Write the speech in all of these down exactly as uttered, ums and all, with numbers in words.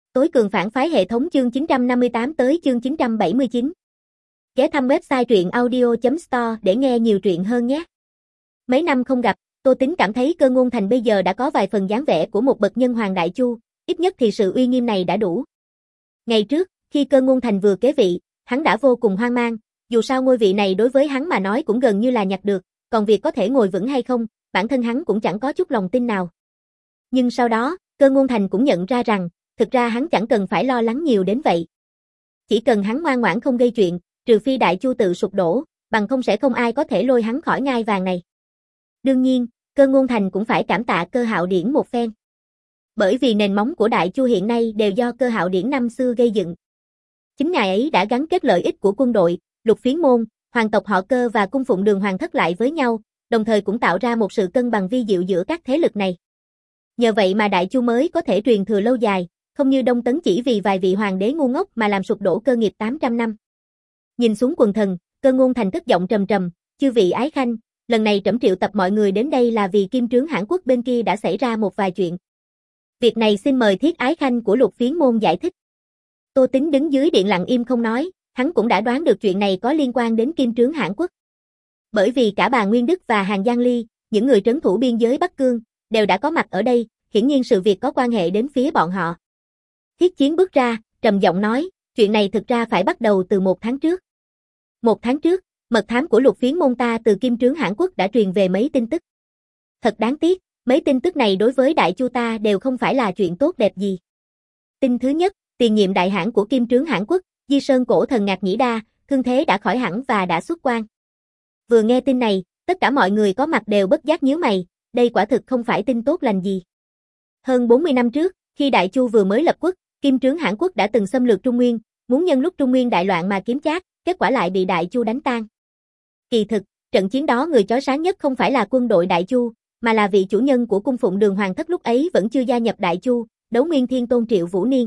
Tối cường phản phái hệ thống chương chín trăm năm mươi tám tới chương chín trăm bảy mươi chín. Ghé thăm website truyện audio chấm store để nghe nhiều truyện hơn nhé. Mấy năm không gặp, Tô Tính cảm thấy Cơ Ngôn Thành bây giờ đã có vài phần dáng vẻ của một bậc nhân hoàng đại chu, ít nhất thì sự uy nghiêm này đã đủ. Ngày trước, khi Cơ Ngôn Thành vừa kế vị, hắn đã vô cùng hoang mang, dù sao ngôi vị này đối với hắn mà nói cũng gần như là nhặt được, còn việc có thể ngồi vững hay không, bản thân hắn cũng chẳng có chút lòng tin nào. Nhưng sau đó, Cơ Ngôn Thành cũng nhận ra rằng, thực ra hắn chẳng cần phải lo lắng nhiều đến vậy. Chỉ cần hắn ngoan ngoãn không gây chuyện, trừ phi đại chu tự sụp đổ, bằng không sẽ không ai có thể lôi hắn khỏi ngai vàng này. Đương nhiên, Cơ Ngôn Thành cũng phải cảm tạ Cơ Hạo Điển một phen. Bởi vì nền móng của đại chu hiện nay đều do Cơ Hạo Điển năm xưa gây dựng. Chính ngài ấy đã gắn kết lợi ích của quân đội, Lục Phiến môn, hoàng tộc họ Cơ và cung phụng Đường Hoàng thất lại với nhau, đồng thời cũng tạo ra một sự cân bằng vi diệu giữa các thế lực này. Nhờ vậy mà đại chu mới có thể truyền thừa lâu dài, không như Đông Tấn chỉ vì vài vị hoàng đế ngu ngốc mà làm sụp đổ cơ nghiệp tám trăm năm. Nhìn xuống quần thần, Cơ Ngôn Thành cất giọng trầm trầm, chư vị ái khanh, lần này trẫm triệu tập mọi người đến đây là vì Kim Trướng Hãn Quốc bên kia đã xảy ra một vài chuyện. Việc này xin mời Thiết ái khanh của Lục Phiến môn giải thích. Tô Tính đứng dưới điện lặng im không nói, hắn cũng đã đoán được chuyện này có liên quan đến Kim Trướng Hãn Quốc. Bởi vì cả bà Nguyên Đức và Hàng Giang Ly, những người trấn thủ biên giới Bắc Cương, đều đã có mặt ở đây, hiển nhiên sự việc có quan hệ đến phía bọn họ. Thiết Chiến bước ra, trầm giọng nói, chuyện này thực ra phải bắt đầu từ một tháng trước. Một tháng trước, mật thám của Lục Phiến môn ta từ Kim Trướng Hãn Quốc đã truyền về mấy tin tức. Thật đáng tiếc, mấy tin tức này đối với đại chu ta đều không phải là chuyện tốt đẹp gì. Tin thứ nhất, tiền nhiệm đại hãn của Kim Trướng Hãn Quốc, Di Sơn cổ thần Ngạc Nhĩ Đa, thương thế đã khỏi hẳn và đã xuất quan. Vừa nghe tin này, tất cả mọi người có mặt đều bất giác nhíu mày, đây quả thực không phải tin tốt lành gì. Hơn bốn mươi năm trước, khi đại chu vừa mới lập quốc, Kim Trướng Hãn Quốc đã từng xâm lược Trung Nguyên, muốn nhân lúc Trung Nguyên đại loạn mà kiếm trác, kết quả lại bị đại chu đánh tan. Kỳ thực, trận chiến đó người chói sáng nhất không phải là quân đội đại chu, mà là vị chủ nhân của cung phụng Đường Hoàng thất lúc ấy vẫn chưa gia nhập đại chu, Đấu Nguyên Thiên Tôn Triệu Vũ Niên.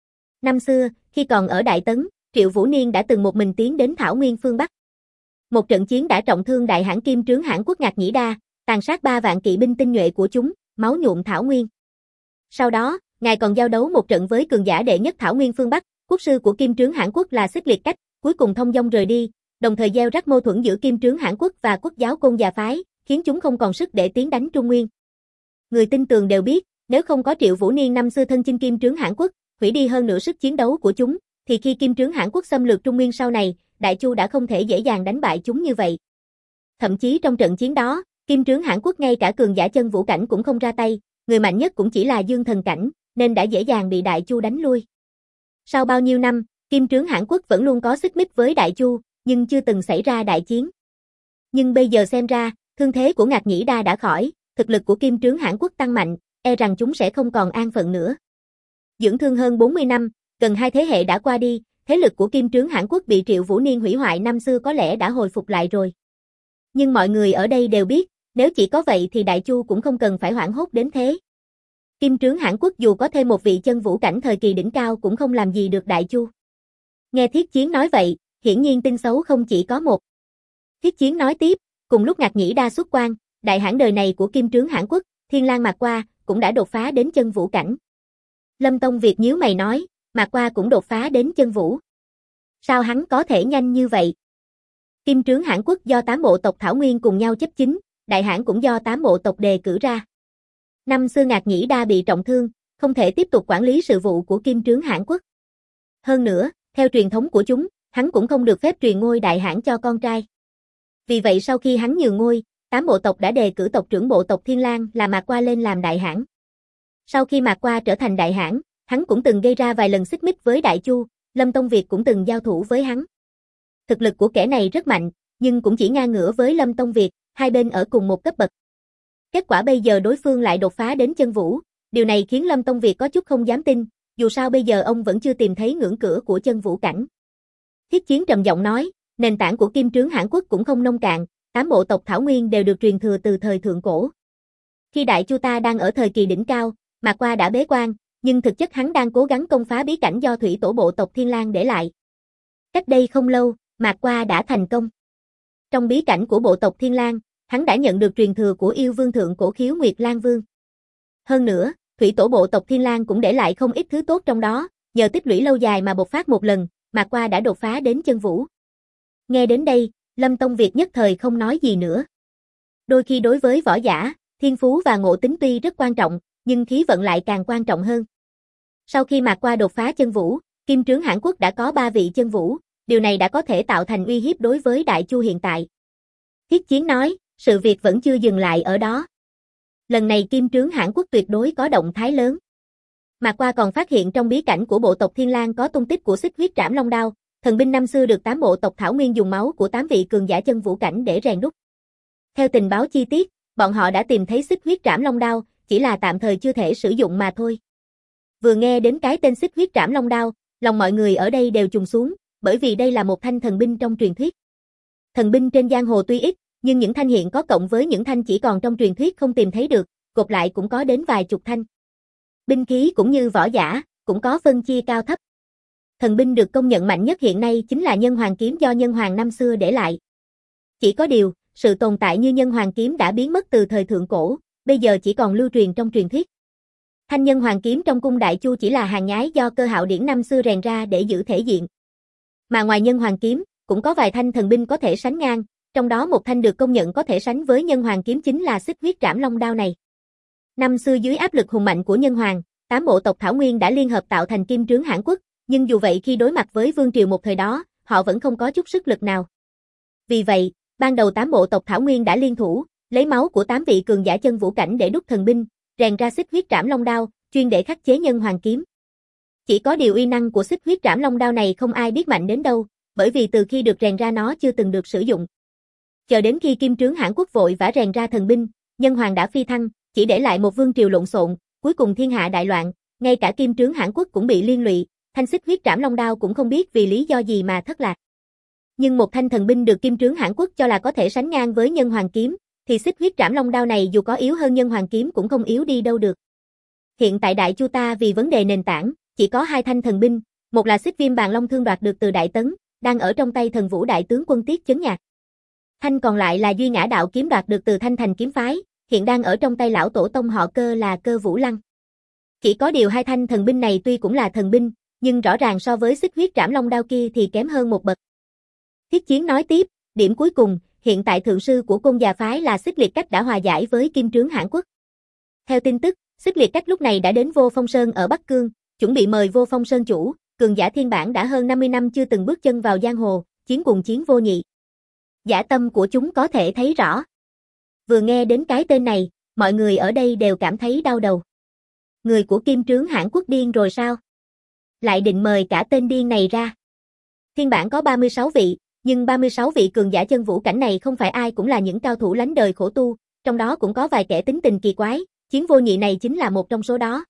Năm xưa, khi còn ở Đại Tấn, Triệu Vũ Niên đã từng một mình tiến đến Thảo Nguyên phương Bắc. Một trận chiến đã trọng thương đại hãn Kim Trướng Hãn Quốc Ngạc Nhĩ Đa, tàn sát ba vạn kỵ binh tinh nhuệ của chúng, máu nhuộm Thảo Nguyên. Sau đó, ngài còn giao đấu một trận với cường giả đệ nhất Thảo Nguyên phương Bắc, quốc sư của Kim Trướng Hãn Quốc là Xích Liệt Cách, cuối cùng thông dong rời đi, đồng thời gieo rắc mâu thuẫn giữa Kim Trướng Hãn Quốc và Quốc giáo Côn Già phái, khiến chúng không còn sức để tiến đánh Trung Nguyên. Người tin tường đều biết, nếu không có Triệu Vũ Niên năm xưa thân chinh Kim Trướng Hãn Quốc, hủy đi hơn nửa sức chiến đấu của chúng, thì khi Kim Trướng Hãn Quốc xâm lược Trung Nguyên sau này, đại chu đã không thể dễ dàng đánh bại chúng như vậy. Thậm chí trong trận chiến đó, Kim Trướng Hãn Quốc ngay cả cường giả chân vũ cảnh cũng không ra tay, người mạnh nhất cũng chỉ là dương thần cảnh, nên đã dễ dàng bị đại chu đánh lui. Sau bao nhiêu năm, Kim Trướng Hãn Quốc vẫn luôn có xích mích với đại chu, nhưng chưa từng xảy ra đại chiến. Nhưng bây giờ xem ra, thương thế của Ngạc Nhĩ Đa đã khỏi, thực lực của Kim Trướng Hãn Quốc tăng mạnh, e rằng chúng sẽ không còn an phận nữa. Dưỡng thương hơn bốn mươi năm, gần hai thế hệ đã qua đi, thế lực của Kim Trướng Hãn Quốc bị Triệu Vũ Niên hủy hoại năm xưa có lẽ đã hồi phục lại rồi. Nhưng mọi người ở đây đều biết, nếu chỉ có vậy thì đại chu cũng không cần phải hoảng hốt đến thế. Kim Trướng Hãn Quốc dù có thêm một vị chân vũ cảnh thời kỳ đỉnh cao cũng không làm gì được đại chu. Nghe Thiết Chiến nói vậy, hiển nhiên tin xấu không chỉ có một. Thiết Chiến nói tiếp, cùng lúc Ngạc Nhĩ Đa xuất quan, đại hãn đời này của Kim Trướng Hãn Quốc, Thiên Lang Mạc Qua, cũng đã đột phá đến chân vũ cảnh. Lâm Tông Việt nhíu mày nói, Mạc Qua cũng đột phá đến chân vũ. Sao hắn có thể nhanh như vậy? Kim Trướng Hãn Quốc do tám bộ tộc Thảo Nguyên cùng nhau chấp chính, đại hãn cũng do tám bộ tộc đề cử ra. Năm xưa Ngạc Nhĩ Đa bị trọng thương, không thể tiếp tục quản lý sự vụ của Kim Trướng Hãn Quốc. Hơn nữa, theo truyền thống của chúng, hắn cũng không được phép truyền ngôi đại hãn cho con trai. Vì vậy sau khi hắn nhường ngôi, tám bộ tộc đã đề cử tộc trưởng bộ tộc Thiên Lang là Mạc Qua lên làm đại hãn. Sau khi Mạc Qua trở thành đại hãn, hắn cũng từng gây ra vài lần xích mích với đại chu, Lâm Tông Việt cũng từng giao thủ với hắn. Thực lực của kẻ này rất mạnh, nhưng cũng chỉ ngang ngửa với Lâm Tông Việt, hai bên ở cùng một cấp bậc. Kết quả bây giờ đối phương lại đột phá đến chân vũ, điều này khiến Lâm Tông Việt có chút không dám tin, dù sao bây giờ ông vẫn chưa tìm thấy ngưỡng cửa của chân vũ cảnh. Thiết Chiến trầm giọng nói, nền tảng của Kim Trướng Hãn Quốc cũng không nông cạn, tám bộ tộc Thảo Nguyên đều được truyền thừa từ thời thượng cổ. Khi đại chu ta đang ở thời kỳ đỉnh cao, Mạc Qua đã bế quan, nhưng thực chất hắn đang cố gắng công phá bí cảnh do thủy tổ bộ tộc Thiên Lang để lại. Cách đây không lâu, Mạc Qua đã thành công. Trong bí cảnh của bộ tộc Thiên Lang, hắn đã nhận được truyền thừa của yêu vương thượng cổ khiếu Nguyệt Lang Vương. Hơn nữa, thủy tổ bộ tộc Thiên Lang cũng để lại không ít thứ tốt trong đó, nhờ tích lũy lâu dài mà bộc phát một lần, Mạc Qua đã đột phá đến chân vũ. Nghe đến đây, Lâm Tông Việt nhất thời không nói gì nữa. Đôi khi đối với võ giả, thiên phú và ngộ tính tuy rất quan trọng, nhưng khí vận lại càng quan trọng hơn. Sau khi Mạc Qua đột phá chân vũ, Kim Trướng Hãn Quốc đã có ba vị chân vũ, điều này đã có thể tạo thành uy hiếp đối với Đại Chu hiện tại. Thiết Chiến nói, sự việc vẫn chưa dừng lại ở đó. Lần này Kim Trướng Hãn Quốc tuyệt đối có động thái lớn. Mạc Qua còn phát hiện trong bí cảnh của bộ tộc Thiên Lang có tung tích của Xích Huyết Trảm Long Đao, thần binh năm xưa được tám bộ tộc Thảo Nguyên dùng máu của tám vị cường giả chân vũ cảnh để rèn đúc. Theo tình báo chi tiết, bọn họ đã tìm thấy Xích Huyết Trảm Long Đao, chỉ là tạm thời chưa thể sử dụng mà thôi. Vừa nghe đến cái tên Xích Huyết Trảm Long Đao, lòng mọi người ở đây đều trùng xuống, bởi vì đây là một thanh thần binh trong truyền thuyết. Thần binh trên giang hồ tuy ít, nhưng những thanh hiện có cộng với những thanh chỉ còn trong truyền thuyết không tìm thấy được, gộp lại cũng có đến vài chục thanh. Binh khí cũng như võ giả, cũng có phân chia cao thấp. Thần binh được công nhận mạnh nhất hiện nay chính là Nhân Hoàng kiếm do Nhân Hoàng năm xưa để lại. Chỉ có điều, sự tồn tại như Nhân Hoàng kiếm đã biến mất từ thời thượng cổ, bây giờ chỉ còn lưu truyền trong truyền thuyết. Thanh Nhân Hoàng kiếm trong cung Đại Chu chỉ là hàng nhái do Cơ Hạo Điển năm xưa rèn ra để giữ thể diện. Mà ngoài Nhân Hoàng kiếm, cũng có vài thanh thần binh có thể sánh ngang, trong đó một thanh được công nhận có thể sánh với Nhân Hoàng kiếm chính là Xích Huyết Trảm Long Đao này. Năm xưa dưới áp lực hùng mạnh của Nhân Hoàng, tám bộ tộc Thảo Nguyên đã liên hợp tạo thành Kim Trướng Hãn Quốc, nhưng dù vậy khi đối mặt với vương triều một thời đó, họ vẫn không có chút sức lực nào. Vì vậy, ban đầu tám bộ tộc Thảo Nguyên đã liên thủ, lấy máu của tám vị cường giả chân vũ cảnh để đúc thần binh, rèn ra Xích Huyết Trảm Long Đao, chuyên để khắc chế Nhân Hoàng kiếm. Chỉ có điều uy năng của Xích Huyết Trảm Long Đao này không ai biết mạnh đến đâu, bởi vì từ khi được rèn ra nó chưa từng được sử dụng. Chờ đến khi Kim Trướng Hãn Quốc vội vã rèn ra thần binh, Nhân Hoàng đã phi thăng, chỉ để lại một vương triều lộn xộn, cuối cùng thiên hạ đại loạn, ngay cả Kim Trướng Hãn Quốc cũng bị liên lụy, thanh Xích Huyết Trảm Long Đao cũng không biết vì lý do gì mà thất lạc. Nhưng một thanh thần binh được Kim Trướng Hãn Quốc cho là có thể sánh ngang với Nhân Hoàng kiếm, thì Xích Huyết Trảm Long Đao này dù có yếu hơn Nhân Hoàng kiếm cũng không yếu đi đâu được. Hiện tại Đại Chu ta vì vấn đề nền tảng, chỉ có hai thanh thần binh, một là Xích Viêm Bàn Long Thương đoạt được từ Đại Tấn, đang ở trong tay Thần Vũ đại tướng quân Tiết Chấn Nhạc. Thanh còn lại là Duy Ngã Đạo kiếm đoạt được từ Thanh Thành kiếm phái, hiện đang ở trong tay lão tổ tông họ Cơ là Cơ Vũ Lăng. Chỉ có điều hai thanh thần binh này tuy cũng là thần binh, nhưng rõ ràng so với Xích Huyết Trảm Long Đao kia thì kém hơn một bậc. Thiết Chiến nói tiếp, điểm cuối cùng, hiện tại thượng sư của Côn Già phái là Xích Liệt Cách đã hòa giải với Kim Trướng Hãn Quốc. Theo tin tức, Xích Liệt Cách lúc này đã đến Vô Phong Sơn ở Bắc Cương, chuẩn bị mời Vô Phong Sơn chủ, cường giả thiên bản đã hơn năm mươi năm chưa từng bước chân vào giang hồ, chiến cùng chiến vô nhị. Dã tâm của chúng có thể thấy rõ. Vừa nghe đến cái tên này, mọi người ở đây đều cảm thấy đau đầu. Người của Kim Trướng Hãn Quốc điên rồi sao? Lại định mời cả tên điên này ra. Thiên bản có ba mươi sáu vị, nhưng ba mươi sáu vị cường giả chân vũ cảnh này không phải ai cũng là những cao thủ lánh đời khổ tu, trong đó cũng có vài kẻ tính tình kỳ quái, Chiến vô nhị này chính là một trong số đó.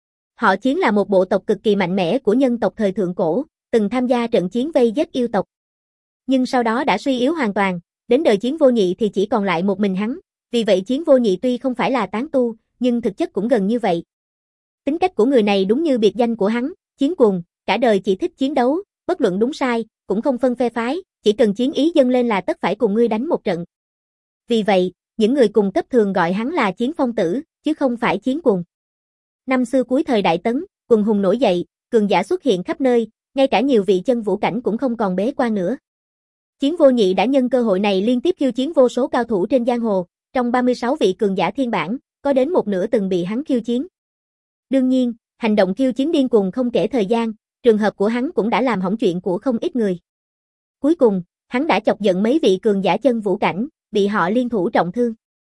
Họ Chiến là một bộ tộc cực kỳ mạnh mẽ của nhân tộc thời thượng cổ, từng tham gia trận chiến vây giết yêu tộc. Nhưng sau đó đã suy yếu hoàn toàn, đến đời Chiến vô nhị thì chỉ còn lại một mình hắn, vì vậy Chiến vô nhị tuy không phải là tán tu, nhưng thực chất cũng gần như vậy. Tính cách của người này đúng như biệt danh của hắn, chiến cuồng, cả đời chỉ thích chiến đấu, bất luận đúng sai, cũng không phân phe phái, chỉ cần chiến ý dâng lên là tất phải cùng ngươi đánh một trận. Vì vậy, những người cùng cấp thường gọi hắn là Chiến Phong Tử, chứ không phải Chiến Cuồng. Năm xưa cuối thời Đại Tấn, quần hùng nổi dậy, cường giả xuất hiện khắp nơi, ngay cả nhiều vị chân vũ cảnh cũng không còn bế quan nữa. Chiến vô nhị đã nhân cơ hội này liên tiếp khiêu chiến vô số cao thủ trên giang hồ, trong ba mươi sáu vị cường giả thiên bản, có đến một nửa từng bị hắn khiêu chiến. Đương nhiên, hành động khiêu chiến điên cuồng không kể thời gian, trường hợp của hắn cũng đã làm hỏng chuyện của không ít người. Cuối cùng, hắn đã chọc giận mấy vị cường giả chân vũ cảnh, bị họ liên thủ trọng thương.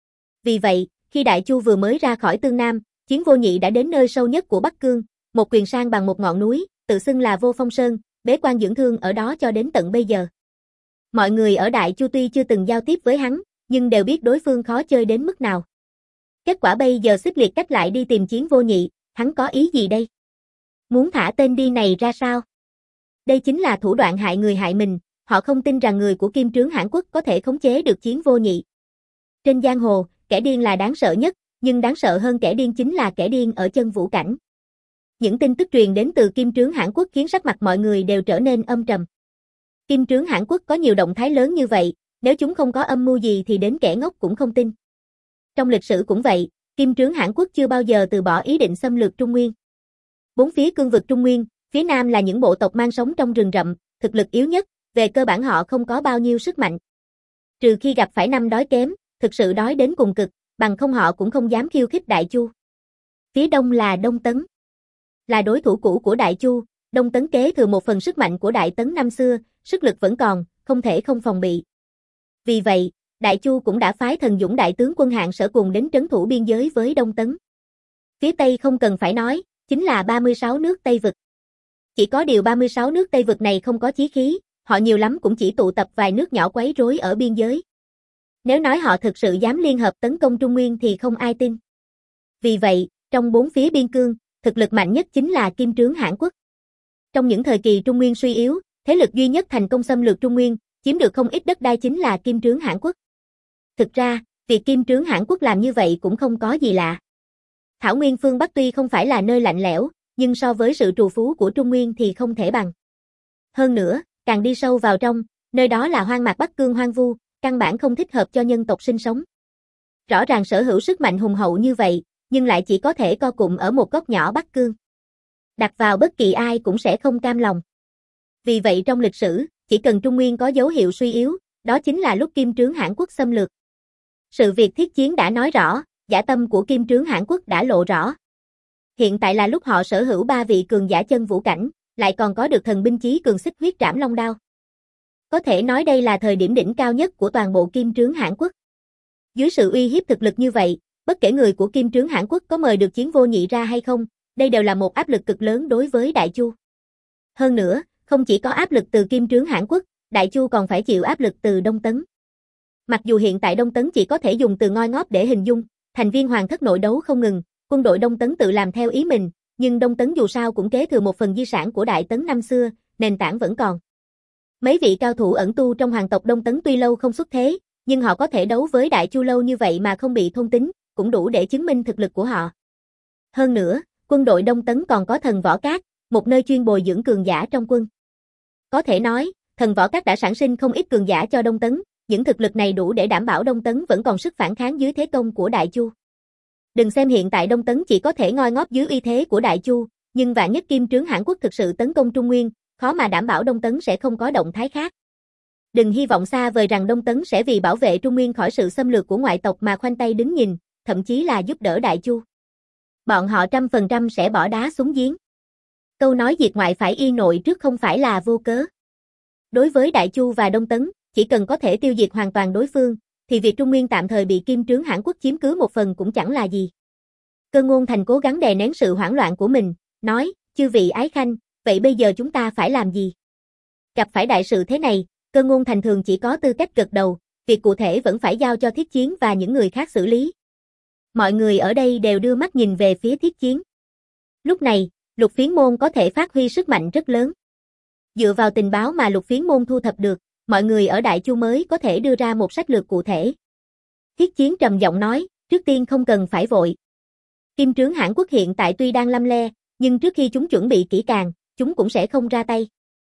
Vì vậy, khi Đại Chu vừa mới ra khỏi Tương Nam, Chiến vô nhị đã đến nơi sâu nhất của Bắc Cương, một quyền sang bằng một ngọn núi, tự xưng là Vô Phong Sơn, bế quan dưỡng thương ở đó cho đến tận bây giờ. Mọi người ở Đại Chu tuy chưa từng giao tiếp với hắn, nhưng đều biết đối phương khó chơi đến mức nào. Kết quả bây giờ Xích Liệt Cách lại đi tìm Chiến vô nhị, hắn có ý gì đây? Muốn thả tên đi này ra sao? Đây chính là thủ đoạn hại người hại mình, họ không tin rằng người của Kim Trướng Hãn Quốc có thể khống chế được Chiến vô nhị. Trên giang hồ, kẻ điên là đáng sợ nhất, nhưng đáng sợ hơn kẻ điên chính là kẻ điên ở chân vũ cảnh. Những tin tức truyền đến từ Kim Trướng Hãn Quốc khiến sắc mặt mọi người đều trở nên âm trầm. Kim Trướng Hãn Quốc có nhiều động thái lớn như vậy, nếu chúng không có âm mưu gì thì đến kẻ ngốc cũng không tin. Trong lịch sử cũng vậy, Kim trướng Hãn Quốc chưa bao giờ từ bỏ ý định xâm lược Trung Nguyên. Bốn phía cương vực Trung Nguyên, phía nam là những bộ tộc mang sống trong rừng rậm, thực lực yếu nhất, về cơ bản họ không có bao nhiêu sức mạnh. Trừ khi gặp phải năm đói kém, thực sự đói đến cùng cực, bằng không họ cũng không dám khiêu khích Đại Chu. Phía đông là Đông Tấn. Là đối thủ cũ của Đại Chu, Đông Tấn kế thừa một phần sức mạnh của Đại Tấn năm xưa, sức lực vẫn còn, không thể không phòng bị. Vì vậy, Đại Chu cũng đã phái thần dũng đại tướng quân Hạng Sở cùng đến trấn thủ biên giới với Đông Tấn. Phía Tây không cần phải nói, chính là ba mươi sáu nước Tây Vực. Chỉ có điều ba mươi sáu nước Tây Vực này không có chí khí, họ nhiều lắm cũng chỉ tụ tập vài nước nhỏ quấy rối ở biên giới. Nếu nói họ thực sự dám liên hợp tấn công Trung Nguyên thì không ai tin. Vì vậy, trong bốn phía biên cương, thực lực mạnh nhất chính là Kim trướng Hãn Quốc. Trong những thời kỳ Trung Nguyên suy yếu, thế lực duy nhất thành công xâm lược Trung Nguyên, chiếm được không ít đất đai chính là Kim trướng Hãn Quốc. Thực ra, việc Kim trướng Hãn Quốc làm như vậy cũng không có gì lạ. Thảo Nguyên phương Bắc tuy không phải là nơi lạnh lẽo, nhưng so với sự trù phú của Trung Nguyên thì không thể bằng. Hơn nữa, càng đi sâu vào trong, nơi đó là hoang mạc Bắc Cương hoang vu, căn bản không thích hợp cho nhân tộc sinh sống. Rõ ràng sở hữu sức mạnh hùng hậu như vậy, nhưng lại chỉ có thể co cụm ở một góc nhỏ Bắc Cương. Đặt vào bất kỳ ai cũng sẽ không cam lòng. Vì vậy trong lịch sử, chỉ cần Trung Nguyên có dấu hiệu suy yếu, đó chính là lúc Kim trướng Hãn Quốc xâm lược. Sự việc thiết chiến đã nói rõ, dã tâm của Kim trướng Hãn Quốc đã lộ rõ. Hiện tại là lúc họ sở hữu ba vị cường giả chân vũ cảnh, lại còn có được thần binh chí cường xích huyết trảm long đao. Có thể nói đây là thời điểm đỉnh cao nhất của toàn bộ Kim trướng Hãn Quốc. Dưới sự uy hiếp thực lực như vậy, bất kể người của Kim trướng Hãn Quốc có mời được Chiến Vô Nhị ra hay không, đây đều là một áp lực cực lớn đối với Đại Chu. Hơn nữa, không chỉ có áp lực từ Kim trướng Hãn Quốc, Đại Chu còn phải chịu áp lực từ Đông Tấn. Mặc dù hiện tại Đông Tấn chỉ có thể dùng từ ngoi ngóp để hình dung, thành viên hoàng thất nội đấu không ngừng, quân đội Đông Tấn tự làm theo ý mình, nhưng Đông Tấn dù sao cũng kế thừa một phần di sản của Đại Tấn năm xưa, nền tảng vẫn còn. Mấy vị cao thủ ẩn tu trong hoàng tộc Đông Tấn tuy lâu không xuất thế, nhưng họ có thể đấu với Đại Chu lâu như vậy mà không bị thôn tính, cũng đủ để chứng minh thực lực của họ. Hơn nữa, quân đội Đông Tấn còn có thần Võ Cát, một nơi chuyên bồi dưỡng cường giả trong quân. Có thể nói, thần Võ Cát đã sản sinh không ít cường giả cho Đông Tấn, những thực lực này đủ để đảm bảo Đông Tấn vẫn còn sức phản kháng dưới thế công của Đại Chu. Đừng xem hiện tại Đông Tấn chỉ có thể ngoi ngóp dưới uy thế của Đại Chu, nhưng vạn nhất Kim trướng Hãn Quốc thực sự tấn công Trung Nguyên, khó mà đảm bảo Đông Tấn sẽ không có động thái khác. Đừng hy vọng xa vời rằng Đông Tấn sẽ vì bảo vệ Trung Nguyên khỏi sự xâm lược của ngoại tộc mà khoanh tay đứng nhìn, thậm chí là giúp đỡ Đại Chu. Bọn họ trăm phần trăm sẽ bỏ đá xuống giếng. Câu nói diệt ngoại phải yên nội trước không phải là vô cớ. Đối với Đại Chu và Đông Tấn, chỉ cần có thể tiêu diệt hoàn toàn đối phương, thì việc Trung Nguyên tạm thời bị Kim trướng Hãn Quốc chiếm cứ một phần cũng chẳng là gì. Cơ Ngôn Thành cố gắng đè nén sự hoảng loạn của mình, nói, chư vị ái khanh, vậy bây giờ chúng ta phải làm gì? Gặp phải đại sự thế này, Cơ Ngôn Thành thường chỉ có tư cách gật đầu, việc cụ thể vẫn phải giao cho Thiết Chiến và những người khác xử lý. Mọi người ở đây đều đưa mắt nhìn về phía Thiết Chiến. Lúc này, Lục Phiến Môn có thể phát huy sức mạnh rất lớn. Dựa vào tình báo mà Lục Phiến Môn thu thập được, mọi người ở Đại Chu mới có thể đưa ra một sách lược cụ thể. Thiết Chiến trầm giọng nói, trước tiên không cần phải vội. Kim trướng Hãn Quốc hiện tại tuy đang lăm le, nhưng trước khi chúng chuẩn bị kỹ càng, chúng cũng sẽ không ra tay.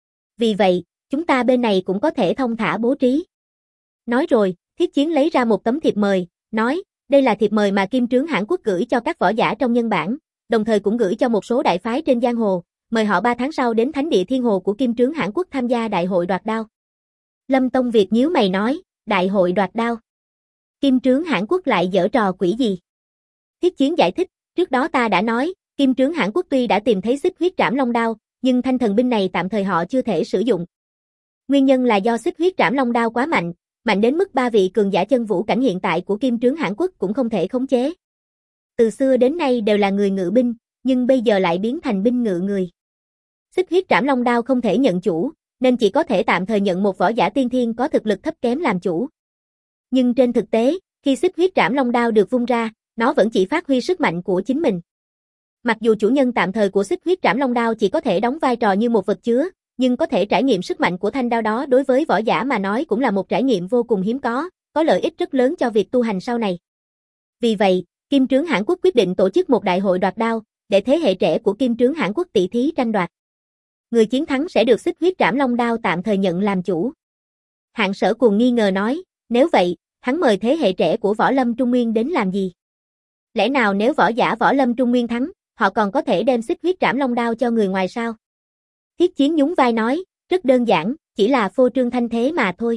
Vì vậy, chúng ta bên này cũng có thể thông thả bố trí. Nói rồi, Thiết Chiến lấy ra một tấm thiệp mời, nói, đây là thiệp mời mà Kim trướng Hãn Quốc gửi cho các võ giả trong nhân bản, đồng thời cũng gửi cho một số đại phái trên giang hồ, mời họ ba tháng sau đến Thánh địa Thiên Hồ của Kim trướng Hãn Quốc tham gia đại hội đoạt đao. Lâm Tông Việt nhíu mày nói, đại hội đoạt đao. Kim trướng Hãn Quốc lại giở trò quỷ gì? Thiết Chiến giải thích, trước đó ta đã nói, Kim trướng Hãn Quốc tuy đã tìm thấy xích huyết trảm long đao, nhưng thanh thần binh này tạm thời họ chưa thể sử dụng. Nguyên nhân là do xích huyết trảm long đao quá mạnh, mạnh đến mức ba vị cường giả chân vũ cảnh hiện tại của Kim trướng Hãn Quốc cũng không thể khống chế. Từ xưa đến nay đều là người ngự binh, nhưng bây giờ lại biến thành binh ngự người. Xích huyết trảm long đao không thể nhận chủ, nên chỉ có thể tạm thời nhận một võ giả tiên thiên có thực lực thấp kém làm chủ. Nhưng trên thực tế, khi xích huyết trảm long đao được vung ra, nó vẫn chỉ phát huy sức mạnh của chính mình. Mặc dù chủ nhân tạm thời của xích huyết trảm long đao chỉ có thể đóng vai trò như một vật chứa, nhưng có thể trải nghiệm sức mạnh của thanh đao đó đối với võ giả mà nói cũng là một trải nghiệm vô cùng hiếm có, có lợi ích rất lớn cho việc tu hành sau này. Vì vậy, Kim trướng Hãn Quốc quyết định tổ chức một đại hội đoạt đao, để thế hệ trẻ của Kim trướng Hãn Quốc tỷ thí tranh đoạt. Người chiến thắng sẽ được xích huyết trảm long đao tạm thời nhận làm chủ. Hạng Sở Cuồng nghi ngờ nói, nếu vậy, hắn mời thế hệ trẻ của võ lâm Trung Nguyên đến làm gì? Lẽ nào nếu võ giả võ lâm Trung Nguyên thắng, họ còn có thể đem xích huyết trảm long đao cho người ngoài sao? Thiết Chiến nhún vai nói, rất đơn giản, chỉ là phô trương thanh thế mà thôi.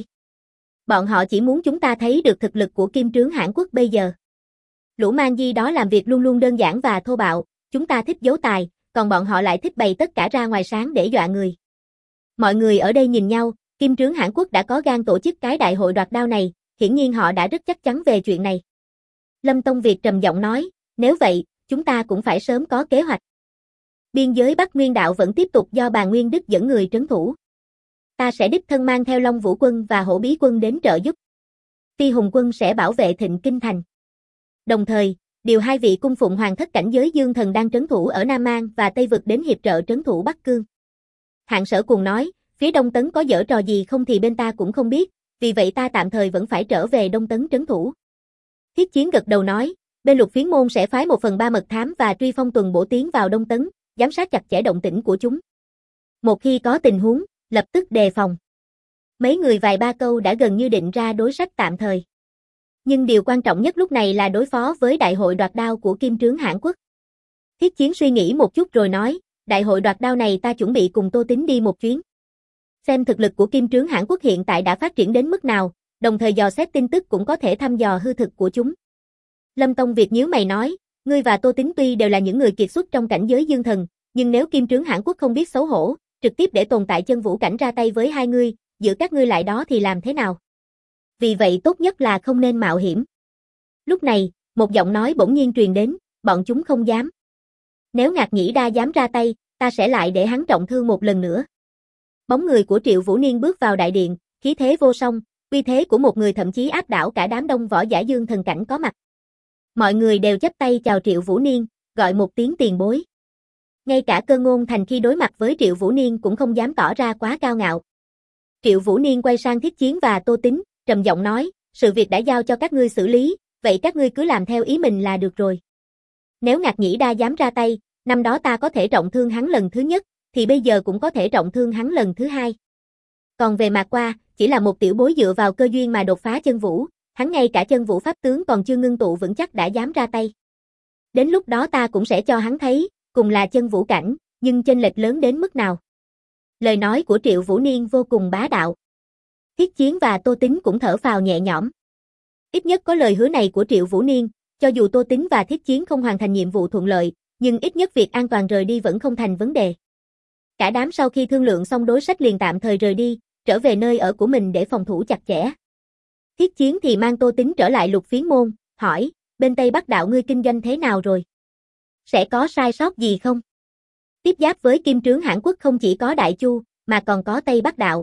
Bọn họ chỉ muốn chúng ta thấy được thực lực của Kim Trướng Hãn Quốc bây giờ. Lũ mang di đó làm việc luôn luôn đơn giản và thô bạo, chúng ta thích giấu tài, còn bọn họ lại thích bày tất cả ra ngoài sáng để dọa người. Mọi người ở đây nhìn nhau, Kim Trướng Hãn Quốc đã có gan tổ chức cái đại hội đoạt đao này, hiển nhiên họ đã rất chắc chắn về chuyện này. Lâm Tông Việt trầm giọng nói, nếu vậy, chúng ta cũng phải sớm có kế hoạch. Biên giới Bắc Nguyên Đạo vẫn tiếp tục do Bàn Nguyên Đức dẫn người trấn thủ. Ta sẽ đích thân mang theo Long Vũ Quân và Hổ Bí Quân đến trợ giúp. Phi Hùng Quân sẽ bảo vệ Thịnh Kinh Thành. Đồng thời, điều hai vị cung phụng hoàng thất cảnh giới Dương Thần đang trấn thủ ở Nam Mang và Tây Vực đến hiệp trợ trấn thủ Bắc Cương. Hạng Sở cùng nói, phía Đông Tấn có giở trò gì không thì bên ta cũng không biết, vì vậy ta tạm thời vẫn phải trở về Đông Tấn trấn thủ. Thiết Chiến gật đầu nói, bên Lục Phiến Môn sẽ phái một phần ba mật thám và truy phong tuần bổ tiến vào Đông Tấn, giám sát chặt chẽ động tĩnh của chúng. Một khi có tình huống, lập tức đề phòng. Mấy người vài ba câu đã gần như định ra đối sách tạm thời. Nhưng điều quan trọng nhất lúc này là đối phó với đại hội đoạt đao của Kim Trướng Hãn Quốc. Thiết Chiến suy nghĩ một chút rồi nói, đại hội đoạt đao này ta chuẩn bị cùng Tô Tín đi một chuyến. Xem thực lực của Kim Trướng Hãn Quốc hiện tại đã phát triển đến mức nào, đồng thời dò xét tin tức cũng có thể thăm dò hư thực của chúng. Lâm Tông Việt nhíu mày nói, ngươi và Tô Tín tuy đều là những người kiệt xuất trong cảnh giới Dương Thần, nhưng nếu Kim Trướng Hãn Quốc không biết xấu hổ, trực tiếp để tồn tại chân vũ cảnh ra tay với hai ngươi, giữa các ngươi lại đó thì làm thế nào? Vì vậy tốt nhất là không nên mạo hiểm. Lúc này, một giọng nói bỗng nhiên truyền đến, bọn chúng không dám. Nếu Ngạc Nhĩ Đa dám ra tay, ta sẽ lại để hắn trọng thương một lần nữa. Bóng người của Triệu Vũ Niên bước vào đại điện, khí thế vô song, uy thế của một người thậm chí áp đảo cả đám đông võ giả Dương Thần cảnh có mặt. Mọi người đều chắp tay chào Triệu Vũ Niên, gọi một tiếng tiền bối. Ngay cả Cơ Ngôn Thành khi đối mặt với Triệu Vũ Niên cũng không dám tỏ ra quá cao ngạo. Triệu Vũ Niên quay sang Thiết Chiến và Tô Tín, trầm giọng nói, sự việc đã giao cho các ngươi xử lý, vậy các ngươi cứ làm theo ý mình là được rồi. Nếu Ngạc Nhĩ Đa dám ra tay, năm đó ta có thể trọng thương hắn lần thứ nhất, thì bây giờ cũng có thể trọng thương hắn lần thứ hai. Còn về Mạc Qua, chỉ là một tiểu bối dựa vào cơ duyên mà đột phá chân vũ, hắn ngay cả chân vũ pháp tướng còn chưa ngưng tụ vững chắc đã dám ra tay. Đến lúc đó ta cũng sẽ cho hắn thấy, cùng là chân vũ cảnh, nhưng chênh lệch lớn đến mức nào. Lời nói của Triệu Vũ Niên vô cùng bá đạo. Thiết Chiến và Tô Tín cũng thở phào nhẹ nhõm. Ít nhất có lời hứa này của Triệu Vũ Niên, cho dù Tô Tín và Thiết Chiến không hoàn thành nhiệm vụ thuận lợi, nhưng ít nhất việc an toàn rời đi vẫn không thành vấn đề. Cả đám sau khi thương lượng xong đối sách liền tạm thời rời đi, trở về nơi ở của mình để phòng thủ chặt chẽ. Thiết Chiến thì mang Tô Tín trở lại Lục Phiến Môn, hỏi, bên Tây Bắc Đạo ngươi kinh doanh thế nào rồi? Sẽ có sai sót gì không? Tiếp giáp với Kim Trướng Hãn Quốc không chỉ có Đại Chu, mà còn có Tây Bắc Đạo.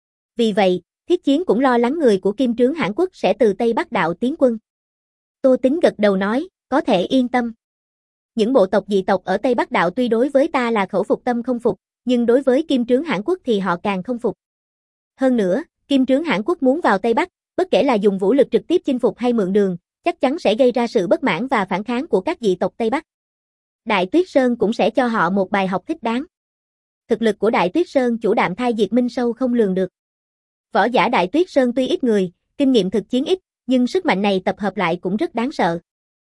Vì vậy, Thiết Chiến cũng lo lắng người của Kim Trướng Hãn Quốc sẽ từ Tây Bắc Đạo tiến quân. Tô Tín gật đầu nói, có thể yên tâm. Những bộ tộc dị tộc ở Tây Bắc Đạo tuy đối với ta là khẩu phục tâm không phục, nhưng đối với Kim Trướng Hãn Quốc thì họ càng không phục. Hơn nữa, Kim Trướng Hãn Quốc muốn vào Tây Bắc, bất kể là dùng vũ lực trực tiếp chinh phục hay mượn đường, chắc chắn sẽ gây ra sự bất mãn và phản kháng của các dị tộc Tây Bắc. Đại Tuyết Sơn cũng sẽ cho họ một bài học thích đáng. Thực lực của Đại Tuyết Sơn chủ Đạm Thai diệt minh sâu không lường được. Võ giả Đại Tuyết Sơn tuy ít người, kinh nghiệm thực chiến ít, nhưng sức mạnh này tập hợp lại cũng rất đáng sợ.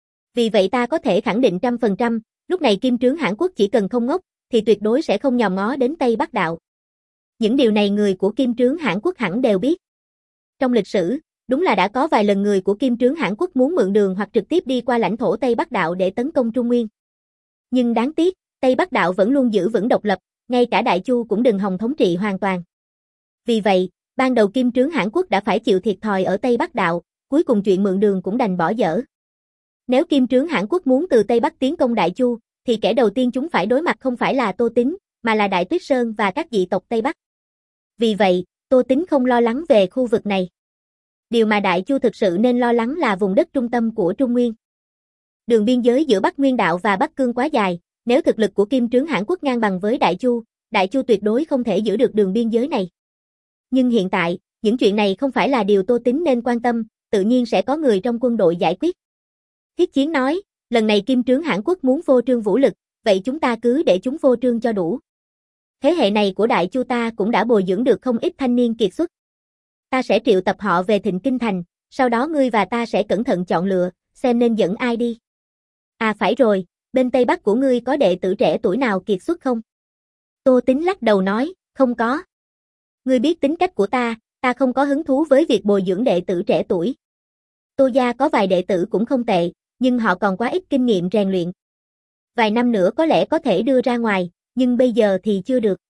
Vì vậy ta có thể khẳng định trăm phần trăm, lúc này Kim Trướng Hãn Quốc chỉ cần không ngốc, thì tuyệt đối sẽ không nhòm ngó đến Tây Bắc Đạo. Những điều này người của Kim Trướng Hãn Quốc hẳn đều biết. Trong lịch sử, đúng là đã có vài lần người của Kim Trướng Hãn Quốc muốn mượn đường hoặc trực tiếp đi qua lãnh thổ Tây Bắc Đạo để tấn công Trung Nguyên. Nhưng đáng tiếc, Tây Bắc Đạo vẫn luôn giữ vững độc lập, ngay cả Đại Chu cũng đừng hòng thống trị hoàn toàn. Vì vậy, ban đầu Kim Trướng Hãn Quốc đã phải chịu thiệt thòi ở Tây Bắc Đạo, cuối cùng chuyện mượn đường cũng đành bỏ dở. Nếu Kim Trướng Hãn Quốc muốn từ Tây Bắc tiến công Đại Chu, thì kẻ đầu tiên chúng phải đối mặt không phải là Tô Tín, mà là Đại Tuyết Sơn và các dị tộc Tây Bắc. Vì vậy, Tô Tín không lo lắng về khu vực này. Điều mà Đại Chu thực sự nên lo lắng là vùng đất trung tâm của Trung Nguyên. Đường biên giới giữa Bắc Nguyên Đạo và Bắc Cương quá dài, nếu thực lực của Kim Trướng Hãn Quốc ngang bằng với Đại Chu, Đại Chu tuyệt đối không thể giữ được đường biên giới này. Nhưng hiện tại, những chuyện này không phải là điều Tô Tín nên quan tâm, tự nhiên sẽ có người trong quân đội giải quyết. Thiết Chiến nói, lần này Kim Trướng Hãn Quốc muốn phô trương vũ lực, vậy chúng ta cứ để chúng phô trương cho đủ. Thế hệ này của Đại Chu ta cũng đã bồi dưỡng được không ít thanh niên kiệt xuất. Ta sẽ triệu tập họ về Thịnh Kinh Thành, sau đó ngươi và ta sẽ cẩn thận chọn lựa, xem nên dẫn ai đi. À phải rồi, bên Tây Bắc của ngươi có đệ tử trẻ tuổi nào kiệt xuất không? Tô Tính lắc đầu nói, không có. Ngươi biết tính cách của ta, ta không có hứng thú với việc bồi dưỡng đệ tử trẻ tuổi. Tô gia có vài đệ tử cũng không tệ, nhưng họ còn quá ít kinh nghiệm rèn luyện. Vài năm nữa có lẽ có thể đưa ra ngoài, nhưng bây giờ thì chưa được.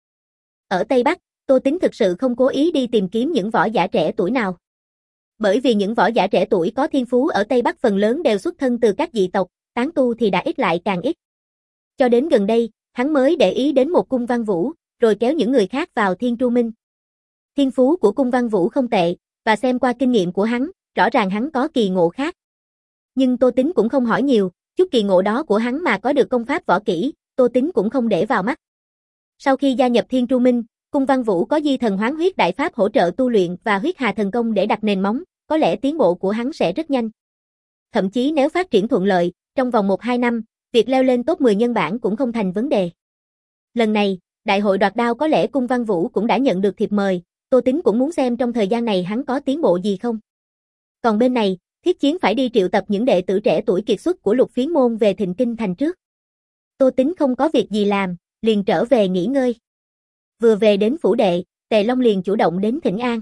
Ở Tây Bắc, Tô Tính thực sự không cố ý đi tìm kiếm những võ giả trẻ tuổi nào. Bởi vì những võ giả trẻ tuổi có thiên phú ở Tây Bắc phần lớn đều xuất thân từ các dị tộc, tán tu thì đã ít lại càng ít. Cho đến gần đây, hắn mới để ý đến một Cung Văn Vũ, rồi kéo những người khác vào Thiên Tru Minh. Thiên phú của Cung Văn Vũ không tệ, và xem qua kinh nghiệm của hắn, rõ ràng hắn có kỳ ngộ khác. Nhưng Tô Tính cũng không hỏi nhiều, chút kỳ ngộ đó của hắn mà có được công pháp võ kỹ, Tô Tính cũng không để vào mắt. Sau khi gia nhập Thiên Tru Minh, Cung Văn Vũ có Di Thần Hoán Huyết Đại Pháp hỗ trợ tu luyện và Huyết Hà Thần Công để đặt nền móng, có lẽ tiến bộ của hắn sẽ rất nhanh. Thậm chí nếu phát triển thuận lợi, trong vòng một hai năm, việc leo lên top mười nhân bảng cũng không thành vấn đề. Lần này, Đại hội đoạt đao có lẽ Cung Văn Vũ cũng đã nhận được thiệp mời, Tô Tính cũng muốn xem trong thời gian này hắn có tiến bộ gì không. Còn bên này, Thiết Chiến phải đi triệu tập những đệ tử trẻ tuổi kiệt xuất của Lục Phiến môn về Thịnh Kinh thành trước. Tô Tính không có việc gì làm, liền trở về nghỉ ngơi. Vừa về đến phủ đệ, Tề Long liền chủ động đến thỉnh an.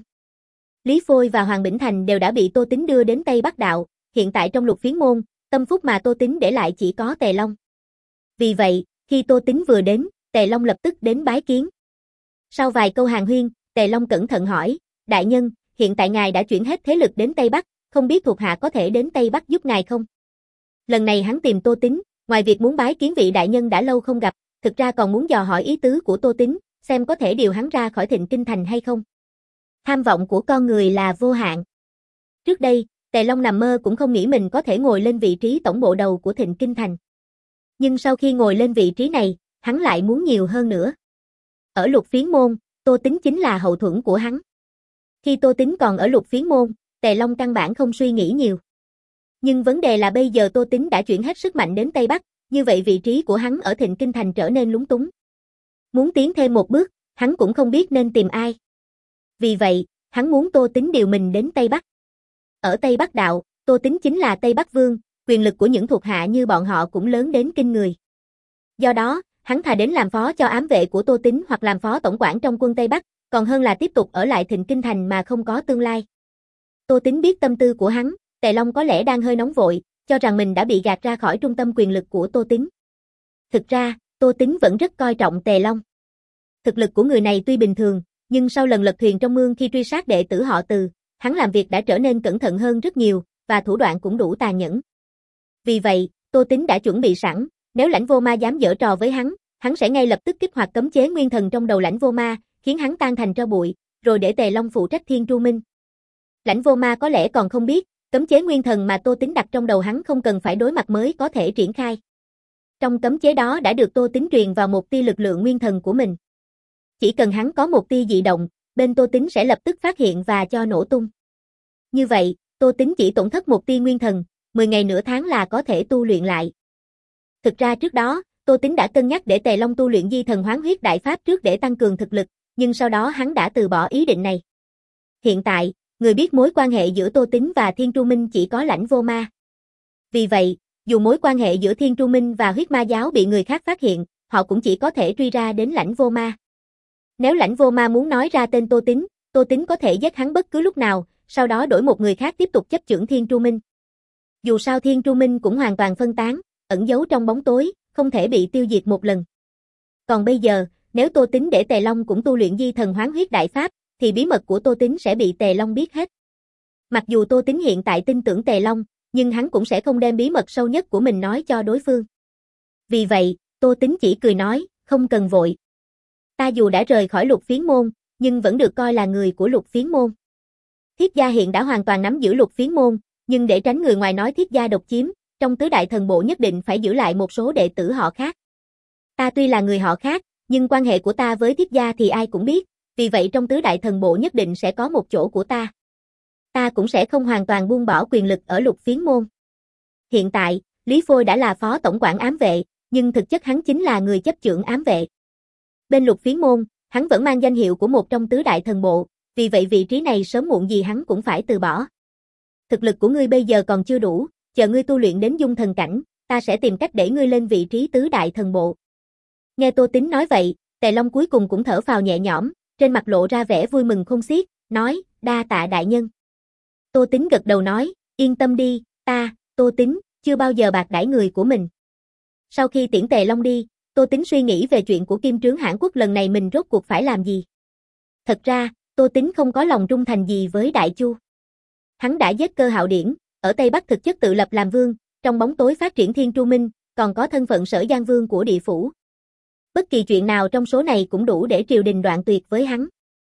Lý Phôi và Hoàng Bỉnh Thành đều đã bị Tô Tính đưa đến Tây Bắc Đạo, hiện tại trong Lục Phiến môn, tâm phúc mà Tô Tính để lại chỉ có Tề Long. Vì vậy, khi Tô Tính vừa đến, Tề Long lập tức đến bái kiến. Sau vài câu hàn huyên, Tề Long cẩn thận hỏi, đại nhân, hiện tại ngài đã chuyển hết thế lực đến Tây Bắc, không biết thuộc hạ có thể đến Tây Bắc giúp ngài không? Lần này hắn tìm Tô Tính, ngoài việc muốn bái kiến vị đại nhân đã lâu không gặp, thực ra còn muốn dò hỏi ý tứ của Tô Tính, xem có thể điều hắn ra khỏi Thịnh Kinh thành hay không. Tham vọng của con người là vô hạn. Trước đây, Tề Long nằm mơ cũng không nghĩ mình có thể ngồi lên vị trí tổng bộ đầu của Thịnh Kinh thành. Nhưng sau khi ngồi lên vị trí này, hắn lại muốn nhiều hơn nữa. Ở Lục Phiến môn, Tô Tính chính là hậu thuẫn của hắn. Khi Tô Tính còn ở Lục Phiến môn, Tề Long căn bản không suy nghĩ nhiều. Nhưng vấn đề là bây giờ Tô Tính đã chuyển hết sức mạnh đến Tây Bắc, như vậy vị trí của hắn ở Thịnh Kinh thành trở nên lúng túng. Muốn tiến thêm một bước, hắn cũng không biết nên tìm ai. Vì vậy, hắn muốn Tô Tính điều mình đến Tây Bắc. Ở Tây Bắc Đạo, Tô Tính chính là Tây Bắc Vương, quyền lực của những thuộc hạ như bọn họ cũng lớn đến kinh người. Do đó, hắn thà đến làm phó cho ám vệ của Tô Tính hoặc làm phó tổng quản trong quân Tây Bắc, còn hơn là tiếp tục ở lại Thịnh Kinh thành mà không có tương lai. Tô Tính biết tâm tư của hắn, Tề Long có lẽ đang hơi nóng vội, cho rằng mình đã bị gạt ra khỏi trung tâm quyền lực của Tô Tính. Thực ra, Tô Tính vẫn rất coi trọng Tề Long. Thực lực của người này tuy bình thường, nhưng sau lần lật thuyền trong mương khi truy sát đệ tử họ Từ, hắn làm việc đã trở nên cẩn thận hơn rất nhiều, và thủ đoạn cũng đủ tàn nhẫn. Vì vậy, Tô Tính đã chuẩn bị sẵn, nếu Lãnh Vô Ma dám giở trò với hắn, hắn sẽ ngay lập tức kích hoạt cấm chế nguyên thần trong đầu Lãnh Vô Ma, khiến hắn tan thành tro bụi, rồi để Tề Long phụ trách Thiên Tru Minh. Lãnh Vô Ma có lẽ còn không biết, cấm chế nguyên thần mà Tô Tính đặt trong đầu hắn không cần phải đối mặt mới có thể triển khai. Trong cấm chế đó đã được Tô Tính truyền vào một tia lực lượng nguyên thần của mình. Chỉ cần hắn có một tia dị động, bên Tô Tính sẽ lập tức phát hiện và cho nổ tung. Như vậy, Tô Tính chỉ tổn thất một tia nguyên thần, mười ngày nửa tháng là có thể tu luyện lại. Thực ra trước đó, Tô Tính đã cân nhắc để Tề Long tu luyện Di Thần Hoán Huyết Đại Pháp trước để tăng cường thực lực, nhưng sau đó hắn đã từ bỏ ý định này. Hiện tại, người biết mối quan hệ giữa Tô Tính và Thiên Tru Minh chỉ có Lãnh Vô Ma. Vì vậy, dù mối quan hệ giữa Thiên Tru Minh và Huyết Ma Giáo bị người khác phát hiện, họ cũng chỉ có thể truy ra đến Lãnh Vô Ma. Nếu Lãnh Vô Ma muốn nói ra tên Tô Tính, Tô Tính có thể giết hắn bất cứ lúc nào, sau đó đổi một người khác tiếp tục chấp chưởng Thiên Tru Minh. Dù sao Thiên Tru Minh cũng hoàn toàn phân tán, ẩn giấu trong bóng tối, không thể bị tiêu diệt một lần. Còn bây giờ, nếu Tô Tính để Tề Long cũng tu luyện Di Thần Hoán Huyết Đại Pháp, thì bí mật của Tô Tính sẽ bị Tề Long biết hết. Mặc dù Tô Tính hiện tại tin tưởng Tề Long, nhưng hắn cũng sẽ không đem bí mật sâu nhất của mình nói cho đối phương. Vì vậy, Tô Tính chỉ cười nói, không cần vội. Ta dù đã rời khỏi Lục Phiến môn, nhưng vẫn được coi là người của Lục Phiến môn. Thiết gia hiện đã hoàn toàn nắm giữ Lục Phiến môn, nhưng để tránh người ngoài nói Thiết gia độc chiếm, trong tứ đại thần bộ nhất định phải giữ lại một số đệ tử họ khác. Ta tuy là người họ khác, nhưng quan hệ của ta với Thiết gia thì ai cũng biết, vì vậy trong tứ đại thần bộ nhất định sẽ có một chỗ của ta. Ta cũng sẽ không hoàn toàn buông bỏ quyền lực ở Lục Phiến môn. Hiện tại, Lý Phôi đã là phó tổng quản ám vệ, nhưng thực chất hắn chính là người chấp chưởng ám vệ. Bên Lục Phiến môn, hắn vẫn mang danh hiệu của một trong tứ đại thần bộ, vì vậy vị trí này sớm muộn gì hắn cũng phải từ bỏ. Thực lực của ngươi bây giờ còn chưa đủ, chờ ngươi tu luyện đến dung thần cảnh, ta sẽ tìm cách để ngươi lên vị trí tứ đại thần bộ. Nghe Tô Tín nói vậy, Tề Long cuối cùng cũng thở phào nhẹ nhõm, trên mặt lộ ra vẻ vui mừng khôn xiết, nói, đa tạ đại nhân. Tô Tín gật đầu nói, yên tâm đi, ta, Tô Tín, chưa bao giờ bạc đãi người của mình. Sau khi tiễn Tề Long đi, Tô Tín suy nghĩ về chuyện của Kim Trướng Hãn Quốc lần này mình rốt cuộc phải làm gì. Thật ra, Tô Tín không có lòng trung thành gì với Đại Chu. Hắn đã giết Cơ Hạo Điển, ở Tây Bắc thực chất tự lập làm vương, trong bóng tối phát triển Thiên Tru Minh, còn có thân phận Sở Giang Vương của địa phủ. Bất kỳ chuyện nào trong số này cũng đủ để triều đình đoạn tuyệt với hắn.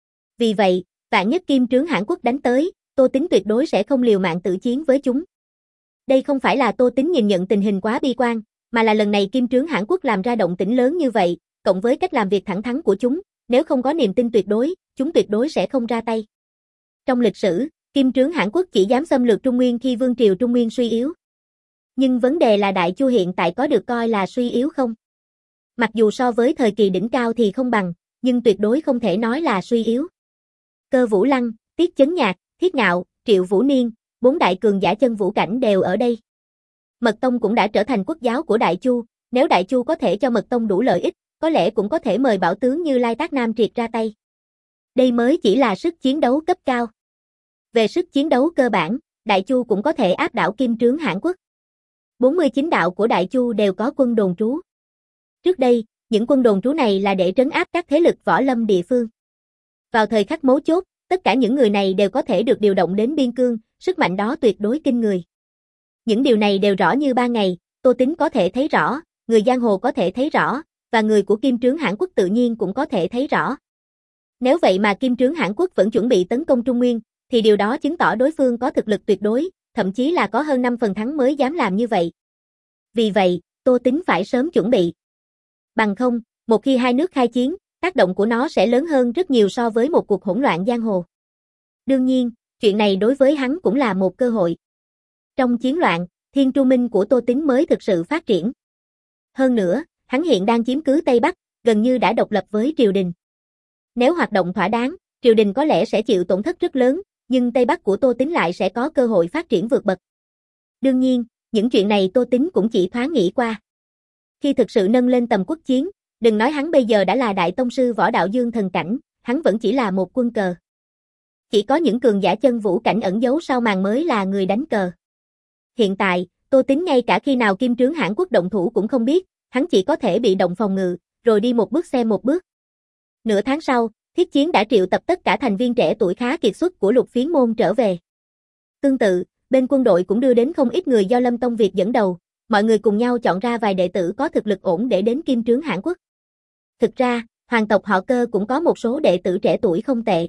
Vì vậy, vạn nhất Kim Trướng Hãn Quốc đánh tới, Tô Tín tuyệt đối sẽ không liều mạng tử chiến với chúng. Đây không phải là Tô Tín nhìn nhận tình hình quá bi quan, mà là lần này Kim Trướng Hãn Quốc làm ra động tĩnh lớn như vậy, cộng với cách làm việc thẳng thắn của chúng, nếu không có niềm tin tuyệt đối, chúng tuyệt đối sẽ không ra tay. Trong lịch sử, Kim Trướng Hãn Quốc chỉ dám xâm lược Trung Nguyên khi vương triều Trung Nguyên suy yếu. Nhưng vấn đề là Đại Chu hiện tại có được coi là suy yếu không? Mặc dù so với thời kỳ đỉnh cao thì không bằng, nhưng tuyệt đối không thể nói là suy yếu. Cơ Vũ Lăng, Tiết Chấn Nhạc, Thiết Ngạo, Triệu Vũ Niên, bốn đại cường giả chân vũ cảnh đều ở đây. Mật Tông cũng đã trở thành quốc giáo của Đại Chu, nếu Đại Chu có thể cho Mật Tông đủ lợi ích, có lẽ cũng có thể mời bảo tướng như Lai Tác Nam Triệt ra tay. Đây mới chỉ là sức chiến đấu cấp cao. Về sức chiến đấu cơ bản, Đại Chu cũng có thể áp đảo Kim Trướng Hãn Quốc. bốn mươi chín đạo của Đại Chu đều có quân đồn trú. Trước đây, những quân đồn trú này là để trấn áp các thế lực võ lâm địa phương. Vào thời khắc mấu chốt, tất cả những người này đều có thể được điều động đến biên cương, sức mạnh đó tuyệt đối kinh người. Những điều này đều rõ như ban ngày, Tô Tín có thể thấy rõ, người giang hồ có thể thấy rõ, và người của Kim Trướng Hãn Quốc tự nhiên cũng có thể thấy rõ. Nếu vậy mà Kim Trướng Hãn Quốc vẫn chuẩn bị tấn công Trung Nguyên, thì điều đó chứng tỏ đối phương có thực lực tuyệt đối, thậm chí là có hơn năm phần thắng mới dám làm như vậy. Vì vậy, Tô Tín phải sớm chuẩn bị. Bằng không, một khi hai nước khai chiến, tác động của nó sẽ lớn hơn rất nhiều so với một cuộc hỗn loạn giang hồ. Đương nhiên, chuyện này đối với hắn cũng là một cơ hội. Trong chiến loạn, Thiên Tru Minh của Tô Tín mới thực sự phát triển. Hơn nữa, hắn hiện đang chiếm cứ Tây Bắc, gần như đã độc lập với triều đình. Nếu hoạt động thỏa đáng, triều đình có lẽ sẽ chịu tổn thất rất lớn, nhưng Tây Bắc của Tô Tín lại sẽ có cơ hội phát triển vượt bậc. Đương nhiên, những chuyện này Tô Tín cũng chỉ thoáng nghĩ qua. Khi thực sự nâng lên tầm quốc chiến, đừng nói hắn bây giờ đã là đại tông sư võ đạo dương thần cảnh, hắn vẫn chỉ là một quân cờ. Chỉ có những cường giả chân vũ cảnh ẩn giấu sau màn mới là người đánh cờ. Hiện tại, Tô Tín ngay cả khi nào Kim Trướng Hãn Quốc động thủ cũng không biết, hắn chỉ có thể bị động phòng ngự, rồi đi một bước xem một bước. Nửa tháng sau, Thiết Chiến đã triệu tập tất cả thành viên trẻ tuổi khá kiệt xuất của Lục Phiến Môn trở về. Tương tự, bên quân đội cũng đưa đến không ít người do Lâm Tông Việt dẫn đầu, mọi người cùng nhau chọn ra vài đệ tử có thực lực ổn để đến Kim Trướng Hãn Quốc. Thực ra, hoàng tộc họ Cơ cũng có một số đệ tử trẻ tuổi không tệ.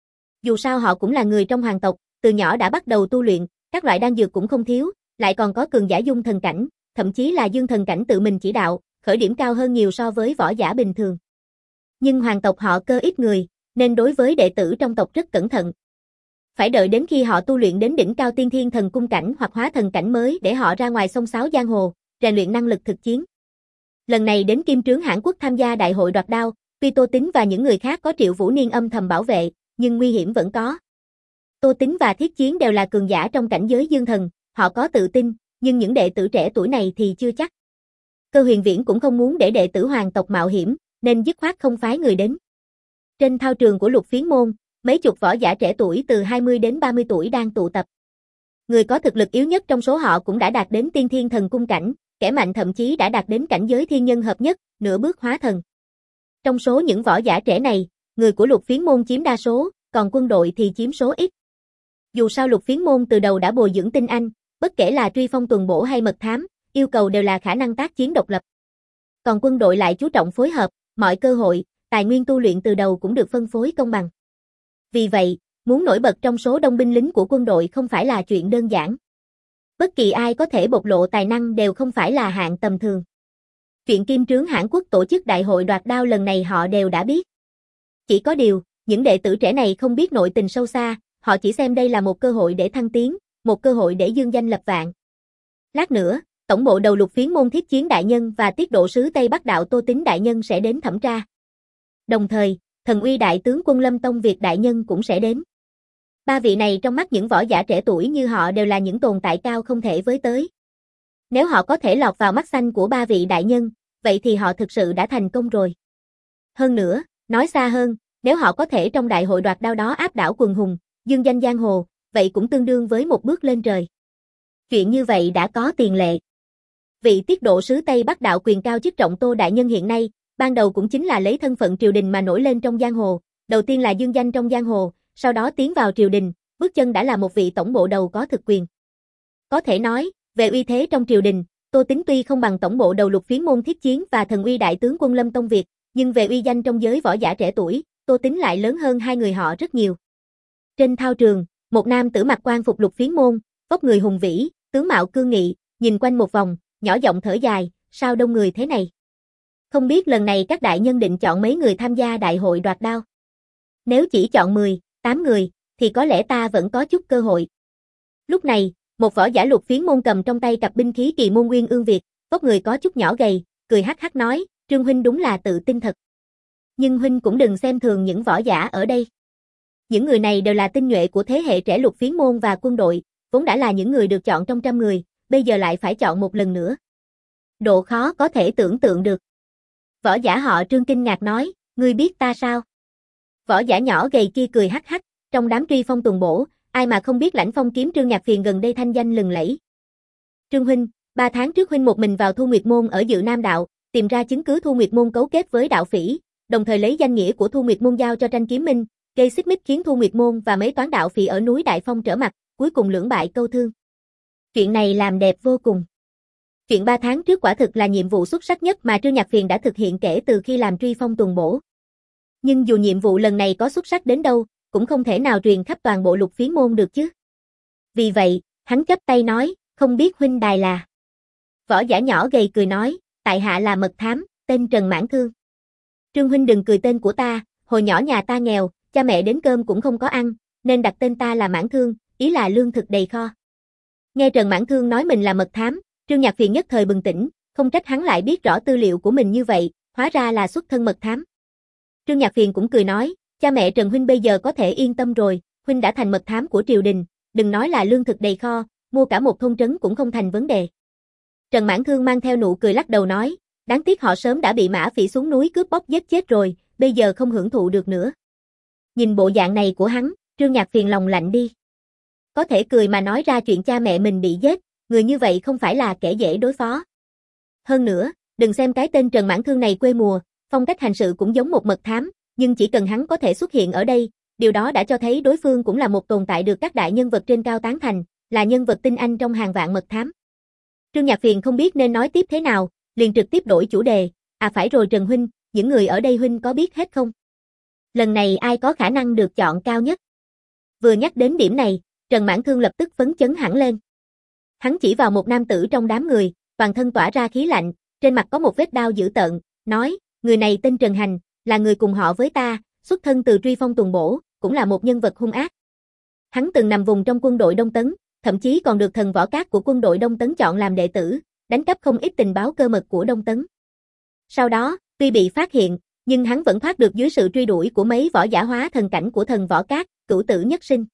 Dù sao họ cũng là người trong hoàng tộc, từ nhỏ đã bắt đầu tu luyện, các loại đan dược cũng không thiếu, lại còn có cường giả dung thần cảnh, thậm chí là dương thần cảnh tự mình chỉ đạo, khởi điểm cao hơn nhiều so với võ giả bình thường. Nhưng hoàng tộc họ Cơ ít người, nên đối với đệ tử trong tộc rất cẩn thận. Phải đợi đến khi họ tu luyện đến đỉnh cao tiên thiên thần cung cảnh hoặc hóa thần cảnh mới để họ ra ngoài xông xáo giang hồ, rèn luyện năng lực thực chiến. Lần này đến Kim Trướng Hãn Quốc tham gia đại hội đoạt đao, tuy Tô Tín và những người khác có Triệu Vũ Niên âm thầm bảo vệ, nhưng nguy hiểm vẫn có. Tô Tín và Thiết Chiến đều là cường giả trong cảnh giới dương thần, họ có tự tin, nhưng những đệ tử trẻ tuổi này thì chưa chắc. Cơ Huyền Viễn cũng không muốn để đệ tử hoàng tộc mạo hiểm, nên dứt khoát không phái người đến. Trên thao trường của Lục Phiến Môn, mấy chục võ giả trẻ tuổi từ hai mươi đến ba mươi tuổi đang tụ tập. Người có thực lực yếu nhất trong số họ cũng đã đạt đến tiên thiên thần cung cảnh, kẻ mạnh thậm chí đã đạt đến cảnh giới thiên nhân hợp nhất, nửa bước hóa thần. Trong số những võ giả trẻ này, người của Lục Phiến Môn chiếm đa số, còn quân đội thì chiếm số ít. Dù sao Lục Phiến Môn từ đầu đã bồi dưỡng tinh anh, bất kể là truy phong tuần bổ hay mật thám, yêu cầu đều là khả năng tác chiến độc lập. Còn quân đội lại chú trọng phối hợp, mọi cơ hội, tài nguyên tu luyện từ đầu cũng được phân phối công bằng. Vì vậy, muốn nổi bật trong số đông binh lính của quân đội không phải là chuyện đơn giản. Bất kỳ ai có thể bộc lộ tài năng đều không phải là hạng tầm thường. Chuyện Kim Trướng Hãn Quốc tổ chức đại hội đoạt đao lần này họ đều đã biết. Chỉ có điều, những đệ tử trẻ này không biết nội tình sâu xa, họ chỉ xem đây là một cơ hội để thăng tiến, một cơ hội để dương danh lập vạn. Lát nữa, tổng bộ đầu Lục Phiến Môn Thiết Chiến đại nhân và tiết độ sứ Tây Bắc đạo Tô Tín đại nhân sẽ đến thẩm tra. Đồng thời, Thần Uy đại tướng quân Lâm Tông Việt đại nhân cũng sẽ đến. Ba vị này trong mắt những võ giả trẻ tuổi như họ đều là những tồn tại cao không thể với tới. Nếu họ có thể lọt vào mắt xanh của ba vị đại nhân, vậy thì họ thực sự đã thành công rồi. Hơn nữa, nói xa hơn, nếu họ có thể trong đại hội đoạt đao đó áp đảo quần hùng, dương danh giang hồ, vậy cũng tương đương với một bước lên trời. Chuyện như vậy đã có tiền lệ. Vị tiết độ sứ Tây Bắc đạo quyền cao chức trọng Tô đại nhân hiện nay, ban đầu cũng chính là lấy thân phận triều đình mà nổi lên trong giang hồ, đầu tiên là dương danh trong giang hồ, sau đó tiến vào triều đình, bước chân đã là một vị tổng bộ đầu có thực quyền. Có thể nói, về uy thế trong triều đình, Tô Tín tuy không bằng tổng bộ đầu Lục Phiến môn Thiết Chiến và thần uy đại tướng quân Lâm Tông Việt, nhưng về uy danh trong giới võ giả trẻ tuổi, Tô Tín lại lớn hơn hai người họ rất nhiều. Trên thao trường, một nam tử mặc quan phục Lục Phiến môn, vóc người hùng vĩ, tướng mạo cương nghị, nhìn quanh một vòng, nhỏ giọng thở dài, sao đông người thế này? Không biết lần này các đại nhân định chọn mấy người tham gia đại hội đoạt đao? Nếu chỉ chọn mười, tám người, thì có lẽ ta vẫn có chút cơ hội. Lúc này, một võ giả Lục Phiến môn cầm trong tay cặp binh khí Kỳ Môn Nguyên Ương Việt, vóc người có chút nhỏ gầy, cười hắc hắc nói, Trương huynh đúng là tự tin thật. Nhưng huynh cũng đừng xem thường những võ giả ở đây. Những người này đều là tinh nhuệ của thế hệ trẻ Lục Phiến môn và quân đội, vốn đã là những người được chọn trong trăm người, bây giờ lại phải chọn một lần nữa. Độ khó có thể tưởng tượng được. Võ giả họ Trương kinh ngạc nói, ngươi biết ta sao? Võ giả nhỏ gầy kia cười hắc hắc, trong đám truy phong tuần bổ, ai mà không biết Lãnh Phong kiếm Trương Nhạc Phiền gần đây thanh danh lừng lẫy. Trương huynh, ba tháng trước huynh một mình vào Thu Nguyệt môn ở Dự Nam đạo, tìm ra chứng cứ Thu Nguyệt môn cấu kết với đạo phỉ, đồng thời lấy danh nghĩa của Thu Nguyệt môn giao cho Tranh Kiếm Minh, gây xích mích khiến Thu Nguyệt môn và mấy toán đạo phỉ ở núi Đại Phong trở mặt, cuối cùng lưỡng bại câu thương. Chuyện này làm đẹp vô cùng. Chuyện ba tháng trước quả thực là nhiệm vụ xuất sắc nhất mà Trương Nhạc Phiền đã thực hiện kể từ khi làm truy phong tuần bổ. Nhưng dù nhiệm vụ lần này có xuất sắc đến đâu, cũng không thể nào truyền khắp toàn bộ Lục Phiến môn được chứ. Vì vậy, hắn chắp tay nói, không biết huynh đài là. Võ giả nhỏ gầy cười nói, tại hạ là mật thám, tên Trần Mãn Thương. Trương huynh đừng cười tên của ta, hồi nhỏ nhà ta nghèo, cha mẹ đến cơm cũng không có ăn, nên đặt tên ta là Mãn Thương, ý là lương thực đầy kho. Nghe Trần Mãn Thương nói mình là mật thám, Trương Nhạc Phiền nhất thời bừng tỉnh, không trách hắn lại biết rõ tư liệu của mình như vậy, hóa ra là xuất thân mật thám. Trương Nhạc Phiền cũng cười nói, cha mẹ Trần huynh bây giờ có thể yên tâm rồi, huynh đã thành mật thám của triều đình, đừng nói là lương thực đầy kho, mua cả một thôn trấn cũng không thành vấn đề. Trần Mãn Thương mang theo nụ cười lắc đầu nói, đáng tiếc họ sớm đã bị mã phỉ xuống núi cướp bóc giết chết rồi, bây giờ không hưởng thụ được nữa. Nhìn bộ dạng này của hắn, Trương Nhạc Phiền lòng lạnh đi. Có thể cười mà nói ra chuyện cha mẹ mình bị giết, người như vậy không phải là kẻ dễ đối phó. Hơn nữa, đừng xem cái tên Trần Mãn Thương này quê mùa, phong cách hành sự cũng giống một mật thám, nhưng chỉ cần hắn có thể xuất hiện ở đây, điều đó đã cho thấy đối phương cũng là một tồn tại được các đại nhân vật trên cao tán thành, là nhân vật tinh anh trong hàng vạn mật thám. Trương Nhạc Phiền không biết nên nói tiếp thế nào, liền trực tiếp đổi chủ đề, à phải rồi Trần huynh, những người ở đây huynh có biết hết không? Lần này ai có khả năng được chọn cao nhất? Vừa nhắc đến điểm này, Trần Mãn Thương lập tức phấn chấn hẳn lên. Hắn chỉ vào một nam tử trong đám người, toàn thân tỏa ra khí lạnh, trên mặt có một vết đao dữ tợn, nói, người này tên Trần Hành, là người cùng họ với ta, xuất thân từ truy phong tuần bổ, cũng là một nhân vật hung ác. Hắn từng nằm vùng trong quân đội Đông Tấn, thậm chí còn được thần võ cát của quân đội Đông Tấn chọn làm đệ tử, đánh cắp không ít tình báo cơ mật của Đông Tấn. Sau đó, tuy bị phát hiện, nhưng hắn vẫn thoát được dưới sự truy đuổi của mấy võ giả hóa thần cảnh của thần võ cát, cửu tử nhất sinh.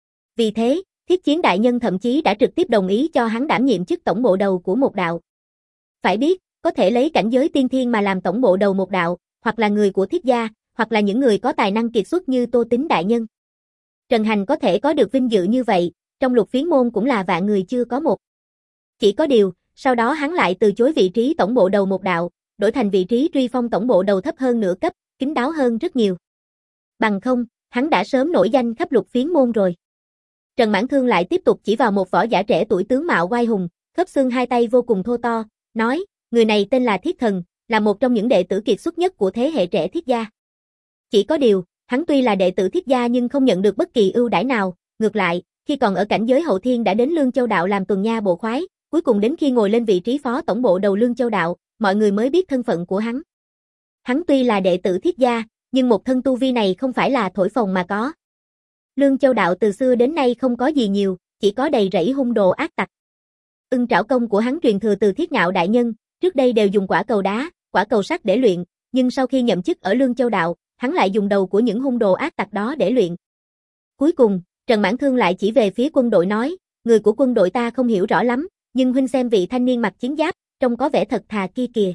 Vì thế, Thiết Chiến đại nhân thậm chí đã trực tiếp đồng ý cho hắn đảm nhiệm chức tổng bộ đầu của một đạo. Phải biết, có thể lấy cảnh giới tiên thiên mà làm tổng bộ đầu một đạo, hoặc là người của Thiết gia, hoặc là những người có tài năng kiệt xuất như Tô Tín đại nhân. Trần Hành có thể có được vinh dự như vậy, trong Lục Phiến môn cũng là vạn người chưa có một. Chỉ có điều, sau đó hắn lại từ chối vị trí tổng bộ đầu một đạo, đổi thành vị trí truy phong tổng bộ đầu thấp hơn nửa cấp, kín đáo hơn rất nhiều. Bằng không, hắn đã sớm nổi danh khắp Lục Phiến môn rồi. Trần Mãn Thương lại tiếp tục chỉ vào một võ giả trẻ tuổi tướng mạo oai hùng, khớp xương hai tay vô cùng thô to, nói, người này tên là Thiết Thần, là một trong những đệ tử kiệt xuất nhất của thế hệ trẻ Thiết gia. Chỉ có điều, hắn tuy là đệ tử Thiết gia nhưng không nhận được bất kỳ ưu đãi nào, ngược lại, khi còn ở cảnh giới hậu thiên đã đến Lương Châu đạo làm tuần nha bộ khoái, cuối cùng đến khi ngồi lên vị trí phó tổng bộ đầu Lương Châu đạo, mọi người mới biết thân phận của hắn. Hắn tuy là đệ tử Thiết gia, nhưng một thân tu vi này không phải là thổi phồng mà có. Lương Châu đạo từ xưa đến nay không có gì nhiều, chỉ có đầy rẫy hung đồ ác tặc. Ưng trảo công của hắn truyền thừa từ Thiết Ngạo đại nhân, trước đây đều dùng quả cầu đá, quả cầu sắt để luyện, nhưng sau khi nhậm chức ở Lương Châu đạo, hắn lại dùng đầu của những hung đồ ác tặc đó để luyện. Cuối cùng, Trần Mãn Thương lại chỉ về phía quân đội nói, người của quân đội ta không hiểu rõ lắm, nhưng huynh xem vị thanh niên mặc chiến giáp, trông có vẻ thật thà kia kìa.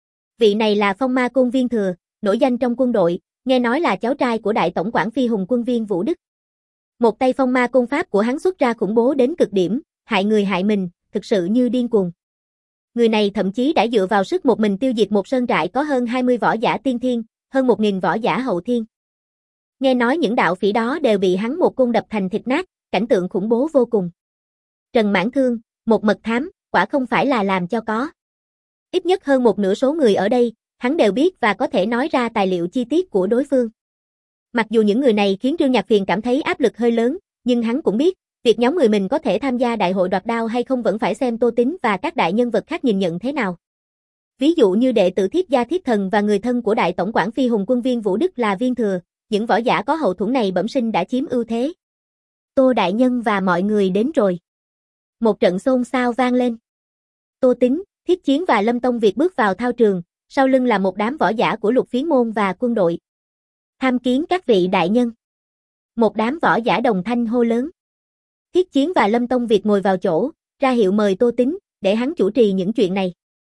Vị này là Phong Ma Côn Viên Thừa, nổi danh trong quân đội, nghe nói là cháu trai của đại tổng quản phi hùng quân Viên Vũ Đức. Một tay phong ma côn pháp của hắn xuất ra khủng bố đến cực điểm, hại người hại mình, thực sự như điên cuồng. Người này thậm chí đã dựa vào sức một mình tiêu diệt một sơn trại có hơn hai mươi võ giả tiên thiên, hơn một nghìn võ giả hậu thiên. Nghe nói những đạo phỉ đó đều bị hắn một côn đập thành thịt nát, cảnh tượng khủng bố vô cùng. Trần Mãn Thương, một mật thám, quả không phải là làm cho có. Ít nhất hơn một nửa số người ở đây, hắn đều biết và có thể nói ra tài liệu chi tiết của đối phương. Mặc dù những người này khiến Trương Nhạc Phiền cảm thấy áp lực hơi lớn, nhưng hắn cũng biết, việc nhóm người mình có thể tham gia đại hội đoạt đao hay không vẫn phải xem Tô Tín và các đại nhân vật khác nhìn nhận thế nào. Ví dụ như đệ tử Thiết Gia Thiết Thần và người thân của đại tổng quản phi hùng quân Viên Vũ Đức là Viên Thừa, những võ giả có hậu thuẫn này bẩm sinh đã chiếm ưu thế. Tô đại nhân và mọi người đến rồi. Một trận xôn xao vang lên. Tô Tín, Thiết Chiến và Lâm Tông Việt bước vào thao trường, sau lưng là một đám võ giả của Lục Phiến môn và quân đội. Tham kiến các vị đại nhân. Một đám võ giả đồng thanh hô lớn. Thiết Chiến và Lâm Tông Việt ngồi vào chỗ, ra hiệu mời Tô Tín, để hắn chủ trì những chuyện này.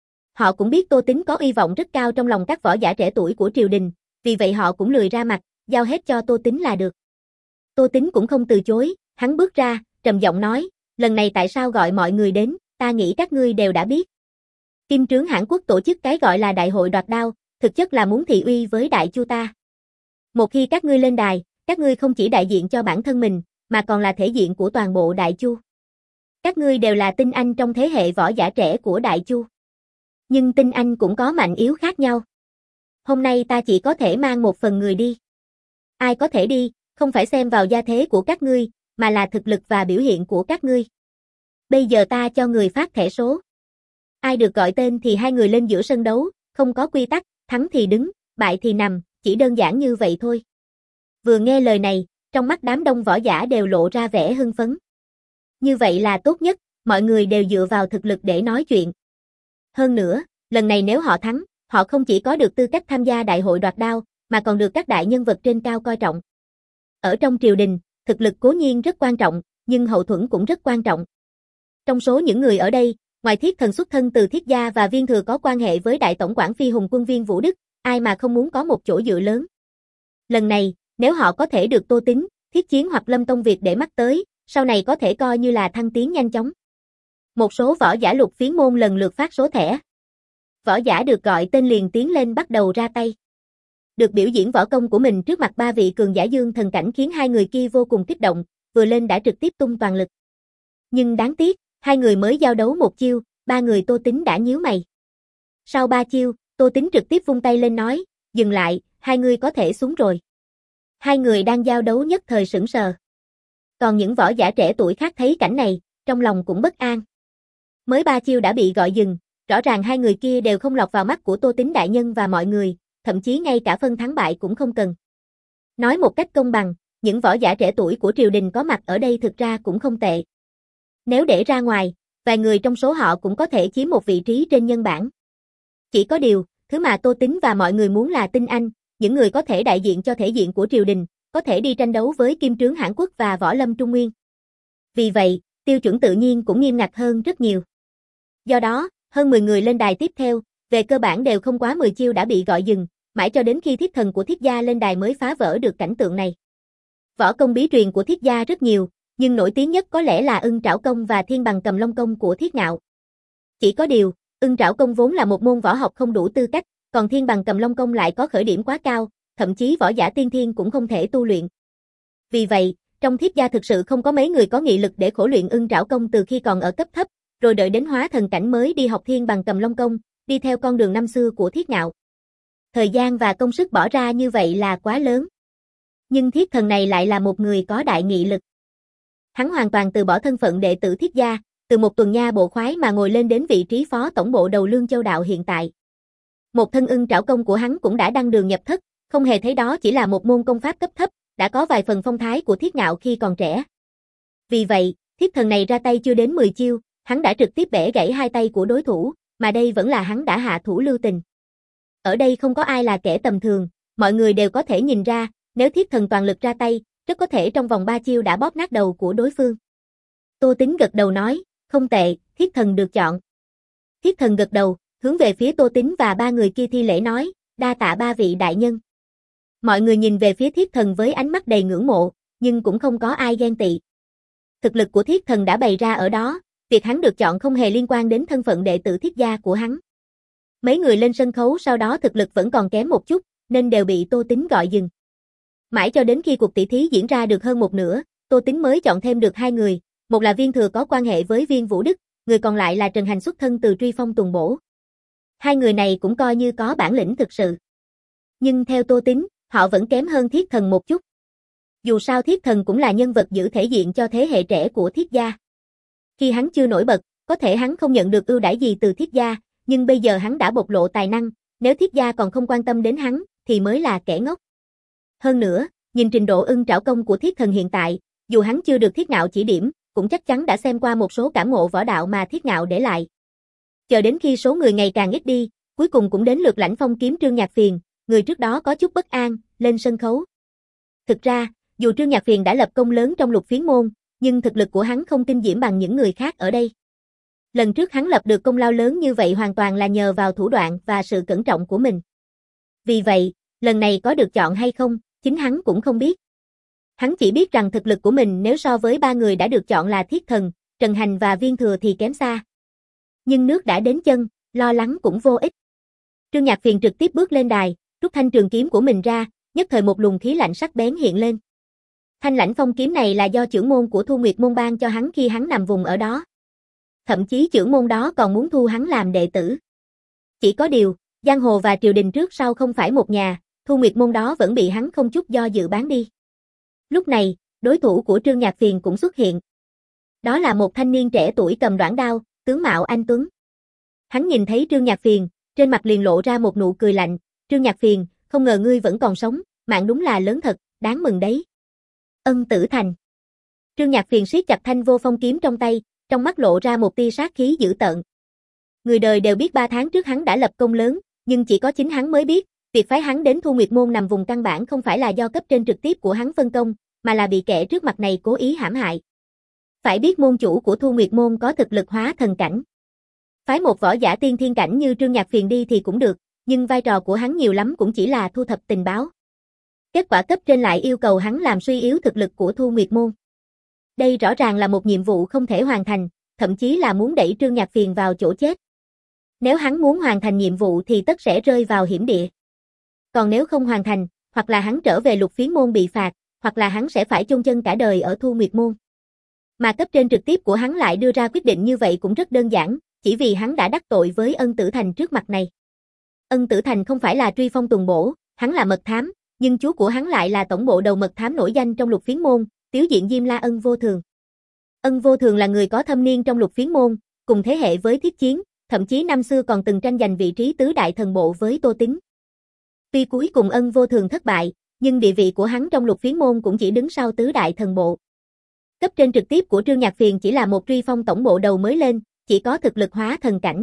Họ cũng biết Tô Tín có uy vọng rất cao trong lòng các võ giả trẻ tuổi của triều đình, vì vậy họ cũng lười ra mặt, giao hết cho Tô Tín là được. Tô Tín cũng không từ chối, hắn bước ra, trầm giọng nói, lần này tại sao gọi mọi người đến, ta nghĩ các ngươi đều đã biết. Kim Trướng Hãn Quốc tổ chức cái gọi là đại hội đoạt đao, thực chất là muốn thị uy với đại chu ta. Một khi các ngươi lên đài, các ngươi không chỉ đại diện cho bản thân mình, mà còn là thể diện của toàn bộ đại chu. Các ngươi đều là tinh anh trong thế hệ võ giả trẻ của đại chu. Nhưng tinh anh cũng có mạnh yếu khác nhau. Hôm nay ta chỉ có thể mang một phần người đi. Ai có thể đi, không phải xem vào gia thế của các ngươi, mà là thực lực và biểu hiện của các ngươi. Bây giờ ta cho người phát thẻ số. Ai được gọi tên thì hai người lên giữa sân đấu, không có quy tắc, thắng thì đứng, bại thì nằm, chỉ đơn giản như vậy thôi. Vừa nghe lời này, trong mắt đám đông võ giả đều lộ ra vẻ hưng phấn. Như vậy là tốt nhất, mọi người đều dựa vào thực lực để nói chuyện. Hơn nữa, lần này nếu họ thắng, họ không chỉ có được tư cách tham gia đại hội đoạt đao, mà còn được các đại nhân vật trên cao coi trọng. Ở trong triều đình, thực lực cố nhiên rất quan trọng, nhưng hậu thuẫn cũng rất quan trọng. Trong số những người ở đây, ngoài Thiết Thần xuất thân từ Thiết Gia và Viên Thừa có quan hệ với đại tổng quản phi hùng quân Viên Vũ Đức, ai mà không muốn có một chỗ dựa lớn. Lần này, nếu họ có thể được Tô Tín, Thiết Chiến hoặc Lâm Tông Việt để mắt tới, sau này có thể coi như là thăng tiến nhanh chóng. Một số võ giả Lục Phiến môn lần lượt phát số thẻ. Võ giả được gọi tên liền tiến lên bắt đầu ra tay. Được biểu diễn võ công của mình trước mặt ba vị cường giả dương thần cảnh khiến hai người kia vô cùng kích động, vừa lên đã trực tiếp tung toàn lực. Nhưng đáng tiếc, hai người mới giao đấu một chiêu, ba người Tô Tín đã nhíu mày. Sau ba chiêu, Tô Tín trực tiếp vung tay lên nói, dừng lại, hai người có thể xuống rồi. Hai người đang giao đấu nhất thời sững sờ. Còn những võ giả trẻ tuổi khác thấy cảnh này, trong lòng cũng bất an. Mới ba chiêu đã bị gọi dừng, rõ ràng hai người kia đều không lọt vào mắt của Tô Tín đại nhân và mọi người, thậm chí ngay cả phân thắng bại cũng không cần. Nói một cách công bằng, những võ giả trẻ tuổi của triều đình có mặt ở đây thực ra cũng không tệ. Nếu để ra ngoài, vài người trong số họ cũng có thể chiếm một vị trí trên nhân bảng. Chỉ có điều, thứ mà Tô Tín và mọi người muốn là tinh anh, những người có thể đại diện cho thể diện của triều đình, có thể đi tranh đấu với Kim Trướng Hãn Quốc và Võ Lâm Trung Nguyên. Vì vậy, tiêu chuẩn tự nhiên cũng nghiêm ngặt hơn rất nhiều. Do đó, hơn mười người lên đài tiếp theo, về cơ bản đều không quá mười chiêu đã bị gọi dừng, mãi cho đến khi Thiết Thần của Thiết Gia lên đài mới phá vỡ được cảnh tượng này. Võ công bí truyền của Thiết Gia rất nhiều, nhưng nổi tiếng nhất có lẽ là Ưng Trảo Công và Thiên Bằng Cầm Long Công của Thiết Ngạo. Chỉ có điều, Ưng Trảo Công vốn là một môn võ học không đủ tư cách, còn Thiên Bằng Cầm Long Công lại có khởi điểm quá cao, thậm chí võ giả tiên thiên cũng không thể tu luyện. Vì vậy, trong Thiết Gia thực sự không có mấy người có nghị lực để khổ luyện Ưng Trảo Công từ khi còn ở cấp thấp, rồi đợi đến hóa thần cảnh mới đi học Thiên Bằng Cầm Long Công, đi theo con đường năm xưa của Thiết Ngạo. Thời gian và công sức bỏ ra như vậy là quá lớn. Nhưng Thiết Thần này lại là một người có đại nghị lực. Hắn hoàn toàn từ bỏ thân phận đệ tử Thiết Gia, từ một tuần nha bộ khoái mà ngồi lên đến vị trí phó tổng bộ đầu Lương Châu đạo hiện tại. Một thân Ưng Trảo Công của hắn cũng đã đăng đường nhập thất, không hề thấy đó chỉ là một môn công pháp cấp thấp, đã có vài phần phong thái của Thiết Ngạo khi còn trẻ. Vì vậy, Thiết Thần này ra tay chưa đến mười chiêu, hắn đã trực tiếp bẻ gãy hai tay của đối thủ, mà đây vẫn là hắn đã hạ thủ lưu tình. Ở đây không có ai là kẻ tầm thường, mọi người đều có thể nhìn ra, nếu Thiết Thần toàn lực ra tay, rất có thể trong vòng ba chiêu đã bóp nát đầu của đối phương. Tô Tín gật đầu nói, không tệ, Thiết Thần được chọn. Thiết Thần gật đầu, hướng về phía Tô Tín và ba người kia thi lễ nói, đa tạ ba vị đại nhân. Mọi người nhìn về phía Thiết Thần với ánh mắt đầy ngưỡng mộ, nhưng cũng không có ai ghen tị. Thực lực của Thiết Thần đã bày ra ở đó, việc hắn được chọn không hề liên quan đến thân phận đệ tử Thiết gia của hắn. Mấy người lên sân khấu sau đó thực lực vẫn còn kém một chút, nên đều bị Tô Tín gọi dừng. Mãi cho đến khi cuộc tỷ thí diễn ra được hơn một nửa, Tô Tín mới chọn thêm được hai người, một là Viên Thừa có quan hệ với Viên Vũ Đức, người còn lại là Trần Hành xuất thân từ Truy Phong Tuần Bổ. Hai người này cũng coi như có bản lĩnh thực sự. Nhưng theo Tô Tín, họ vẫn kém hơn Thiết Thần một chút. Dù sao Thiết Thần cũng là nhân vật giữ thể diện cho thế hệ trẻ của Thiết gia. Khi hắn chưa nổi bật, có thể hắn không nhận được ưu đãi gì từ Thiết gia, nhưng bây giờ hắn đã bộc lộ tài năng, nếu Thiết gia còn không quan tâm đến hắn, thì mới là kẻ ngốc. Hơn nữa, nhìn trình độ ưng trảo công của Thiết Thần hiện tại, dù hắn chưa được Thiết Ngạo chỉ điểm, cũng chắc chắn đã xem qua một số cảm ngộ võ đạo mà Thiết Ngạo để lại. Chờ đến khi số người ngày càng ít đi, cuối cùng cũng đến lượt Lãnh Phong kiếm Trương Nhạc Phiền, người trước đó có chút bất an, lên sân khấu. Thực ra, dù Trương Nhạc Phiền đã lập công lớn trong Lục Phiến môn, nhưng thực lực của hắn không kinh diễm bằng những người khác ở đây. Lần trước hắn lập được công lao lớn như vậy hoàn toàn là nhờ vào thủ đoạn và sự cẩn trọng của mình. Vì vậy, lần này có được chọn hay không, chính hắn cũng không biết. Hắn chỉ biết rằng thực lực của mình nếu so với ba người đã được chọn là Thiết Thần, Trần Hành và Viên Thừa thì kém xa. Nhưng nước đã đến chân, lo lắng cũng vô ích. Trương Nhạc Phiền trực tiếp bước lên đài, rút thanh trường kiếm của mình ra, nhất thời một luồng khí lạnh sắc bén hiện lên. Thanh Lãnh Phong kiếm này là do trưởng môn của Thu Nguyệt môn ban cho hắn khi hắn nằm vùng ở đó. Thậm chí trưởng môn đó còn muốn thu hắn làm đệ tử. Chỉ có điều, giang hồ và triều đình trước sau không phải một nhà, Thu Nguyệt môn đó vẫn bị hắn không chút do dự bán đi. Lúc này, đối thủ của Trương Nhạc Phiền cũng xuất hiện. Đó là một thanh niên trẻ tuổi cầm đoản đao, tướng mạo anh tuấn. Hắn nhìn thấy Trương Nhạc Phiền, trên mặt liền lộ ra một nụ cười lạnh, Trương Nhạc Phiền, không ngờ ngươi vẫn còn sống, mạng đúng là lớn thật, đáng mừng đấy. Ân Tử Thành. Trương Nhạc Phiền siết chặt thanh vô phong kiếm trong tay, trong mắt lộ ra một tia sát khí dữ tợn. Người đời đều biết ba tháng trước hắn đã lập công lớn, nhưng chỉ có chính hắn mới biết, việc phái hắn đến Thu Nguyệt môn nằm vùng căn bản không phải là do cấp trên trực tiếp của hắn phân công, mà là bị kẻ trước mặt này cố ý hãm hại. Phải biết môn chủ của Thu Nguyệt môn có thực lực hóa thần cảnh. Phái một võ giả tiên thiên cảnh như Trương Nhạc Phiền đi thì cũng được, nhưng vai trò của hắn nhiều lắm cũng chỉ là thu thập tình báo. Kết quả cấp trên lại yêu cầu hắn làm suy yếu thực lực của Thu Nguyệt môn. Đây rõ ràng là một nhiệm vụ không thể hoàn thành, thậm chí là muốn đẩy Trương Nhạc Phiền vào chỗ chết. Nếu hắn muốn hoàn thành nhiệm vụ thì tất sẽ rơi vào hiểm địa. Còn nếu không hoàn thành, hoặc là hắn trở về Lục Phiến môn bị phạt, hoặc là hắn sẽ phải chôn chân cả đời ở Thu Nguyệt môn. Mà cấp trên trực tiếp của hắn lại đưa ra quyết định như vậy cũng rất đơn giản, chỉ vì hắn đã đắc tội với Ân Tử Thành trước mặt này. Ân Tử Thành không phải là Truy Phong Tuần Bổ, hắn là mật thám, nhưng chú của hắn lại là tổng bộ đầu mật thám nổi danh trong Lục Phiến môn, Tiếu Diện Diêm La Ân Vô Thường. Ân Vô Thường là người có thâm niên trong Lục Phiến môn, cùng thế hệ với Thiết Chiến, thậm chí năm xưa còn từng tranh giành vị trí tứ đại thần bộ với Tô Tín. Tuy cuối cùng Ân Vô Thường thất bại, nhưng địa vị của hắn trong Lục Phiến môn cũng chỉ đứng sau tứ đại thần bộ. Cấp trên trực tiếp của Trương Nhạc Phiền chỉ là một Truy Phong tổng bộ đầu mới lên, chỉ có thực lực hóa thần cảnh.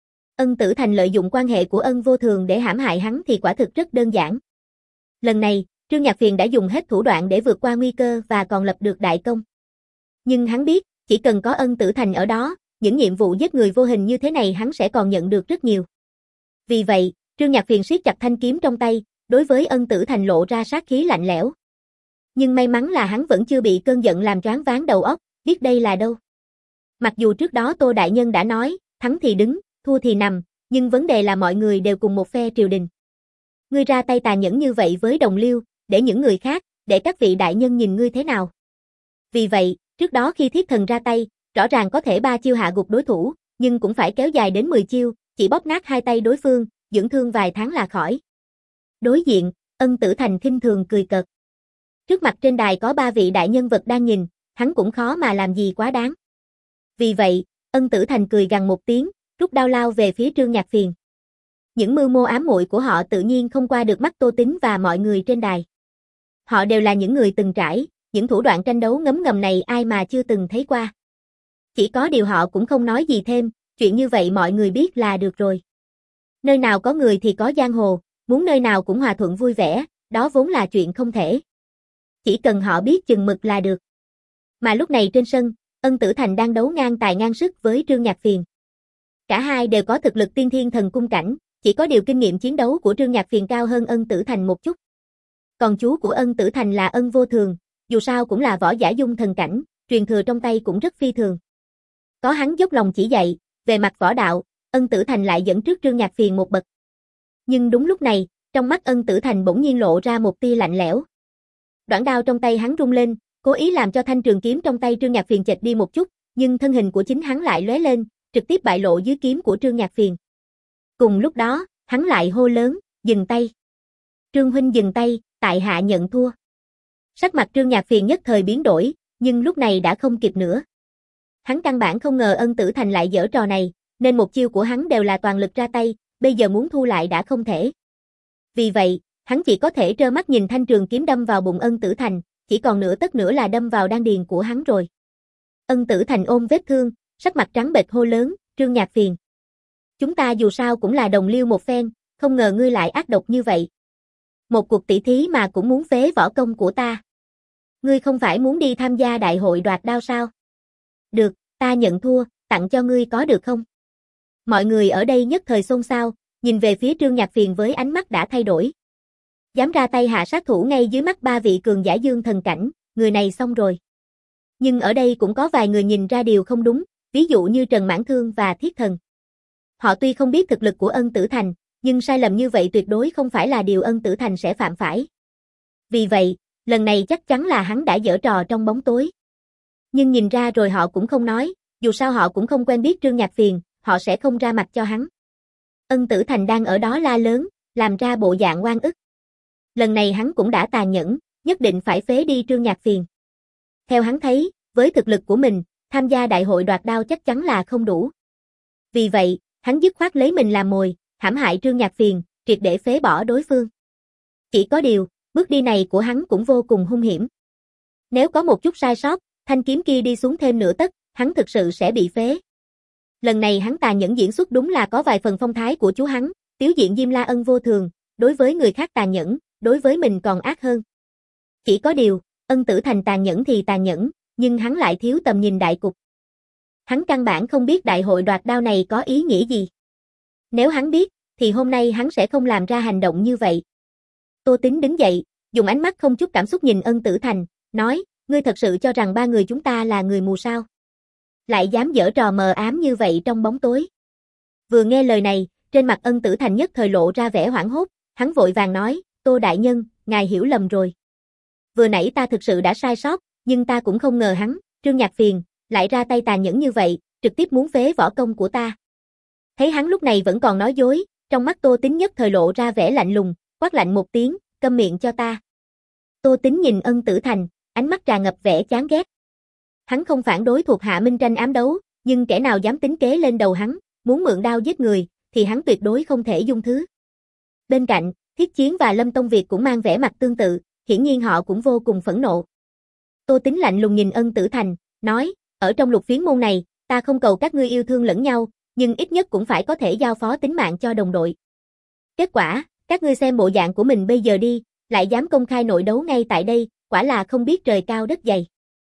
Ân Tử Thành lợi dụng quan hệ của Ân Vô Thường để hãm hại hắn thì quả thực rất đơn giản. Lần này, Trương Nhạc Phiền đã dùng hết thủ đoạn để vượt qua nguy cơ và còn lập được đại công. Nhưng hắn biết, chỉ cần có Ân Tử Thành ở đó, những nhiệm vụ giết người vô hình như thế này hắn sẽ còn nhận được rất nhiều. Vì vậy, Trương Nhạc Phiền siết chặt thanh kiếm trong tay, đối với Ân Tử Thành lộ ra sát khí lạnh lẽo. Nhưng may mắn là hắn vẫn chưa bị cơn giận làm choáng váng đầu óc, biết đây là đâu. Mặc dù trước đó Tô Đại Nhân đã nói, thắng thì đứng, thua thì nằm, nhưng vấn đề là mọi người đều cùng một phe triều đình. Ngươi ra tay tàn nhẫn như vậy với đồng liêu, để những người khác, để các vị đại nhân nhìn ngươi thế nào. Vì vậy, trước đó khi Thiết Thần ra tay, rõ ràng có thể ba chiêu hạ gục đối thủ, nhưng cũng phải kéo dài đến mười chiêu, chỉ bóp nát hai tay đối phương, dưỡng thương vài tháng là khỏi. Đối diện, Ân Tử Thành khinh thường cười cợt. Trước mặt trên đài có ba vị đại nhân vật đang nhìn, hắn cũng khó mà làm gì quá đáng. Vì vậy, Ân Tử Thành cười gằn một tiếng, rút đao lao về phía Trương Nhạc Phiền. Những mưu mô ám muội của họ tự nhiên không qua được mắt Tô Tín và mọi người trên đài. Họ đều là những người từng trải, những thủ đoạn tranh đấu ngấm ngầm này ai mà chưa từng thấy qua. Chỉ có điều họ cũng không nói gì thêm, chuyện như vậy mọi người biết là được rồi. Nơi nào có người thì có giang hồ, muốn nơi nào cũng hòa thuận vui vẻ, đó vốn là chuyện không thể. Chỉ cần họ biết chừng mực là được. Mà lúc này trên sân, Ân Tử Thành đang đấu ngang tài ngang sức với Trương Nhạc Phiền. Cả hai đều có thực lực tiên thiên thần cung cảnh, chỉ có điều kinh nghiệm chiến đấu của Trương Nhạc Phiền cao hơn Ân Tử Thành một chút. Còn chú của Ân Tử Thành là Ân Vô Thường, dù sao cũng là võ giả dung thần cảnh, truyền thừa trong tay cũng rất phi thường. Có hắn dốc lòng chỉ dạy, về mặt võ đạo, Ân Tử Thành lại dẫn trước Trương Nhạc Phiền một bậc. Nhưng đúng lúc này, trong mắt Ân Tử Thành bỗng nhiên lộ ra một tia lạnh lẽo. Đoạn đao trong tay hắn rung lên, cố ý làm cho thanh trường kiếm trong tay Trương Nhạc Phiền chệch đi một chút, nhưng thân hình của chính hắn lại lóe lên, trực tiếp bại lộ dưới kiếm của Trương Nhạc Phiền. Cùng lúc đó, hắn lại hô lớn, dừng tay. Trương huynh dừng tay, tại hạ nhận thua. Sắc mặt Trương Nhạc Phiền nhất thời biến đổi, nhưng lúc này đã không kịp nữa. Hắn căn bản không ngờ Ân Tử Thành lại giở trò này, nên một chiêu của hắn đều là toàn lực ra tay, bây giờ muốn thu lại đã không thể. Vì vậy, hắn chỉ có thể trơ mắt nhìn thanh trường kiếm đâm vào bụng Ân Tử Thành, chỉ còn nửa tấc nữa là đâm vào đan điền của hắn rồi. Ân Tử Thành ôm vết thương, sắc mặt trắng bệch hô lớn, Trương Nhạc Phiền. Chúng ta dù sao cũng là đồng liêu một phen, không ngờ ngươi lại ác độc như vậy. Một cuộc tỷ thí mà cũng muốn phế võ công của ta. Ngươi không phải muốn đi tham gia đại hội đoạt đao sao? Được, ta nhận thua, tặng cho ngươi có được không? Mọi người ở đây nhất thời xôn xao, nhìn về phía Trương Nhạc Phiền với ánh mắt đã thay đổi. Dám ra tay hạ sát thủ ngay dưới mắt ba vị cường giả dương thần cảnh, người này xong rồi. Nhưng ở đây cũng có vài người nhìn ra điều không đúng, ví dụ như Trần Mãn Thương và Thiết Thần. Họ tuy không biết thực lực của Ân Tử Thành, nhưng sai lầm như vậy tuyệt đối không phải là điều Ân Tử Thành sẽ phạm phải. Vì vậy, lần này chắc chắn là hắn đã giở trò trong bóng tối. Nhưng nhìn ra rồi họ cũng không nói, dù sao họ cũng không quen biết Trương Nhạc Phiền, họ sẽ không ra mặt cho hắn. Ân Tử Thành đang ở đó la lớn, làm ra bộ dạng oan ức. Lần này hắn cũng đã tàn nhẫn, nhất định phải phế đi Trương Nhạc Phiền. Theo hắn thấy, với thực lực của mình, tham gia đại hội đoạt đao chắc chắn là không đủ. Vì vậy, hắn dứt khoát lấy mình làm mồi, hãm hại Trương Nhạc Phiền, triệt để phế bỏ đối phương. Chỉ có điều, bước đi này của hắn cũng vô cùng hung hiểm. Nếu có một chút sai sót, thanh kiếm kia đi xuống thêm nửa tấc, hắn thực sự sẽ bị phế. Lần này hắn tàn nhẫn diễn xuất đúng là có vài phần phong thái của chú hắn, tiếu diện Diêm La Ân Vô Thường, đối với người khác tàn nhẫn, đối với mình còn ác hơn. Chỉ có điều, Ân Tử Thành tàn nhẫn thì tàn nhẫn, nhưng hắn lại thiếu tầm nhìn đại cục. Hắn căn bản không biết đại hội đoạt đao này có ý nghĩa gì. Nếu hắn biết, thì hôm nay hắn sẽ không làm ra hành động như vậy. Tô Tính đứng dậy, dùng ánh mắt không chút cảm xúc nhìn Ân Tử Thành, nói, ngươi thật sự cho rằng ba người chúng ta là người mù sao? Lại dám giở trò mờ ám như vậy trong bóng tối. Vừa nghe lời này, trên mặt Ân Tử Thành nhất thời lộ ra vẻ hoảng hốt, hắn vội vàng nói, Tô đại nhân, ngài hiểu lầm rồi. Vừa nãy ta thực sự đã sai sót, nhưng ta cũng không ngờ hắn, Trương Nhạc Phiền, lại ra tay tàn nhẫn như vậy, trực tiếp muốn phế võ công của ta. Thấy hắn lúc này vẫn còn nói dối, trong mắt Tô Tính nhất thời lộ ra vẻ lạnh lùng, quát lạnh một tiếng, câm miệng cho ta. Tô Tính nhìn Ân Tử Thành, ánh mắt tràn ngập vẻ chán ghét. Hắn không phản đối thuộc hạ minh tranh ám đấu, nhưng kẻ nào dám tính kế lên đầu hắn, muốn mượn đao giết người, thì hắn tuyệt đối không thể dung thứ. Bên cạnh, Thiết Chiến và Lâm Tông Việt cũng mang vẻ mặt tương tự, hiển nhiên họ cũng vô cùng phẫn nộ. Tô Tính lạnh lùng nhìn Ân Tử Thành, nói, ở trong Lục Phiến môn này, ta không cầu các ngươi yêu thương lẫn nhau, nhưng ít nhất cũng phải có thể giao phó tính mạng cho đồng đội. Kết quả, các ngươi xem bộ dạng của mình bây giờ đi, lại dám công khai nội đấu ngay tại đây, quả là không biết trời cao đất dày.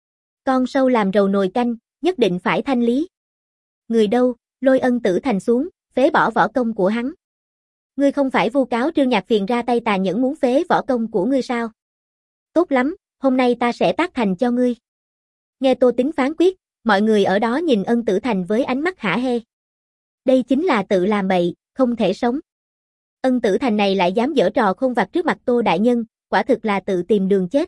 Con sâu làm rầu nồi canh, nhất định phải thanh lý. Người đâu, lôi Ân Tử Thành xuống, phế bỏ võ công của hắn. Ngươi không phải vu cáo Trương Nhạc Phiền ra tay tàn nhẫn muốn phế võ công của ngươi sao? Tốt lắm, hôm nay ta sẽ tác thành cho ngươi. Nghe Tô Tính phán quyết, mọi người ở đó nhìn Ân Tử Thành với ánh mắt hả hê. Đây chính là tự làm bậy, không thể sống. Ân Tử Thành này lại dám giở trò khôn vặt trước mặt Tô đại nhân, quả thực là tự tìm đường chết.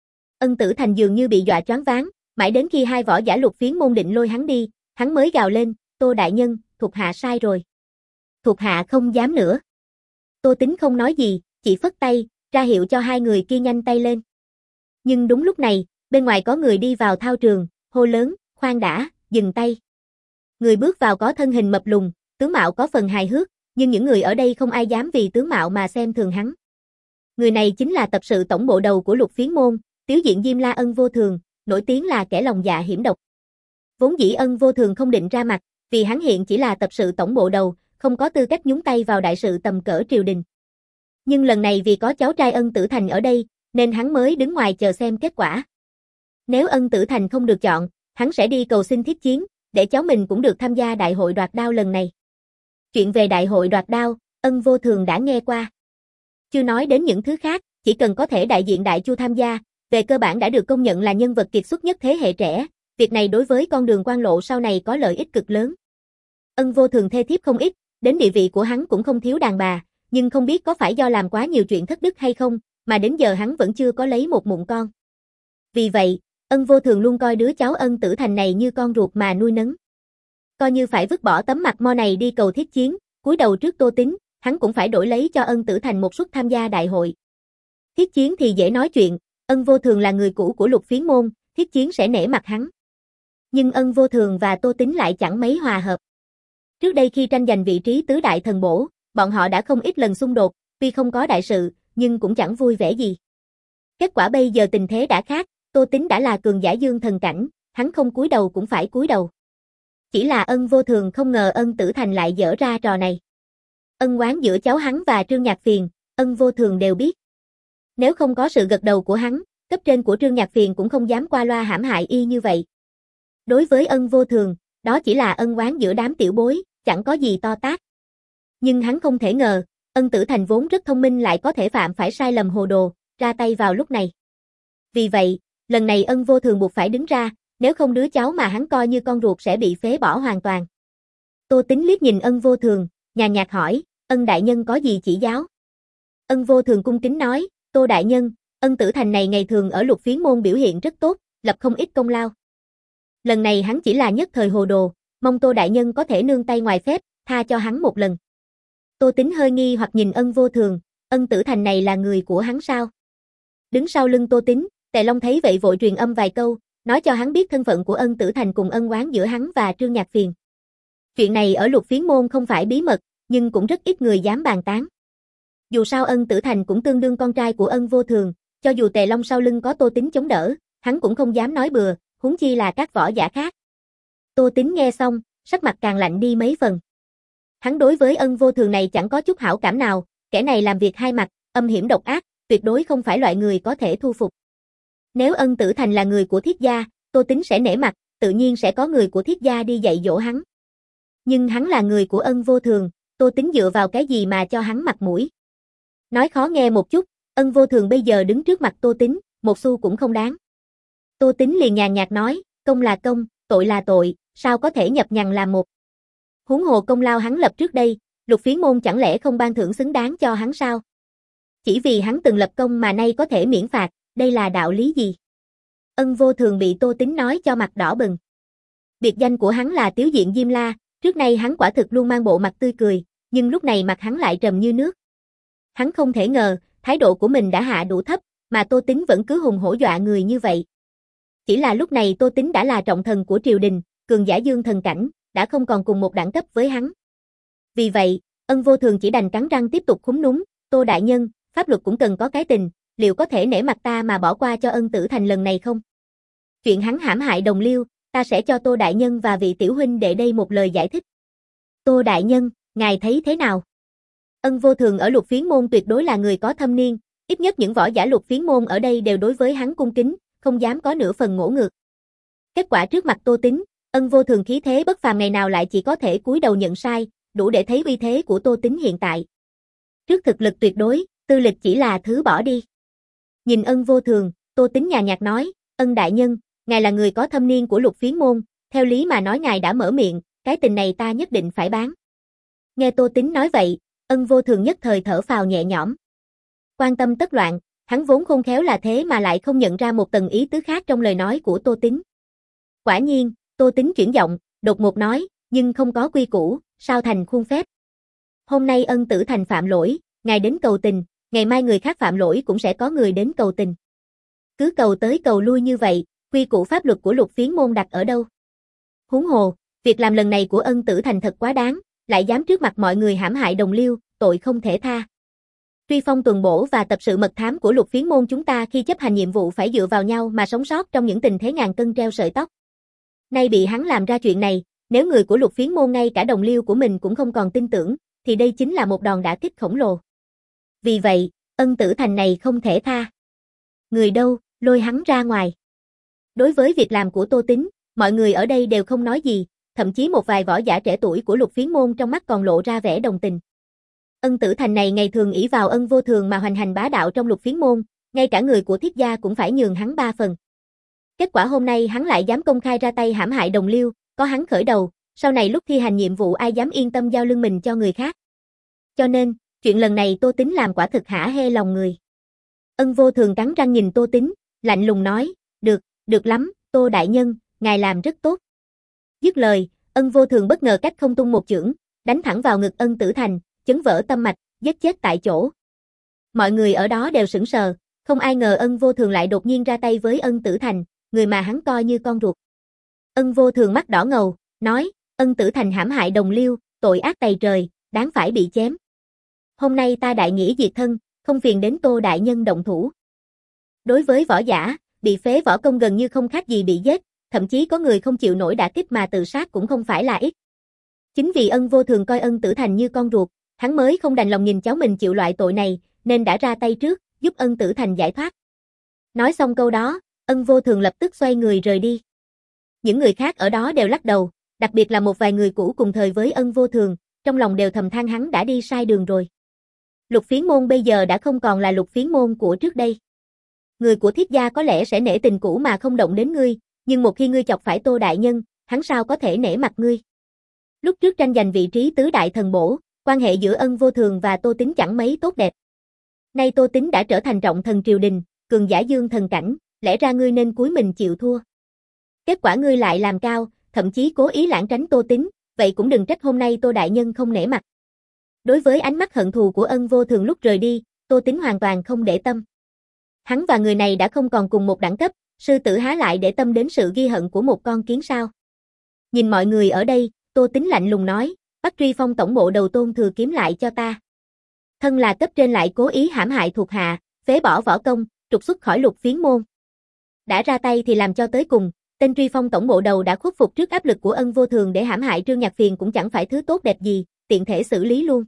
Ân Tử Thành dường như bị dọa choáng váng, mãi đến khi hai võ giả Lục Phiến môn định lôi hắn đi, hắn mới gào lên, Tô đại nhân, thuộc hạ sai rồi. Thuộc hạ không dám nữa. Tô Tính không nói gì, chỉ phất tay, ra hiệu cho hai người kia nhanh tay lên. Nhưng đúng lúc này, bên ngoài có người đi vào thao trường, hô lớn, khoan đã, dừng tay. Người bước vào có thân hình mập lùn, tướng mạo có phần hài hước, nhưng những người ở đây không ai dám vì tướng mạo mà xem thường hắn. Người này chính là tập sự tổng bộ đầu của Lục Phiến môn, tiếu diện Diêm La Ân Vô Thường, nổi tiếng là kẻ lòng dạ hiểm độc. Vốn dĩ Ân Vô Thường không định ra mặt, vì hắn hiện chỉ là tập sự tổng bộ đầu, không có tư cách nhúng tay vào đại sự tầm cỡ triều đình. Nhưng lần này vì có cháu trai Ân Tử Thành ở đây, nên hắn mới đứng ngoài chờ xem kết quả. Nếu Ân Tử Thành không được chọn, hắn sẽ đi cầu xin Thiết Chiến, để cháu mình cũng được tham gia đại hội đoạt đao lần này. Chuyện về đại hội đoạt đao, Ân Vô Thường đã nghe qua. Chưa nói đến những thứ khác, chỉ cần có thể đại diện Đại Chu tham gia, về cơ bản đã được công nhận là nhân vật kiệt xuất nhất thế hệ trẻ, việc này đối với con đường quan lộ sau này có lợi ích cực lớn. Ân Vô Thường thê thiếp không ít, đến địa vị của hắn cũng không thiếu đàn bà, nhưng không biết có phải do làm quá nhiều chuyện thất đức hay không, mà đến giờ hắn vẫn chưa có lấy một mụn con. Vì vậy, Ân Vô Thường luôn coi đứa cháu Ân Tử Thành này như con ruột mà nuôi nấng. Coi như phải vứt bỏ tấm mặt mo này đi cầu Thiết Chiến, cúi đầu trước Tô Tín, hắn cũng phải đổi lấy cho Ân Tử Thành một suất tham gia đại hội. Thiết Chiến thì dễ nói chuyện, Ân Vô Thường là người cũ của Lục Phiến môn, Thiết Chiến sẽ nể mặt hắn. Nhưng Ân Vô Thường và Tô Tín lại chẳng mấy hòa hợp. Trước đây khi tranh giành vị trí tứ đại thần bổ, bọn họ đã không ít lần xung đột, tuy không có đại sự, nhưng cũng chẳng vui vẻ gì. Kết quả bây giờ tình thế đã khác, Tô Tín đã là cường giả dương thần cảnh, hắn không cúi đầu cũng phải cúi đầu. Chỉ là Ân Vô Thường không ngờ Ân Tử Thành lại dở ra trò này. Ân oán giữa cháu hắn và Trương Nhạc Phiền, Ân Vô Thường đều biết. Nếu không có sự gật đầu của hắn, cấp trên của Trương Nhạc Phiền cũng không dám qua loa hãm hại y như vậy. Đối với Ân Vô Thường, đó chỉ là ân oán giữa đám tiểu bối, chẳng có gì to tát. Nhưng hắn không thể ngờ, Ân Tử Thành vốn rất thông minh lại có thể phạm phải sai lầm hồ đồ, ra tay vào lúc này. Vì vậy, lần này Ân Vô Thường buộc phải đứng ra, nếu không đứa cháu mà hắn coi như con ruột sẽ bị phế bỏ hoàn toàn. Tô Tín liếc nhìn Ân Vô Thường, nhàn nhạt hỏi, Ân đại nhân có gì chỉ giáo? Ân Vô Thường cung kính nói, Tô đại nhân, Ân Tử Thành này ngày thường ở Lục Phiến môn biểu hiện rất tốt, lập không ít công lao. Lần này hắn chỉ là nhất thời hồ đồ, mong Tô đại nhân có thể nương tay ngoài phép, tha cho hắn một lần. Tô Tín hơi nghi hoặc nhìn Ân Vô Thường, Ân Tử Thành này là người của hắn sao? Đứng sau lưng Tô Tín, Tề Long thấy vậy vội truyền âm vài câu, nói cho hắn biết thân phận của Ân Tử Thành cùng ân oán giữa hắn và Trương Nhạc Phiền. Chuyện này ở Lục Phiến môn không phải bí mật, nhưng cũng rất ít người dám bàn tán. Dù sao Ân Tử Thành cũng tương đương con trai của Ân Vô Thường, cho dù Tề Long sau lưng có Tô Tín chống đỡ, hắn cũng không dám nói bừa, huống chi là các võ giả khác. Tô Tín nghe xong, sắc mặt càng lạnh đi mấy phần. Hắn đối với Ân Vô Thường này chẳng có chút hảo cảm nào, kẻ này làm việc hai mặt, âm hiểm độc ác, tuyệt đối không phải loại người có thể thu phục. Nếu Ân Tử Thành là người của Thiết gia, Tô Tín sẽ nể mặt, tự nhiên sẽ có người của Thiết gia đi dạy dỗ hắn. Nhưng hắn là người của Ân Vô Thường, Tô Tín dựa vào cái gì mà cho hắn mặt mũi? Nói khó nghe một chút, Ân Vô Thường bây giờ đứng trước mặt Tô Tín, một xu cũng không đáng. Tô Tín liền nhàn nhạt nói, công là công, tội là tội, sao có thể nhập nhằng làm một. Huống hồ công lao hắn lập trước đây, Lục Phiến môn chẳng lẽ không ban thưởng xứng đáng cho hắn sao? Chỉ vì hắn từng lập công mà nay có thể miễn phạt, đây là đạo lý gì? Ân Vô Thường bị Tô Tín nói cho mặt đỏ bừng. Biệt danh của hắn là Tiếu Diện Diêm La, trước nay hắn quả thực luôn mang bộ mặt tươi cười, nhưng lúc này mặt hắn lại trầm như nước. Hắn không thể ngờ, thái độ của mình đã hạ đủ thấp, mà Tô Tín vẫn cứ hùng hổ dọa người như vậy. Chỉ là lúc này Tô Tín đã là trọng thần của triều đình, cường giả dương thần cảnh, đã không còn cùng một đẳng cấp với hắn. Vì vậy, Ân Vô Thường chỉ đành cắn răng tiếp tục khúm núm, Tô đại nhân, pháp luật cũng cần có cái tình, liệu có thể nể mặt ta mà bỏ qua cho Ân Tử Thành lần này không? Chuyện hắn hãm hại đồng liêu, ta sẽ cho Tô đại nhân và vị tiểu huynh đệ đây một lời giải thích. Tô đại nhân, ngài thấy thế nào? Ân Vô Thường ở Lục Phiến môn tuyệt đối là người có thâm niên, ít nhất những võ giả Lục Phiến môn ở đây đều đối với hắn cung kính, không dám có nửa phần ngỗ ngược. Kết quả trước mặt Tô Tín, Ân Vô Thường khí thế bất phàm ngày nào lại chỉ có thể cúi đầu nhận sai, đủ để thấy uy thế của Tô Tín hiện tại. Trước thực lực tuyệt đối, tư lịch chỉ là thứ bỏ đi. Nhìn Ân Vô Thường, Tô Tín nhàn nhạt nói, Ân đại nhân, ngài là người có thâm niên của Lục Phiến môn, theo lý mà nói ngài đã mở miệng, cái tình này ta nhất định phải bán. Nghe Tô Tín nói vậy, Ân Vô Thường nhất thời thở phào nhẹ nhõm. Quan tâm tất loạn, hắn vốn khôn khéo là thế mà lại không nhận ra một tầng ý tứ khác trong lời nói của Tô Tín. Quả nhiên, Tô Tín chuyển giọng, đột ngột nói, nhưng không có quy củ, sao thành khuôn phép. Hôm nay Ân Tử Thành phạm lỗi, ngài đến cầu tình, ngày mai người khác phạm lỗi cũng sẽ có người đến cầu tình. Cứ cầu tới cầu lui như vậy, quy củ pháp luật của Lục Phiến môn đặt ở đâu? Huống hồ, việc làm lần này của Ân Tử Thành thật quá đáng, lại dám trước mặt mọi người hãm hại đồng liêu, tội không thể tha. Truy phong tuần bổ và tập sự mật thám của Lục Phiến môn chúng ta khi chấp hành nhiệm vụ phải dựa vào nhau mà sống sót trong những tình thế ngàn cân treo sợi tóc. Nay bị hắn làm ra chuyện này, nếu người của Lục Phiến môn ngay cả đồng liêu của mình cũng không còn tin tưởng, thì đây chính là một đòn đả kích khổng lồ. Vì vậy, Ân Tử Thành này không thể tha. Người đâu, lôi hắn ra ngoài. Đối với việc làm của Tô Tín, Mọi người ở đây đều không nói gì, thậm chí một vài võ giả trẻ tuổi của Lục Phiến môn trong mắt còn lộ ra vẻ đồng tình. Ân Tử Thành này ngày thường ỷ vào Ân Vô Thường mà hoành hành bá đạo trong Lục Phiến môn, ngay cả người của Thiết gia cũng phải nhường hắn ba phần. Kết quả hôm nay hắn lại dám công khai ra tay hãm hại đồng liêu, có hắn khởi đầu, sau này lúc thi hành nhiệm vụ ai dám yên tâm giao lưng mình cho người khác. Cho nên, chuyện lần này Tô Tính làm quả thực hả hê lòng người. Ân Vô Thường cắn răng nhìn Tô Tính, lạnh lùng nói, được, được lắm, Tô đại nhân, ngài làm rất tốt. Dứt lời, Ân Vô Thường bất ngờ cách không tung một chưởng, đánh thẳng vào ngực Ân Tử Thành, chấn vỡ tâm mạch, giết chết tại chỗ. Mọi người ở đó đều sững sờ, không ai ngờ Ân Vô Thường lại đột nhiên ra tay với Ân Tử Thành, người mà hắn coi như con ruột. Ân Vô Thường mắt đỏ ngầu, nói, Ân Tử Thành hãm hại đồng liêu, tội ác tày trời, đáng phải bị chém. Hôm nay ta đại nghĩa diệt thân, không phiền đến Tô đại nhân động thủ. Đối với võ giả, bị phế võ công gần như không khác gì bị giết, thậm chí có người không chịu nổi đả kích mà tự sát cũng không phải là ít. Chính vì Ân Vô Thường coi Ân Tử Thành như con ruột, hắn mới không đành lòng nhìn cháu mình chịu loại tội này, nên đã ra tay trước, giúp Ân Tử Thành giải thoát. Nói xong câu đó, Ân Vô Thường lập tức xoay người rời đi. Những người khác ở đó đều lắc đầu, đặc biệt là một vài người cũ cùng thời với Ân Vô Thường, trong lòng đều thầm than hắn đã đi sai đường rồi. Lục Phiến môn bây giờ đã không còn là Lục Phiến môn của trước đây. Người của Thiết gia có lẽ sẽ nể tình cũ mà không động đến ngươi, nhưng một khi ngươi chọc phải Tô đại nhân, hắn sao có thể nể mặt ngươi. Lúc trước tranh giành vị trí tứ đại thần bổ, quan hệ giữa Ân Vô Thường và Tô Tính chẳng mấy tốt đẹp. Nay Tô Tính đã trở thành trọng thần triều đình, cường giả dương thần cảnh, lẽ ra ngươi nên cúi mình chịu thua. Kết quả ngươi lại làm cao, thậm chí cố ý lảng tránh Tô Tính, vậy cũng đừng trách hôm nay Tô đại nhân không nể mặt. Đối với ánh mắt hận thù của Ân Vô Thường lúc rời đi, Tô Tính hoàn toàn không để tâm. Hắn và người này đã không còn cùng một đẳng cấp, sư tử há lại để tâm đến sự ghi hận của một con kiến sao. Nhìn mọi người ở đây, Tô Tính lạnh lùng nói, bắt Truy Phong tổng bộ đầu Tôn Thừa Kiếm lại cho ta. Thân là cấp trên lại cố ý hãm hại thuộc hạ, phế bỏ võ công, trục xuất khỏi Lục Phiến môn. Đã ra tay thì làm cho tới cùng, tên Truy Phong tổng bộ đầu đã khuất phục trước áp lực của Ân Vô Thường để hãm hại Trương Nhạc Phiền cũng chẳng phải thứ tốt đẹp gì, tiện thể xử lý luôn.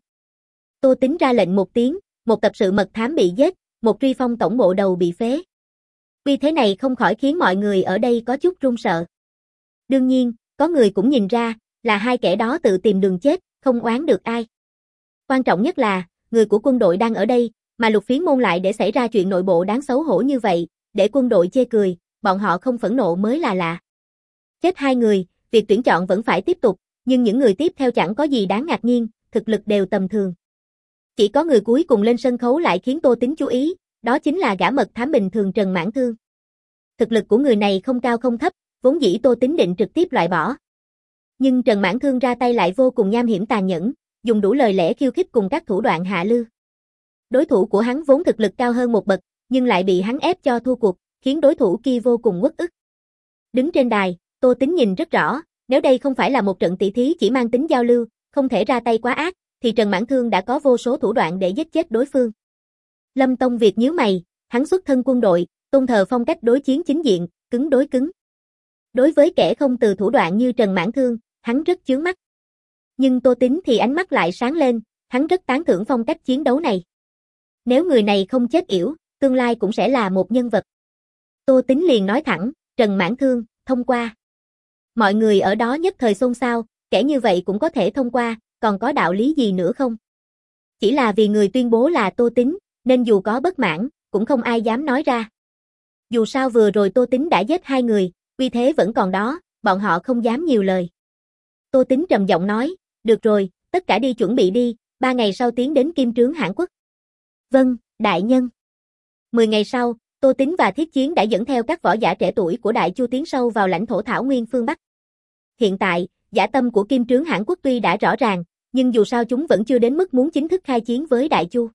Tô Tính ra lệnh một tiếng, một tập sự mật thám bị giết, một Truy Phong tổng bộ đầu bị phế. Vì thế này không khỏi khiến mọi người ở đây có chút run sợ. Đương nhiên, có người cũng nhìn ra, là hai kẻ đó tự tìm đường chết, không oán được ai. Quan trọng nhất là, người của quân đội đang ở đây, mà Lục Phiến môn lại để xảy ra chuyện nội bộ đáng xấu hổ như vậy, để quân đội chê cười, bọn họ không phẫn nộ mới là lạ. Chết hai người, việc tuyển chọn vẫn phải tiếp tục, nhưng những người tiếp theo chẳng có gì đáng ngạc nhiên, thực lực đều tầm thường. Chỉ có người cuối cùng lên sân khấu lại khiến Tô Tính chú ý, đó chính là gã mật thám bình thường Trần Mãn Thương. Thực lực của người này không cao không thấp, vốn dĩ Tô Tính định trực tiếp loại bỏ. Nhưng Trần Mãn Thương ra tay lại vô cùng nham hiểm tàn nhẫn, dùng đủ lời lẽ khiêu khích cùng các thủ đoạn hạ lưu. Đối thủ của hắn vốn thực lực cao hơn một bậc, nhưng lại bị hắn ép cho thua cuộc, khiến đối thủ kia vô cùng uất ức. Đứng trên đài, Tô Tính nhìn rất rõ, nếu đây không phải là một trận tỷ thí chỉ mang tính giao lưu, không thể ra tay quá ác, thì Trần Mãn Thương đã có vô số thủ đoạn để giết chết đối phương. Lâm Tông Việt nhíu mày, hắn xuất thân quân đội, tôn thờ phong cách đối chiến chính diện, cứng đối cứng. Đối với kẻ không từ thủ đoạn như Trần Mãn Thương, hắn rất chướng mắt. Nhưng Tô Tính thì ánh mắt lại sáng lên, hắn rất tán thưởng phong cách chiến đấu này. Nếu người này không chết yểu, tương lai cũng sẽ là một nhân vật. Tô Tính liền nói thẳng, Trần Mãn Thương, thông qua. Mọi người ở đó nhất thời xôn xao, kẻ như vậy cũng có thể thông qua, còn có đạo lý gì nữa không? Chỉ là vì người tuyên bố là Tô Tính, nên dù có bất mãn, cũng không ai dám nói ra. Dù sao vừa rồi Tô Tính đã giết hai người, uy thế vẫn còn đó, bọn họ không dám nhiều lời. Tô Tính trầm giọng nói, được rồi, tất cả đi chuẩn bị đi, ba ngày sau tiến đến Kim Trướng Hãn Quốc. Vâng, đại nhân. Mười ngày sau, Tô Tính và Thiết Chiến đã dẫn theo các võ giả trẻ tuổi của Đại Chu tiến sâu vào lãnh thổ Thảo Nguyên phương Bắc. Hiện tại, dã tâm của Kim Trướng Hãn Quốc tuy đã rõ ràng, nhưng dù sao chúng vẫn chưa đến mức muốn chính thức khai chiến với Đại Chu.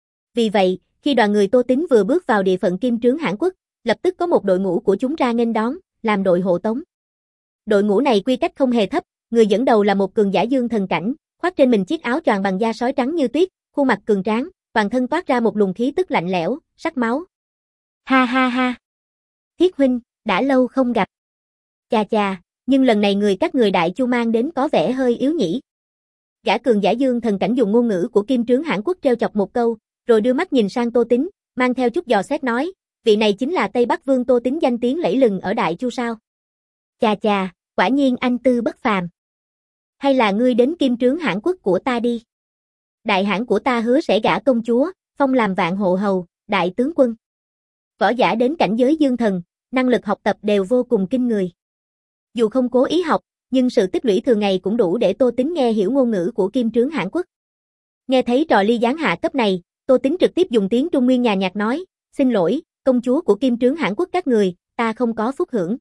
Vì vậy, khi đoàn người Tô Tính vừa bước vào địa phận Kim Trướng Hãn Quốc, lập tức có một đội ngũ của chúng ra nghênh đón, làm đội hộ tống. Đội ngũ này quy cách không hề thấp, người dẫn đầu là một cường giả dương thần cảnh, khoác trên mình chiếc áo choàng bằng da sói trắng như tuyết, khuôn mặt cường tráng, toàn thân toát ra một luồng khí tức lạnh lẽo, sắc máu. Ha ha ha. Thiết huynh, đã lâu không gặp. Chà chà, nhưng lần này người các người Đại Chu mang đến có vẻ hơi yếu nhỉ. Gã cường giả dương thần cảnh dùng ngôn ngữ của Kim Trướng Hãn Quốc trêu chọc một câu, rồi đưa mắt nhìn sang Tô Tính, mang theo chút dò xét nói, vị này chính là Tây Bắc Vương Tô Tính danh tiếng lẫy lừng ở Đại Chu sao? Chà chà, quả nhiên anh tư bất phàm. Hay là ngươi đến kim trướng hãn quốc của ta đi. Đại hãn của ta hứa sẽ gả công chúa, phong làm vạn hộ hầu, đại tướng quân. Võ giả đến cảnh giới dương thần, năng lực học tập đều vô cùng kinh người. Dù không cố ý học, nhưng sự tích lũy thường ngày cũng đủ để Tô Tín nghe hiểu ngôn ngữ của kim trướng hãn quốc. Nghe thấy trò ly gián hạ cấp này, Tô Tín trực tiếp dùng tiếng Trung Nguyên nhàn nhạt nói, xin lỗi, công chúa của kim trướng hãn quốc các người, ta không có phúc hưởng.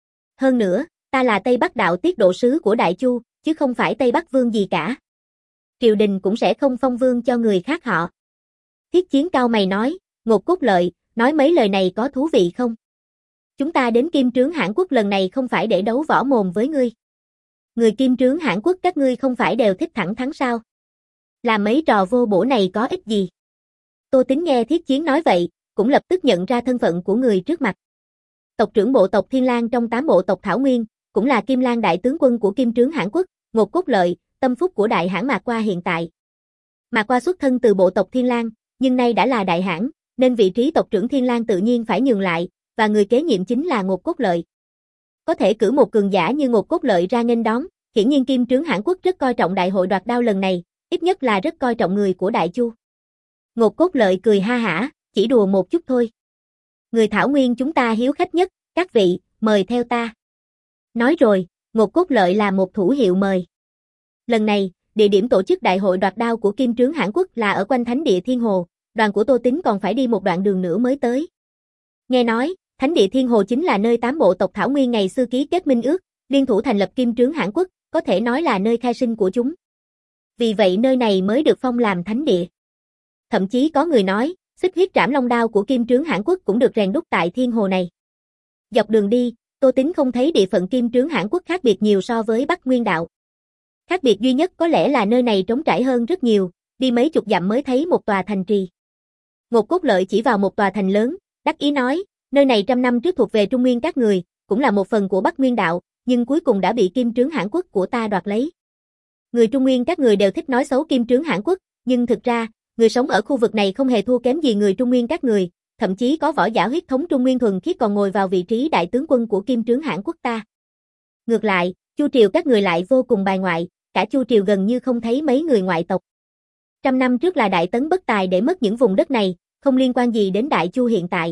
Hơn nữa, ta là Tây Bắc đạo tiết độ sứ của Đại Chu, chứ không phải Tây Bắc vương gì cả. Triều đình cũng sẽ không phong vương cho người khác họ. Thiết Chiến cao mày nói, Ngột Cốt Lợi, nói mấy lời này có thú vị không? Chúng ta đến kim trướng hãn quốc lần này không phải để đấu võ mồm với ngươi. Người kim trướng hãn quốc các ngươi không phải đều thích thẳng thắn sao? Làm mấy trò vô bổ này có ích gì? Tô Tín nghe Thiết Chiến nói vậy, cũng lập tức nhận ra thân phận của người trước mặt. Tộc trưởng bộ tộc Thiên Lang trong tám bộ tộc Thảo Nguyên, cũng là Kim Lang đại tướng quân của kim trướng hãn quốc, Ngột Cốt Lợi, tâm phúc của đại hãn Mạc Qua hiện tại. Mạc Qua xuất thân từ bộ tộc Thiên Lang, nhưng nay đã là đại hãn, nên vị trí tộc trưởng Thiên Lang tự nhiên phải nhường lại, và người kế nhiệm chính là Ngột Cốt Lợi. Có thể cử một cường giả như Ngột Cốt Lợi ra nghênh đón, hiển nhiên kim trướng hãn quốc rất coi trọng đại hội đoạt đao lần này, ít nhất là rất coi trọng người của Đại Chu. Ngột Cốt Lợi cười ha hả, chỉ đùa một chút thôi. Người Thảo Nguyên chúng ta hiếu khách nhất, các vị, mời theo ta. Nói rồi, Ngột Cốt Lợi là một thủ hiệu mời. Lần này, địa điểm tổ chức đại hội đoạt đao của kim trướng hãn quốc là ở quanh Thánh địa Thiên Hồ, đoàn của Tô Tín còn phải đi một đoạn đường nữa mới tới. Nghe nói, Thánh địa Thiên Hồ chính là nơi tám bộ tộc Thảo Nguyên ngày xưa ký kết minh ước, liên thủ thành lập kim trướng hãn quốc, có thể nói là nơi khai sinh của chúng. Vì vậy nơi này mới được phong làm thánh địa. Thậm chí có người nói, xích huyết trảm long đao của kim trướng hãn quốc cũng được rèn đúc tại Thiên Hồ này. Dọc đường đi, Tô Tín không thấy địa phận kim trướng hãn quốc khác biệt nhiều so với Bắc Nguyên đạo. Khác biệt duy nhất có lẽ là nơi này trống trải hơn rất nhiều, đi mấy chục dặm mới thấy một tòa thành trì. Ngột Cốt Lợi chỉ vào một tòa thành lớn, đắc ý nói, nơi này trăm năm trước thuộc về Trung Nguyên các người, cũng là một phần của Bắc Nguyên đạo, nhưng cuối cùng đã bị kim trướng hãn quốc của ta đoạt lấy. Người Trung Nguyên các người đều thích nói xấu kim trướng hãn quốc, nhưng thực ra, người sống ở khu vực này không hề thua kém gì người Trung Nguyên các người, thậm chí có võ giả huyết thống Trung Nguyên thuần khiết còn ngồi vào vị trí đại tướng quân của kim trướng hãn quốc ta. Ngược lại, Chu triều các người lại vô cùng bài ngoại, cả Chu triều gần như không thấy mấy người ngoại tộc. Trăm năm trước là Đại Tấn bất tài để mất những vùng đất này, không liên quan gì đến Đại Chu hiện tại.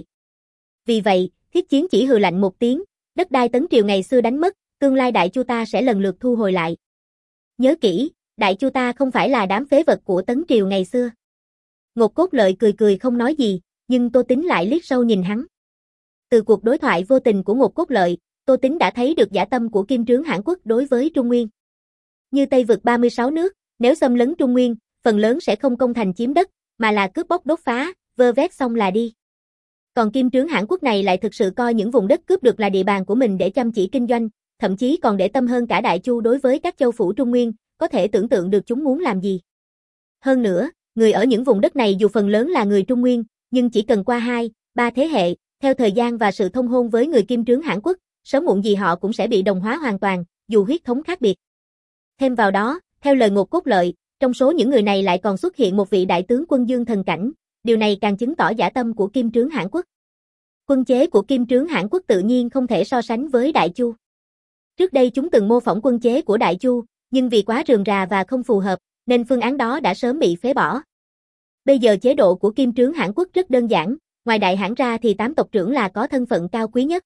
Vì vậy, Thiết Chiến chỉ hừ lạnh một tiếng, đất đai Tấn triều ngày xưa đánh mất, tương lai Đại Chu ta sẽ lần lượt thu hồi lại. Nhớ kỹ, Đại Chu ta không phải là đám phế vật của Tấn triều ngày xưa. Ngột Cốt Lợi cười cười không nói gì, nhưng Tô Tín lại liếc sâu nhìn hắn. Từ cuộc đối thoại vô tình của Ngột Cốt Lợi, Tô Tín đã thấy được dã tâm của kim trướng hãn quốc đối với Trung Nguyên. Như Tây vực ba mươi sáu nước, nếu xâm lấn Trung Nguyên, phần lớn sẽ không công thành chiếm đất, mà là cướp bóc đốt phá, vơ vét xong là đi. Còn kim trướng hãn quốc này lại thực sự coi những vùng đất cướp được là địa bàn của mình để chăm chỉ kinh doanh, thậm chí còn để tâm hơn cả Đại Chu đối với các châu phủ Trung Nguyên, có thể tưởng tượng được chúng muốn làm gì. Hơn nữa, người ở những vùng đất này dù phần lớn là người Trung Nguyên, nhưng chỉ cần qua hai, ba thế hệ, theo thời gian và sự thông hôn với người kim trướng hãn quốc, sớm muộn gì họ cũng sẽ bị đồng hóa hoàn toàn, dù huyết thống khác biệt. Thêm vào đó, theo lời Ngột Cốt Lợi, trong số những người này lại còn xuất hiện một vị đại tướng quân dương thần cảnh, điều này càng chứng tỏ dã tâm của kim trướng hãn quốc. Quân chế của kim trướng hãn quốc tự nhiên không thể so sánh với Đại Chu. Trước đây chúng từng mô phỏng quân chế của Đại Chu, nhưng vì quá rườm rà và không phù hợp, nên phương án đó đã sớm bị phế bỏ. Bây giờ chế độ của kim trướng hãn quốc rất đơn giản, ngoài đại hãn ra thì tám tộc trưởng là có thân phận cao quý nhất.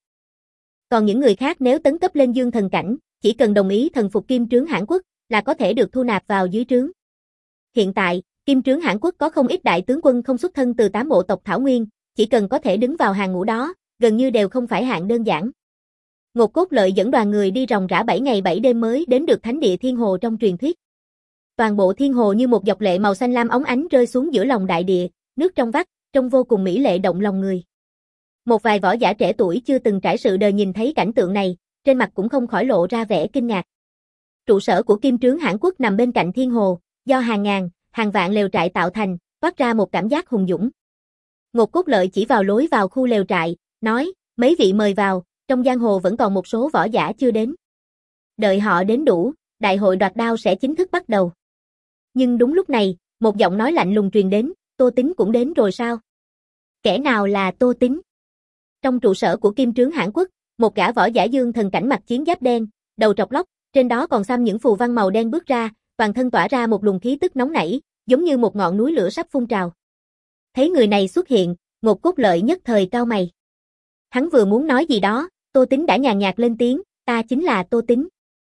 Còn những người khác nếu tấn cấp lên dương thần cảnh, chỉ cần đồng ý thần phục kim trướng hãn quốc, là có thể được thu nạp vào dưới trướng. Hiện tại, kim trướng hãn quốc có không ít đại tướng quân không xuất thân từ tám bộ tộc Thảo Nguyên, chỉ cần có thể đứng vào hàng ngũ đó, gần như đều không phải hạng đơn giản. Ngột Cốt Lợi dẫn đoàn người đi ròng rã bảy ngày bảy đêm mới đến được Thánh địa Thiên Hồ trong truyền thuyết. Toàn bộ Thiên Hồ như một dọc lệ màu xanh lam óng ánh rơi xuống giữa lòng đại địa, nước trong vắt, trông vô cùng mỹ lệ động lòng người. Một vài võ giả trẻ tuổi chưa từng trải sự đời nhìn thấy cảnh tượng này, trên mặt cũng không khỏi lộ ra vẻ kinh ngạc. Trụ sở của kim trướng hãn quốc nằm bên cạnh Thiên Hồ, do hàng ngàn, hàng vạn lều trại tạo thành, toát ra một cảm giác hùng dũng. Ngột Cốt Lợi chỉ vào lối vào khu lều trại, nói, mấy vị mời vào, trong giang hồ vẫn còn một số võ giả chưa đến. Đợi họ đến đủ, đại hội đoạt đao sẽ chính thức bắt đầu. Nhưng đúng lúc này, một giọng nói lạnh lùng truyền đến, Tô Tín cũng đến rồi sao? Kẻ nào là Tô Tín? Trong trụ sở của kim trướng hãn quốc, một gã võ giả dương thần cảnh mặc chiến giáp đen, đầu trọc lóc, trên đó còn xăm những phù văn màu đen bước ra, toàn thân tỏa ra một luồng khí tức nóng nảy, giống như một ngọn núi lửa sắp phun trào. Thấy người này xuất hiện, Ngột Cốt Lợi nhất thời cau mày. Hắn vừa muốn nói gì đó, Tô Tính đã nhàn nhạt lên tiếng, ta chính là Tô Tính.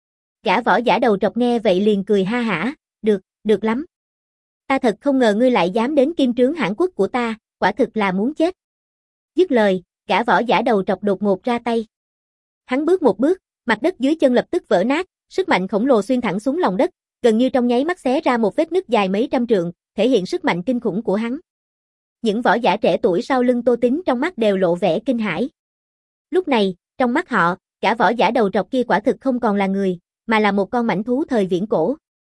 Gã võ giả đầu trọc nghe vậy liền cười ha hả, được, được lắm. Ta thật không ngờ ngươi lại dám đến kim trướng hãn quốc của ta, quả thực là muốn chết. Dứt lời, gã võ giả đầu trọc đột ngột ra tay. Hắn bước một bước, mặt đất dưới chân lập tức vỡ nát, sức mạnh khổng lồ xuyên thẳng xuống lòng đất, gần như trong nháy mắt xé ra một vết nứt dài mấy trăm trượng, thể hiện sức mạnh kinh khủng của hắn. Những võ giả trẻ tuổi sau lưng Tô Tính trong mắt đều lộ vẻ kinh hãi. Lúc này, trong mắt họ, gã võ giả đầu trọc kia quả thực không còn là người, mà là một con mãnh thú thời viễn cổ.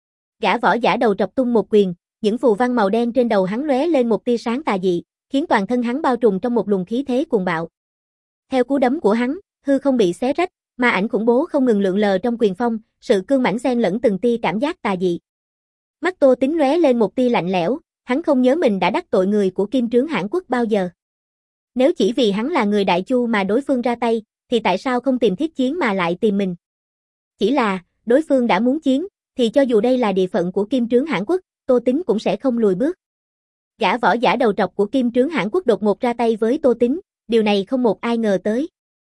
Gã võ giả đầu trọc tung một quyền, những phù văn màu đen trên đầu hắn lóe lên một tia sáng tà dị, khiến toàn thân hắn bao trùm trong một luồng khí thế cuồng bạo. Theo cú đấm của hắn, hư không bị xé rách, ma ảnh khủng bố không ngừng lượn lờ trong quyền phong, sự cương mãnh xen lẫn từng tia cảm giác tà dị. Mắt Tô Tính lóe lên một tia lạnh lẽo, hắn không nhớ mình đã đắc tội người của kim trướng hãn quốc bao giờ. Nếu chỉ vì hắn là người Đại Chu mà đối phương ra tay, thì tại sao không tìm thiết chiến mà lại tìm mình? Chỉ là, đối phương đã muốn chiến, thì cho dù đây là địa phận của kim trướng hãn quốc, Tô Tính cũng sẽ không lùi bước. Gã võ giả đầu trọc của kim trướng hãn quốc đột ngột ra tay với Tô Tính, điều này không một ai ngờ tới.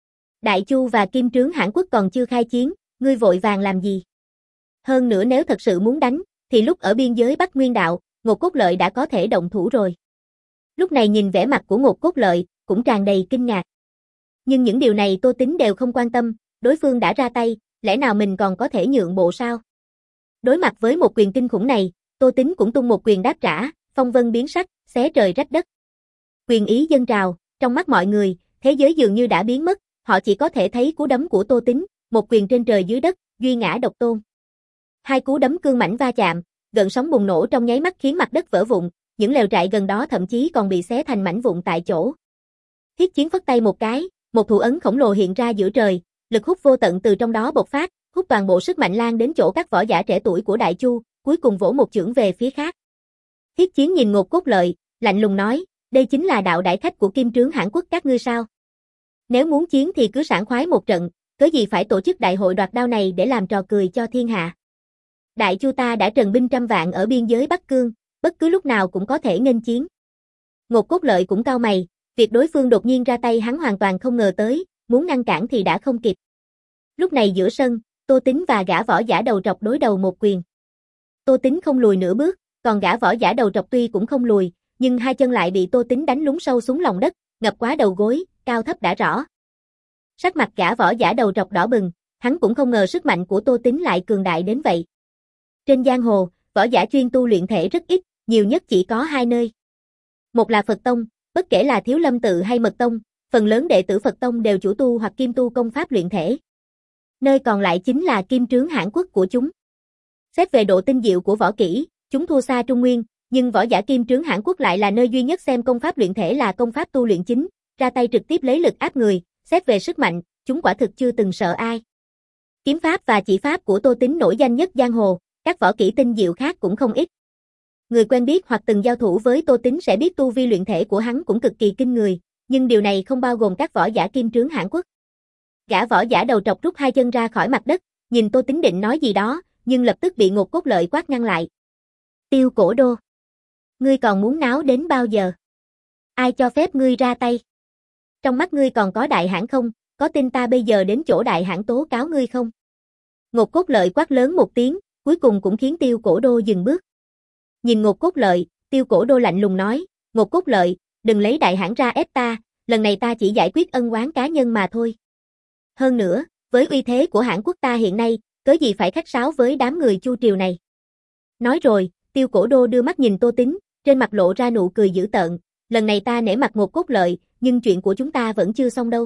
Đại Chu và kim trướng hãn quốc còn chưa khai chiến, ngươi vội vàng làm gì? Hơn nữa nếu thật sự muốn đánh, thì lúc ở biên giới Bắc Nguyên Đạo, Ngột Cốt Lợi đã có thể động thủ rồi. Lúc này nhìn vẻ mặt của Ngột Cốt Lợi, cũng tràn đầy kinh ngạc. Nhưng những điều này Tô Tính đều không quan tâm, đối phương đã ra tay, lẽ nào mình còn có thể nhượng bộ sao? Đối mặt với một quyền kinh khủng này, Tô Tính cũng tung một quyền đáp trả, phong vân biến sắc, xé trời rách đất. Quyền ý dâng trào, trong mắt mọi người, thế giới dường như đã biến mất, họ chỉ có thể thấy cú đấm của Tô Tính, một quyền trên trời dưới đất, duy ngã độc tôn. Hai cú đấm cương mãnh va chạm, gợn sóng bùng nổ trong nháy mắt khiến mặt đất vỡ vụn, những lều trại gần đó thậm chí còn bị xé thành mảnh vụn tại chỗ. Thiết Chiến phất tay một cái, một thủ ấn khổng lồ hiện ra giữa trời, lực hút vô tận từ trong đó bộc phát, hút toàn bộ sức mạnh lan đến chỗ các võ giả trẻ tuổi của Đại Chu, cuối cùng vỗ một chưởng về phía khác. Thiết Chiến nhìn Ngột Cốt Lợi, lạnh lùng nói, đây chính là đạo đại khách của kim trướng hãn quốc các ngươi sao? Nếu muốn chiến thì cứ sảng khoái một trận, cớ gì phải tổ chức đại hội đoạt đao này để làm trò cười cho thiên hạ. Đại Chu ta đã trần binh trăm vạn ở biên giới Bắc Cương, bất cứ lúc nào cũng có thể nghênh chiến. Ngột Cốt Lợi cũng cau mày, việc đối phương đột nhiên ra tay hắn hoàn toàn không ngờ tới, muốn ngăn cản thì đã không kịp. Lúc này giữa sân, Tô Tính và gã võ giả đầu trọc đối đầu một quyền. Tô Tính không lùi nửa bước, còn gã võ giả đầu trọc tuy cũng không lùi, nhưng hai chân lại bị Tô Tính đánh lún sâu xuống lòng đất, ngập quá đầu gối, cao thấp đã rõ. Sắc mặt gã võ giả đầu trọc đỏ bừng, hắn cũng không ngờ sức mạnh của Tô Tính lại cường đại đến vậy. Trên giang hồ, võ giả chuyên tu luyện thể rất ít, nhiều nhất chỉ có hai nơi. Một là Phật Tông, bất kể là Thiếu Lâm Tự hay Mật Tông, phần lớn đệ tử Phật Tông đều chủ tu hoặc kim tu công pháp luyện thể. Nơi còn lại chính là kim trướng hãn quốc của chúng. Xét về độ tinh diệu của võ kỹ, chúng thua xa Trung Nguyên, nhưng võ giả kim trướng hãn quốc lại là nơi duy nhất xem công pháp luyện thể là công pháp tu luyện chính, ra tay trực tiếp lấy lực áp người, xét về sức mạnh, chúng quả thực chưa từng sợ ai. Kiếm pháp và chỉ pháp của Tô Tính nổi danh nhất giang hồ, các võ kỹ tinh diệu khác cũng không ít. Người quen biết hoặc từng giao thủ với Tô Tính sẽ biết tu vi luyện thể của hắn cũng cực kỳ kinh người, nhưng điều này không bao gồm các võ giả kim trướng hãn quốc. Gã võ giả đầu trọc rút hai chân ra khỏi mặt đất, nhìn Tô Tính định nói gì đó, nhưng lập tức bị Ngột Cốt Lợi quát ngăn lại. Tiêu Cổ Đô, ngươi còn muốn náo đến bao giờ? Ai cho phép ngươi ra tay? Trong mắt ngươi còn có đại hãn không? Có tin ta bây giờ đến chỗ đại hãn tố cáo ngươi không? Ngột Cốt Lợi quát lớn một tiếng, cuối cùng cũng khiến Tiêu Cổ Đô dừng bước. Nhìn Ngột Cốt Lợi, Tiêu Cổ Đô lạnh lùng nói, Ngột Cốt Lợi, đừng lấy đại hãn ra ép ta, lần này ta chỉ giải quyết ân oán cá nhân mà thôi. Hơn nữa, với uy thế của hãn quốc ta hiện nay, cớ gì phải khách sáo với đám người Chu triều này. Nói rồi, Tiêu Cổ Đô đưa mắt nhìn Tô Tính, trên mặt lộ ra nụ cười dữ tợn, lần này ta nể mặt Ngột Cốt Lợi, nhưng chuyện của chúng ta vẫn chưa xong đâu.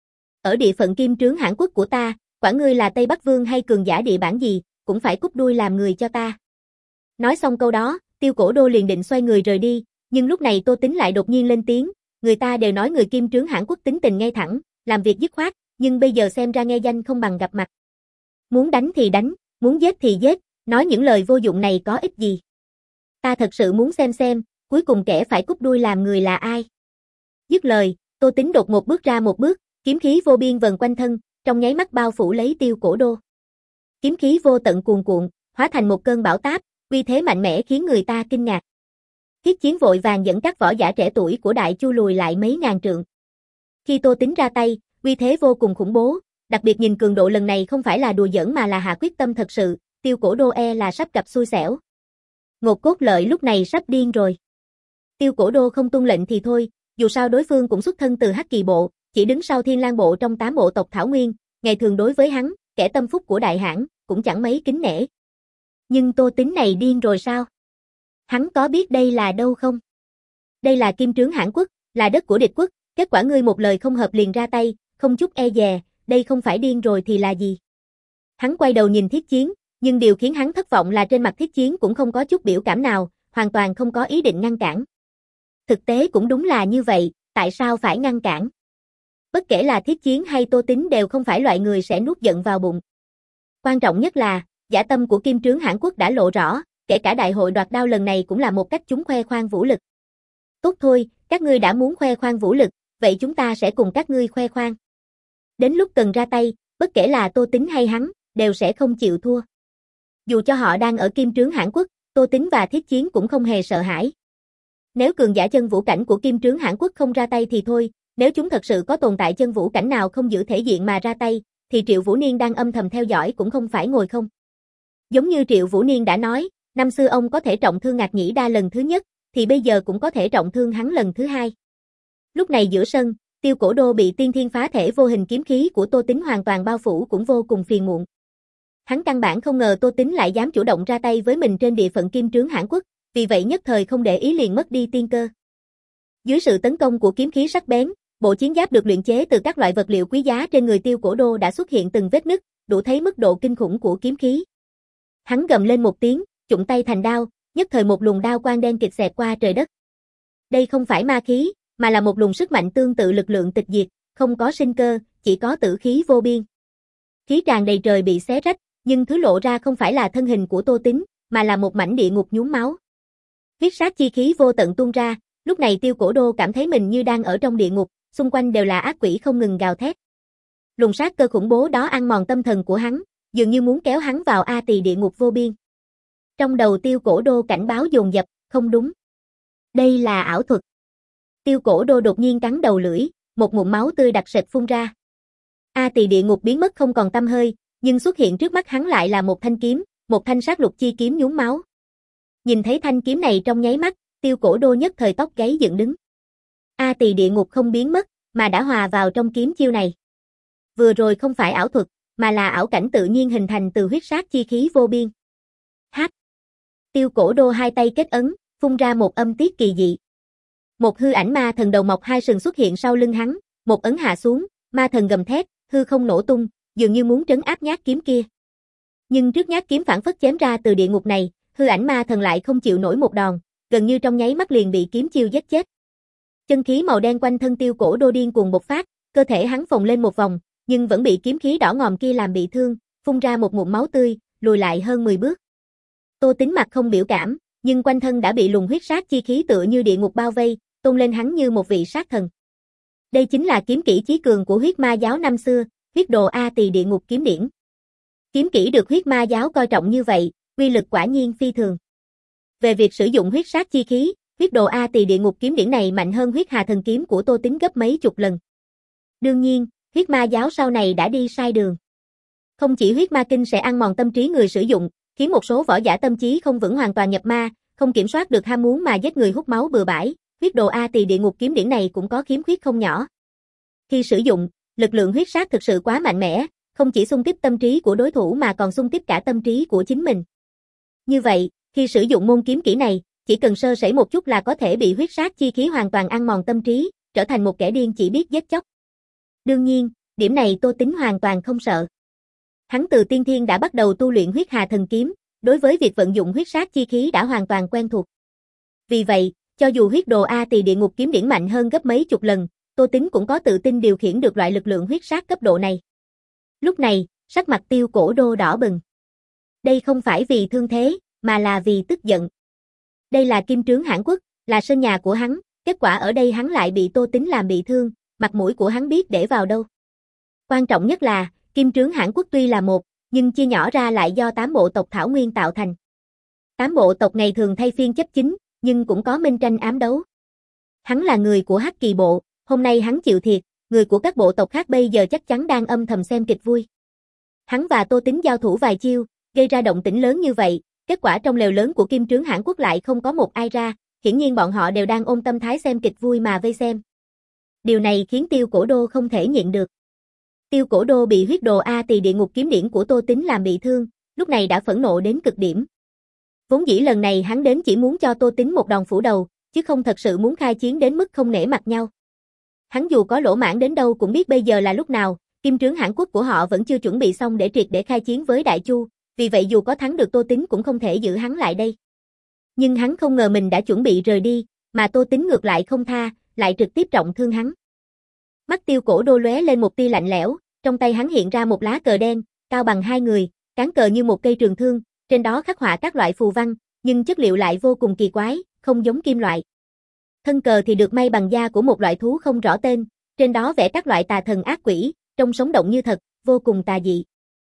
Ở địa phận kim trướng hãn quốc của ta, quản ngươi là Tây Bắc Vương hay cường giả địa bản gì, cũng phải cút đuôi làm người cho ta. Nói xong câu đó, Tiêu Cổ Đô liền định xoay người rời đi, nhưng lúc này Tô Tính lại đột nhiên lên tiếng, người ta đều nói người kim trướng hãn quốc tính tình ngay thẳng, làm việc dứt khoát, nhưng bây giờ xem ra nghe danh không bằng gặp mặt. Muốn đánh thì đánh, muốn giết thì giết, nói những lời vô dụng này có ích gì. Ta thật sự muốn xem xem, cuối cùng kẻ phải cút đuôi làm người là ai. Dứt lời, Tô Tính đột ngột bước ra một bước, Kiếm khí vô biên vần quanh thân, trong nháy mắt bao phủ lấy Tiêu Cổ Đô. Kiếm khí vô tận cuồn cuộn, hóa thành một cơn bão táp, uy thế mạnh mẽ khiến người ta kinh ngạc. Thiết Chiến vội vàng dẫn các võ giả trẻ tuổi của Đại Chu lùi lại mấy ngàn trượng. Khi Tô Tính ra tay, uy thế vô cùng khủng bố, đặc biệt nhìn cường độ lần này không phải là đùa giỡn mà là hạ quyết tâm thật sự, Tiêu Cổ Đô e là sắp gặp xui xẻo. Ngột Cốt Lợi lúc này sắp điên rồi. Tiêu Cổ Đô không tuân lệnh thì thôi, dù sao đối phương cũng xuất thân từ Hắc Kỳ bộ, chỉ đứng sau Thiên Lang bộ trong tám bộ tộc Thảo Nguyên, ngày thường đối với hắn, kẻ tâm phúc của đại hãn, cũng chẳng mấy kính nể. Nhưng Tô Tính này điên rồi sao? Hắn có biết đây là đâu không? Đây là Kim Trướng Hãn quốc, là đất của địch quốc, kết quả ngươi một lời không hợp liền ra tay, không chút e dè, đây không phải điên rồi thì là gì? Hắn quay đầu nhìn Thiết Chiến, nhưng điều khiến hắn thất vọng là trên mặt Thiết Chiến cũng không có chút biểu cảm nào, hoàn toàn không có ý định ngăn cản. Thực tế cũng đúng là như vậy, tại sao phải ngăn cản? Bất kể là Thiết Chiến hay Tô Tính đều không phải loại người sẽ nuốt giận vào bụng. Quan trọng nhất là, dã tâm của Kim Trướng Hãn quốc đã lộ rõ, kể cả đại hội đoạt đao lần này cũng là một cách chúng khoe khoang vũ lực. Tốt thôi, các ngươi đã muốn khoe khoang vũ lực, vậy chúng ta sẽ cùng các ngươi khoe khoang. Đến lúc cần ra tay, bất kể là Tô Tính hay hắn, đều sẽ không chịu thua. Dù cho họ đang ở Kim Trướng Hãn quốc, Tô Tính và Thiết Chiến cũng không hề sợ hãi. Nếu cường giả chân vũ cảnh của Kim Trướng Hãn quốc không ra tay thì thôi, nếu chúng thật sự có tồn tại chân vũ cảnh nào không giữ thể diện mà ra tay, thì Triệu Vũ Niên đang âm thầm theo dõi cũng không phải ngồi không. Giống như Triệu Vũ Niên đã nói, năm xưa ông có thể trọng thương Ngạc Nhĩ Đa lần thứ nhất, thì bây giờ cũng có thể trọng thương hắn lần thứ hai. Lúc này giữa sân, Tiêu Cổ Đô bị tiên thiên phá thể vô hình kiếm khí của Tô Tính hoàn toàn bao phủ cũng vô cùng phiền muộn. Hắn căn bản không ngờ Tô Tính lại dám chủ động ra tay với mình trên địa phận Kim Trướng Hãn quốc, vì vậy nhất thời không để ý liền mất đi tiên cơ. Dưới sự tấn công của kiếm khí sắc bén, bộ chiến giáp được luyện chế từ các loại vật liệu quý giá trên người Tiêu Cổ Đô đã xuất hiện từng vết nứt, đủ thấy mức độ kinh khủng của kiếm khí. Hắn gầm lên một tiếng, chụng tay thành đao, nhất thời một luồng đao quang đen kịt xẹt qua trời đất. Đây không phải ma khí, mà là một luồng sức mạnh tương tự lực lượng tịch diệt, không có sinh cơ, chỉ có tử khí vô biên. Khí tràn đầy trời bị xé rách, nhưng thứ lộ ra không phải là thân hình của Tô Tính, mà là một mảnh địa ngục nhuốm máu. Huyết sát chi khí vô tận tuôn ra, lúc này Tiêu Cổ Đô cảm thấy mình như đang ở trong địa ngục, xung quanh đều là ác quỷ không ngừng gào thét. Luồng sát cơ khủng bố đó ăn mòn tâm thần của hắn, dường như muốn kéo hắn vào A Tỳ địa ngục vô biên. Trong đầu Tiêu Cổ Đô cảnh báo dồn dập, không đúng. Đây là ảo thuật. Tiêu Cổ Đô đột nhiên cắn đầu lưỡi, một ngụm máu tươi đặc sệt phun ra. A Tỳ địa ngục biến mất không còn tăm hơi, nhưng xuất hiện trước mắt hắn lại là một thanh kiếm, một thanh sát lục chi kiếm nhuốm máu. Nhìn thấy thanh kiếm này trong nháy mắt, Tiêu Cổ Đô nhất thời tóc gáy dựng đứng. A Tỳ địa ngục không biến mất, mà đã hòa vào trong kiếm chiêu này. Vừa rồi không phải ảo thuật, mà là ảo cảnh tự nhiên hình thành từ huyết sát chi khí vô biên. Hát. Tiêu Cổ Đô hai tay kết ấn, phun ra một âm tiết kỳ dị. Một hư ảnh ma thần đầu mọc hai sừng xuất hiện sau lưng hắn, một ấn hạ xuống, ma thần gầm thét, hư không nổ tung, dường như muốn trấn áp nhát kiếm kia. Nhưng trước nhát kiếm phản phất chém ra từ địa ngục này, hư ảnh ma thần lại không chịu nổi một đòn, gần như trong nháy mắt liền bị kiếm chiêu giết chết. Chân khí màu đen quanh thân Tiêu Cổ Đô điên cuồng bộc phát, cơ thể hắn phồng lên một vòng, nhưng vẫn bị kiếm khí đỏ ngòm kia làm bị thương, phun ra một ngụm máu tươi, lùi lại hơn mười bước. Tô Tính mặt không biểu cảm, nhưng quanh thân đã bị luồng huyết sát chi khí tựa như địa ngục bao vây, tôn lên hắn như một vị sát thần. Đây chính là kiếm kỹ chí cường của huyết ma giáo năm xưa, huyết đồ A Tỳ địa ngục kiếm điển. Kiếm kỹ được huyết ma giáo coi trọng như vậy, uy lực quả nhiên phi thường. Về việc sử dụng huyết sát chi khí, huyết đồ A Tỳ địa ngục kiếm điển này mạnh hơn huyết hà thần kiếm của Tô Tính gấp mấy chục lần. Đương nhiên, huyết ma giáo sau này đã đi sai đường. Không chỉ huyết ma kinh sẽ ăn mòn tâm trí người sử dụng, khiến một số võ giả tâm trí không vững hoàn toàn nhập ma, không kiểm soát được ham muốn mà giết người hút máu bừa bãi, huyết đồ A Tỳ địa ngục kiếm điển này cũng có khiếm khuyết không nhỏ. Khi sử dụng, lực lượng huyết sát thực sự quá mạnh mẽ, không chỉ xung kích tâm trí của đối thủ mà còn xung kích cả tâm trí của chính mình. Như vậy, khi sử dụng môn kiếm kỹ này, chỉ cần sơ sẩy một chút là có thể bị huyết sát chi khí hoàn toàn ăn mòn tâm trí, trở thành một kẻ điên chỉ biết giết chóc. Đương nhiên, điểm này Tô Tính hoàn toàn không sợ. Hắn từ tiên thiên đã bắt đầu tu luyện huyết hà thần kiếm, đối với việc vận dụng huyết sát chi khí đã hoàn toàn quen thuộc. Vì vậy, cho dù huyết đồ A Tỳ địa ngục kiếm điển mạnh hơn gấp mấy chục lần, Tô Tính cũng có tự tin điều khiển được loại lực lượng huyết sát cấp độ này. Lúc này, sắc mặt Tiêu Cổ Đô đỏ bừng. Đây không phải vì thương thế, mà là vì tức giận. Đây là Kim Trướng Hãn quốc, là sân nhà của hắn, kết quả ở đây hắn lại bị Tô Tính làm bị thương, mặt mũi của hắn biết để vào đâu. Quan trọng nhất là, Kim Trướng Hãn Quốc tuy là một, nhưng chia nhỏ ra lại do tám bộ tộc Thảo Nguyên tạo thành. Tám bộ tộc ngày thường thay phiên chấp chính, nhưng cũng có minh tranh ám đấu. Hắn là người của Hắc Kỳ bộ, hôm nay hắn chịu thiệt, người của các bộ tộc khác bây giờ chắc chắn đang âm thầm xem kịch vui. Hắn và Tô Tính giao thủ vài chiêu, gây ra động tĩnh lớn như vậy, kết quả trong lều lớn của Kim Trướng Hãn Quốc lại không có một ai ra, hiển nhiên bọn họ đều đang ôm tâm thái xem kịch vui mà vây xem. Điều này khiến Tiêu Cổ Đô không thể nhịn được. Tiêu Cổ Đô bị huyết đồ A Tỳ địa ngục kiếm điển của Tô Tính làm bị thương, lúc này đã phẫn nộ đến cực điểm. Vốn dĩ lần này hắn đến chỉ muốn cho Tô Tính một đòn phủ đầu, chứ không thật sự muốn khai chiến đến mức không nể mặt nhau. Hắn dù có lỗ mãng đến đâu cũng biết bây giờ là lúc nào, Kim Trướng Hãn Quốc của họ vẫn chưa chuẩn bị xong để triệt để khai chiến với Đại Chu, vì vậy dù có thắng được Tô Tính cũng không thể giữ hắn lại đây. Nhưng hắn không ngờ mình đã chuẩn bị rời đi, mà Tô Tính ngược lại không tha, lại trực tiếp trọng thương hắn. Mắt Tiêu Cổ Đô lóe lên một tia lạnh lẽo, trong tay hắn hiện ra một lá cờ đen, cao bằng hai người, cán cờ như một cây trường thương, trên đó khắc họa các loại phù văn, nhưng chất liệu lại vô cùng kỳ quái, không giống kim loại. Thân cờ thì được may bằng da của một loại thú không rõ tên, trên đó vẽ các loại tà thần ác quỷ, trông sống động như thật, vô cùng tà dị.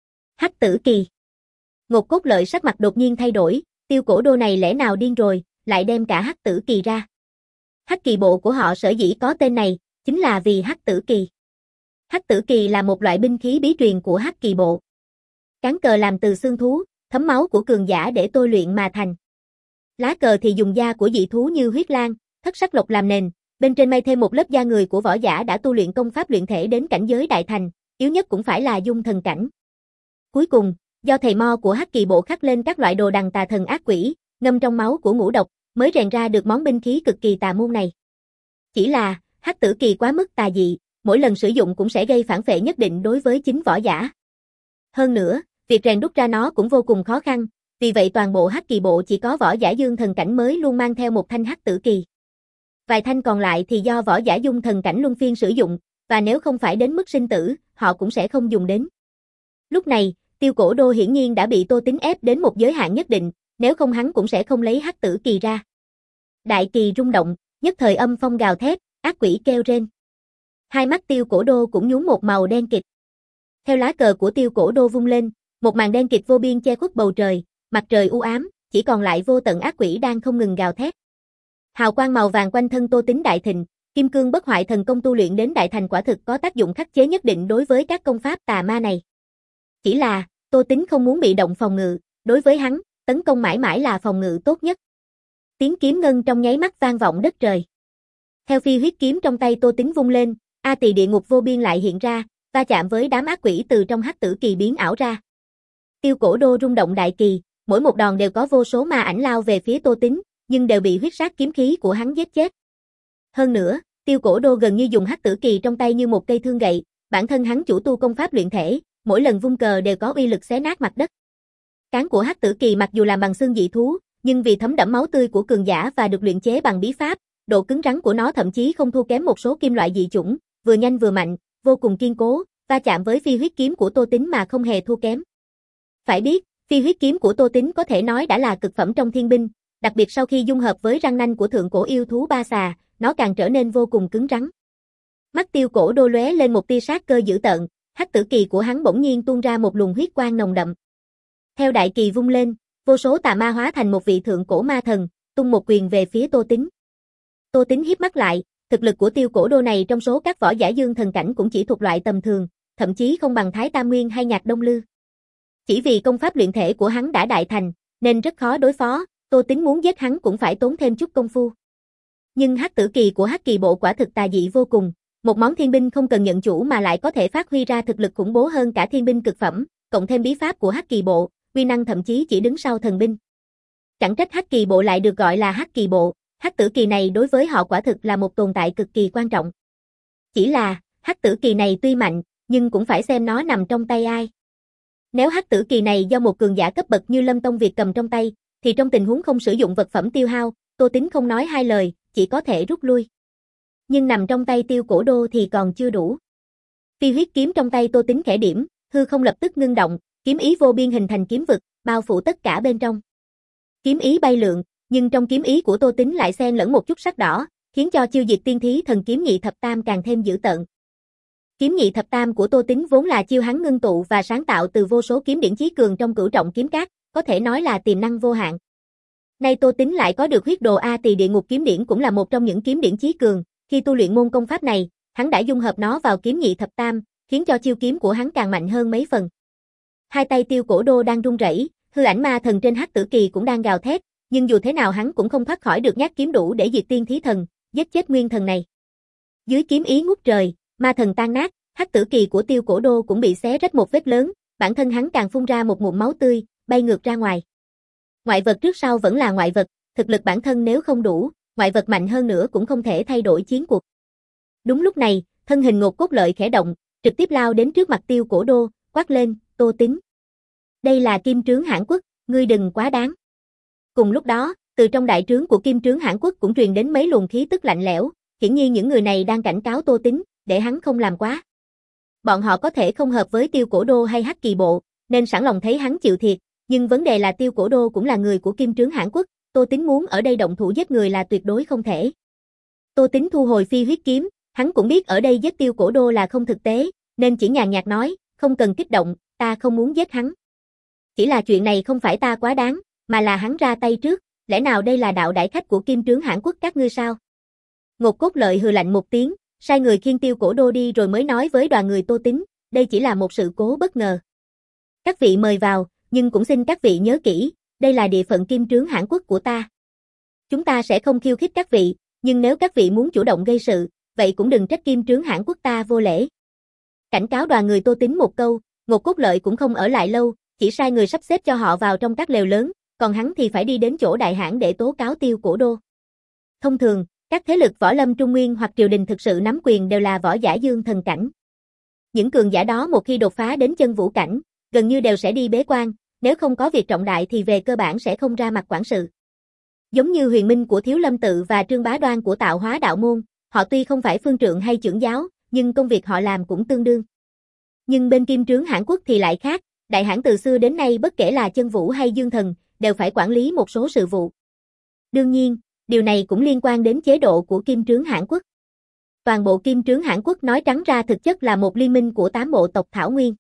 Hắc Tử Kỳ. Ngột Cốt Lợi sắc mặt đột nhiên thay đổi, Tiêu Cổ Đô này lẽ nào điên rồi, lại đem cả Hắc Tử Kỳ ra. Hắc Kỳ bộ của họ sở dĩ có tên này, chính là vì Hắc Tử Kỳ. Hắc Tử Kỳ là một loại binh khí bí truyền của Hắc Kỳ bộ. Cán cờ làm từ xương thú, thấm máu của cường giả để tôi luyện mà thành. Lá cờ thì dùng da của dị thú như huyết lang, thất sắc lộc làm nền, bên trên may thêm một lớp da người của võ giả đã tu luyện công pháp luyện thể đến cảnh giới đại thành, yếu nhất cũng phải là dung thần cảnh. Cuối cùng, do thầy mo của Hắc Kỳ bộ khắc lên các loại đồ đằng tà thần ác quỷ, ngâm trong máu của ngũ độc, mới rèn ra được món binh khí cực kỳ tà môn này. Chỉ là, Hắc Tử Kỳ quá mức tà dị, mỗi lần sử dụng cũng sẽ gây phản phệ nhất định đối với chính võ giả. Hơn nữa, việc rèn đúc ra nó cũng vô cùng khó khăn, vì vậy toàn bộ Hắc Kỳ bộ chỉ có võ giả dương thần cảnh mới luôn mang theo một thanh Hắc Tử Kỳ. Vài thanh còn lại thì do võ giả dung thần cảnh luân phiên sử dụng, và nếu không phải đến mức sinh tử, họ cũng sẽ không dùng đến. Lúc này, Tiêu Cổ Đô hiển nhiên đã bị Tô Tính ép đến một giới hạn nhất định, nếu không hắn cũng sẽ không lấy Hắc Tử Kỳ ra. Đại kỳ rung động, nhất thời âm phong gào thét, ác quỷ kêu rên. Hai mắt Tiêu Cổ Đô cũng nhuốm một màu đen kịt. Theo lá cờ của Tiêu Cổ Đô vung lên, một màn đen kịt vô biên che khuất bầu trời, mặt trời u ám, chỉ còn lại vô tận ác quỷ đang không ngừng gào thét. Hào quang màu vàng quanh thân Tô Tính đại thịnh, kim cương bất hoại thần công tu luyện đến đại thành quả thực có tác dụng khắc chế nhất định đối với các công pháp tà ma này. Chỉ là, Tô Tính không muốn bị động phòng ngự, đối với hắn, tấn công mãi mãi là phòng ngự tốt nhất. Tiếng kiếm ngân trong nháy mắt vang vọng đất trời. Theo phi huyết kiếm trong tay Tô Tính vung lên, A Tỳ địa ngục vô biên lại hiện ra, va chạm với đám ác quỷ từ trong Hắc Tử Kỳ biến ảo ra. Tiêu Cổ Đô rung động đại kỳ, mỗi một đòn đều có vô số ma ảnh lao về phía Tô Tính, nhưng đều bị huyết sát kiếm khí của hắn giết chết. Hơn nữa, Tiêu Cổ Đô gần như dùng Hắc Tử Kỳ trong tay như một cây thương gậy, bản thân hắn chủ tu công pháp luyện thể, mỗi lần vung cờ đều có uy lực xé nát mặt đất. Cán của Hắc Tử Kỳ mặc dù làm bằng xương dị thú, nhưng vì thấm đẫm máu tươi của cường giả và được luyện chế bằng bí pháp, độ cứng rắn của nó thậm chí không thua kém một số kim loại dị chủng, vừa nhanh vừa mạnh, vô cùng kiên cố, va chạm với phi huyết kiếm của Tô Tính mà không hề thua kém. Phải biết, phi huyết kiếm của Tô Tính có thể nói đã là cực phẩm trong thiên binh, đặc biệt sau khi dung hợp với răng nanh của thượng cổ yêu thú ba xà, nó càng trở nên vô cùng cứng rắn. Mắt Tiêu Cổ Đô lóe lên một tia sát cơ dữ tợn, Hắc Tử Kỳ của hắn bỗng nhiên tuôn ra một luồng huyết quang nồng đậm. Theo đại kỳ vung lên, vô số tà ma hóa thành một vị thượng cổ ma thần, tung một quyền về phía Tô Tính. Tô Tính híp mắt lại, thực lực của Tiêu Cổ Đô này trong số các võ giả dương thần cảnh cũng chỉ thuộc loại tầm thường, thậm chí không bằng Thái Tam Nguyên hay Nhạc Đông Lư. Chỉ vì công pháp luyện thể của hắn đã đại thành, nên rất khó đối phó, Tô Tính muốn giết hắn cũng phải tốn thêm chút công phu. Nhưng Hắc Tử Kỳ của Hắc Kỳ bộ quả thực tà dị vô cùng, một món thiên binh không cần nhận chủ mà lại có thể phát huy ra thực lực khủng bố hơn cả thiên binh cực phẩm, cộng thêm bí pháp của Hắc Kỳ bộ, uy năng thậm chí chỉ đứng sau thần binh. Chẳng trách Hắc Kỳ bộ lại được gọi là Hắc Kỳ bộ, Hắc Tử Kỳ này đối với họ quả thực là một tồn tại cực kỳ quan trọng. Chỉ là, Hắc Tử Kỳ này tuy mạnh, nhưng cũng phải xem nó nằm trong tay ai. Nếu Hắc Tử Kỳ này do một cường giả cấp bậc như Lâm Tông Việt cầm trong tay, thì trong tình huống không sử dụng vật phẩm tiêu hao, Tô Tính không nói hai lời, chỉ có thể rút lui. Nhưng nằm trong tay Tiêu Cổ Đô thì còn chưa đủ. Phi huyết kiếm trong tay Tô Tính khẽ điểm, hư không lập tức ngưng động, kiếm ý vô biên hình thành kiếm vực, bao phủ tất cả bên trong. Kiếm ý bay lượn, nhưng trong kiếm ý của Tô Tính lại xen lẫn một chút sắc đỏ, khiến cho chiêu diệt tiên thí thần kiếm nhị thập tam càng thêm dữ tợn. Kiếm nhị thập tam của Tô Tín vốn là chiêu hắn ngưng tụ và sáng tạo từ vô số kiếm điển chí cường trong cửu trọng kiếm cát, có thể nói là tiềm năng vô hạn. Nay Tô Tín lại có được huyết đồ A Tỳ địa ngục kiếm điển cũng là một trong những kiếm điển chí cường, khi tu luyện môn công pháp này, hắn đã dung hợp nó vào kiếm nhị thập tam, khiến cho chiêu kiếm của hắn càng mạnh hơn mấy phần. Hai tay Tiêu Cổ Đô đang run rẩy, hư ảnh ma thần trên Hắc Tử Kỳ cũng đang gào thét, nhưng dù thế nào hắn cũng không thoát khỏi được nhát kiếm đủ để diệt tiên thí thần, giết chết nguyên thần này. Dưới kiếm ý ngút trời, ma thần tan nát, Hắc Tử Kỳ của Tiêu Cổ Đô cũng bị xé rách một vết lớn, bản thân hắn càng phun ra một ngụm máu tươi, bay ngược ra ngoài. Ngoại vật trước sau vẫn là ngoại vật, thực lực bản thân nếu không đủ, ngoại vật mạnh hơn nữa cũng không thể thay đổi chiến cuộc. Đúng lúc này, thân hình Ngột Cốt Lợi khẽ động, trực tiếp lao đến trước mặt Tiêu Cổ Đô, quát lên, Tô Tín. Đây là Kim Trướng Hãn Quốc, ngươi đừng quá đáng. Cùng lúc đó, từ trong đại trướng của Kim Trướng Hãn Quốc cũng truyền đến mấy luồng khí tức lạnh lẽo, hiển nhiên những người này đang cảnh cáo Tô Tín, để hắn không làm quá. Bọn họ có thể không hợp với Tiêu Cổ Đô hay Hắc Kỳ Bộ, nên sẵn lòng thấy hắn chịu thiệt, nhưng vấn đề là Tiêu Cổ Đô cũng là người của Kim Trướng Hãn Quốc, Tô Tín muốn ở đây động thủ giết người là tuyệt đối không thể. Tô Tín thu hồi phi huyết kiếm, hắn cũng biết ở đây giết Tiêu Cổ Đô là không thực tế, nên chỉ nhàn nhạt nói, không cần kích động, ta không muốn giết hắn. Chỉ là chuyện này không phải ta quá đáng, mà là hắn ra tay trước, lẽ nào đây là đạo đại khách của Kim Trướng Hãn Quốc các ngươi sao? Ngột Cốt Lợi hừ lạnh một tiếng, sai người khiêng Tiêu Cổ Đô đi rồi mới nói với đoàn người Tô Tín, đây chỉ là một sự cố bất ngờ. Các vị mời vào, nhưng cũng xin các vị nhớ kỹ, đây là địa phận Kim Trướng Hãn Quốc của ta. Chúng ta sẽ không khiêu khích các vị, nhưng nếu các vị muốn chủ động gây sự, vậy cũng đừng trách Kim Trướng Hãn Quốc ta vô lễ. Cảnh cáo đoàn người Tô Tín một câu, Ngột Cốt Lợi cũng không ở lại lâu, chỉ sai người sắp xếp cho họ vào trong các lều lớn, còn hắn thì phải đi đến chỗ đại hãn để tố cáo Tiêu Cổ Đô. Thông thường, các thế lực võ lâm Trung Nguyên hoặc triều đình thực sự nắm quyền đều là võ giả dương thần cảnh. Những cường giả đó một khi đột phá đến chân vũ cảnh, gần như đều sẽ đi bế quan, nếu không có việc trọng đại thì về cơ bản sẽ không ra mặt quản sự. Giống như Huyền Minh của Thiếu Lâm Tự và Trương Bá Đoan của Tạo Hóa Đạo Môn, họ tuy không phải phương trượng hay trưởng giáo, nhưng công việc họ làm cũng tương đương. Nhưng bên Kim Trướng Hãn Quốc thì lại khác, đại hãn từ xưa đến nay bất kể là chân vũ hay dương thần, đều phải quản lý một số sự vụ. Đương nhiên, điều này cũng liên quan đến chế độ của Kim Trướng Hãn Quốc. Toàn bộ Kim Trướng Hãn Quốc nói trắng ra thực chất là một liên minh của tám bộ tộc Thảo Nguyên.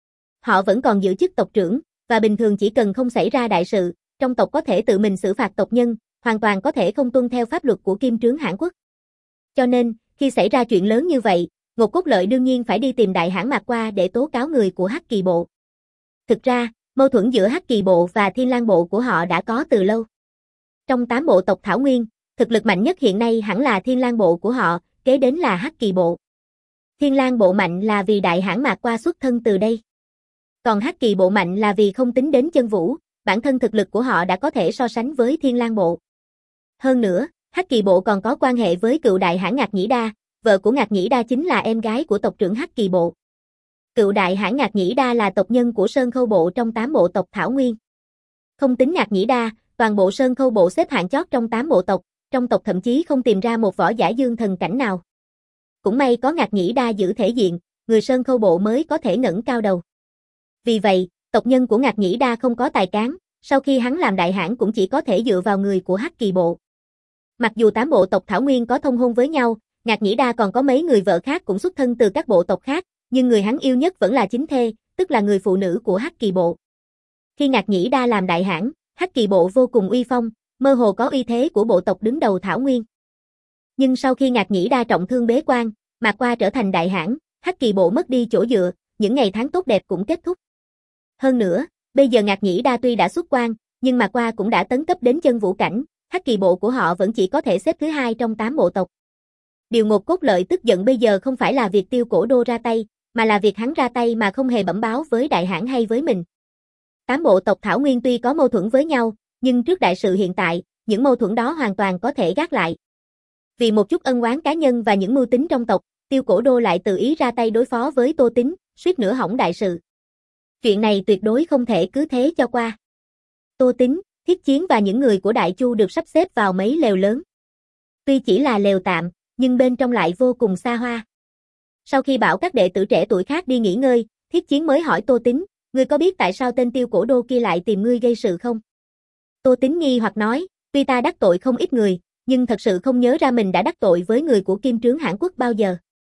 Họ vẫn còn giữ chức tộc trưởng, và bình thường chỉ cần không xảy ra đại sự, trong tộc có thể tự mình xử phạt tộc nhân, hoàn toàn có thể không tuân theo pháp luật của Kim Trướng Hãn Quốc. Cho nên, khi xảy ra chuyện lớn như vậy, Ngột Cốt Lợi đương nhiên phải đi tìm đại hãn Mạc Qua để tố cáo người của Hắc Kỳ Bộ. Thực ra, mâu thuẫn giữa Hắc Kỳ Bộ và Thiên Lang Bộ của họ đã có từ lâu. Trong tám bộ tộc Thảo Nguyên, thực lực mạnh nhất hiện nay hẳn là Thiên Lang Bộ của họ, kế đến là Hắc Kỳ Bộ. Thiên Lang Bộ mạnh là vì đại hãn Mạc Qua xuất thân từ đây. Còn Hắc Kỳ Bộ mạnh là vì không tính đến chân vũ, bản thân thực lực của họ đã có thể so sánh với Thiên Lang Bộ. Hơn nữa, Hắc Kỳ Bộ còn có quan hệ với cựu đại hãn Ngạc Nhĩ Đa, vợ của Ngạc Nhĩ Đa chính là em gái của tộc trưởng Hắc Kỳ Bộ. Cựu đại hãn Ngạc Nhĩ Đa là tộc nhân của Sơn Khâu Bộ trong tám bộ tộc Thảo Nguyên. Không tính Ngạc Nhĩ Đa, toàn bộ Sơn Khâu Bộ xếp hạng chót trong tám bộ tộc, trong tộc thậm chí không tìm ra một võ giả dương thần cảnh nào. Cũng may có Ngạc Nhĩ Đa giữ thể diện, người Sơn Khâu Bộ mới có thể ngẩng cao đầu. Vì vậy, tộc nhân của Ngạc Nhĩ Đa không có tài cán, sau khi hắn làm đại hãn cũng chỉ có thể dựa vào người của Hắc Kỳ Bộ. Mặc dù tám bộ tộc Thảo Nguyên có thông hôn với nhau, Ngạc Nhĩ Đa còn có mấy người vợ khác cũng xuất thân từ các bộ tộc khác, nhưng người hắn yêu nhất vẫn là chính thê, tức là người phụ nữ của Hắc Kỳ Bộ. Khi Ngạc Nhĩ Đa làm đại hãn, Hắc Kỳ Bộ vô cùng uy phong, mơ hồ có uy thế của bộ tộc đứng đầu Thảo Nguyên. Nhưng sau khi Ngạc Nhĩ Đa trọng thương bế quan, Mạc Qua trở thành đại hãn, Hắc Kỳ Bộ mất đi chỗ dựa, những ngày tháng tốt đẹp cũng kết thúc. Hơn nữa, bây giờ Ngạc Nhĩ Đa tuy đã xuất quan, nhưng Mạc Qua cũng đã tấn cấp đến chân vũ cảnh, Hắc Kỳ Bộ của họ vẫn chỉ có thể xếp thứ hai trong tám bộ tộc. Điều Ngột Cốt Lợi tức giận bây giờ không phải là việc Tiêu Cổ Đô ra tay, mà là việc hắn ra tay mà không hề bẩm báo với đại hãn hay với mình. Tám bộ tộc Thảo Nguyên tuy có mâu thuẫn với nhau, nhưng trước đại sự hiện tại, những mâu thuẫn đó hoàn toàn có thể gác lại. Vì một chút ân oán cá nhân và những mưu tính trong tộc, Tiêu Cổ Đô lại tự ý ra tay đối phó với Tô Tín, suýt nữa hỏng đại sự. Chuyện này tuyệt đối không thể cứ thế cho qua. Tô Tín, Thiết Chiến và những người của Đại Chu được sắp xếp vào mấy lều lớn. Tuy chỉ là lều tạm, nhưng bên trong lại vô cùng xa hoa. Sau khi bảo các đệ tử trẻ tuổi khác đi nghỉ ngơi, Thiết Chiến mới hỏi Tô Tín, ngươi có biết tại sao tên Tiêu Cổ Đô kia lại tìm ngươi gây sự không? Tô Tín nghi hoặc nói, tuy ta đắc tội không ít người, nhưng thật sự không nhớ ra mình đã đắc tội với người của Kim Trướng Hãn Quốc bao giờ.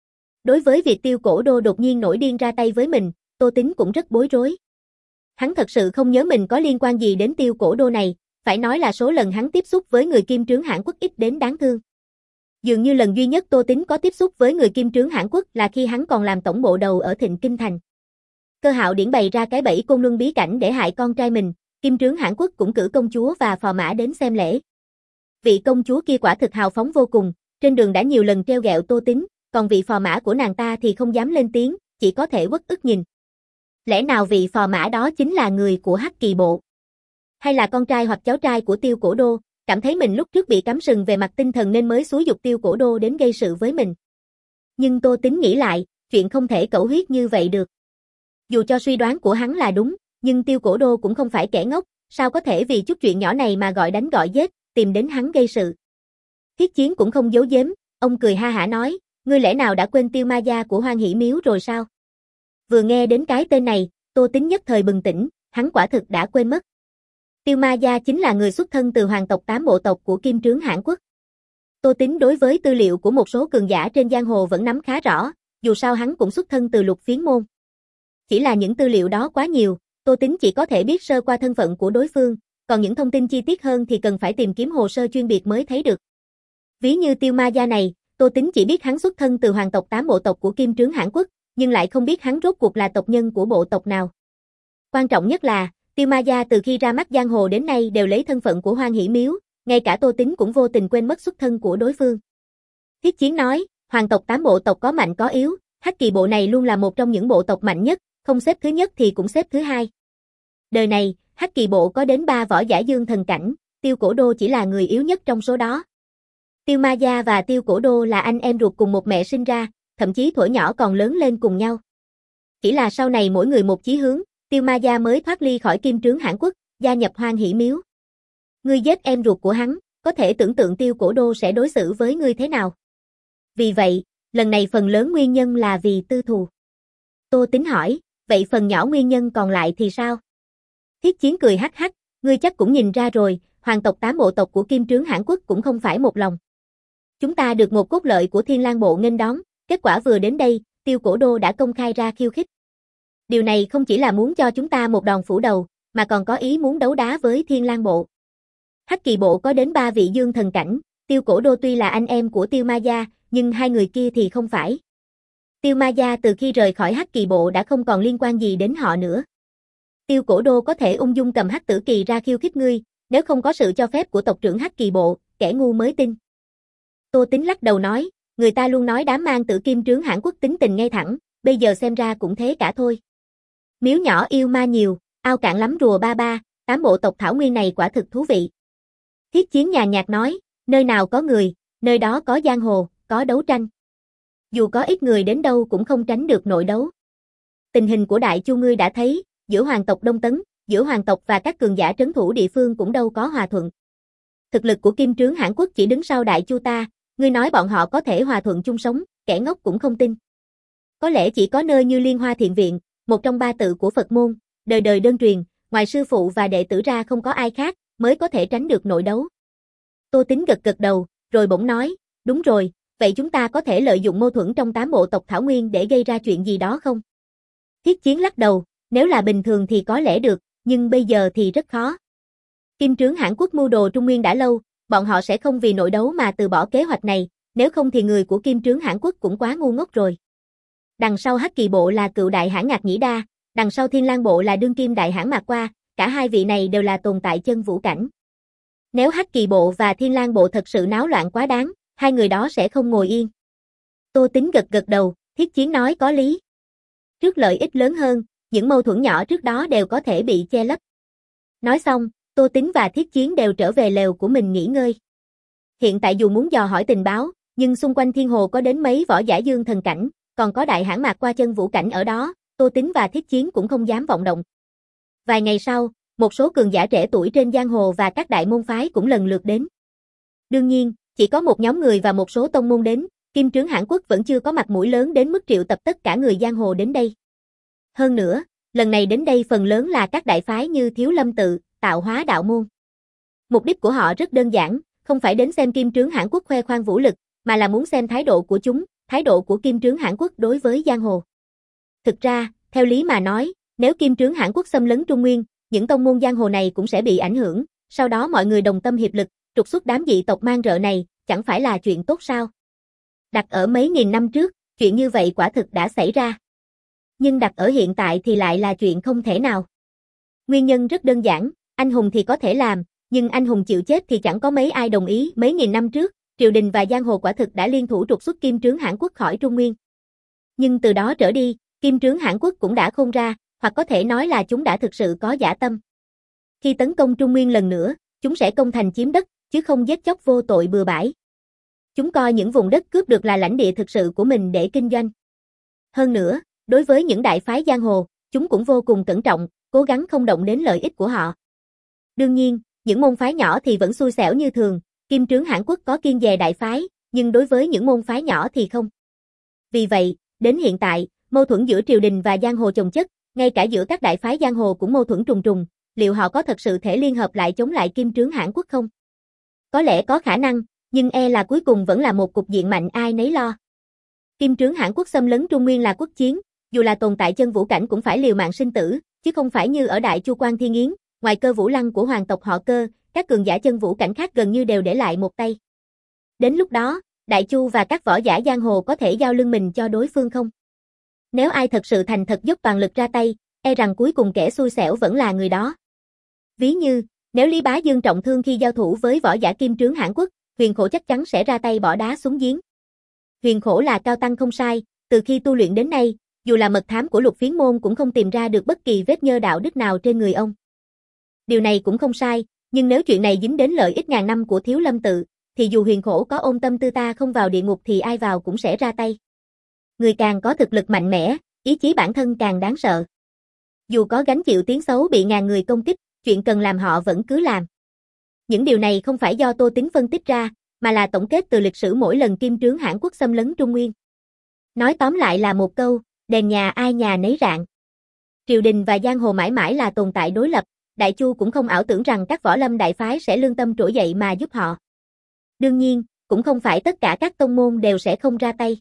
Đối với việc Tiêu Cổ Đô đột nhiên nổi điên ra tay với mình, Tô Tính cũng rất bối rối. Hắn thật sự không nhớ mình có liên quan gì đến Tiêu Cổ Đô này, phải nói là số lần hắn tiếp xúc với người kim trướng Hãn Quốc ít đến đáng thương. Dường như lần duy nhất Tô Tính có tiếp xúc với người kim trướng Hãn Quốc là khi hắn còn làm tổng bộ đầu ở Thịnh Kinh Thành. Cơ Hạo Điển bày ra cái bẫy Côn Luân bí cảnh để hại con trai mình, kim trướng Hãn Quốc cũng cử công chúa và phò mã đến xem lễ. Vị công chúa kia quả thực hào phóng vô cùng, trên đường đã nhiều lần treo gẹo Tô Tính, còn vị phò mã của nàng ta thì không dám lên tiếng, chỉ có thể uất ức nhìn. Lẽ nào vị phò mã đó chính là người của Hắc Kỳ Bộ? Hay là con trai hoặc cháu trai của Tiêu Cổ Đô, cảm thấy mình lúc trước bị cắm sừng về mặt tinh thần nên mới xúi giục Tiêu Cổ Đô đến gây sự với mình? Nhưng Tô Tính nghĩ lại, chuyện không thể cẩu huyết như vậy được. Dù cho suy đoán của hắn là đúng, nhưng Tiêu Cổ Đô cũng không phải kẻ ngốc, sao có thể vì chút chuyện nhỏ này mà gọi đánh gọi giết, tìm đến hắn gây sự. Thiết Chiến cũng không giấu giếm, ông cười ha hả nói, ngươi lẽ nào đã quên Tiêu Ma Gia của Hoan Hỷ Miếu rồi sao? Vừa nghe đến cái tên này, Tô Tính nhất thời bừng tỉnh, hắn quả thực đã quên mất. Tiêu Ma Gia chính là người xuất thân từ hoàng tộc tám bộ tộc của kim trướng Hãn Quốc. Tô Tính đối với tư liệu của một số cường giả trên giang hồ vẫn nắm khá rõ, dù sao hắn cũng xuất thân từ Lục Phiến môn. Chỉ là những tư liệu đó quá nhiều, Tô Tính chỉ có thể biết sơ qua thân phận của đối phương, còn những thông tin chi tiết hơn thì cần phải tìm kiếm hồ sơ chuyên biệt mới thấy được. Ví như Tiêu Ma Gia này, Tô Tính chỉ biết hắn xuất thân từ hoàng tộc tám bộ tộc của kim trướng Hãn Quốc, nhưng lại không biết hắn rốt cuộc là tộc nhân của bộ tộc nào. Quan trọng nhất là, Tiêu Ma Gia từ khi ra mắt giang hồ đến nay đều lấy thân phận của Hoan Hỷ Miếu, ngay cả Tô Tính cũng vô tình quên mất xuất thân của đối phương. Thiết Chiến nói, hoàng tộc tám bộ tộc có mạnh có yếu, Hắc Kỳ Bộ này luôn là một trong những bộ tộc mạnh nhất, không xếp thứ nhất thì cũng xếp thứ hai. Đời này, Hắc Kỳ Bộ có đến ba võ giả dương thần cảnh, Tiêu Cổ Đô chỉ là người yếu nhất trong số đó. Tiêu Ma Gia và Tiêu Cổ Đô là anh em ruột cùng một mẹ sinh ra, thậm chí thuở nhỏ còn lớn lên cùng nhau. Chỉ là sau này mỗi người một chí hướng, Tiêu Ma Gia mới thoát ly khỏi kim trướng Hãn Quốc, gia nhập Hoan Hỷ Miếu. Ngươi giết em ruột của hắn, có thể tưởng tượng Tiêu Cổ Đô sẽ đối xử với ngươi thế nào. Vì vậy, lần này phần lớn nguyên nhân là vì tư thù. Tô Tính hỏi, vậy phần nhỏ nguyên nhân còn lại thì sao? Thiết Chiến cười hắc hắc, ngươi chắc cũng nhìn ra rồi, hoàng tộc tám bộ tộc của kim trướng Hãn Quốc cũng không phải một lòng. Chúng ta được một cốt lợi của Thiên Lang Bộ nghênh đón, kết quả vừa đến đây, Tiêu Cổ Đô đã công khai ra khiêu khích. Điều này không chỉ là muốn cho chúng ta một đòn phủ đầu, mà còn có ý muốn đấu đá với Thiên Lang Bộ. Hắc Kỳ Bộ có đến ba vị dương thần cảnh, Tiêu Cổ Đô tuy là anh em của Tiêu Ma Gia, nhưng hai người kia thì không phải. Tiêu Ma Gia từ khi rời khỏi Hắc Kỳ Bộ đã không còn liên quan gì đến họ nữa. Tiêu Cổ Đô có thể ung dung cầm Hắc Tử Kỳ ra khiêu khích ngươi, nếu không có sự cho phép của tộc trưởng Hắc Kỳ Bộ, kẻ ngu mới tin. Tô Tính lắc đầu nói, người ta luôn nói đám mang tử kim trướng Hãn Quốc tính tình ngay thẳng, bây giờ xem ra cũng thế cả thôi. Miếu nhỏ yêu ma nhiều, ao cạn lắm rùa ba ba, tám bộ tộc thảo nguyên này quả thực thú vị. Thiết Chiến nhàn nhạt nói, nơi nào có người, nơi đó có giang hồ, có đấu tranh. Dù có ít người đến đâu cũng không tránh được nội đấu. Tình hình của Đại Chu ngươi đã thấy, giữa hoàng tộc Đông Tấn, giữa hoàng tộc và các cường giả trấn thủ địa phương cũng đâu có hòa thuận. Thực lực của kim trướng Hãn Quốc chỉ đứng sau Đại Chu ta, ngươi nói bọn họ có thể hòa thuận chung sống, kẻ ngốc cũng không tin. Có lẽ chỉ có nơi như Liên Hoa Thiện Viện, một trong ba tự của Phật môn, đời đời đơn truyền, ngoài sư phụ và đệ tử ra không có ai khác, mới có thể tránh được nội đấu. Tô Tính gật gật đầu, rồi bỗng nói, đúng rồi, vậy chúng ta có thể lợi dụng mâu thuẫn trong tám bộ tộc Thảo Nguyên để gây ra chuyện gì đó không? Thiết Chiến lắc đầu, nếu là bình thường thì có lẽ được, nhưng bây giờ thì rất khó. Kim trướng Hãn Quốc mưu đồ Trung Nguyên đã lâu, bọn họ sẽ không vì nội đấu mà từ bỏ kế hoạch này, nếu không thì người của kim trướng Hãn Quốc cũng quá ngu ngốc rồi. Đằng sau Hắc Kỳ Bộ là cựu đại hãn Ngạc Nhĩ Đa, đằng sau Thiên Lang Bộ là đương kim đại hãn Mạc Qua, cả hai vị này đều là tồn tại chân vũ cảnh. Nếu Hắc Kỳ Bộ và Thiên Lang Bộ thật sự náo loạn quá đáng, hai người đó sẽ không ngồi yên. Tô Tính gật gật đầu, Thiết Chiến nói có lý. Trước lợi ích lớn hơn, những mâu thuẫn nhỏ trước đó đều có thể bị che lấp. Nói xong, Tô Tính và Thiết Chiến đều trở về lều của mình nghỉ ngơi. Hiện tại dù muốn dò hỏi tình báo, nhưng xung quanh Thiên Hồ có đến mấy võ giả dương thần cảnh, còn có đại hãn Mạc Qua chân vũ cảnh ở đó, Tô Tính và Thiết Chiến cũng không dám vọng động. Vài ngày sau, một số cường giả trẻ tuổi trên giang hồ và các đại môn phái cũng lần lượt đến. Đương nhiên, chỉ có một nhóm người và một số tông môn đến, kim trướng Hãn Quốc vẫn chưa có mặt mũi lớn đến mức triệu tập tất cả người giang hồ đến đây. Hơn nữa, lần này đến đây phần lớn là các đại phái như Thiếu Lâm Tự, Tạo Hóa Đạo Môn. Mục đích của họ rất đơn giản, không phải đến xem kim trướng Hãn Quốc khoe khoang vũ lực, mà là muốn xem thái độ của chúng, thái độ của Kim Trướng Hãn Quốc đối với giang hồ. Thực ra, theo lý mà nói, nếu Kim Trướng Hãn Quốc xâm lấn Trung Nguyên, những tông môn giang hồ này cũng sẽ bị ảnh hưởng, sau đó mọi người đồng tâm hiệp lực, trục xuất đám dị tộc mang rợ này, chẳng phải là chuyện tốt sao? Đặt ở mấy nghìn năm trước, chuyện như vậy quả thực đã xảy ra. Nhưng đặt ở hiện tại thì lại là chuyện không thể nào. Nguyên nhân rất đơn giản, anh hùng thì có thể làm, nhưng anh hùng chịu chết thì chẳng có mấy ai đồng ý. Mấy nghìn năm trước, triều đình và giang hồ quả thực đã liên thủ trục xuất Kim Trướng Hãn Quốc khỏi Trung Nguyên. Nhưng từ đó trở đi, Kim Trướng Hãn Quốc cũng đã khôn ra, hoặc có thể nói là chúng đã thực sự có dã tâm. Khi tấn công Trung Nguyên lần nữa, chúng sẽ công thành chiếm đất, chứ không giết chóc vô tội bừa bãi. Chúng coi những vùng đất cướp được là lãnh địa thực sự của mình để kinh doanh. Hơn nữa, đối với những đại phái giang hồ, chúng cũng vô cùng cẩn trọng, cố gắng không động đến lợi ích của họ. Đương nhiên, những môn phái nhỏ thì vẫn xui xẻo như thường, Kim Trướng Hãn Quốc có kiêng dè đại phái, nhưng đối với những môn phái nhỏ thì không. Vì vậy, đến hiện tại, mâu thuẫn giữa triều đình và giang hồ chồng chất, ngay cả giữa các đại phái giang hồ cũng mâu thuẫn trùng trùng, liệu họ có thật sự thể liên hợp lại chống lại Kim Trướng Hãn Quốc không? Có lẽ có khả năng, nhưng e là cuối cùng vẫn là một cục diện mạnh ai nấy lo. Kim Trướng Hãn Quốc xâm lấn Trung Nguyên là quốc chiến, dù là tồn tại chân vũ cảnh cũng phải liều mạng sinh tử, chứ không phải như ở Đại Chu Quan Thiên Yến, ngoài Cơ Vũ Lăng của hoàng tộc họ Cơ, các cường giả chân vũ cảnh khác gần như đều để lại một tay. Đến lúc đó, Đại Chu và các võ giả giang hồ có thể giao lưng mình cho đối phương không? Nếu ai thật sự thành thật dốc toàn lực ra tay, e rằng cuối cùng kẻ xui xẻo vẫn là người đó. Ví như, nếu Lý Bá Dương trọng thương khi giao thủ với võ giả Kim Trướng Hãn Quốc, Huyền Khổ chắc chắn sẽ ra tay bỏ đá xuống giếng. Huyền Khổ là cao tăng không sai, từ khi tu luyện đến nay, dù là mật thám của Lục Phiến môn cũng không tìm ra được bất kỳ vết nhơ đạo đức nào trên người ông. Điều này cũng không sai, nhưng nếu chuyện này dính đến lợi ích ngàn năm của Thiếu Lâm tự, thì dù Huyền Khổ có ôm tâm tư ta không vào địa ngục thì ai vào cũng sẽ ra tay. Người càng có thực lực mạnh mẽ, ý chí bản thân càng đáng sợ. Dù có gánh chịu tiếng xấu bị ngàn người công kích, chuyện cần làm họ vẫn cứ làm. Những điều này không phải do Tô Tín phân tích ra, mà là tổng kết từ lịch sử mỗi lần Kim Trướng Hãn Quốc xâm lấn Trung Nguyên. Nói tóm lại là một câu, đèn nhà ai nhà nấy rạng. Triều đình và giang hồ mãi mãi là tồn tại đối lập, Đại Chu cũng không ảo tưởng rằng các võ lâm đại phái sẽ lương tâm trỗi dậy mà giúp họ. Đương nhiên, cũng không phải tất cả các tông môn đều sẽ không ra tay.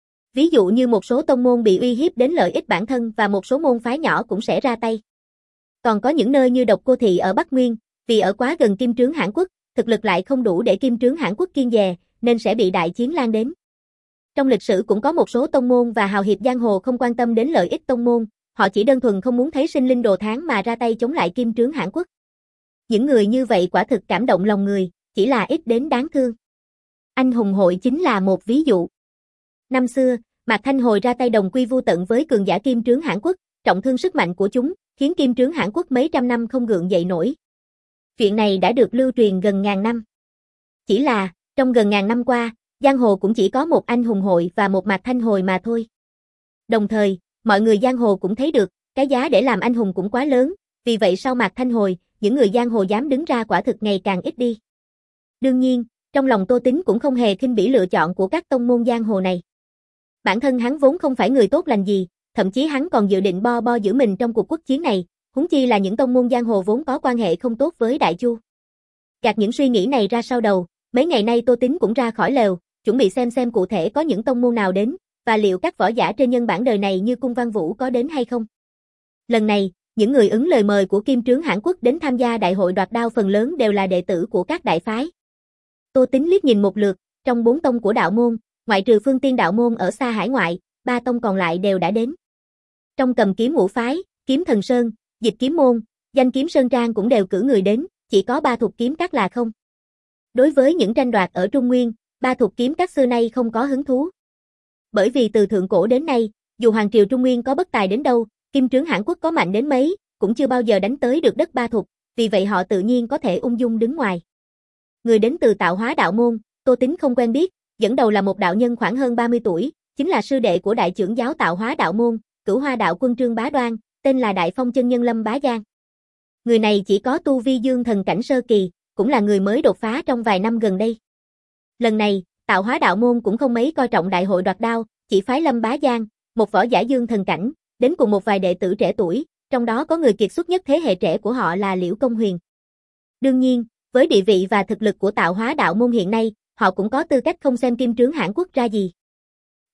Ví dụ như một số tông môn bị uy hiếp đến lợi ích bản thân và một số môn phái nhỏ cũng sẽ ra tay. Còn có những nơi như Độc Cô Thị ở Bắc Nguyên, vì ở quá gần Kim Trướng Hãn Quốc, thực lực lại không đủ để Kim Trướng Hãn Quốc kiêng dè, nên sẽ bị đại chiến lan đến. Trong lịch sử cũng có một số tông môn và hào hiệp giang hồ không quan tâm đến lợi ích tông môn, họ chỉ đơn thuần không muốn thấy sinh linh đồ thán mà ra tay chống lại Kim Trướng Hãn Quốc. Những người như vậy quả thực cảm động lòng người, chỉ là ít đến đáng thương. Anh hùng hội chính là một ví dụ. Năm xưa, Mạc Thanh Hồi ra tay đồng quy vu tận với cường giả Kim Trướng Hãn Quốc, trọng thương sức mạnh của chúng, khiến Kim Trướng Hãn Quốc mấy trăm năm không gượng dậy nổi. Chuyện này đã được lưu truyền gần ngàn năm. Chỉ là, trong gần ngàn năm qua, giang hồ cũng chỉ có một anh hùng hội và một Mạc Thanh Hồi mà thôi. Đồng thời, mọi người giang hồ cũng thấy được, cái giá để làm anh hùng cũng quá lớn, vì vậy sau Mạc Thanh Hồi, những người giang hồ dám đứng ra quả thực ngày càng ít đi. Đương nhiên, trong lòng Tô Tín cũng không hề khinh bỉ lựa chọn của các tông môn giang hồ này. Bản thân hắn vốn không phải người tốt lành gì, thậm chí hắn còn dự định bo bo giữ mình trong cuộc quốc chiến này, huống chi là những tông môn giang hồ vốn có quan hệ không tốt với Đại Chu. Gạt những suy nghĩ này ra sau đầu, mấy ngày nay Tô Tín cũng ra khỏi lều, chuẩn bị xem xem cụ thể có những tông môn nào đến, và liệu các võ giả trên nhân bản đời này như Cung Văn Vũ có đến hay không. Lần này, những người ứng lời mời của Kim Trướng Hãn Quốc đến tham gia đại hội đoạt đao phần lớn đều là đệ tử của các đại phái. Tô Tín liếc nhìn một lượt, trong bốn tông của đạo môn, ngoại trừ Phương Tiên đạo môn ở xa hải ngoại, ba tông còn lại đều đã đến. Trong Cầm Kiếm ngũ phái, Kiếm Thần Sơn, Dịch Kiếm môn, Danh Kiếm Sơn Trang cũng đều cử người đến, chỉ có Ba Thục Kiếm Các là không. Đối với những tranh đoạt ở Trung Nguyên, Ba Thục Kiếm Các xưa nay không có hứng thú. Bởi vì từ thượng cổ đến nay, dù hoàng triều Trung Nguyên có bất tài đến đâu, Kim Trướng Hãn Quốc có mạnh đến mấy, cũng chưa bao giờ đánh tới được đất Ba Thục, vì vậy họ tự nhiên có thể ung dung đứng ngoài. Người đến từ Tạo Hóa đạo môn, Tô Tín không quen biết, dẫn đầu là một đạo nhân khoảng hơn ba mươi tuổi, chính là sư đệ của đại trưởng giáo Tạo Hóa đạo môn, Cửu Hoa đạo quân Trương Bá Đoan, tên là Đại Phong chân nhân Lâm Bá Giang. Người này chỉ có tu vi dương thần cảnh sơ kỳ, cũng là người mới đột phá trong vài năm gần đây. Lần này, Tạo Hóa đạo môn cũng không mấy coi trọng đại hội đoạt đao, chỉ phái Lâm Bá Giang, một võ giả dương thần cảnh, đến cùng một vài đệ tử trẻ tuổi, trong đó có người kiệt xuất nhất thế hệ trẻ của họ là Liễu Công Huyền. Đương nhiên, với địa vị và thực lực của Tạo Hóa đạo môn hiện nay, họ cũng có tư cách không xem Kim Trướng Hãn Quốc ra gì.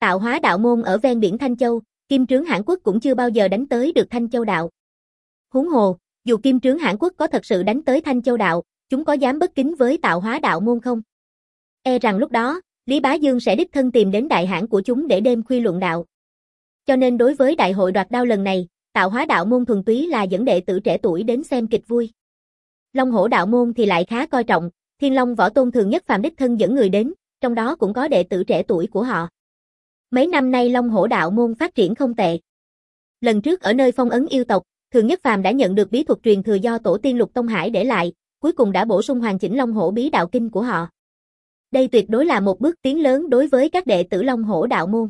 Tạo Hóa đạo môn ở ven biển Thanh Châu, Kim Trướng Hãn Quốc cũng chưa bao giờ đánh tới được Thanh Châu đạo. Huống hồ, dù Kim Trướng Hãn Quốc có thật sự đánh tới Thanh Châu đạo, chúng có dám bất kính với Tạo Hóa đạo môn không? E rằng lúc đó, Lý Bá Dương sẽ đích thân tìm đến đại hãn của chúng để đêm khuya luận đạo. Cho nên đối với đại hội đoạt đao lần này, Tạo Hóa đạo môn thuần túy là dẫn đệ tử trẻ tuổi đến xem kịch vui. Long Hổ đạo môn thì lại khá coi trọng, Thiên Long Võ Tôn thường nhất phàm đích thân dẫn người đến, trong đó cũng có đệ tử trẻ tuổi của họ. Mấy năm nay Long Hổ đạo môn phát triển không tệ. Lần trước ở nơi phong ấn yêu tộc, Thường Nhất Phàm đã nhận được bí thuật truyền thừa do tổ tiên Lục Tông Hải để lại, cuối cùng đã bổ sung hoàn chỉnh Long Hổ bí đạo kinh của họ. Đây tuyệt đối là một bước tiến lớn đối với các đệ tử Long Hổ đạo môn.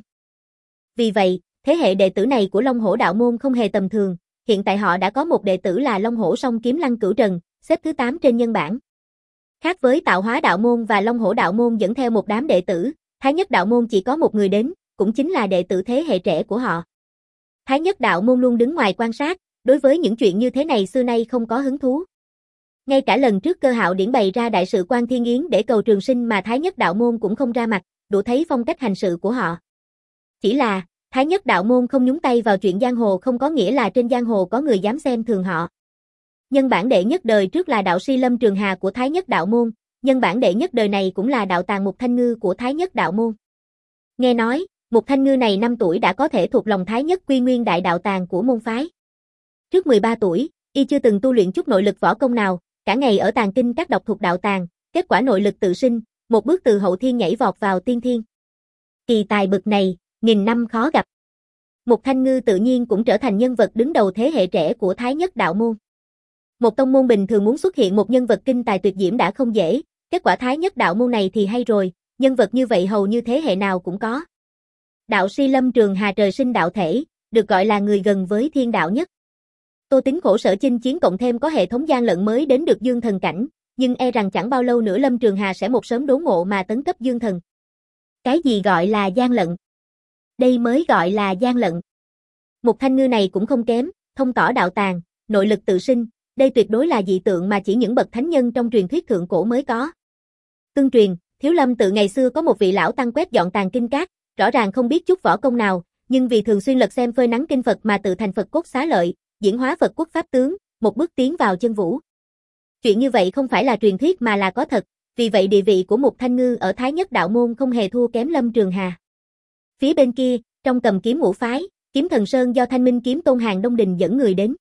Vì vậy, thế hệ đệ tử này của Long Hổ đạo môn không hề tầm thường, hiện tại họ đã có một đệ tử là Long Hổ Song Kiếm Lăng Cửu Trần, xếp thứ tám trên nhân bảng. Khác với Tạo Hóa đạo môn và Long Hổ đạo môn dẫn theo một đám đệ tử, Thái Nhất đạo môn chỉ có một người đến, cũng chính là đệ tử thế hệ trẻ của họ. Thái Nhất đạo môn luôn đứng ngoài quan sát, đối với những chuyện như thế này xưa nay không có hứng thú. Ngay cả lần trước Cơ Hạo Điển bày ra đại sự Quan Thiên Yến để cầu trường sinh mà Thái Nhất đạo môn cũng không ra mặt, đủ thấy phong cách hành sự của họ. Chỉ là, Thái Nhất đạo môn không nhúng tay vào chuyện giang hồ không có nghĩa là trên giang hồ có người dám xem thường họ. Nhân bản đệ nhất đời trước là đạo sĩ Lâm Trường Hà của Thái Nhất đạo môn, nhân bản đệ nhất đời này cũng là đạo tàng Mục Thanh Ngư của Thái Nhất đạo môn. Nghe nói, Mục Thanh Ngư này năm tuổi đã có thể thuộc lòng Thái Nhất Quy Nguyên đại đạo tàng của môn phái. Trước mười ba tuổi, y chưa từng tu luyện chút nội lực võ công nào, cả ngày ở tàng kinh các độc thuộc đạo tàng, kết quả nội lực tự sinh, một bước từ hậu thiên nhảy vọt vào tiên thiên. Kỳ tài bực này, nghìn năm khó gặp. Mục Thanh Ngư tự nhiên cũng trở thành nhân vật đứng đầu thế hệ trẻ của Thái Nhất đạo môn. Một tông môn bình thường muốn xuất hiện một nhân vật kinh tài tuyệt diễm đã không dễ, kết quả Thái Nhất đạo môn này thì hay rồi, nhân vật như vậy hầu như thế hệ nào cũng có. Đạo sĩ Lâm Trường Hà trời sinh đạo thể, được gọi là người gần với thiên đạo nhất. Tô Tín khổ sở chinh chiến cộng thêm có hệ thống gian lận mới đến được dương thần cảnh, nhưng e rằng chẳng bao lâu nữa Lâm Trường Hà sẽ một sớm đốn ngộ mà tấn cấp dương thần. Cái gì gọi là gian lận? Đây mới gọi là gian lận. Mục Thanh Ngư này cũng không kém, thông tỏ đạo tàng, nội lực tự sinh, đây tuyệt đối là dị tượng mà chỉ những bậc thánh nhân trong truyền thuyết thượng cổ mới có. Tương truyền, Thiếu Lâm tự ngày xưa có một vị lão tăng quét dọn tàng kinh các, rõ ràng không biết chút võ công nào, nhưng vì thường xuyên lật xem phơi nắng kinh Phật mà tự thành Phật cốt xá lợi, diễn hóa Phật quốc pháp tướng, một bước tiến vào chân vũ. Chuyện như vậy không phải là truyền thuyết mà là có thật, vì vậy địa vị của Mục Thanh Ngư ở Thái Nhất đạo môn không hề thua kém Lâm Trường Hà. Phía bên kia, trong Cầm Kiếm ngũ phái, Kiếm Thần Sơn do Thanh Minh Kiếm Tôn Hàng Đông Đình dẫn người đến.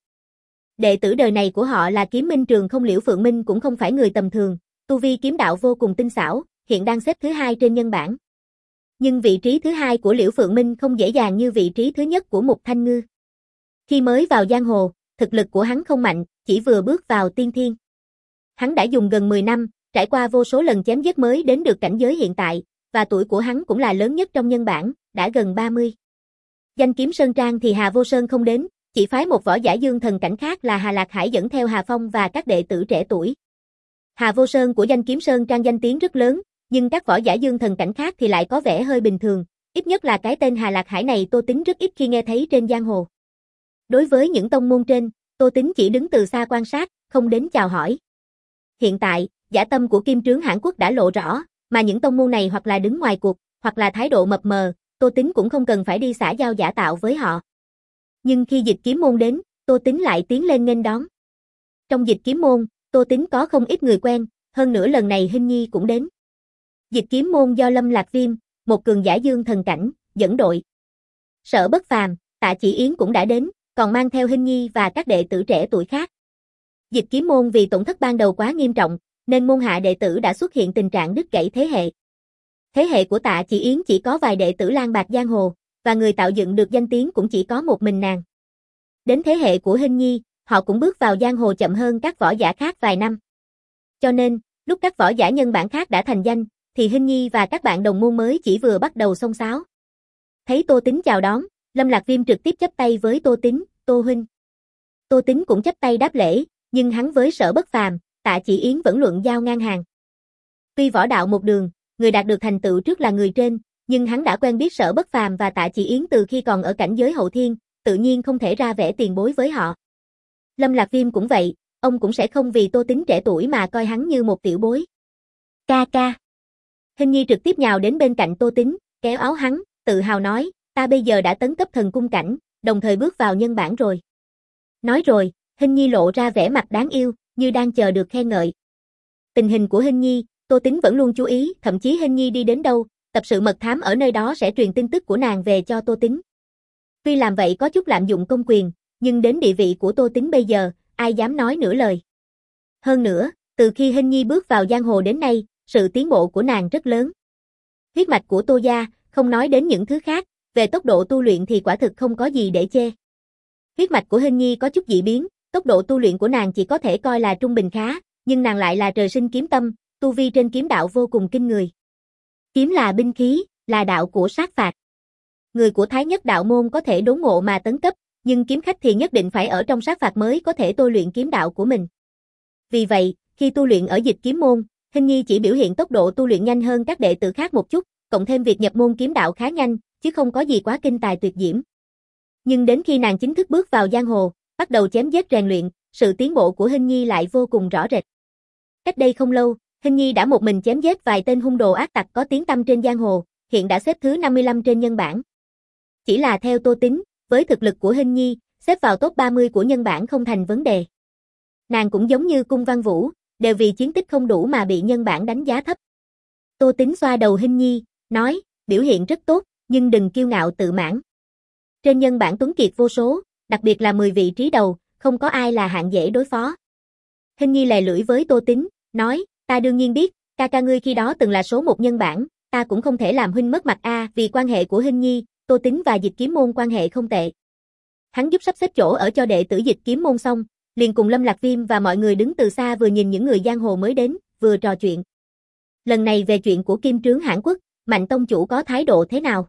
Đệ tử đời này của họ là Kiếm Minh Trường không Liễu Phượng Minh cũng không phải người tầm thường, tu vi kiếm đạo vô cùng tinh xảo, hiện đang xếp thứ hai trên nhân bảng. Nhưng vị trí thứ hai của Liễu Phượng Minh không dễ dàng như vị trí thứ nhất của Mục Thanh Ngư. Khi mới vào giang hồ, thực lực của hắn không mạnh, chỉ vừa bước vào tiên thiên. Hắn đã dùng gần mười năm, trải qua vô số lần chém giết mới đến được cảnh giới hiện tại, và tuổi của hắn cũng là lớn nhất trong nhân bảng, đã gần ba mươi. Danh Kiếm Sơn Trang thì Hà Vô Sơn không đến, chỉ phái một võ giả dương thần cảnh khác là Hà Lạc Hải dẫn theo Hà Phong và các đệ tử trẻ tuổi. Hà Vô Sơn của Danh Kiếm Sơn Trang danh tiếng rất lớn, nhưng các võ giả dương thần cảnh khác thì lại có vẻ hơi bình thường, ít nhất là cái tên Hà Lạc Hải này Tô Tín rất ít khi nghe thấy trên giang hồ. Đối với những tông môn trên, Tô Tín chỉ đứng từ xa quan sát, không đến chào hỏi. Hiện tại, dã tâm của Kim Trướng Hãn Quốc đã lộ rõ, mà những tông môn này hoặc là đứng ngoài cuộc, hoặc là thái độ mập mờ, Tô Tín cũng không cần phải đi xã giao giả tạo với họ. Nhưng khi Dịch Kiếm môn đến, Tô Tín lại tiến lên nghênh đón. Trong Dịch Kiếm môn, Tô Tín có không ít người quen, hơn nữa lần này Hinh Nhi cũng đến. Dịch Kiếm môn do Lâm Lạc Viêm, một cường giả dương thần cảnh, dẫn đội. Sở Bất Phàm, Tạ Chỉ Yến cũng đã đến, còn mang theo Hinh Nhi và các đệ tử trẻ tuổi khác. Dịch Kiếm môn vì tổn thất ban đầu quá nghiêm trọng, nên môn hạ đệ tử đã xuất hiện tình trạng đứt gãy thế hệ. Thế hệ của Tạ Chỉ Yến chỉ có vài đệ tử lang bạc giang hồ, và người tạo dựng được danh tiếng cũng chỉ có một mình nàng. Đến thế hệ của Hinh Nhi, họ cũng bước vào giang hồ chậm hơn các võ giả khác vài năm. Cho nên, lúc các võ giả nhân bản khác đã thành danh, thì Hinh Nhi và các bạn đồng môn mới chỉ vừa bắt đầu xông xáo. Thấy Tô Tín chào đón, Lâm Lạc Viêm trực tiếp chắp tay với Tô Tín, Tô huynh. Tô Tín cũng chắp tay đáp lễ, nhưng hắn với Sở Bất Phàm, Tạ Chỉ Yến vẫn luận giao ngang hàng. Tuy võ đạo một đường, người đạt được thành tựu trước là người trên, nhưng hắn đã quen biết Sở Bất Phàm và Tạ Chỉ Yến từ khi còn ở cảnh giới hậu thiên, tự nhiên không thể ra vẻ tiền bối với họ. Lâm Lạc Viêm cũng vậy, ông cũng sẽ không vì Tô Tín trẻ tuổi mà coi hắn như một tiểu bối. Ca ca. Hinh Nhi trực tiếp nhào đến bên cạnh Tô Tín, kéo áo hắn, tự hào nói, ta bây giờ đã tấn cấp thần cung cảnh, đồng thời bước vào nhân bản rồi. Nói rồi, Hình Nhi lộ ra vẻ mặt đáng yêu, như đang chờ được khen ngợi. Tình hình của Hình Nhi, Tô Tính vẫn luôn chú ý, thậm chí Hình Nhi đi đến đâu, tập sự mật thám ở nơi đó sẽ truyền tin tức của nàng về cho Tô Tính. Tuy làm vậy có chút lạm dụng công quyền, nhưng đến địa vị của Tô Tính bây giờ, ai dám nói nửa lời. Hơn nữa, từ khi Hình Nhi bước vào giang hồ đến nay, sự tiến bộ của nàng rất lớn. Huyết mạch của Tô gia, không nói đến những thứ khác, về tốc độ tu luyện thì quả thực không có gì để chê. Huyết mạch của Hình Nhi có chút dị biến, tốc độ tu luyện của nàng chỉ có thể coi là trung bình khá, nhưng nàng lại là trời sinh kiếm tâm, tu vi trên kiếm đạo vô cùng kinh người. Kiếm là binh khí, là đạo của sát phạt. Người của Thái Nhất đạo môn có thể đốn ngộ mà tấn cấp, nhưng kiếm khách thì nhất định phải ở trong sát phạt mới có thể tôi luyện kiếm đạo của mình. Vì vậy, khi tu luyện ở Dịch Kiếm môn, Hình Nhi chỉ biểu hiện tốc độ tu luyện nhanh hơn các đệ tử khác một chút, cộng thêm việc nhập môn kiếm đạo khá nhanh, chứ không có gì quá kinh tài tuyệt diễm. Nhưng đến khi nàng chính thức bước vào giang hồ, bắt đầu chém giết rèn luyện, sự tiến bộ của Hình Nhi lại vô cùng rõ rệt. Cách đây không lâu, Hình Nhi đã một mình chém giết vài tên hung đồ ác tặc có tiếng tăm trên giang hồ, hiện đã xếp thứ năm mươi lăm trên nhân bảng. Chỉ là theo Tô Tính, với thực lực của Hình Nhi, xếp vào top ba mươi của nhân bảng không thành vấn đề. Nàng cũng giống như Cung Văn Vũ, đều vì chiến tích không đủ mà bị nhân bảng đánh giá thấp. Tô Tính xoa đầu Hình Nhi, nói, biểu hiện rất tốt, nhưng đừng kiêu ngạo tự mãn. Trên nhân bảng tuấn kiệt vô số, đặc biệt là mười vị trí đầu, không có ai là hạng dễ đối phó. Hình Nhi lè lưỡi với Tô Tính, nói, ta đương nhiên biết, ca ca ngươi khi đó từng là số một nhân bảng, ta cũng không thể làm huynh mất mặt a, vì quan hệ của Hình Nhi, Tô Tính và Dịch Kiếm môn quan hệ không tệ. Hắn giúp sắp xếp chỗ ở cho đệ tử Dịch Kiếm môn xong, liền cùng Lâm Lạc Viêm và mọi người đứng từ xa vừa nhìn những người giang hồ mới đến, vừa trò chuyện. Lần này về chuyện của Kim Trướng Hãn Quốc, Mạnh tông chủ có thái độ thế nào?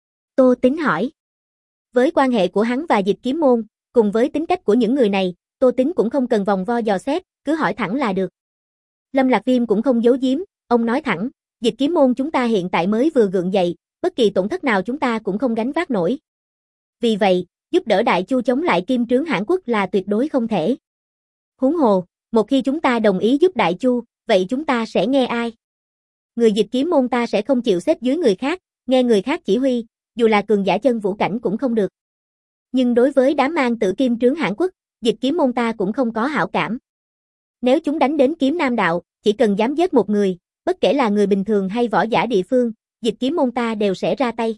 Tô Tính hỏi. Với quan hệ của hắn và Dịch Kiếm môn, cùng với tính cách của những người này, Tô Tính cũng không cần vòng vo dò xét, cứ hỏi thẳng là được. Lâm Lạc Viêm cũng không giấu giếm, ông nói thẳng, Dịch Kiếm môn chúng ta hiện tại mới vừa gượng dậy, bất kỳ tổn thất nào chúng ta cũng không gánh vác nổi. Vì vậy, giúp đỡ Đại Chu chống lại Kim Trướng Hãn Quốc là tuyệt đối không thể. Huống hồ, một khi chúng ta đồng ý giúp Đại Chu, vậy chúng ta sẽ nghe ai? Người Dịch Kiếm môn ta sẽ không chịu xếp dưới người khác, nghe người khác chỉ huy, dù là cường giả chân vũ cảnh cũng không được. Nhưng đối với đám mang tử Kim Trướng Hãn Quốc, Dịch Kiếm môn ta cũng không có hảo cảm. Nếu chúng đánh đến Kiếm Nam đạo, chỉ cần dám giết một người, bất kể là người bình thường hay võ giả địa phương, Dịch Kiếm môn ta đều sẽ ra tay.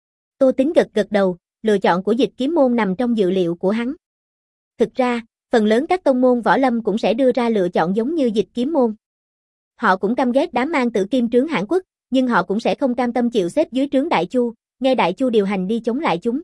Tô Tính gật gật đầu, lựa chọn của Dịch Kiếm môn nằm trong dự liệu của hắn. Thực ra, phần lớn các tông môn võ lâm cũng sẽ đưa ra lựa chọn giống như Dịch Kiếm môn. Họ cũng căm ghét đám mang tử Kim Trướng Hãn Quốc, nhưng họ cũng sẽ không cam tâm chịu xếp dưới trướng Đại Chu, nghe Đại Chu điều hành đi chống lại chúng.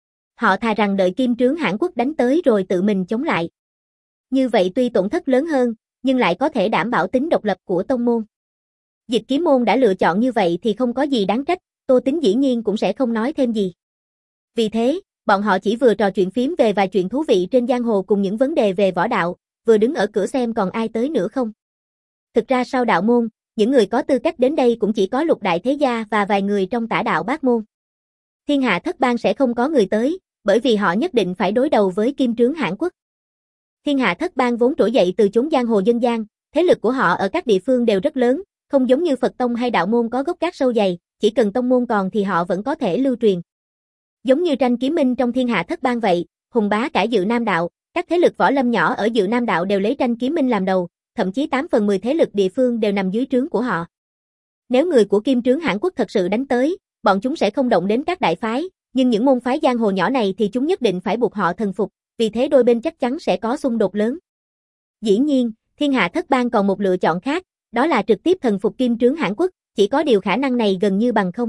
Họ thà rằng đợi Kim Trướng Hãn Quốc đánh tới rồi tự mình chống lại. Như vậy tuy tổn thất lớn hơn, nhưng lại có thể đảm bảo tính độc lập của tông môn. Dịch Kiếm môn đã lựa chọn như vậy thì không có gì đáng trách, Tô Tính dĩ nhiên cũng sẽ không nói thêm gì. Vì thế, bọn họ chỉ vừa trò chuyện phím về vài chuyện thú vị trên giang hồ cùng những vấn đề về võ đạo, vừa đứng ở cửa xem còn ai tới nữa không. Thực ra sau đạo môn, những người có tư cách đến đây cũng chỉ có Lục đại thế gia và vài người trong Tả đạo Bát môn. Thiên Hạ Thất bang sẽ không có người tới, bởi vì họ nhất định phải đối đầu với Kim Trướng Hãn Quốc. Thiên Hạ Thất bang vốn trỗi dậy từ chốn giang hồ dân gian, thế lực của họ ở các địa phương đều rất lớn, không giống như Phật tông hay đạo môn có gốc gác sâu dày, chỉ cần tông môn còn thì họ vẫn có thể lưu truyền. Giống như tranh kiếm minh trong Thiên Hạ Thất bang vậy, hùng bá cả Dự Nam đạo, các thế lực võ lâm nhỏ ở Dự Nam đạo đều lấy tranh kiếm minh làm đầu, thậm chí tám phần mười thế lực địa phương đều nằm dưới trướng của họ. Nếu người của Kim Trướng Hãn Quốc thật sự đánh tới, bọn chúng sẽ không động đến các đại phái, nhưng những môn phái giang hồ nhỏ này thì chúng nhất định phải buộc họ thần phục, vì thế đôi bên chắc chắn sẽ có xung đột lớn. Dĩ nhiên, Thiên Hạ Thất bang còn một lựa chọn khác, đó là trực tiếp thần phục Kim Trướng Hãn Quốc, chỉ có điều khả năng này gần như bằng không.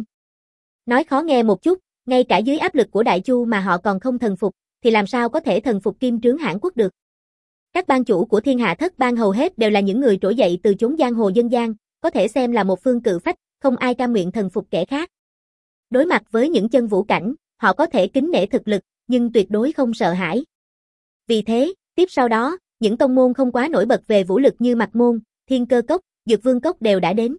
Nói khó nghe một chút, ngay cả dưới áp lực của Đại Chu mà họ còn không thần phục, thì làm sao có thể thần phục Kim Trướng Hãn Quốc được. Các bang chủ của Thiên Hạ Thất bang hầu hết đều là những người trỗi dậy từ chốn giang hồ dân gian, có thể xem là một phương cự phách, không ai cam nguyện thần phục kẻ khác. Đối mặt với những chân vũ cảnh, họ có thể kính nể thực lực, nhưng tuyệt đối không sợ hãi. Vì thế, tiếp sau đó, những tông môn không quá nổi bật về vũ lực như Mạc môn, Thiên Cơ cốc, Dược Vương cốc đều đã đến.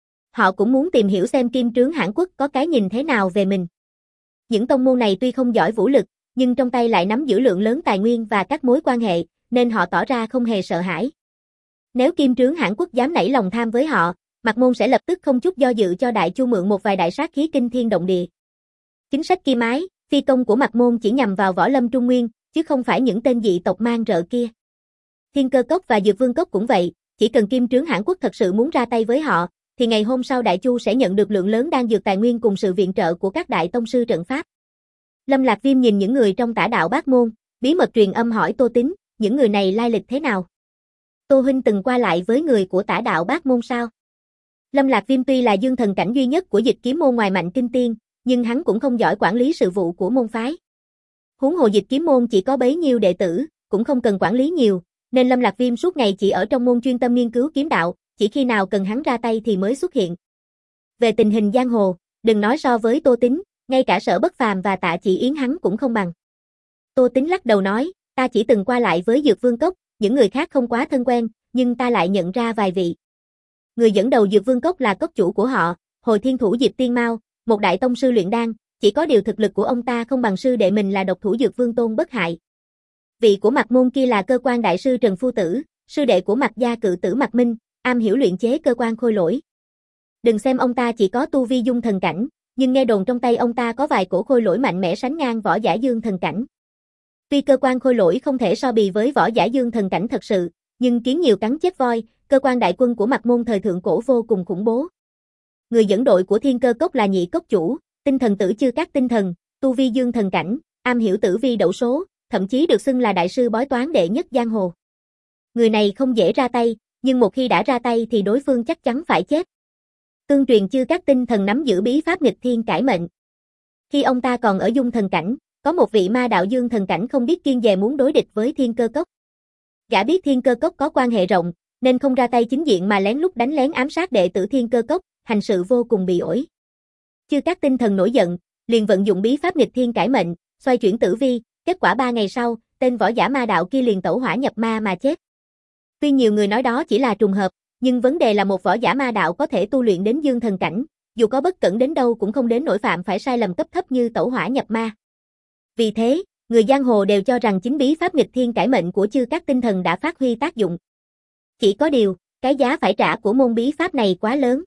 Họ cũng muốn tìm hiểu xem Kim Trướng Hãn Quốc có cái nhìn thế nào về mình. Những tông môn này tuy không giỏi vũ lực, nhưng trong tay lại nắm giữ lượng lớn tài nguyên và các mối quan hệ, nên họ tỏ ra không hề sợ hãi. Nếu Kim Trướng Hãn Quốc dám nảy lòng tham với họ, Mạc môn sẽ lập tức không chút do dự cho Đại Chu mượn một vài đại sát khí kinh thiên động địa. Chính sách kia mái, phi công của Mạc Môn chỉ nhằm vào Võ Lâm Trung Nguyên, chứ không phải những tên dị tộc mang rợ kia. Thiên Cơ Cốc và Dược Vương Cốc cũng vậy, chỉ cần Kim Trướng Hãn Quốc thật sự muốn ra tay với họ, thì ngày hôm sau Đại Chu sẽ nhận được lượng lớn đan dược tài nguyên cùng sự viện trợ của các đại tông sư trận pháp. Lâm Lạc Viêm nhìn những người trong Tả Đạo Bát Môn, bí mật truyền âm hỏi Tô Tín, những người này lai lịch thế nào? Tô huynh từng qua lại với người của Tả Đạo Bát Môn sao? Lâm Lạc Viêm tuy là dương thần cảnh duy nhất của Dịch Kiếm môn ngoài Mạnh Kinh Tiên, nhưng hắn cũng không giỏi quản lý sự vụ của môn phái. Huống hồ Dịch Kiếm môn chỉ có bấy nhiêu đệ tử, cũng không cần quản lý nhiều, nên Lâm Lạc Viêm suốt ngày chỉ ở trong môn chuyên tâm nghiên cứu kiếm đạo, chỉ khi nào cần hắn ra tay thì mới xuất hiện. Về tình hình giang hồ, đừng nói so với Tô Tín, ngay cả Sở Bất Phàm và Tạ Chỉ Yến hắn cũng không bằng. Tô Tín lắc đầu nói, ta chỉ từng qua lại với Dược Vương Cốc, những người khác không quá thân quen, nhưng ta lại nhận ra vài vị. Người dẫn đầu Dược Vương Cốc là cốc chủ của họ, Hồi Thiên Thủ Diệp Tiên Mao, một đại tông sư luyện đan, chỉ có điều thực lực của ông ta không bằng sư đệ mình là độc thủ Dược Vương Tôn Bất Hại. Vị của Mạc Môn kia là cơ quan đại sư Trần Phu Tử, sư đệ của Mạc gia cự tử Mạc Minh, am hiểu luyện chế cơ quan khôi lỗi. Đừng xem ông ta chỉ có tu vi dung thần cảnh, nhưng nghe đồn trong tay ông ta có vài cổ khôi lỗi mạnh mẽ sánh ngang võ giả dương thần cảnh. Tuy cơ quan khôi lỗi không thể so bì với võ giả dương thần cảnh thật sự, nhưng kiến nhiều cắn chết voi, cơ quan đại quân của Mạc Môn thời thượng cổ vô cùng khủng bố. Người dẫn đội của Thiên Cơ Cốc là nhị cốc chủ, tinh thần tử Chư Các tinh thần, tu vi dương thần cảnh, am hiểu tử vi đẩu số, thậm chí được xưng là đại sư bói toán đệ nhất giang hồ. Người này không dễ ra tay, nhưng một khi đã ra tay thì đối phương chắc chắn phải chết. Tương truyền Chư Các tinh thần nắm giữ bí pháp nghịch thiên cải mệnh. Khi ông ta còn ở dung thần cảnh, có một vị ma đạo dương thần cảnh không biết kiêng dè muốn đối địch với Thiên Cơ Cốc. Gã biết Thiên Cơ Cốc có quan hệ rộng, nên không ra tay chính diện mà lén lút đánh lén ám sát đệ tử Thiên Cơ Cốc, hành sự vô cùng bị ổi. Chư Các tinh thần nổi giận, liền vận dụng bí pháp nghịch thiên cải mệnh, xoay chuyển tử vi, kết quả ba ngày sau, tên võ giả ma đạo kia liền tẩu hỏa nhập ma mà chết. Tuy nhiều người nói đó chỉ là trùng hợp, nhưng vấn đề là một võ giả ma đạo có thể tu luyện đến dương thần cảnh, dù có bất cẩn đến đâu cũng không đến nỗi phạm phải sai lầm cấp thấp như tẩu hỏa nhập ma. Vì thế, người giang hồ đều cho rằng chính bí pháp nghịch thiên cải mệnh của Chư Các tinh thần đã phát huy tác dụng. Chỉ có điều, cái giá phải trả của môn bí pháp này quá lớn.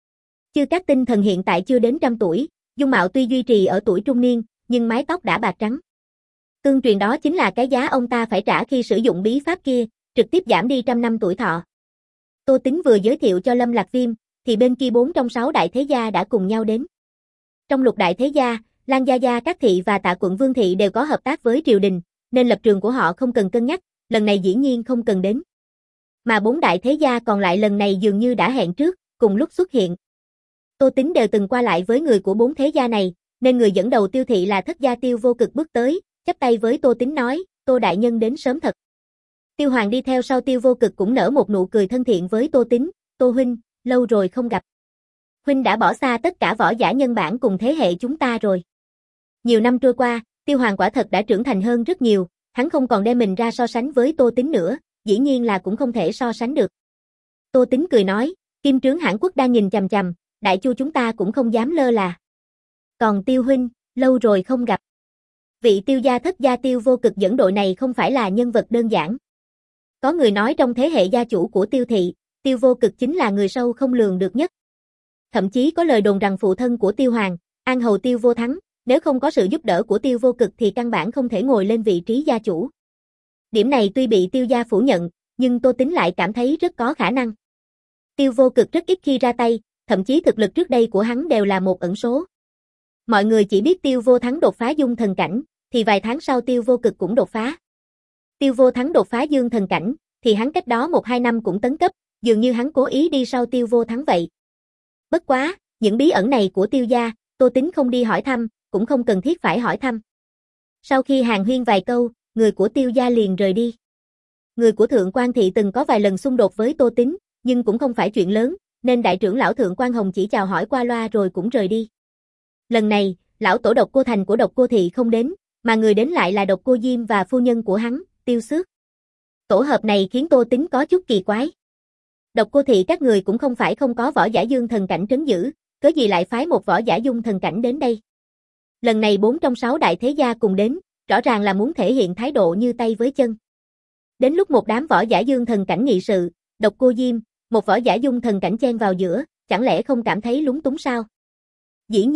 Chư Các tinh thần hiện tại chưa đến trăm tuổi, dung mạo tuy duy trì ở tuổi trung niên, nhưng mái tóc đã bạc trắng. Tương truyền đó chính là cái giá ông ta phải trả khi sử dụng bí pháp kia, trực tiếp giảm đi trăm năm tuổi thọ. Tô Tín vừa giới thiệu cho Lâm Lạc Viêm, thì bên kia bốn trong sáu đại thế gia đã cùng nhau đến. Trong lục đại thế gia, Lan Gia Gia Các Thị và Tạ Quận Vương Thị đều có hợp tác với triều đình, nên lập trường của họ không cần cân nhắc, lần này dĩ nhiên không cần đến. Mà bốn đại thế gia còn lại lần này dường như đã hẹn trước, cùng lúc xuất hiện. Tô Tín đều từng qua lại với người của bốn thế gia này, nên người dẫn đầu Tiêu Thị là Thất Gia Tiêu Vô Cực bước tới, chắp tay với Tô Tín nói, Tô đại nhân đến sớm thật. Tiêu Hoàng đi theo sau Tiêu Vô Cực cũng nở một nụ cười thân thiện với Tô Tín, Tô huynh, lâu rồi không gặp. Huynh đã bỏ xa tất cả võ giả nhân bản cùng thế hệ chúng ta rồi. Nhiều năm trôi qua, Tiêu Hoàng quả thật đã trưởng thành hơn rất nhiều, hắn không còn đem mình ra so sánh với Tô Tín nữa, dĩ nhiên là cũng không thể so sánh được. Tô Tín cười nói, Kim Trướng Hãn Quốc đang nhìn chằm chằm, Đại Chu chúng ta cũng không dám lơ là. Còn Tiêu huynh, lâu rồi không gặp. Vị Tiêu gia Thất Gia Tiêu Vô Cực dẫn đội này không phải là nhân vật đơn giản. Có người nói trong thế hệ gia chủ của Tiêu Thị, Tiêu Vô Cực chính là người sâu không lường được nhất. Thậm chí có lời đồn rằng phụ thân của Tiêu Hoàng, An Hầu Tiêu Vô Thắng, nếu không có sự giúp đỡ của Tiêu Vô Cực thì căn bản không thể ngồi lên vị trí gia chủ. Điểm này tuy bị Tiêu gia phủ nhận, nhưng Tô Tín lại cảm thấy rất có khả năng. Tiêu Vô Cực rất ít khi ra tay, thậm chí thực lực trước đây của hắn đều là một ẩn số. Mọi người chỉ biết Tiêu Vô Thắng đột phá dung thần cảnh, thì vài tháng sau Tiêu Vô Cực cũng đột phá. Tiêu Vô Thắng đột phá dương thần cảnh, thì hắn cách đó một hai năm cũng tấn cấp, dường như hắn cố ý đi sau Tiêu Vô Thắng vậy. Bất quá, những bí ẩn này của Tiêu gia, Tô Tín không đi hỏi thăm, cũng không cần thiết phải hỏi thăm. Sau khi hàn huyên vài câu, người của Tiêu gia liền rời đi. Người của Thượng Quan Thị từng có vài lần xung đột với Tô Tín, nhưng cũng không phải chuyện lớn, nên đại trưởng lão Thượng Quan Hồng chỉ chào hỏi qua loa rồi cũng rời đi. Lần này, lão tổ Độc Cô Thành của Độc Cô Thị không đến, mà người đến lại là Độc Cô Diêm và phu nhân của hắn, Tiêu Xước. Tổ hợp này khiến Tô Tín có chút kỳ quái. Độc Cô Thị các người cũng không phải không có võ giả dương thần cảnh trấn giữ, cớ gì lại phái một võ giả dung thần cảnh đến đây. Lần này bốn trong sáu đại thế gia cùng đến, rõ ràng là muốn thể hiện thái độ như tay với chân. Đến lúc một đám võ giả dương thần cảnh nghị sự, Độc Cô Diêm, một võ giả dung thần cảnh chen vào giữa, chẳng lẽ không cảm thấy lúng túng sao? Dĩ nhiên,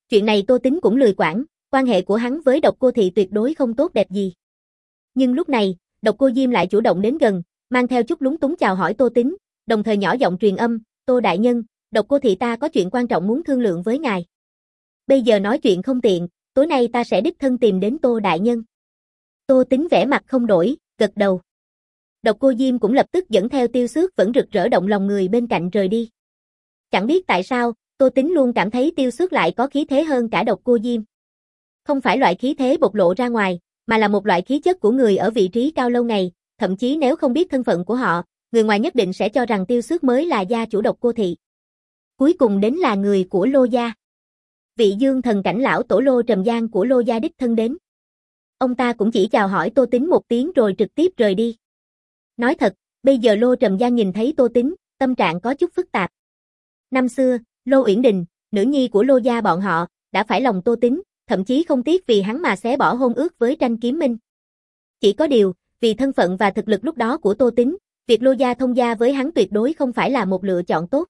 Chuyện này Tô Tính cũng lười quản, quan hệ của hắn với Độc Cô Thị tuyệt đối không tốt đẹp gì. Nhưng lúc này, Độc Cô Diêm lại chủ động đến gần, mang theo chút lúng túng chào hỏi Tô Tính, đồng thời nhỏ giọng truyền âm, Tô đại nhân, Độc Cô Thị ta có chuyện quan trọng muốn thương lượng với ngài. Bây giờ nói chuyện không tiện, tối nay ta sẽ đích thân tìm đến Tô đại nhân. Tô Tính vẻ mặt không đổi, gật đầu. Độc Cô Diêm cũng lập tức dẫn theo Tiêu Xước vẫn rực rỡ động lòng người bên cạnh rời đi. Chẳng biết tại sao, Tô Tính luôn cảm thấy Tiêu Xước lại có khí thế hơn cả Độc Cô Diêm. Không phải loại khí thế bộc lộ ra ngoài, mà là một loại khí chất của người ở vị trí cao lâu ngày, thậm chí nếu không biết thân phận của họ, người ngoài nhất định sẽ cho rằng Tiêu Xước mới là gia chủ Độc Cô Thị. Cuối cùng đến là người của Lô gia. Vị Dương Thần Cảnh lão tổ Lô Trầm Giang của Lô gia đích thân đến. Ông ta cũng chỉ chào hỏi Tô Tính một tiếng rồi trực tiếp rời đi. Nói thật, bây giờ Lô Trầm Giang nhìn thấy Tô Tính, tâm trạng có chút phức tạp. Năm xưa, Lô Uyển Đình, nữ nhi của Lô gia bọn họ, đã phải lòng Tô Tính, thậm chí không tiếc vì hắn mà xé bỏ hôn ước với Tranh Kiếm Minh. Chỉ có điều, vì thân phận và thực lực lúc đó của Tô Tính, việc Lô gia thông gia với hắn tuyệt đối không phải là một lựa chọn tốt.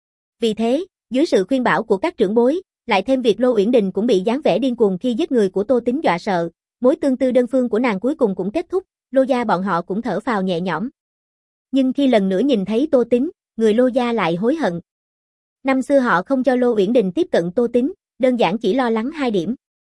Vì thế, dưới sự khuyên bảo của các trưởng bối, lại thêm việc Lô Uyển Đình cũng bị dáng vẻ điên cuồng khi giết người của Tô Tính dọa sợ, mối tương tư đơn phương của nàng cuối cùng cũng kết thúc, Lô gia bọn họ cũng thở phào nhẹ nhõm. Nhưng khi lần nữa nhìn thấy Tô Tính, người Lô gia lại hối hận. Năm xưa họ không cho Lô Uyển Đình tiếp cận Tô Tính, đơn giản chỉ lo lắng hai điểm.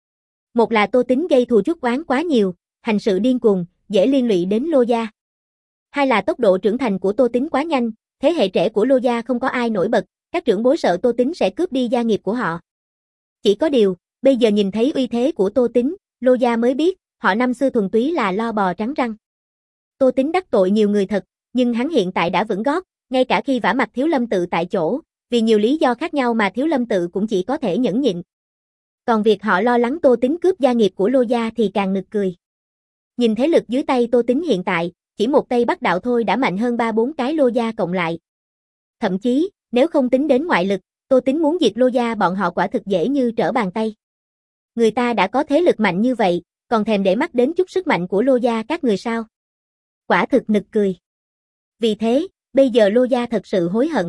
Một là Tô Tính gây thù chuốc oán quá nhiều, hành sự điên cuồng, dễ liên lụy đến Lô gia. Hai là tốc độ trưởng thành của Tô Tính quá nhanh, thế hệ trẻ của Lô gia không có ai nổi bật, các trưởng bối sợ Tô Tính sẽ cướp đi gia nghiệp của họ. Chỉ có điều, bây giờ nhìn thấy uy thế của Tô Tính, Lô gia mới biết, họ năm xưa thuần túy là lo bò trắng răng. Tô Tính đắc tội nhiều người thật, nhưng hắn hiện tại đã vững gót, ngay cả khi vả mặt Thiếu Lâm Tự tại chỗ, vì nhiều lý do khác nhau mà Thiếu Lâm Tự cũng chỉ có thể nhẫn nhịn. Còn việc họ lo lắng Tô Tính cướp gia nghiệp của Lô gia thì càng nực cười. Nhìn thế lực dưới tay Tô Tính hiện tại, chỉ một Tây Bắc đạo thôi đã mạnh hơn ba bốn cái Lô gia cộng lại. Thậm chí, nếu không tính đến ngoại lực, Tô Tính muốn diệt Lô gia bọn họ quả thực dễ như trở bàn tay. Người ta đã có thế lực mạnh như vậy, còn thèm để mắt đến chút sức mạnh của Lô gia các người sao? Quả thực nực cười. Vì thế, bây giờ Lô gia thật sự hối hận.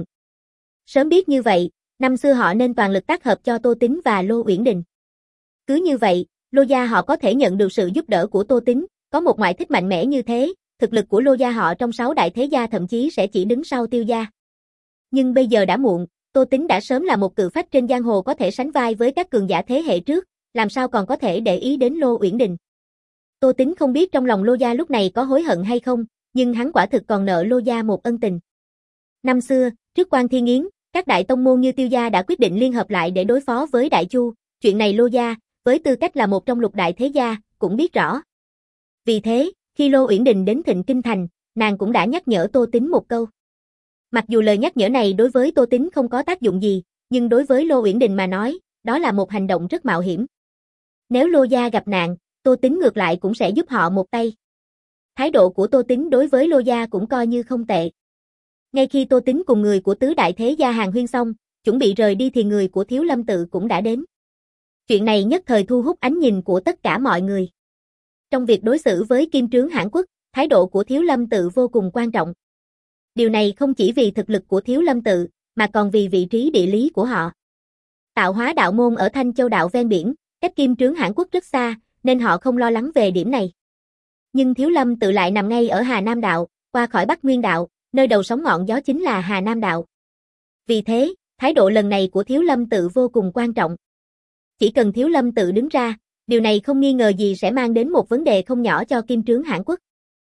Sớm biết như vậy, năm xưa họ nên toàn lực tác hợp cho Tô Tính và Lô Uyển Đình. Cứ như vậy, Lô gia họ có thể nhận được sự giúp đỡ của Tô Tính, có một ngoại thích mạnh mẽ như thế, thực lực của Lô gia họ trong sáu đại thế gia thậm chí sẽ chỉ đứng sau Tiêu gia. Nhưng bây giờ đã muộn, Tô Tính đã sớm là một cự phách trên giang hồ có thể sánh vai với các cường giả thế hệ trước, làm sao còn có thể để ý đến Lô Uyển Đình. Tô Tính không biết trong lòng Lô gia lúc này có hối hận hay không, nhưng hắn quả thực còn nợ Lô gia một ân tình. Năm xưa, trước Quan Thiên Yến, các đại tông môn như Tiêu gia đã quyết định liên hợp lại để đối phó với Đại Chu, chuyện này Lô gia, với tư cách là một trong lục đại thế gia, cũng biết rõ. Vì thế, khi Lô Uyển Đình đến Thịnh Kinh Thành, nàng cũng đã nhắc nhở Tô Tính một câu. Mặc dù lời nhắc nhở này đối với Tô Tính không có tác dụng gì, nhưng đối với Lô Uyển Đình mà nói, đó là một hành động rất mạo hiểm. Nếu Lô gia gặp nạn, Tô Tính ngược lại cũng sẽ giúp họ một tay. Thái độ của Tô Tính đối với Lô gia cũng coi như không tệ. Ngay khi Tô Tính cùng người của tứ đại thế gia hàn huyên xong, chuẩn bị rời đi thì người của Thiếu Lâm Tự cũng đã đến. Chuyện này nhất thời thu hút ánh nhìn của tất cả mọi người. Trong việc đối xử với Kim Trướng Hãn Quốc, thái độ của Thiếu Lâm Tự vô cùng quan trọng. Điều này không chỉ vì thực lực của Thiếu Lâm Tự, mà còn vì vị trí địa lý của họ. Tạo Hóa đạo môn ở Thanh Châu đạo ven biển, cách Kim Trướng Hãn Quốc rất xa, nên họ không lo lắng về điểm này. Nhưng Thiếu Lâm Tự lại nằm ngay ở Hà Nam đạo, qua khỏi Bắc Nguyên đạo, nơi đầu sóng ngọn gió chính là Hà Nam đạo. Vì thế, thái độ lần này của Thiếu Lâm Tự vô cùng quan trọng. Chỉ cần Thiếu Lâm Tự đứng ra, điều này không nghi ngờ gì sẽ mang đến một vấn đề không nhỏ cho Kim Trướng Hãn Quốc.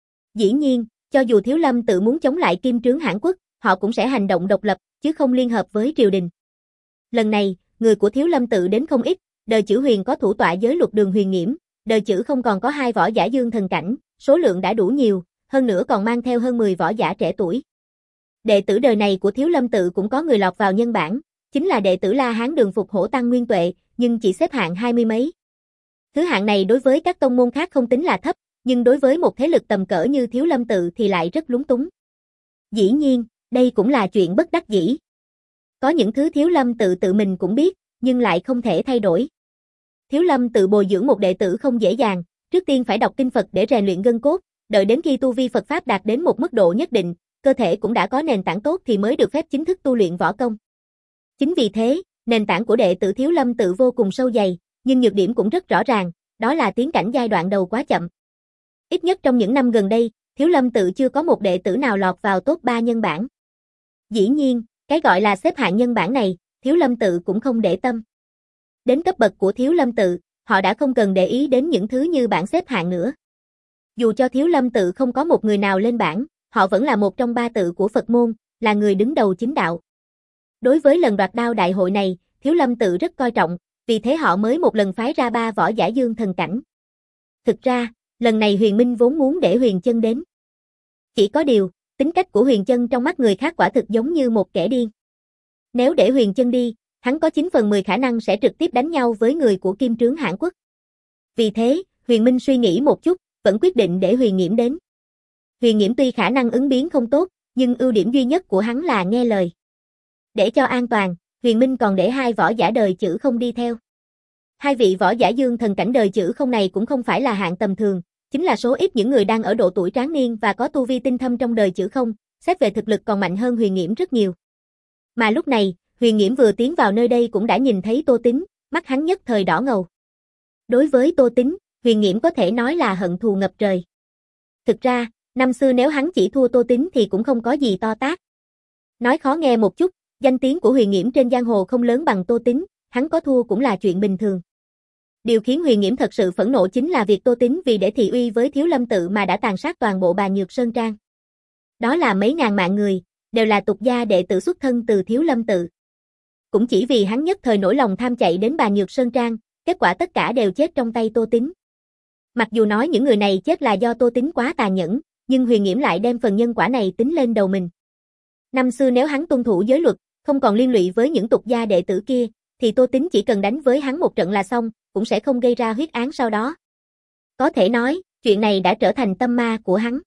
Dĩ nhiên, cho dù Thiếu Lâm Tự muốn chống lại Kim Trướng Hãn Quốc, họ cũng sẽ hành động độc lập, chứ không liên hợp với triều đình. Lần này, người của Thiếu Lâm Tự đến không ít, Đời Chữ Huyền có thủ tọa giới Luật Đường Huyền Nghiễm, Đời Chữ không còn có hai võ giả Dương Thần cảnh, số lượng đã đủ nhiều, hơn nữa còn mang theo hơn mười võ giả trẻ tuổi. Đệ tử đời này của Thiếu Lâm Tự cũng có người lọt vào nhân bảng, chính là đệ tử La Hán Đường Phục Hổ Tăng Nguyên Tuệ, nhưng chỉ xếp hạng hai mươi mấy. Thứ hạng này đối với các tông môn khác không tính là thấp, nhưng đối với một thế lực tầm cỡ như Thiếu Lâm Tự thì lại rất lúng túng. Dĩ nhiên, đây cũng là chuyện bất đắc dĩ. Có những thứ Thiếu Lâm Tự tự mình cũng biết, nhưng lại không thể thay đổi. Thiếu Lâm Tự bồi dưỡng một đệ tử không dễ dàng, trước tiên phải đọc kinh Phật để rèn luyện gân cốt, đợi đến khi tu vi Phật Pháp đạt đến một mức độ nhất định, cơ thể cũng đã có nền tảng tốt thì mới được phép chính thức tu luyện võ công. Chính vì thế, Nền tảng của đệ tử Thiếu Lâm Tự vô cùng sâu dày, nhưng nhược điểm cũng rất rõ ràng, đó là tiến cảnh giai đoạn đầu quá chậm. Ít nhất trong những năm gần đây, Thiếu Lâm Tự chưa có một đệ tử nào lọt vào top ba nhân bảng. Dĩ nhiên, cái gọi là xếp hạng nhân bảng này, Thiếu Lâm Tự cũng không để tâm. Đến cấp bậc của Thiếu Lâm Tự, họ đã không cần để ý đến những thứ như bảng xếp hạng nữa. Dù cho Thiếu Lâm Tự không có một người nào lên bảng, họ vẫn là một trong ba tự của Phật môn, là người đứng đầu chính đạo. Đối với lần đoạt đao đại hội này, Thiếu Lâm Tự rất coi trọng, vì thế họ mới một lần phái ra ba võ giả dương thần cảnh. Thực ra, lần này Huyền Minh vốn muốn để Huyền Chân đến. Chỉ có điều, tính cách của Huyền Chân trong mắt người khác quả thực giống như một kẻ điên. Nếu để Huyền Chân đi, hắn có chín phần mười khả năng sẽ trực tiếp đánh nhau với người của Kim Trướng Hãn Quốc. Vì thế, Huyền Minh suy nghĩ một chút, vẫn quyết định để Huyền Nghiễm đến. Huyền Nghiễm tuy khả năng ứng biến không tốt, nhưng ưu điểm duy nhất của hắn là nghe lời. Để cho an toàn, Huyền Minh còn để hai võ giả đời chữ không đi theo. Hai vị võ giả dương thần cảnh đời chữ không này cũng không phải là hạng tầm thường, chính là số ít những người đang ở độ tuổi tráng niên và có tu vi tinh thâm trong đời chữ không, xét về thực lực còn mạnh hơn Huyền Nghiễm rất nhiều. Mà lúc này, Huyền Nghiễm vừa tiến vào nơi đây cũng đã nhìn thấy Tô Tín, mắt hắn nhất thời đỏ ngầu. Đối với Tô Tín, Huyền Nghiễm có thể nói là hận thù ngập trời. Thực ra, năm xưa nếu hắn chỉ thua Tô Tín thì cũng không có gì to tát. Nói khó nghe một chút, danh tiếng của Huyền Nghiễm trên giang hồ không lớn bằng Tô Tín, hắn có thua cũng là chuyện bình thường. Điều khiến Huyền Nghiễm thật sự phẫn nộ chính là việc Tô Tín vì để thị uy với Thiếu Lâm Tự mà đã tàn sát toàn bộ Bà Nhược Sơn Trang. Đó là mấy ngàn mạng người, đều là tục gia đệ tử xuất thân từ Thiếu Lâm Tự. Cũng chỉ vì hắn nhất thời nổi lòng tham chạy đến Bà Nhược Sơn Trang, kết quả tất cả đều chết trong tay Tô Tín. Mặc dù nói những người này chết là do Tô Tín quá tàn nhẫn, nhưng Huyền Nghiễm lại đem phần nhân quả này tính lên đầu mình. Năm xưa nếu hắn tuân thủ giới luật, không còn liên lụy với những tục gia đệ tử kia, thì Tô Tín chỉ cần đánh với hắn một trận là xong, cũng sẽ không gây ra huyết án sau đó. Có thể nói, chuyện này đã trở thành tâm ma của hắn.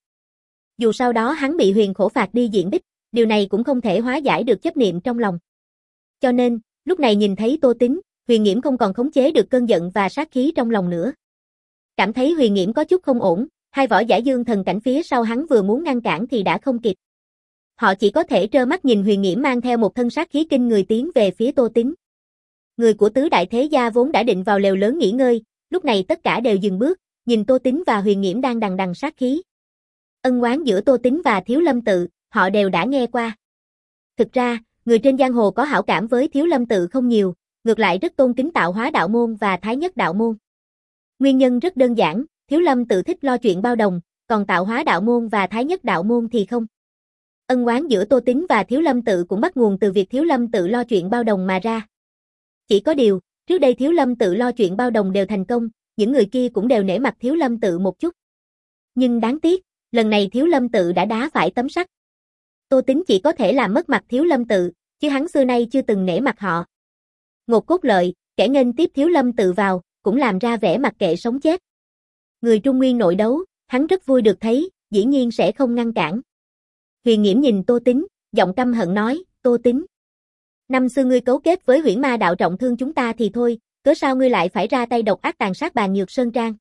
Dù sau đó hắn bị Huyền Khổ phạt đi diện bích, điều này cũng không thể hóa giải được chấp niệm trong lòng. Cho nên, lúc này nhìn thấy Tô Tín, Huyền Nghiễm không còn khống chế được cơn giận và sát khí trong lòng nữa. Cảm thấy Huyền Nghiễm có chút không ổn, hai võ giả dương thần cảnh phía sau hắn vừa muốn ngăn cản thì đã không kịp. Họ chỉ có thể trơ mắt nhìn Huyền Nghiễm mang theo một thân sát khí kinh người tiến về phía Tô Tín. Người của tứ đại thế gia vốn đã định vào lều lớn nghỉ ngơi, lúc này tất cả đều dừng bước, nhìn Tô Tín và Huyền Nghiễm đang đằng đằng sát khí. Ân oán giữa Tô Tín và Thiếu Lâm Tự, họ đều đã nghe qua. Thực ra, người trên giang hồ có hảo cảm với Thiếu Lâm Tự không nhiều, ngược lại rất tôn kính Tạo Hóa đạo môn và Thái Nhất đạo môn. Nguyên nhân rất đơn giản, Thiếu Lâm Tự thích lo chuyện bao đồng, còn Tạo Hóa đạo môn và Thái Nhất đạo môn thì không. Ân oán giữa Tô Tín và Thiếu Lâm Tự cũng bắt nguồn từ việc Thiếu Lâm Tự lo chuyện bao đồng mà ra. Chỉ có điều, trước đây Thiếu Lâm Tự lo chuyện bao đồng đều thành công, những người kia cũng đều nể mặt Thiếu Lâm Tự một chút. Nhưng đáng tiếc, lần này Thiếu Lâm Tự đã đá phải tấm sắt. Tô Tín chỉ có thể làm mất mặt Thiếu Lâm Tự, chứ hắn xưa nay chưa từng nể mặt họ. Ngột cốt lợi, kẻ nghênh tiếp Thiếu Lâm Tự vào, cũng làm ra vẻ mặc kệ sống chết. Người Trung Nguyên nội đấu, hắn rất vui được thấy, dĩ nhiên sẽ không ngăn cản. Huyền Nghiễm nhìn Tô Tín, giọng căm hận nói, Tô Tín. Năm xưa ngươi cấu kết với Huyễn Ma đạo trọng thương chúng ta thì thôi, cớ sao ngươi lại phải ra tay độc ác tàn sát Bà Nhược Sơn Trang?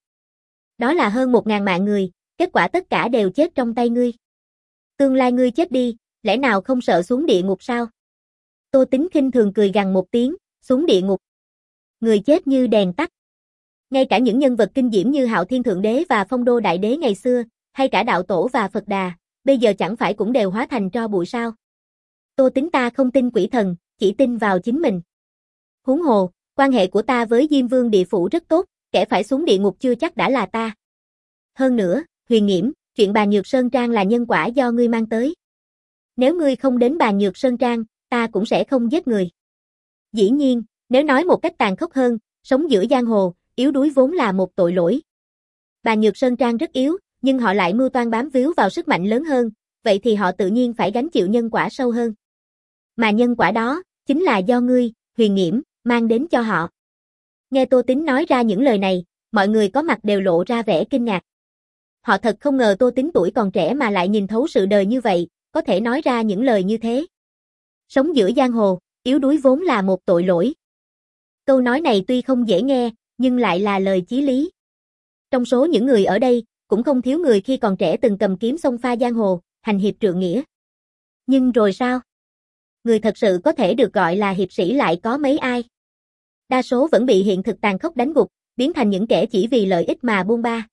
Đó là hơn một ngàn mạng người, kết quả tất cả đều chết trong tay ngươi. Tương lai ngươi chết đi, lẽ nào không sợ xuống địa ngục sao? Tô Tín khinh thường cười gằn một tiếng, xuống địa ngục. Người chết như đèn tắt. Ngay cả những nhân vật kinh diễm như Hạo Thiên Thượng Đế và Phong Đô Đại Đế ngày xưa, hay cả Đạo Tổ và Phật Đà, bây giờ chẳng phải cũng đều hóa thành tro bụi sao? Tô Tín ta không tin quỷ thần, chỉ tin vào chính mình. Huống hồ, quan hệ của ta với Diêm Vương địa phủ rất tốt, kẻ phải xuống địa ngục chưa chắc đã là ta. Hơn nữa, Huyền Nghiễm, chuyện Bà Nhược Sơn Trang là nhân quả do ngươi mang tới. Nếu ngươi không đến Bà Nhược Sơn Trang, ta cũng sẽ không giết người. Dĩ nhiên, nếu nói một cách tàn khốc hơn, sống giữa giang hồ, yếu đuối vốn là một tội lỗi. Bà Nhược Sơn Trang rất yếu, nhưng họ lại mưu toan bám víu vào sức mạnh lớn hơn, vậy thì họ tự nhiên phải gánh chịu nhân quả sâu hơn. Mà nhân quả đó, chính là do ngươi, Huyền Nghiễm, mang đến cho họ. Nghe Tô Tín nói ra những lời này, mọi người có mặt đều lộ ra vẻ kinh ngạc. Họ thật không ngờ Tô Tín tuổi còn trẻ mà lại nhìn thấu sự đời như vậy, có thể nói ra những lời như thế. Sống giữa giang hồ, yếu đuối vốn là một tội lỗi. Câu nói này tuy không dễ nghe, nhưng lại là lời chí lý. Trong số những người ở đây, cũng không thiếu người khi còn trẻ từng cầm kiếm xông pha giang hồ, hành hiệp trượng nghĩa. Nhưng rồi sao? người thật sự có thể được gọi là hiệp sĩ lại có mấy ai. Đa số vẫn bị hiện thực tàn khốc đánh gục, biến thành những kẻ chỉ vì lợi ích mà buôn ba.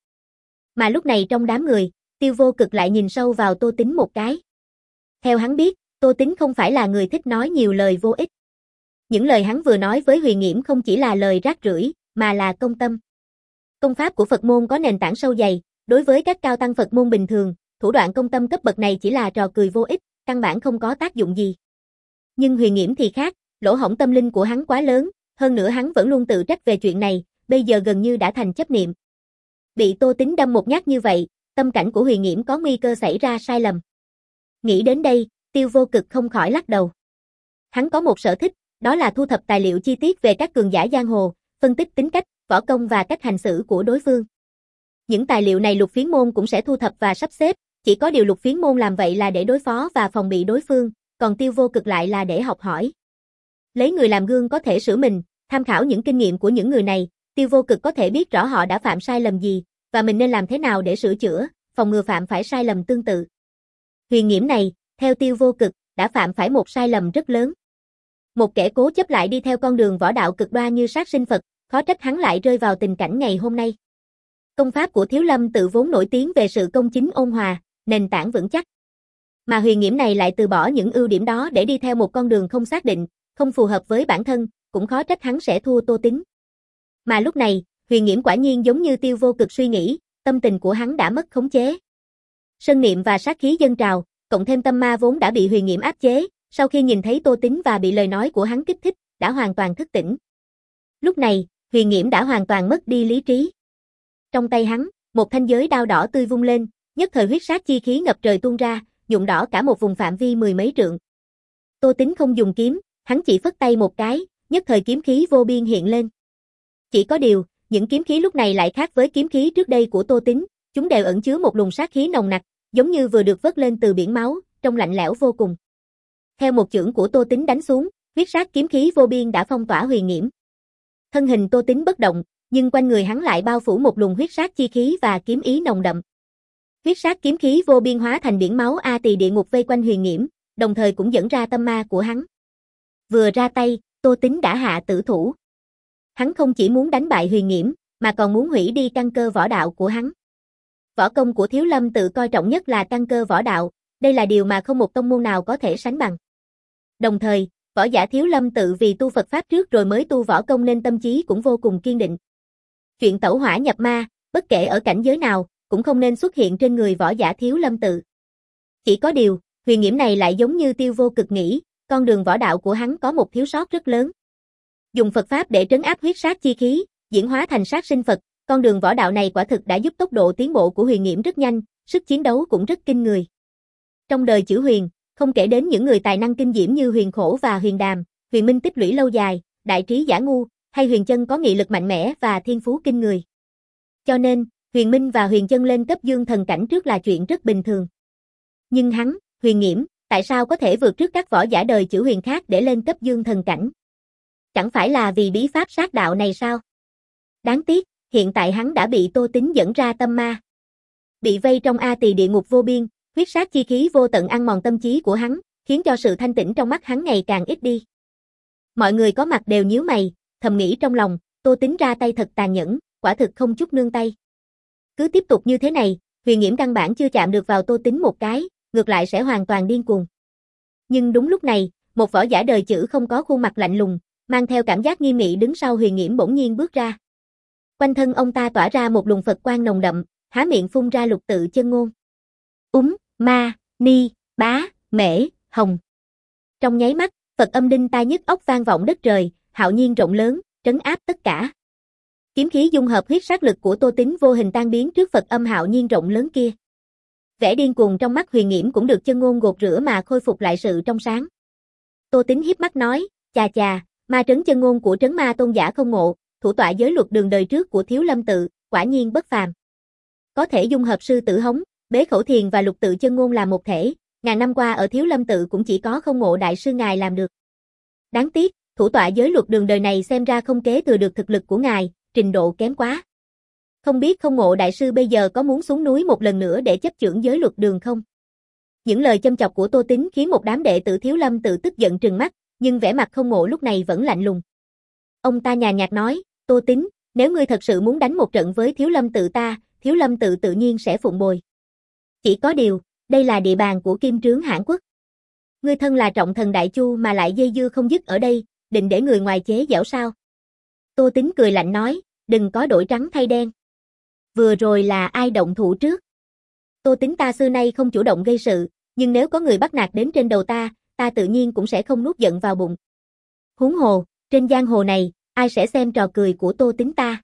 Mà lúc này trong đám người, Tiêu Vô Cực lại nhìn sâu vào Tô Tính một cái. Theo hắn biết, Tô Tính không phải là người thích nói nhiều lời vô ích. Những lời hắn vừa nói với Huyền Nghiễm không chỉ là lời rác rưởi, mà là công tâm. Công pháp của Phật môn có nền tảng sâu dày, đối với các cao tăng Phật môn bình thường, thủ đoạn công tâm cấp bậc này chỉ là trò cười vô ích, căn bản không có tác dụng gì. Nhưng Huyền Nghiễm thì khác, lỗ hổng tâm linh của hắn quá lớn, hơn nữa hắn vẫn luôn tự trách về chuyện này, bây giờ gần như đã thành chấp niệm. Bị Tô Tính đâm một nhát như vậy, tâm cảnh của Huyền Nghiễm có nguy cơ xảy ra sai lầm. Nghĩ đến đây, Tiêu Vô Cực không khỏi lắc đầu. Hắn có một sở thích, đó là thu thập tài liệu chi tiết về các cường giả giang hồ, phân tích tính cách, võ công và cách hành xử của đối phương. Những tài liệu này Lục Phiến môn cũng sẽ thu thập và sắp xếp, chỉ có điều Lục Phiến môn làm vậy là để đối phó và phòng bị đối phương, còn Tiêu Vô Cực lại là để học hỏi. Lấy người làm gương có thể sửa mình, tham khảo những kinh nghiệm của những người này, Tiêu Vô Cực có thể biết rõ họ đã phạm sai lầm gì, và mình nên làm thế nào để sửa chữa, phòng ngừa phạm phải sai lầm tương tự. Huyền Nghiễm này, theo Tiêu Vô Cực, đã phạm phải một sai lầm rất lớn. Một kẻ cố chấp lại đi theo con đường võ đạo cực đoan như sát sinh Phật, khó trách hắn lại rơi vào tình cảnh ngày hôm nay. Công pháp của Thiếu Lâm Tự vốn nổi tiếng về sự công chính ôn hòa, nền tảng vững chắc. Mà Huyền Nghiễm này lại từ bỏ những ưu điểm đó để đi theo một con đường không xác định, không phù hợp với bản thân, cũng khó trách hắn sẽ thua Tô Tính. Mà lúc này, Huyền Nghiễm quả nhiên giống như Tiêu Vô Cực suy nghĩ, tâm tình của hắn đã mất khống chế. Sân niệm và sát khí dâng trào, cộng thêm tâm ma vốn đã bị Huyền Nghiễm áp chế, sau khi nhìn thấy Tô Tính và bị lời nói của hắn kích thích, đã hoàn toàn thức tỉnh. Lúc này, Huyền Nghiễm đã hoàn toàn mất đi lý trí. Trong tay hắn, một thanh giới đao đỏ tươi vung lên, nhất thời huyết sát chi khí ngập trời tuôn ra, nhuộm đỏ cả một vùng phạm vi mười mấy trượng. Tô Tính không dùng kiếm, hắn chỉ phất tay một cái, nhất thời kiếm khí vô biên hiện lên. Chỉ có điều, những kiếm khí lúc này lại khác với kiếm khí trước đây của Tô Tính, chúng đều ẩn chứa một luồng sát khí nồng nặc, giống như vừa được vớt lên từ biển máu, trông lạnh lẽo vô cùng. Theo một chưởng của Tô Tính đánh xuống, huyết sát kiếm khí vô biên đã phong tỏa Huyền Nghiễm. Thân hình Tô Tính bất động, nhưng quanh người hắn lại bao phủ một luồng huyết sát chi khí và kiếm ý nồng đậm. Huyết sát kiếm khí vô biên hóa thành biển máu A Tỳ địa ngục vây quanh Huyền Nghiễm, đồng thời cũng dẫn ra tâm ma của hắn. Vừa ra tay, Tô Tính đã hạ tử thủ. Hắn không chỉ muốn đánh bại Huyền Nghiễm, mà còn muốn hủy đi căn cơ võ đạo của hắn. Võ công của Thiếu Lâm Tự coi trọng nhất là căn cơ võ đạo, đây là điều mà không một tông môn nào có thể sánh bằng. Đồng thời, võ giả Thiếu Lâm Tự vì tu Phật Pháp trước rồi mới tu võ công nên tâm trí cũng vô cùng kiên định. Chuyện tẩu hỏa nhập ma, bất kể ở cảnh giới nào, cũng không nên xuất hiện trên người võ giả Thiếu Lâm Tự. Chỉ có điều, Huyền Nghiễm này lại giống như Tiêu Vô Cực nghĩ, con đường võ đạo của hắn có một thiếu sót rất lớn. Dùng Phật Pháp để trấn áp huyết sát chi khí, diễn hóa thành sát sinh Phật, con đường võ đạo này quả thực đã giúp tốc độ tiến bộ của Huyền Nghiễm rất nhanh, sức chiến đấu cũng rất kinh người. Trong đời chữ Huyền, không kể đến những người tài năng kinh diễm như Huyền Khổ và Huyền Đàm, Huyền Minh tích lũy lâu dài, đại trí giả ngu, hay Huyền Chân có nghị lực mạnh mẽ và thiên phú kinh người. Cho nên, Huyền Minh và Huyền Chân lên cấp dương thần cảnh trước là chuyện rất bình thường. Nhưng hắn, Huyền Nghiễm, tại sao có thể vượt trước các võ giả đời chữ Huyền khác để lên cấp dương thần cảnh? Chẳng phải là vì bí pháp sát đạo này sao? Đáng tiếc, hiện tại hắn đã bị Tô Tính dẫn ra tâm ma. Bị vây trong A Tỳ địa ngục vô biên, huyết sát chi khí vô tận ăn mòn tâm trí của hắn, khiến cho sự thanh tĩnh trong mắt hắn ngày càng ít đi. Mọi người có mặt đều nhíu mày, thầm nghĩ trong lòng, Tô Tính ra tay thật tàn nhẫn, quả thực không chút nương tay. Cứ tiếp tục như thế này, Huyền Nghiễm căn bản chưa chạm được vào Tô Tính một cái, ngược lại sẽ hoàn toàn điên cuồng. Nhưng đúng lúc này, một võ giả đời chữ không có khuôn mặt lạnh lùng, mang theo cảm giác nghiêm nghị đứng sau Huyền Nghiễm bỗng nhiên bước ra. Quanh thân ông ta tỏa ra một luồng Phật quang nồng đậm, há miệng phun ra lục tự chân ngôn. Úm, ma, ni, bá, mễ, hồng. Trong nháy mắt, Phật âm đinh tai nhức óc vang vọng đất trời, hạo nhiên rộng lớn, trấn áp tất cả. Kiếm khí dung hợp huyết sát lực của Tô Tính vô hình tan biến trước Phật âm hạo nhiên rộng lớn kia. Vẻ điên cuồng trong mắt Huyền Nghiễm cũng được chân ngôn gột rửa mà khôi phục lại sự trong sáng. Tô Tính hiếp mắt nói, chà chà, ma trấn chân ngôn của trấn ma tôn giả không ngộ, thủ tọa giới luật đường đời trước của Thiếu Lâm Tự, quả nhiên bất phàm. Có thể dung hợp sư tử hống, bế khẩu thiền và lục tự chân ngôn làm một thể, ngàn năm qua ở Thiếu Lâm Tự cũng chỉ có không ngộ đại sư ngài làm được. Đáng tiếc, thủ tọa giới luật đường đời này xem ra không kế thừa được thực lực của ngài, trình độ kém quá. Không biết không ngộ đại sư bây giờ có muốn xuống núi một lần nữa để chấp chưởng giới luật đường không? Những lời châm chọc của Tô Tín khiến một đám đệ tử Thiếu Lâm Tự tức giận trừng mắt, nhưng vẻ mặt Không Ngộ lúc này vẫn lạnh lùng. Ông ta nhàn nhạt nói, Tô Tín, nếu ngươi thật sự muốn đánh một trận với Thiếu Lâm Tự ta, Thiếu Lâm Tự tự nhiên sẽ phụng bồi. Chỉ có điều, đây là địa bàn của Kim Trướng Hãn Quốc. Ngươi thân là trọng thần Đại Chu mà lại dây dưa không dứt ở đây, định để người ngoài chế giễu sao? Tô Tín cười lạnh nói, đừng có đổi trắng thay đen. Vừa rồi là ai động thủ trước? Tô Tín ta xưa nay không chủ động gây sự, nhưng nếu có người bắt nạt đến trên đầu ta, ta tự nhiên cũng sẽ không nuốt giận vào bụng. Huống hồ, trên giang hồ này, ai sẽ xem trò cười của Tô Tín ta?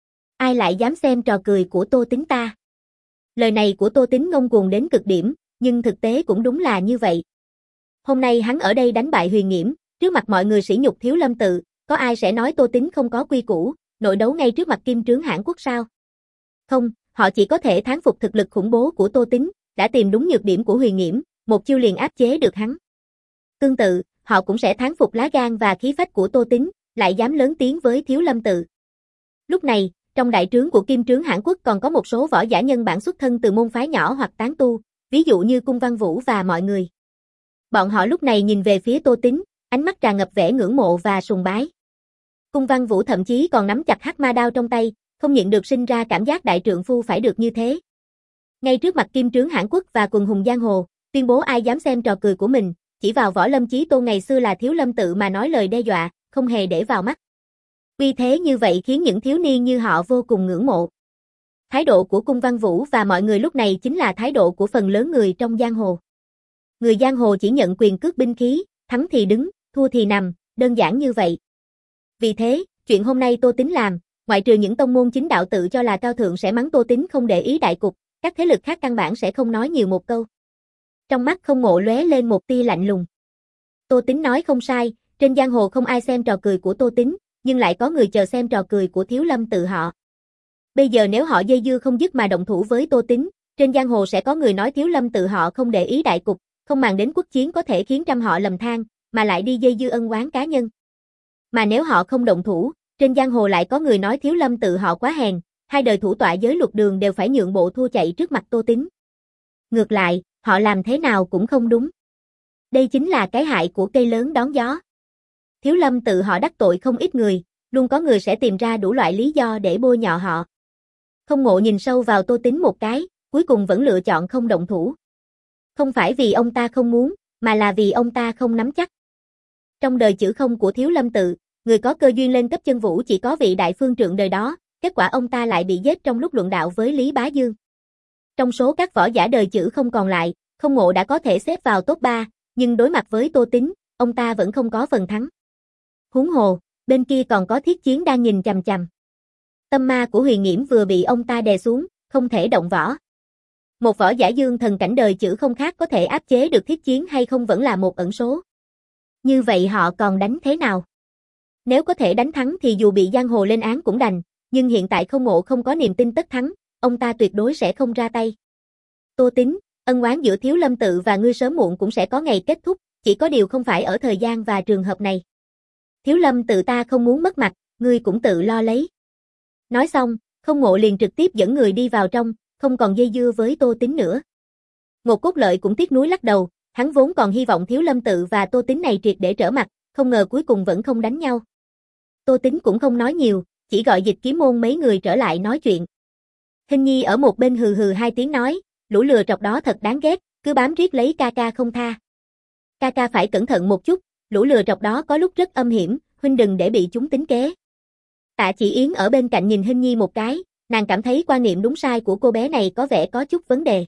Ai lại dám xem trò cười của Tô Tín ta? Lời này của Tô Tín ngông cuồng đến cực điểm, nhưng thực tế cũng đúng là như vậy. Hôm nay hắn ở đây đánh bại Huyền Nghiễm, trước mặt mọi người sỉ nhục Thiếu Lâm Tự, có ai sẽ nói Tô Tín không có quy củ, nội đấu ngay trước mặt Kim Trướng Hãn Quốc sao? Không, họ chỉ có thể thán phục thực lực khủng bố của Tô Tín, đã tìm đúng nhược điểm của Huyền Nghiễm, một chiêu liền áp chế được hắn. Tương tự, họ cũng sẽ thán phục lá gan và khí phách của Tô Tín, lại dám lớn tiếng với Thiếu Lâm Tự. Lúc này, trong đại trướng của Kim Trướng Hãn Quốc còn có một số võ giả nhân bản xuất thân từ môn phái nhỏ hoặc tán tu, ví dụ như Cung Văn Vũ và mọi người. Bọn họ lúc này nhìn về phía Tô Tín, ánh mắt tràn ngập vẻ ngưỡng mộ và sùng bái. Cung Văn Vũ thậm chí còn nắm chặt hắc ma đao trong tay, không nhịn được sinh ra cảm giác đại trượng phu phải được như thế. Ngay trước mặt Kim Trướng Hãn Quốc và quần hùng giang hồ, tuyên bố ai dám xem trò cười của mình, chỉ vào Võ Lâm Chí Tôn ngày xưa là Thiếu Lâm Tự mà nói lời đe dọa, không hề để vào mắt. Uy thế như vậy khiến những thiếu niên như họ vô cùng ngưỡng mộ. Thái độ của Cung Văn Vũ và mọi người lúc này chính là thái độ của phần lớn người trong giang hồ. Người giang hồ chỉ nhận quyền cước binh khí, thắng thì đứng, thua thì nằm, đơn giản như vậy. Vì thế, chuyện hôm nay Tô Tín làm, ngoại trừ những tông môn chính đạo tự cho là cao thượng sẽ mắng Tô Tín không để ý đại cục, các thế lực khác căn bản sẽ không nói nhiều một câu. Trong mắt Không Ngộ lóe lên một tia lạnh lùng. Tô Tín nói không sai, trên giang hồ không ai xem trò cười của Tô Tín, nhưng lại có người chờ xem trò cười của Thiếu Lâm Tự họ. Bây giờ nếu họ dây dưa không dứt mà động thủ với Tô Tín, trên giang hồ sẽ có người nói Thiếu Lâm Tự họ không để ý đại cục, không màng đến quốc chiến có thể khiến trăm họ lầm than, mà lại đi dây dưa ân oán cá nhân. Mà nếu họ không động thủ, trên giang hồ lại có người nói Thiếu Lâm Tự họ quá hèn, hai đời thủ tọa giới luật đường đều phải nhượng bộ thua chạy trước mặt Tô Tín. Ngược lại, họ làm thế nào cũng không đúng. Đây chính là cái hại của cây lớn đón gió. Thiếu Lâm Tự họ đắc tội không ít người, luôn có người sẽ tìm ra đủ loại lý do để bôi nhọ họ. Không Ngộ nhìn sâu vào Tô Tín một cái, cuối cùng vẫn lựa chọn không động thủ. Không phải vì ông ta không muốn, mà là vì ông ta không nắm chắc. Trong đời chữ không của Thiếu Lâm Tự, người có cơ duyên lên cấp chân vũ chỉ có vị đại phương trượng đời đó, kết quả ông ta lại bị giết trong lúc luận đạo với Lý Bá Dương. Trong số các võ giả đời chữ không còn lại, Không Ngộ đã có thể xếp vào top ba, nhưng đối mặt với Tô Tín, ông ta vẫn không có phần thắng. Huống hồ, bên kia còn có Thiết Chiến đang nhìn chằm chằm. Tâm ma của Huyền Nghiễm vừa bị ông ta đè xuống, không thể động võ. Một võ giả dương thần cảnh đời chữ không khác có thể áp chế được Thiết Chiến hay không vẫn là một ẩn số. Như vậy họ còn đánh thế nào? Nếu có thể đánh thắng thì dù bị giang hồ lên án cũng đành, nhưng hiện tại Không Ngộ không có niềm tin tất thắng, ông ta tuyệt đối sẽ không ra tay. Tô Tín, ân oán giữa Thiếu Lâm Tự và ngươi sớm muộn cũng sẽ có ngày kết thúc, chỉ có điều không phải ở thời gian và trường hợp này. Thiếu Lâm Tự ta không muốn mất mặt, ngươi cũng tự lo lấy. Nói xong, Không Ngộ liền trực tiếp dẫn người đi vào trong, không còn dây dưa với Tô Tín nữa. Ngột Cốt Lợi cũng tiếc nuối lắc đầu, hắn vốn còn hy vọng Thiếu Lâm Tự và Tô Tín này triệt để trở mặt, không ngờ cuối cùng vẫn không đánh nhau. Tô Tín cũng không nói nhiều, chỉ gọi Dịch Kiếm môn mấy người trở lại nói chuyện. Hình Nhi ở một bên hừ hừ hai tiếng nói, lũ lừa trọc đó thật đáng ghét, cứ bám riết lấy ca ca không tha. Ca ca phải cẩn thận một chút, lũ lừa trọc đó có lúc rất âm hiểm, huynh đừng để bị chúng tính kế. Tạ Chỉ Yến ở bên cạnh nhìn Hình Nhi một cái, nàng cảm thấy quan niệm đúng sai của cô bé này có vẻ có chút vấn đề.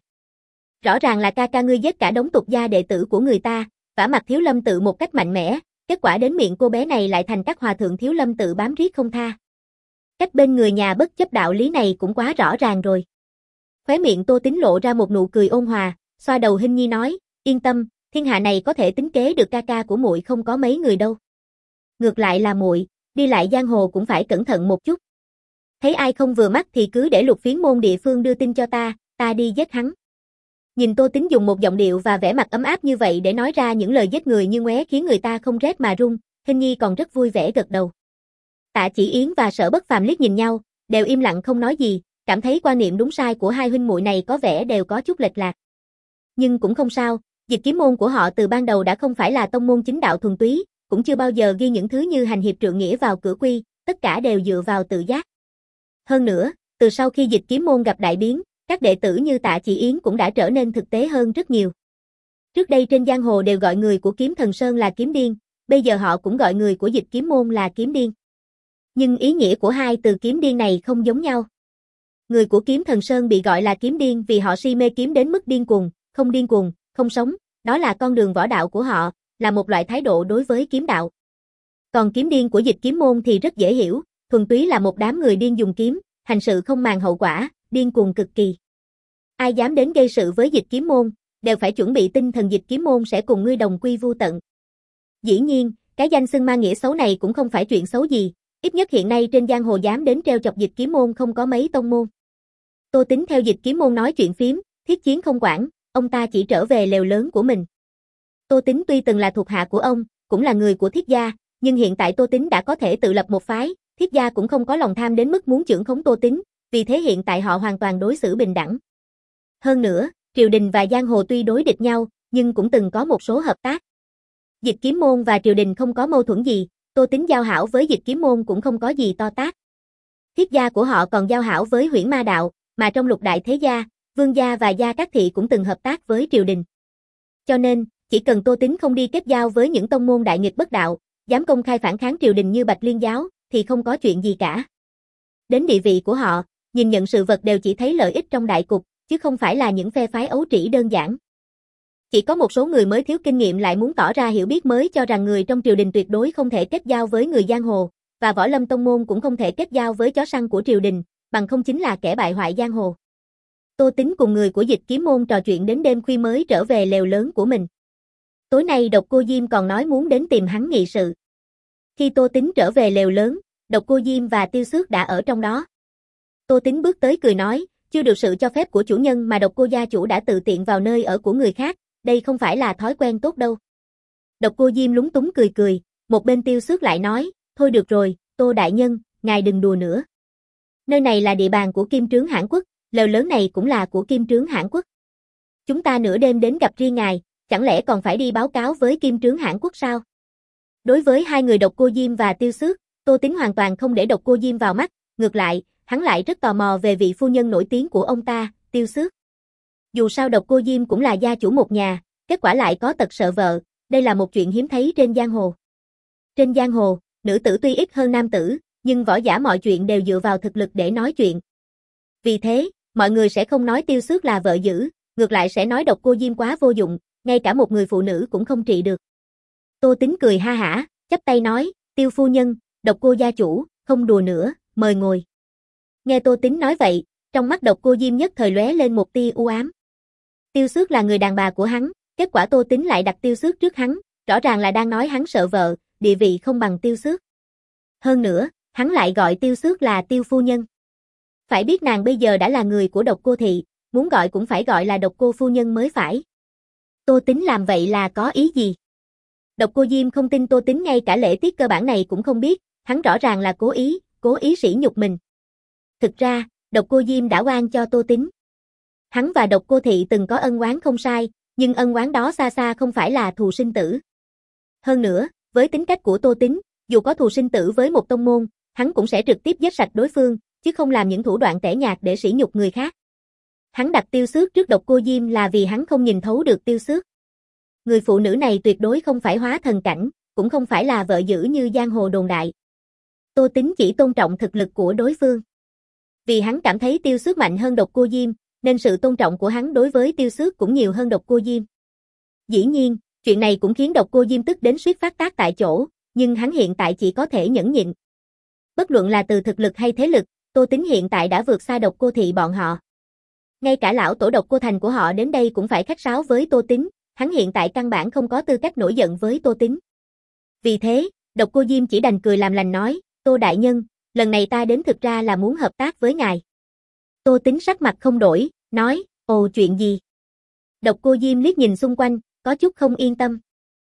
Rõ ràng là ca ca ngươi giết cả đống tục gia đệ tử của người ta, vả mặt Thiếu Lâm Tự một cách mạnh mẽ, kết quả đến miệng cô bé này lại thành các hòa thượng Thiếu Lâm Tự bám riết không tha. Cách bên người nhà bất chấp đạo lý này cũng quá rõ ràng rồi. Khóe miệng Tô Tín lộ ra một nụ cười ôn hòa, xoa đầu Hình Nhi nói, yên tâm, thiên hạ này có thể tính kế được ca ca của muội không có mấy người đâu. Ngược lại là muội, đi lại giang hồ cũng phải cẩn thận một chút. Thấy ai không vừa mắt thì cứ để Lục Phiến môn địa phương đưa tin cho ta, ta đi giết hắn. Nhìn Tô Tín dùng một giọng điệu và vẻ mặt ấm áp như vậy để nói ra những lời giết người như ngoé khiến người ta không rét mà run, Hình Nhi còn rất vui vẻ gật đầu. Tạ Chỉ Yến và Sở Bất Phàm liếc nhìn nhau, đều im lặng không nói gì, cảm thấy quan niệm đúng sai của hai huynh muội này có vẻ đều có chút lệch lạc. Nhưng cũng không sao, Dịch kiếm môn của họ từ ban đầu đã không phải là tông môn chính đạo thuần túy, cũng chưa bao giờ ghi những thứ như hành hiệp trượng nghĩa vào cửa quy, tất cả đều dựa vào tự giác. Hơn nữa, từ sau khi dịch kiếm môn gặp đại biến, các đệ tử như Tạ Chỉ Yến cũng đã trở nên thực tế hơn rất nhiều. Trước đây trên giang hồ đều gọi người của Kiếm Thần Sơn là kiếm điên, bây giờ họ cũng gọi người của dịch kiếm môn là kiếm điên. Nhưng ý nghĩa của hai từ kiếm điên này không giống nhau. Người của Kiếm Thần Sơn bị gọi là kiếm điên vì họ si mê kiếm đến mức điên cuồng, không điên cuồng, không sống, đó là con đường võ đạo của họ, là một loại thái độ đối với kiếm đạo. Còn kiếm điên của dịch kiếm môn thì rất dễ hiểu, thuần túy là một đám người điên dùng kiếm, hành sự không màng hậu quả, điên cuồng cực kỳ. Ai dám đến gây sự với dịch kiếm môn, đều phải chuẩn bị tinh thần dịch kiếm môn sẽ cùng ngươi đồng quy vu tận. Dĩ nhiên, cái danh xưng mang nghĩa xấu này cũng không phải chuyện xấu gì, ít nhất hiện nay trên giang hồ dám đến treo chọc dịch kiếm môn không có mấy tông môn. Tô Tính theo dịch kiếm môn nói chuyện phím, thiết chiến không quản, ông ta chỉ trở về lều lớn của mình. Tô Tính tuy từng là thuộc hạ của ông, cũng là người của Thiết gia, nhưng hiện tại Tô Tính đã có thể tự lập một phái, Thiết gia cũng không có lòng tham đến mức muốn chưởng khống Tô Tính, vì thế hiện tại họ hoàn toàn đối xử bình đẳng. Hơn nữa, triều đình và giang hồ tuy đối địch nhau, nhưng cũng từng có một số hợp tác. Dịch kiếm môn và triều đình không có mâu thuẫn gì, Tô Tính giao hảo với dịch kiếm môn cũng không có gì to tát. Thiết gia của họ còn giao hảo với Huyễn Ma đạo, mà trong lục đại thế gia, Vương gia và Gia Cát Thị cũng từng hợp tác với triều đình. Cho nên, chỉ cần Tô Tính không đi kết giao với những tông môn đại nghịch bất đạo, dám công khai phản kháng triều đình như Bạch Liên giáo, thì không có chuyện gì cả. Đến địa vị của họ, nhìn nhận sự vật đều chỉ thấy lợi ích trong đại cục, chứ không phải là những phe phái ấu trĩ đơn giản. Chỉ có một số người mới thiếu kinh nghiệm lại muốn tỏ ra hiểu biết mới cho rằng người trong triều đình tuyệt đối không thể kết giao với người giang hồ, và Võ Lâm tông môn cũng không thể kết giao với chó săn của triều đình, bằng không chính là kẻ bại hoại giang hồ. Tô Tính cùng người của dịch kiếm môn trò chuyện đến đêm khuya mới trở về lều lớn của mình. Tối nay Độc Cô Diêm còn nói muốn đến tìm hắn nghị sự. Khi Tô Tính trở về lều lớn, Độc Cô Diêm và Tiêu Xước đã ở trong đó. Tô Tính bước tới cười nói, chưa được sự cho phép của chủ nhân mà Độc Cô gia chủ đã tự tiện vào nơi ở của người khác, đây không phải là thói quen tốt đâu. Độc Cô Diêm lúng túng cười cười, một bên Tiêu Xước lại nói, thôi được rồi, Tô đại nhân, ngài đừng đùa nữa. Nơi này là địa bàn của Kim Trướng Hãn Quốc, lều lớn này cũng là của Kim Trướng Hãn Quốc. Chúng ta nửa đêm đến gặp riêng ngài, chẳng lẽ còn phải đi báo cáo với Kim Trướng Hãn Quốc sao? Đối với hai người Độc Cô Diêm và Tiêu Xước, Tô Tính hoàn toàn không để Độc Cô Diêm vào mắt, ngược lại, hắn lại rất tò mò về vị phu nhân nổi tiếng của ông ta, Tiêu Xước. Dù sao Độc Cô Diêm cũng là gia chủ một nhà, kết quả lại có tật sợ vợ, đây là một chuyện hiếm thấy trên giang hồ. Trên giang hồ, nữ tử tuy ít hơn nam tử, nhưng võ giả mọi chuyện đều dựa vào thực lực để nói chuyện. Vì thế, mọi người sẽ không nói Tiêu Xước là vợ dữ, ngược lại sẽ nói Độc Cô Diêm quá vô dụng, ngay cả một người phụ nữ cũng không trị được. Tô Tính cười ha hả, chắp tay nói, Tiêu phu nhân, Độc Cô gia chủ, không đùa nữa, mời ngồi. Nghe Tô Tính nói vậy, trong mắt Độc Cô Diêm nhất thời lóe lên một tia u ám. Tiêu Xước là người đàn bà của hắn, kết quả Tô Tính lại đặt Tiêu Xước trước hắn, rõ ràng là đang nói hắn sợ vợ, địa vị không bằng Tiêu Xước. Hơn nữa, hắn lại gọi Tiêu Xước là Tiêu phu nhân. Phải biết nàng bây giờ đã là người của Độc Cô thị, muốn gọi cũng phải gọi là Độc Cô phu nhân mới phải. Tô Tính làm vậy là có ý gì? Độc Cô Diêm không tin Tô Tính ngay cả lễ tiết cơ bản này cũng không biết, hắn rõ ràng là cố ý, cố ý sỉ nhục mình. Thực ra, Độc Cô Diêm đã oan cho Tô Tính. Hắn và Độc Cô thị từng có ân oán không sai, nhưng ân oán đó xa xa không phải là thù sinh tử. Hơn nữa, với tính cách của Tô Tính, dù có thù sinh tử với một tông môn, hắn cũng sẽ trực tiếp giết sạch đối phương, chứ không làm những thủ đoạn tẻ nhạt để sỉ nhục người khác. Hắn đặt Tiêu Xước trước Độc Cô Diêm là vì hắn không nhìn thấu được Tiêu Xước. Người phụ nữ này tuyệt đối không phải hóa thần cảnh, cũng không phải là vợ dữ như giang hồ đồn đại. Tô Tính chỉ tôn trọng thực lực của đối phương. Vì hắn cảm thấy Tiêu Xước mạnh hơn Độc Cô Diêm, nên sự tôn trọng của hắn đối với Tiêu Xước cũng nhiều hơn Độc Cô Diêm. Dĩ nhiên, chuyện này cũng khiến Độc Cô Diêm tức đến suýt phát tác tại chỗ, nhưng hắn hiện tại chỉ có thể nhẫn nhịn. Bất luận là từ thực lực hay thế lực, Tô Tính hiện tại đã vượt xa Độc Cô thị bọn họ. Ngay cả lão tổ Độc Cô thành của họ đến đây cũng phải khách sáo với Tô Tính, hắn hiện tại căn bản không có tư cách nổi giận với Tô Tính. Vì thế, Độc Cô Diêm chỉ đành cười làm lành nói, Tô đại nhân, lần này ta đến thực ra là muốn hợp tác với ngài. Tô Tính sắc mặt không đổi, nói, ồ chuyện gì? Độc Cô Diêm liếc nhìn xung quanh, có chút không yên tâm.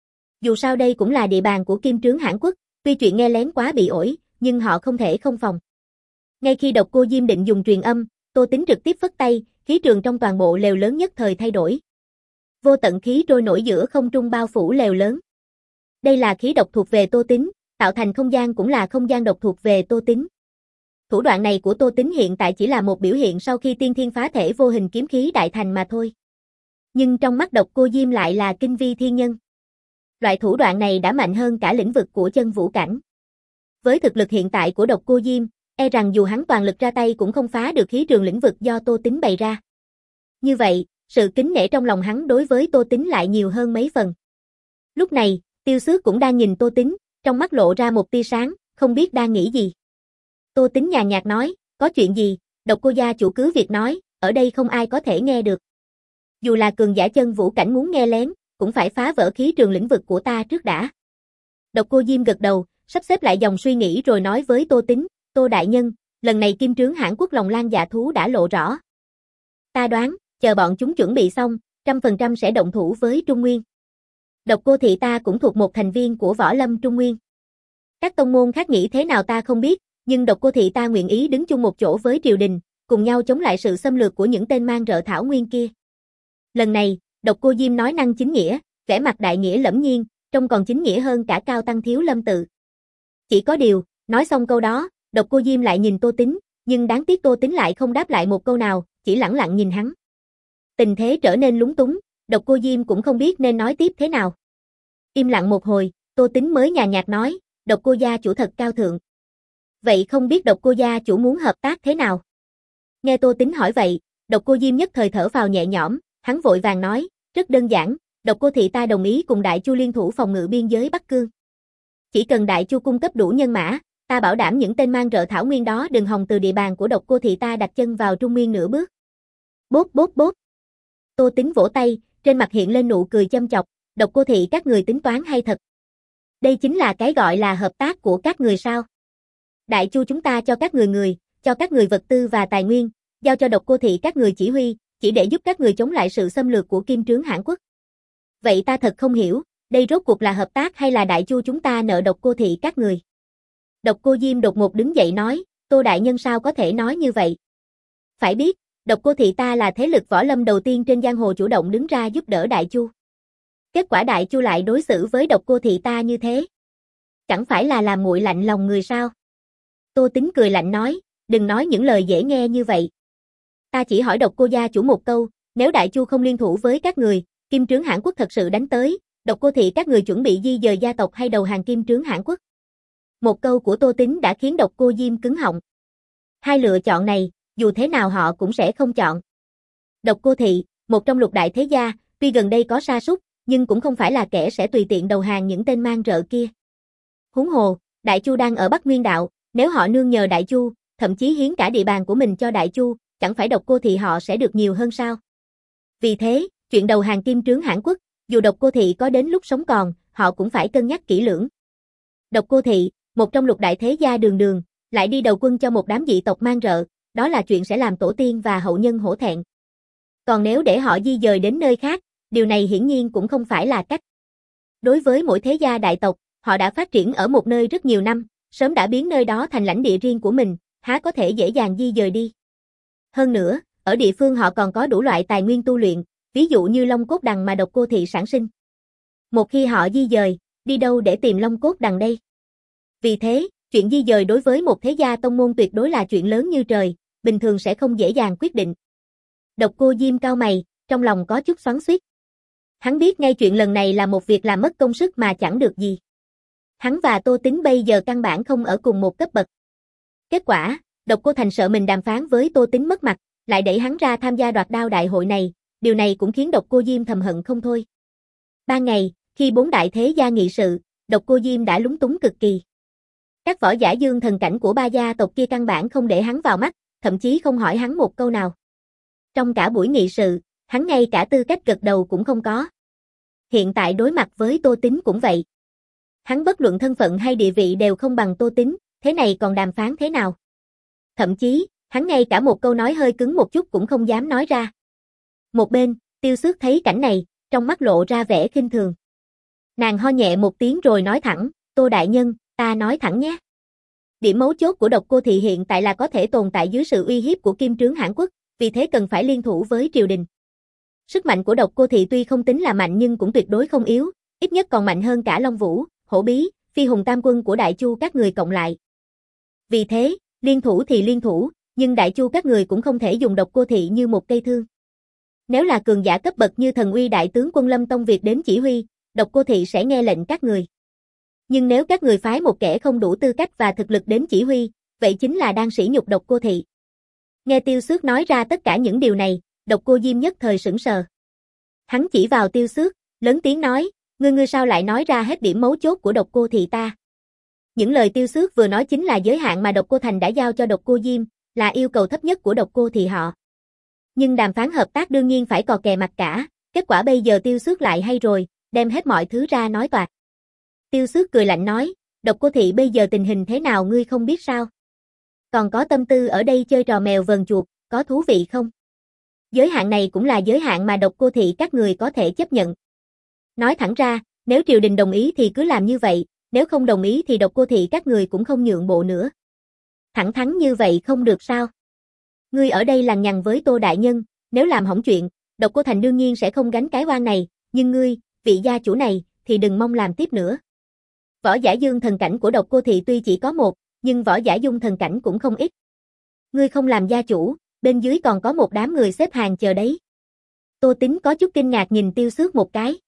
Dù sao đây cũng là địa bàn của Kim Trướng Hãn Quốc, tuy chuyện nghe lén quá bị ổi, nhưng họ không thể không phòng. Ngay khi Độc Cô Diêm định dùng truyền âm, Tô Tính trực tiếp phất tay, khí trường trong toàn bộ lều lớn nhất thời thay đổi. Vô tận khí trôi nổi giữa không trung bao phủ lều lớn. Đây là khí độc thuộc về Tô Tính, tạo thành không gian cũng là không gian độc thuộc về Tô Tính. Thủ đoạn này của Tô Tính hiện tại chỉ là một biểu hiện sau khi tiên thiên phá thể vô hình kiếm khí đại thành mà thôi. Nhưng trong mắt Độc Cô Diêm lại là kinh vi thiên nhân. Loại thủ đoạn này đã mạnh hơn cả lĩnh vực của chân vũ cảnh. Với thực lực hiện tại của Độc Cô Diêm, e rằng dù hắn toàn lực ra tay cũng không phá được khí trường lĩnh vực do Tô Tính bày ra. Như vậy, sự kính nể trong lòng hắn đối với Tô Tính lại nhiều hơn mấy phần. Lúc này, Tiêu Xước cũng đang nhìn Tô Tính, trong mắt lộ ra một tia sáng, không biết đang nghĩ gì. Tô Tính nhàn nhạt nói, có chuyện gì, Độc Cô gia chủ cứ việc nói, ở đây không ai có thể nghe được. Dù là cường giả chân vũ cảnh muốn nghe lén, cũng phải phá vỡ khí trường lĩnh vực của ta trước đã. Độc Cô Diêm gật đầu, sắp xếp lại dòng suy nghĩ rồi nói với Tô Tính, Tô đại nhân, lần này Kim Trướng Hãn Quốc Lòng Lang Dạ Thú đã lộ rõ. Ta đoán, chờ bọn chúng chuẩn bị xong, trăm phần trăm sẽ động thủ với Trung Nguyên. Độc Cô thị ta cũng thuộc một thành viên của Võ Lâm Trung Nguyên. Các tông môn khác nghĩ thế nào ta không biết, nhưng Độc Cô thị ta nguyện ý đứng chung một chỗ với triều đình, cùng nhau chống lại sự xâm lược của những tên mang rợ thảo nguyên kia. Lần này, Độc Cô Diêm nói năng chính nghĩa, vẻ mặt đại nghĩa lẫm nhiên, trông còn chính nghĩa hơn cả Cao Tăng Thiếu Lâm tự. Chỉ có điều, nói xong câu đó, Độc Cô Diêm lại nhìn Tô Tính, nhưng đáng tiếc Tô Tính lại không đáp lại một câu nào, chỉ lẳng lặng nhìn hắn. Tình thế trở nên lúng túng, Độc Cô Diêm cũng không biết nên nói tiếp thế nào. Im lặng một hồi, Tô Tính mới nhàn nhạt nói, Độc Cô gia chủ thật cao thượng. Vậy không biết Độc Cô gia chủ muốn hợp tác thế nào? Nghe Tô Tính hỏi vậy, Độc Cô Diêm nhất thời thở phào nhẹ nhõm, hắn vội vàng nói, rất đơn giản, Độc Cô thị ta đồng ý cùng Đại Chu liên thủ phòng ngự biên giới Bắc Cương. Chỉ cần Đại Chu cung cấp đủ nhân mã, ta bảo đảm những tên mang rợ thảo nguyên đó đừng hòng từ địa bàn của Độc Cô thị ta đặt chân vào Trung Nguyên nửa bước. Bốp bốp bốp. Tô Tính vỗ tay, trên mặt hiện lên nụ cười châm chọc, Độc Cô thị các người tính toán hay thật. Đây chính là cái gọi là hợp tác của các người sao? Đại Chu chúng ta cho các người người, cho các người vật tư và tài nguyên, giao cho Độc Cô thị các người chỉ huy, chỉ để giúp các người chống lại sự xâm lược của Kim Trướng Hãn Quốc. Vậy ta thật không hiểu, đây rốt cuộc là hợp tác hay là Đại Chu chúng ta nợ Độc Cô thị các người? Độc Cô Diêm đột ngột đứng dậy nói, Tô đại nhân sao có thể nói như vậy? Phải biết, Độc Cô thị ta là thế lực võ lâm đầu tiên trên giang hồ chủ động đứng ra giúp đỡ Đại Chu. Kết quả Đại Chu lại đối xử với Độc Cô thị ta như thế. Chẳng phải là làm nguội lạnh lòng người sao? Tô Tính cười lạnh nói, đừng nói những lời dễ nghe như vậy. Ta chỉ hỏi Độc Cô gia chủ một câu, nếu Đại Chu không liên thủ với các người, Kim Trướng Hãn Quốc thật sự đánh tới, Độc Cô thị các người chuẩn bị di dời gia tộc hay đầu hàng Kim Trướng Hãn Quốc? Một câu của Tô Tính đã khiến Độc Cô Diêm cứng họng. Hai lựa chọn này, dù thế nào họ cũng sẽ không chọn. Độc Cô thị, một trong lục đại thế gia, tuy gần đây có sa sút, nhưng cũng không phải là kẻ sẽ tùy tiện đầu hàng những tên mang rợ kia. Huống hồ, Đại Chu đang ở Bắc Nguyên đạo, nếu họ nương nhờ Đại Chu, thậm chí hiến cả địa bàn của mình cho Đại Chu, chẳng phải Độc Cô thị họ sẽ được nhiều hơn sao? Vì thế, chuyện đầu hàng Kim Trướng Hãn Quốc, dù Độc Cô thị có đến lúc sống còn, họ cũng phải cân nhắc kỹ lưỡng. Độc Cô thị, một trong lục đại thế gia đường đường, lại đi đầu quân cho một đám dị tộc mang rợ, đó là chuyện sẽ làm tổ tiên và hậu nhân hổ thẹn. Còn nếu để họ di dời đến nơi khác, điều này hiển nhiên cũng không phải là cách. Đối với mỗi thế gia đại tộc, họ đã phát triển ở một nơi rất nhiều năm, sớm đã biến nơi đó thành lãnh địa riêng của mình, há có thể dễ dàng di dời đi. Hơn nữa, ở địa phương họ còn có đủ loại tài nguyên tu luyện, ví dụ như Long Cốt Đằng mà Độc Cô thị sản sinh. Một khi họ di dời, đi đâu để tìm Long Cốt Đằng đây? Vì thế, chuyện di dời đối với một thế gia tông môn tuyệt đối là chuyện lớn như trời, bình thường sẽ không dễ dàng quyết định. Độc Cô Diêm cau mày, trong lòng có chút xoắn xuýt. Hắn biết ngay chuyện lần này là một việc làm mất công sức mà chẳng được gì. Hắn và Tô Tính bây giờ căn bản không ở cùng một cấp bậc. Kết quả, Độc Cô Thành sợ mình đàm phán với Tô Tính mất mặt, lại đẩy hắn ra tham gia đoạt đao đại hội này, điều này cũng khiến Độc Cô Diêm thầm hận không thôi. Ban ngày, khi bốn đại thế gia nghị sự, Độc Cô Diêm đã lúng túng cực kỳ. Các võ giả dương thần cảnh của ba gia tộc kia căn bản không để hắn vào mắt, thậm chí không hỏi hắn một câu nào. Trong cả buổi nghị sự, hắn ngay cả tư cách gật đầu cũng không có. Hiện tại đối mặt với Tô Tính cũng vậy. Hắn bất luận thân phận hay địa vị đều không bằng Tô Tính, thế này còn đàm phán thế nào? Thậm chí, hắn ngay cả một câu nói hơi cứng một chút cũng không dám nói ra. Một bên, Tiêu Xước thấy cảnh này, trong mắt lộ ra vẻ khinh thường. Nàng ho nhẹ một tiếng rồi nói thẳng, Tô đại nhân, ta nói thẳng nhé. Điểm mấu chốt của Độc Cô thị hiện tại là có thể tồn tại dưới sự uy hiếp của Kim Trướng Hãn Quốc, vì thế cần phải liên thủ với triều đình. Sức mạnh của độc cô thị tuy không tính là mạnh nhưng cũng tuyệt đối không yếu, ít nhất còn mạnh hơn cả Long Vũ, Hổ Bí, Phi Hùng Tam Quân của Đại Chu các người cộng lại. Vì thế, liên thủ thì liên thủ, nhưng Đại Chu các người cũng không thể dùng độc cô thị như một cây thương. Nếu là cường giả cấp bậc như thần uy đại tướng quân Lâm Tông Việt đến chỉ huy, độc cô thị sẽ nghe lệnh các người. Nhưng nếu các người phái một kẻ không đủ tư cách và thực lực đến chỉ huy, vậy chính là đang sỉ nhục độc cô thị. Nghe Tiêu Xước nói ra tất cả những điều này, Độc Cô Diêm nhất thời sững sờ. Hắn chỉ vào Tiêu Xước, lớn tiếng nói, ngươi ngươi sao lại nói ra hết điểm mấu chốt của độc cô thị ta. Những lời Tiêu Xước vừa nói chính là giới hạn mà độc cô thành đã giao cho độc cô Diêm, là yêu cầu thấp nhất của độc cô thị họ. Nhưng đàm phán hợp tác đương nhiên phải cò kè mặt cả, kết quả bây giờ Tiêu Xước lại hay rồi, đem hết mọi thứ ra nói toạc. Tiêu Xước cười lạnh nói, độc cô thị bây giờ tình hình thế nào ngươi không biết sao? Còn có tâm tư ở đây chơi trò mèo vờn chuột, có thú vị không? Giới hạn này cũng là giới hạn mà độc cô thị các người có thể chấp nhận. Nói thẳng ra, nếu triều đình đồng ý thì cứ làm như vậy, nếu không đồng ý thì độc cô thị các người cũng không nhượng bộ nữa. Thẳng thắn như vậy không được sao? Ngươi ở đây lằng nhằng với Tô Đại Nhân, nếu làm hỏng chuyện, độc cô thành đương nhiên sẽ không gánh cái oan này, nhưng ngươi, vị gia chủ này, thì đừng mong làm tiếp nữa. Võ giả dương thần cảnh của độc cô thị tuy chỉ có một, nhưng võ giả dung thần cảnh cũng không ít. Ngươi không làm gia chủ, bên dưới còn có một đám người xếp hàng chờ đấy. Tô Tính có chút kinh ngạc nhìn Tiêu Xước một cái.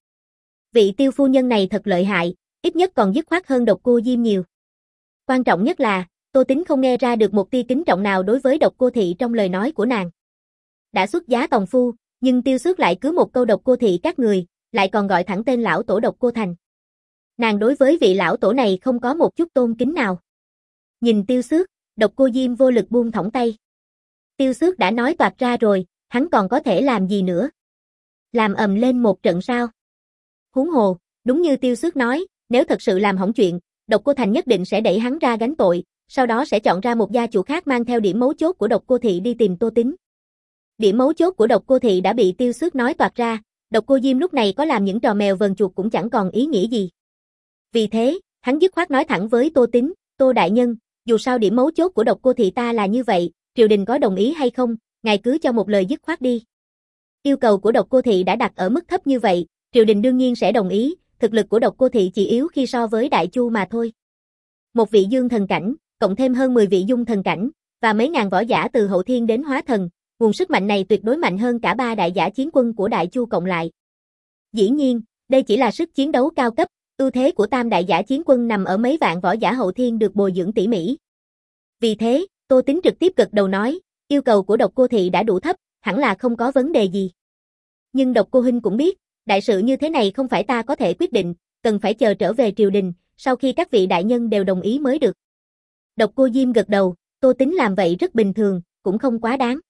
Vị Tiêu phu nhân này thật lợi hại, ít nhất còn dứt khoát hơn độc cô Diêm nhiều. Quan trọng nhất là, Tô Tính không nghe ra được một tia kính trọng nào đối với độc cô thị trong lời nói của nàng. Đã xuất giá tòng phu, nhưng Tiêu Xước lại cứ một câu độc cô thị các người, lại còn gọi thẳng tên lão tổ độc cô thành. Nàng đối với vị lão tổ này không có một chút tôn kính nào. Nhìn Tiêu Xước, độc cô Diêm vô lực buông thõng tay. Tiêu Xước đã nói toạc ra rồi, hắn còn có thể làm gì nữa? Làm ầm lên một trận sao? Huống hồ, đúng như Tiêu Xước nói, nếu thật sự làm hỏng chuyện, độc cô thành nhất định sẽ đẩy hắn ra gánh tội, sau đó sẽ chọn ra một gia chủ khác mang theo điểm mấu chốt của độc cô thị đi tìm Tô Tính. Điểm mấu chốt của độc cô thị đã bị Tiêu Xước nói toạc ra, độc cô Diêm lúc này có làm những trò mèo vờn chuột cũng chẳng còn ý nghĩa gì. Vì thế, hắn dứt khoát nói thẳng với Tô Tính, Tô Đại Nhân, dù sao điểm mấu chốt của độc cô thị ta là như vậy, triều đình có đồng ý hay không, ngài cứ cho một lời dứt khoát đi. Yêu cầu của độc cô thị đã đặt ở mức thấp như vậy, triều đình đương nhiên sẽ đồng ý, thực lực của độc cô thị chỉ yếu khi so với Đại Chu mà thôi. Một vị dương thần cảnh, cộng thêm hơn mười vị dung thần cảnh, và mấy ngàn võ giả từ hậu thiên đến hóa thần, nguồn sức mạnh này tuyệt đối mạnh hơn cả ba đại giả chiến quân của Đại Chu cộng lại. Dĩ nhiên, đây chỉ là sức chiến đấu cao cấp, ưu thế của tam đại giả chiến quân nằm ở mấy vạn võ giả hậu thiên được bồi dưỡng tỉ mỉ. Vì thế, Tô Tính trực tiếp gật đầu nói, yêu cầu của độc cô thị đã đủ thấp, hẳn là không có vấn đề gì. Nhưng độc cô huynh cũng biết, đại sự như thế này không phải ta có thể quyết định, cần phải chờ trở về triều đình, sau khi các vị đại nhân đều đồng ý mới được. Độc cô Diêm gật đầu, Tô Tính làm vậy rất bình thường, cũng không quá đáng.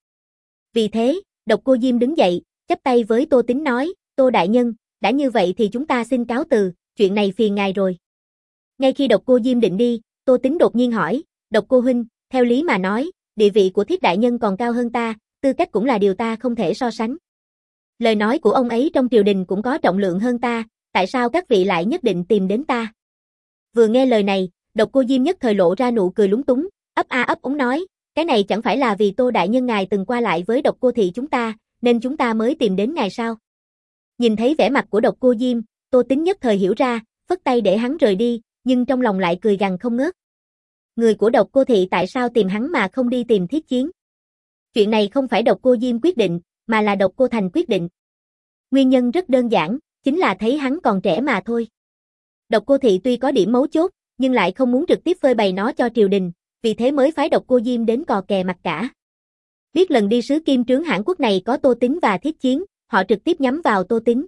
Vì thế, độc cô Diêm đứng dậy, chắp tay với Tô Tính nói, Tô Đại Nhân, đã như vậy thì chúng ta xin cáo từ, chuyện này phiền ngài rồi. Ngay khi độc cô Diêm định đi, Tô Tính đột nhiên hỏi, độc cô huynh, theo lý mà nói, địa vị của Thiết Đại Nhân còn cao hơn ta, tư cách cũng là điều ta không thể so sánh. Lời nói của ông ấy trong triều đình cũng có trọng lượng hơn ta, tại sao các vị lại nhất định tìm đến ta? Vừa nghe lời này, độc cô Diêm nhất thời lộ ra nụ cười lúng túng, ấp a ấp úng nói, cái này chẳng phải là vì Tô Đại Nhân ngài từng qua lại với độc cô thị chúng ta, nên chúng ta mới tìm đến ngài sao? Nhìn thấy vẻ mặt của độc cô Diêm, Tô Tính nhất thời hiểu ra, phất tay để hắn rời đi, nhưng trong lòng lại cười gằn không ngớt. Người của độc cô thị tại sao tìm hắn mà không đi tìm Thiết Chiến? Chuyện này không phải độc cô Diêm quyết định, mà là độc cô thành quyết định. Nguyên nhân rất đơn giản, chính là thấy hắn còn trẻ mà thôi. Độc cô thị tuy có điểm mấu chốt, nhưng lại không muốn trực tiếp phơi bày nó cho triều đình, vì thế mới phái độc cô Diêm đến cò kè mặt cả. Biết lần đi sứ Kim Trướng Hãn Quốc này có Tô Tính và Thiết Chiến, họ trực tiếp nhắm vào Tô Tính.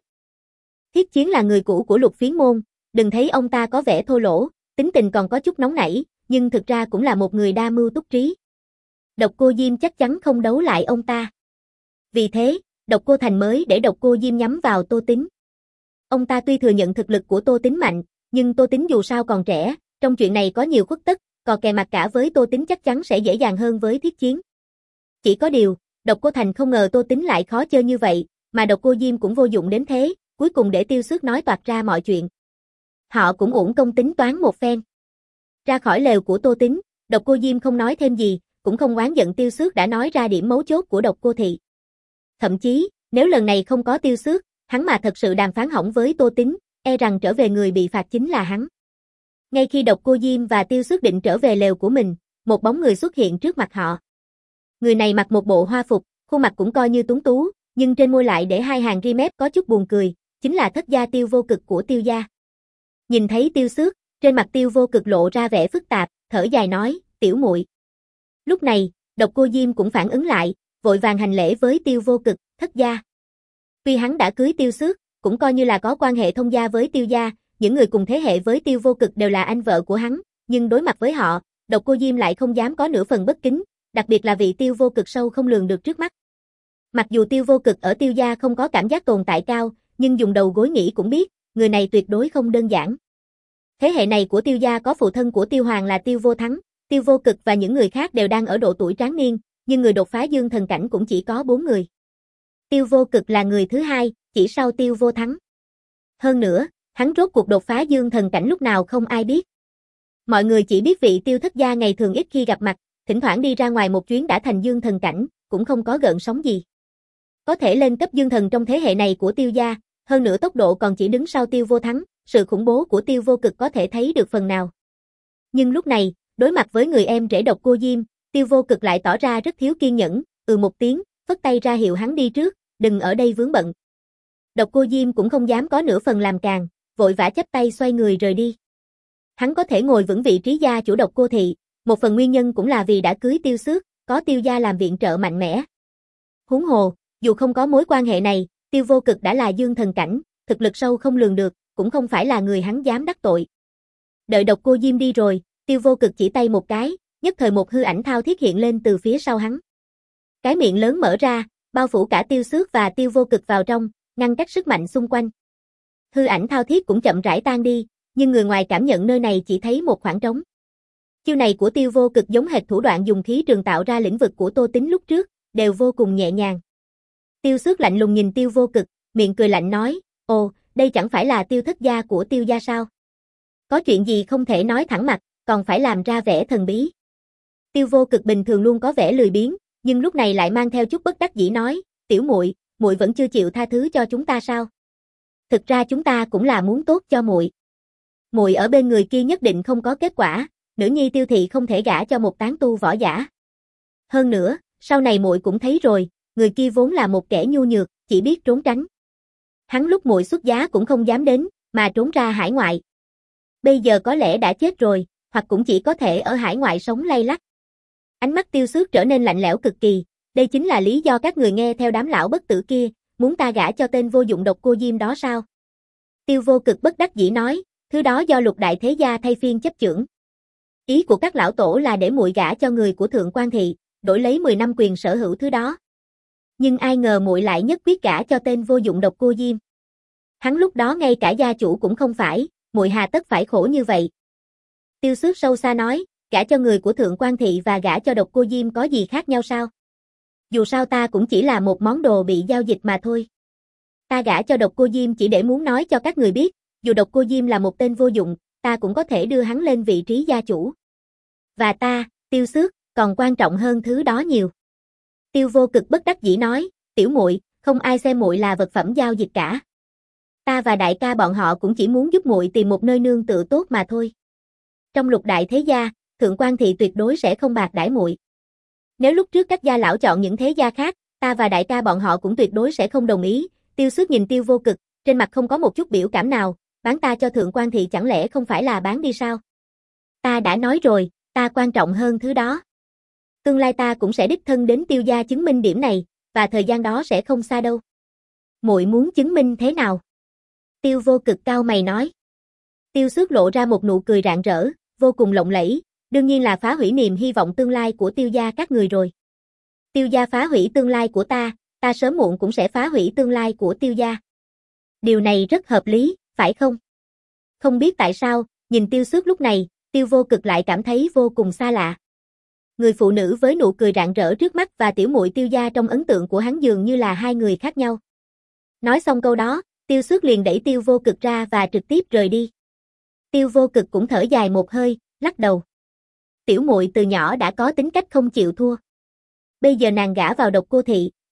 Thiết Chiến là người cũ của Lục Phiến môn, đừng thấy ông ta có vẻ thô lỗ, tính tình còn có chút nóng nảy, nhưng thực ra cũng là một người đa mưu túc trí. Độc cô Diêm chắc chắn không đấu lại ông ta. Vì thế, độc cô thành mới để độc cô Diêm nhắm vào Tô Tính. Ông ta tuy thừa nhận thực lực của Tô Tính mạnh, nhưng Tô Tính dù sao còn trẻ, trong chuyện này có nhiều khuất tất, cò kè mặt cả với Tô Tính chắc chắn sẽ dễ dàng hơn với Thiết Chiến. Chỉ có điều, độc cô thành không ngờ Tô Tính lại khó chơi như vậy, mà độc cô Diêm cũng vô dụng đến thế, cuối cùng để Tiêu Xước nói toạc ra mọi chuyện. Họ cũng uổng công tính toán một phen. Ra khỏi lều của Tô Tính, độc cô Diêm không nói thêm gì, cũng không oán giận Tiêu Xước đã nói ra điểm mấu chốt của độc cô thị. Thậm chí, Nếu lần này không có Tiêu Xước, hắn mà thật sự đàm phán hỏng với Tô Tín, e rằng trở về người bị phạt chính là hắn. Ngay khi Độc Cô Diêm và Tiêu Xước định trở về lều của mình, một bóng người xuất hiện trước mặt họ. Người này mặc một bộ hoa phục, khuôn mặt cũng coi như tuấn tú, nhưng trên môi lại để hai hàng ri mép có chút buồn cười, chính là thất gia Tiêu Vô Cực của Tiêu gia. Nhìn thấy Tiêu Xước, trên mặt Tiêu Vô Cực lộ ra vẻ phức tạp, thở dài nói, tiểu muội. Lúc này, Độc Cô Diêm cũng phản ứng lại, vội vàng hành lễ với Tiêu Vô Cực, thất gia. Tuy hắn đã cưới Tiêu Xước, cũng coi như là có quan hệ thông gia với Tiêu gia, những người cùng thế hệ với Tiêu Vô Cực đều là anh vợ của hắn, nhưng đối mặt với họ, Độc Cô Diêm lại không dám có nửa phần bất kính, đặc biệt là vị Tiêu Vô Cực sâu không lường được trước mắt. Mặc dù Tiêu Vô Cực ở Tiêu gia không có cảm giác tồn tại cao, nhưng dùng đầu gối nghĩ cũng biết, người này tuyệt đối không đơn giản. Thế hệ này của Tiêu gia có phụ thân của Tiêu Hoàng là Tiêu Vô Thắng, Tiêu Vô Cực và những người khác đều đang ở độ tuổi tráng niên, nhưng người đột phá dương thần cảnh cũng chỉ có bốn người. Tiêu Vô Cực là người thứ hai, chỉ sau Tiêu Vô Thắng. Hơn nữa, hắn rốt cuộc đột phá dương thần cảnh lúc nào không ai biết. Mọi người chỉ biết vị Tiêu thất gia ngày thường ít khi gặp mặt, thỉnh thoảng đi ra ngoài một chuyến đã thành dương thần cảnh, cũng không có gợn sóng gì. Có thể lên cấp dương thần trong thế hệ này của Tiêu gia, hơn nữa tốc độ còn chỉ đứng sau Tiêu Vô Thắng, sự khủng bố của Tiêu Vô Cực có thể thấy được phần nào. Nhưng lúc này, đối mặt với người em rể Độc Cô Diêm, Tiêu Vô Cực lại tỏ ra rất thiếu kiên nhẫn, ừ một tiếng, phất tay ra hiệu hắn đi trước, đừng ở đây vướng bận. Độc Cô Diêm cũng không dám có nửa phần làm càng, vội vã chắp tay xoay người rời đi. Hắn có thể ngồi vững vị trí gia chủ Độc Cô thị, một phần nguyên nhân cũng là vì đã cưới Tiêu Xước, có Tiêu gia làm viện trợ mạnh mẽ. Huống hồ, dù không có mối quan hệ này, Tiêu Vô Cực đã là dương thần cảnh, thực lực sâu không lường được, cũng không phải là người hắn dám đắc tội. Đợi Độc Cô Diêm đi rồi, Tiêu Vô Cực chỉ tay một cái, nhất thời một hư ảnh thao thiết hiện lên từ phía sau hắn. Cái miệng lớn mở ra, bao phủ cả Tiêu Xước và Tiêu Vô Cực vào trong, ngăn cách sức mạnh xung quanh. Hư ảnh thao thiết cũng chậm rãi tan đi, nhưng người ngoài cảm nhận nơi này chỉ thấy một khoảng trống. Chiêu này của Tiêu Vô Cực giống hệt thủ đoạn dùng khí trường tạo ra lĩnh vực của Tô Tín lúc trước, đều vô cùng nhẹ nhàng. Tiêu Xước lạnh lùng nhìn Tiêu Vô Cực, miệng cười lạnh nói, ồ, đây chẳng phải là Tiêu thất gia của Tiêu gia sao? Có chuyện gì không thể nói thẳng mặt, còn phải làm ra vẻ thần bí. Tiêu Vô Cực bình thường luôn có vẻ lười biếng, nhưng lúc này lại mang theo chút bất đắc dĩ nói, tiểu muội, muội vẫn chưa chịu tha thứ cho chúng ta sao? Thực ra chúng ta cũng là muốn tốt cho muội. Muội ở bên người kia nhất định không có kết quả, nữ nhi Tiêu thị không thể gả cho một tán tu võ giả. Hơn nữa, sau này muội cũng thấy rồi, người kia vốn là một kẻ nhu nhược, chỉ biết trốn tránh. Hắn lúc muội xuất giá cũng không dám đến, mà trốn ra hải ngoại. Bây giờ có lẽ đã chết rồi, hoặc cũng chỉ có thể ở hải ngoại sống lay lắt. Ánh mắt Tiêu Xước trở nên lạnh lẽo cực kỳ, đây chính là lý do các người nghe theo đám lão bất tử kia, muốn ta gả cho tên vô dụng Độc Cô Diêm đó sao? Tiêu Vô Cực bất đắc dĩ nói, thứ đó do Lục đại thế gia thay phiên chấp chưởng. Ý của các lão tổ là để muội gả cho người của Thượng Quan thị, đổi lấy mười năm quyền sở hữu thứ đó. Nhưng ai ngờ muội lại nhất quyết gả cho tên vô dụng Độc Cô Diêm. Hắn lúc đó ngay cả gia chủ cũng không phải, muội hà tất phải khổ như vậy. Tiêu Xước sâu xa nói, gả cho người của Thượng Quan thị và gả cho Độc Cô Diêm có gì khác nhau sao? Dù sao ta cũng chỉ là một món đồ bị giao dịch mà thôi. Ta gả cho Độc Cô Diêm chỉ để muốn nói cho các người biết, dù Độc Cô Diêm là một tên vô dụng, ta cũng có thể đưa hắn lên vị trí gia chủ. Và ta, Tiêu Xước, còn quan trọng hơn thứ đó nhiều. Tiêu Vô Cực bất đắc dĩ nói, tiểu muội, không ai xem muội là vật phẩm giao dịch cả. Ta và đại ca bọn họ cũng chỉ muốn giúp muội tìm một nơi nương tựa tốt mà thôi. Trong Lục đại thế gia, Thượng Quan thị tuyệt đối sẽ không bạc đãi muội. Nếu lúc trước các gia lão chọn những thế gia khác, ta và đại ca bọn họ cũng tuyệt đối sẽ không đồng ý. Tiêu Xước nhìn Tiêu Vô Cực, trên mặt không có một chút biểu cảm nào, bán ta cho Thượng Quan thị chẳng lẽ không phải là bán đi sao? Ta đã nói rồi, ta quan trọng hơn thứ đó. Tương lai ta cũng sẽ đích thân đến Tiêu gia chứng minh điểm này, và thời gian đó sẽ không xa đâu. Muội muốn chứng minh thế nào? Tiêu Vô Cực cau mày nói. Tiêu Xước lộ ra một nụ cười rạng rỡ, vô cùng lộng lẫy, đương nhiên là phá hủy niềm hy vọng tương lai của Tiêu gia các người rồi. Tiêu gia phá hủy tương lai của ta, ta sớm muộn cũng sẽ phá hủy tương lai của Tiêu gia. Điều này rất hợp lý, phải không? Không biết tại sao, nhìn Tiêu Xước lúc này, Tiêu Vô Cực lại cảm thấy vô cùng xa lạ. Người phụ nữ với nụ cười rạng rỡ trước mắt và tiểu muội Tiêu gia trong ấn tượng của hắn dường như là hai người khác nhau. Nói xong câu đó, Tiêu Xước liền đẩy Tiêu Vô Cực ra và trực tiếp rời đi. Tiêu Vô Cực cũng thở dài một hơi, lắc đầu. Tiểu muội từ nhỏ đã có tính cách không chịu thua. Bây giờ nàng gả vào Độc Cô thị,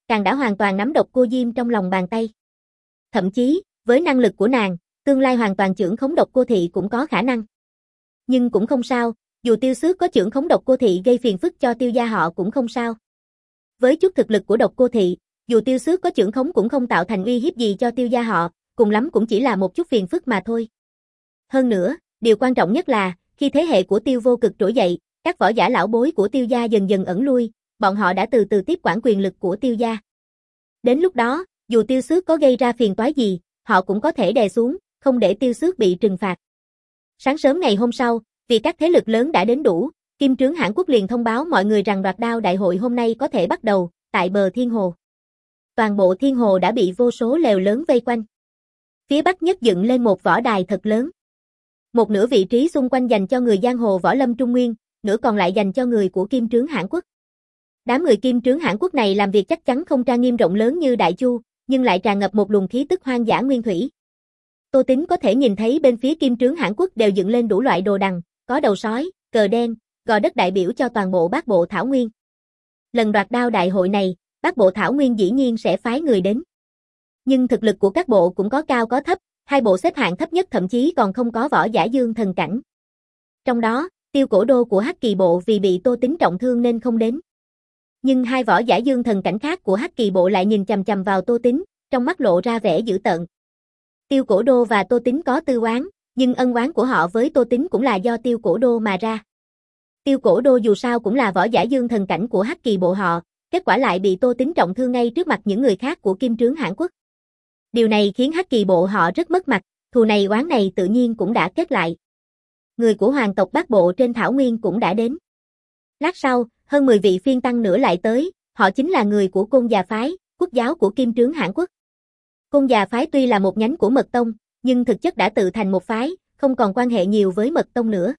càng đã hoàn toàn nắm độc cô Diêm trong lòng bàn tay. Thậm chí, với năng lực của nàng, tương lai hoàn toàn chưởng khống độc cô thị cũng có khả năng. Nhưng cũng không sao, dù Tiêu Xước có chưởng khống độc cô thị gây phiền phức cho Tiêu gia họ cũng không sao. Với chút thực lực của độc cô thị, dù Tiêu Xước có chưởng khống cũng không tạo thành uy hiếp gì cho Tiêu gia họ, cùng lắm cũng chỉ là một chút phiền phức mà thôi. Hơn nữa, điều quan trọng nhất là, khi thế hệ của Tiêu Vô Cực trỗi dậy, các võ giả lão bối của Tiêu gia dần dần ẩn lui, bọn họ đã từ từ tiếp quản quyền lực của Tiêu gia. Đến lúc đó, dù Tiêu Xước có gây ra phiền toái gì, họ cũng có thể đè xuống, không để Tiêu Xước bị trừng phạt. Sáng sớm ngày hôm sau, vì các thế lực lớn đã đến đủ, Kim Trướng Hãn Quốc liền thông báo mọi người rằng đoạt đao đại hội hôm nay có thể bắt đầu, tại bờ Thiên Hồ. Toàn bộ Thiên Hồ đã bị vô số lều lớn vây quanh. Phía bắc nhất dựng lên một võ đài thật lớn. Một nửa vị trí xung quanh dành cho người giang hồ võ lâm Trung Nguyên, nửa còn lại dành cho người của Kim Trướng Hãn Quốc. Đám người Kim Trướng Hãn Quốc này làm việc chắc chắn không trang nghiêm rộng lớn như Đại Chu, nhưng lại tràn ngập một luồng khí tức hoang dã nguyên thủy. Tô Tín có thể nhìn thấy bên phía Kim Trướng Hãn Quốc đều dựng lên đủ loại đồ đằng, có đầu sói, cờ đen, gò đất đại biểu cho toàn bộ Bát Bộ Thảo Nguyên. Lần đoạt đao đại hội này, Bát Bộ Thảo Nguyên dĩ nhiên sẽ phái người đến. Nhưng thực lực của các bộ cũng có cao có thấp, hai bộ xếp hạng thấp nhất thậm chí còn không có võ giả dương thần cảnh. Trong đó, Tiêu Cổ Đô của Hắc Kỳ bộ vì bị Tô Tín trọng thương nên không đến. Nhưng hai võ giả dương thần cảnh khác của Hắc Kỳ bộ lại nhìn chằm chằm vào Tô Tín, trong mắt lộ ra vẻ dữ tợn. Tiêu Cổ Đô và Tô Tín có tư oán, nhưng ân oán của họ với Tô Tín cũng là do Tiêu Cổ Đô mà ra. Tiêu Cổ Đô dù sao cũng là võ giả dương thần cảnh của Hắc Kỳ bộ họ, kết quả lại bị Tô Tín trọng thương ngay trước mặt những người khác của Kim Trướng Hãn Quốc. Điều này khiến Hắc Kỳ bộ họ rất mất mặt, thù này oán này tự nhiên cũng đã kết lại. Người của hoàng tộc Bát Bộ trên Thảo Nguyên cũng đã đến. Lát sau, hơn mười vị phiên tăng nữa lại tới, họ chính là người của Côn Già Phái, quốc giáo của Kim Trướng Hãn Quốc. Côn Già Phái tuy là một nhánh của Mật Tông, nhưng thực chất đã tự thành một phái, không còn quan hệ nhiều với Mật Tông nữa.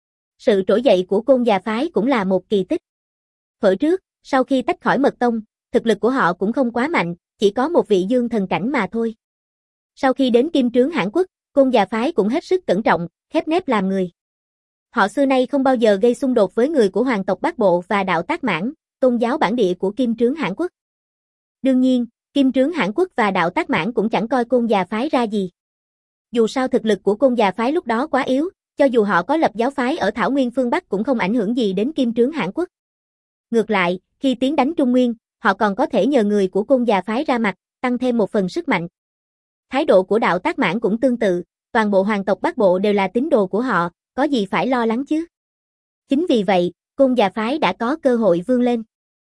Sự trỗi dậy của Côn Già Phái cũng là một kỳ tích. Thuở trước, sau khi tách khỏi Mật Tông, thực lực của họ cũng không quá mạnh, chỉ có một vị dương thần cảnh mà thôi. Sau khi đến Kim Trướng Hãn Quốc, Côn Già Phái cũng hết sức cẩn trọng, khép nép làm người. Họ xưa nay không bao giờ gây xung đột với người của hoàng tộc Bát Bộ và đạo Tác Mãn, tôn giáo bản địa của Kim Trướng Hãn Quốc. Đương nhiên, Kim Trướng Hãn Quốc và đạo Tác Mãn cũng chẳng coi Côn Già Phái ra gì. Dù sao thực lực của Côn Già Phái lúc đó quá yếu, cho dù họ có lập giáo phái ở Thảo Nguyên phương Bắc cũng không ảnh hưởng gì đến Kim Trướng Hãn Quốc. Ngược lại, khi tiến đánh Trung Nguyên, họ còn có thể nhờ người của Côn Già Phái ra mặt, tăng thêm một phần sức mạnh. Thái độ của đạo Tác Mãn cũng tương tự, toàn bộ hoàng tộc Bát Bộ đều là tín đồ của họ, có gì phải lo lắng chứ. Chính vì vậy, Côn Già Phái đã có cơ hội vươn lên.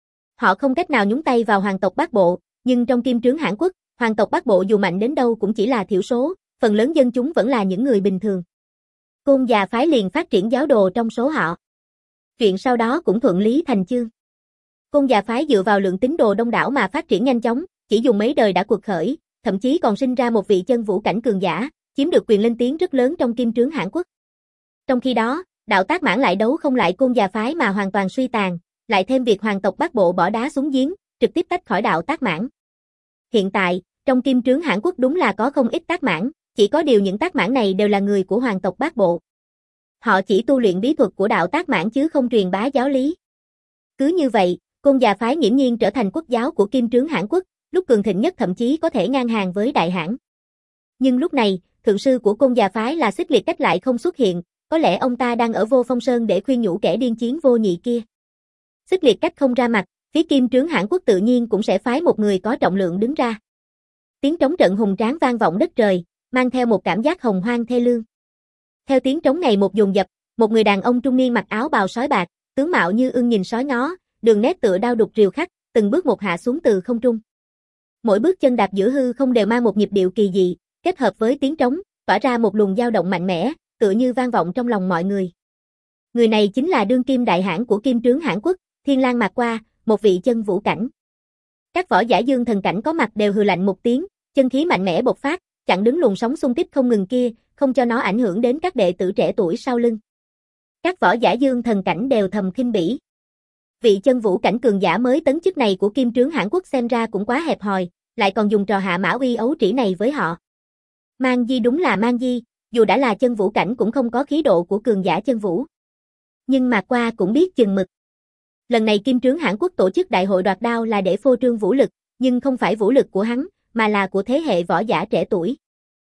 Họ không cách nào nhúng tay vào hoàng tộc Bát Bộ, nhưng trong Kim Trướng Hãn Quốc, hoàng tộc Bát Bộ dù mạnh đến đâu cũng chỉ là thiểu số, phần lớn dân chúng vẫn là những người bình thường. Côn Già Phái liền phát triển giáo đồ trong số họ. Chuyện sau đó cũng thuận lý thành chương. Côn Già Phái dựa vào lượng tín đồ đông đảo mà phát triển nhanh chóng, chỉ dùng mấy đời đã quật khởi, thậm chí còn sinh ra một vị chân vũ cảnh cường giả, chiếm được quyền lên tiếng rất lớn trong Kim Trướng Hãn Quốc. Trong khi đó, đạo Tác Mãn lại đấu không lại Côn Già Phái mà hoàn toàn suy tàn, lại thêm việc hoàng tộc Bát Bộ bỏ đá xuống giếng, trực tiếp tách khỏi đạo Tác Mãn. Hiện tại, trong Kim Trướng Hãn Quốc đúng là có không ít Tác Mãn, chỉ có điều những Tác Mãn này đều là người của hoàng tộc Bát Bộ. Họ chỉ tu luyện bí thuật của đạo Tác Mãn chứ không truyền bá giáo lý. Cứ như vậy, Côn Già Phái nghiễm nhiên trở thành quốc giáo của Kim Trướng Hãn Quốc, lúc cường thịnh nhất thậm chí có thể ngang hàng với Đại Hãn. Nhưng lúc này, thượng sư của Côn Già Phái là Xích Liệt Cách lại không xuất hiện, có lẽ ông ta đang ở Vô Phong Sơn để khuyên nhủ kẻ điên chiến vô nhị kia. Xích Liệt Cách không ra mặt, phía Kim Trướng Hãn Quốc tự nhiên cũng sẽ phái một người có trọng lượng đứng ra. Tiếng trống trận hùng tráng vang vọng đất trời, mang theo một cảm giác hồng hoang thê lương. Theo tiếng trống ngày một dồn dập, một người đàn ông trung niên mặc áo bào sói bạc, tướng mạo như ưng nhìn sói ngó, đường nét tựa đao đục rìu khắc, từng bước một hạ xuống từ không trung. Mỗi bước chân đạp giữa hư không đều mang một nhịp điệu kỳ dị, kết hợp với tiếng trống, tỏa ra một luồng dao động mạnh mẽ, tựa như vang vọng trong lòng mọi người. Người này chính là đương kim đại hãn của Kim Trướng Hãn Quốc, Thiên Lang Mạc Qua, một vị chân vũ cảnh. Các võ giả dương thần cảnh có mặt đều hừ lạnh một tiếng, chân khí mạnh mẽ bộc phát, chặn đứng luồng sóng xung kích không ngừng kia, không cho nó ảnh hưởng đến các đệ tử trẻ tuổi sau lưng. Các võ giả dương thần cảnh đều thầm khinh bỉ. Vị chân vũ cảnh cường giả mới tấn chức này của Kim Trướng Hãn Quốc xem ra cũng quá hẹp hòi, lại còn dùng trò hạ mã uy ấu trĩ này với họ. Mang Di đúng là Mang Di, dù đã là chân vũ cảnh cũng không có khí độ của cường giả chân vũ. Nhưng Mạc Qua cũng biết chừng mực. Lần này Kim Trướng Hãn Quốc tổ chức đại hội đoạt đao là để phô trương vũ lực, nhưng không phải vũ lực của hắn, mà là của thế hệ võ giả trẻ tuổi.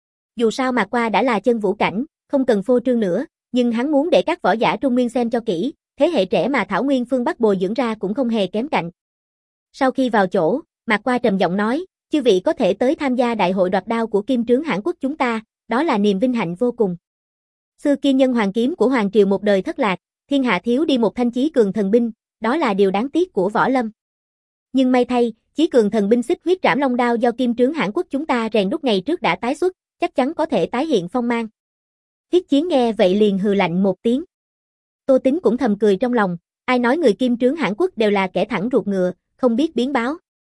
Dù sao Mạc Qua đã là chân vũ cảnh, không cần phô trương nữa, nhưng hắn muốn để các võ giả Trung Nguyên xem cho kỹ, thế hệ trẻ mà Thảo Nguyên phương Bắc bồi dưỡng ra cũng không hề kém cạnh. Sau khi vào chỗ, Mạc Qua trầm giọng nói, chư vị có thể tới tham gia đại hội đoạt đao của Kim Trướng Hãn Quốc chúng ta, đó là niềm vinh hạnh vô cùng. Xưa kia nhân hoàng kiếm của Hoàng Triều một đời thất lạc, thiên hạ thiếu đi một thanh chí cường thần binh, đó là điều đáng tiếc của võ lâm. Nhưng may thay, chí cường thần binh xích huyết trảm long đao do Kim Trướng Hãn Quốc chúng ta rèn đúc ngày trước đã tái xuất, chắc chắn có thể tái hiện phong mang. Thiết Chiến nghe vậy liền hừ lạnh một tiếng. Tô Tín cũng thầm cười trong lòng, ai nói người Kim Trướng Hãn Quốc đều là kẻ thẳng ruột ngựa, không biết biến báo.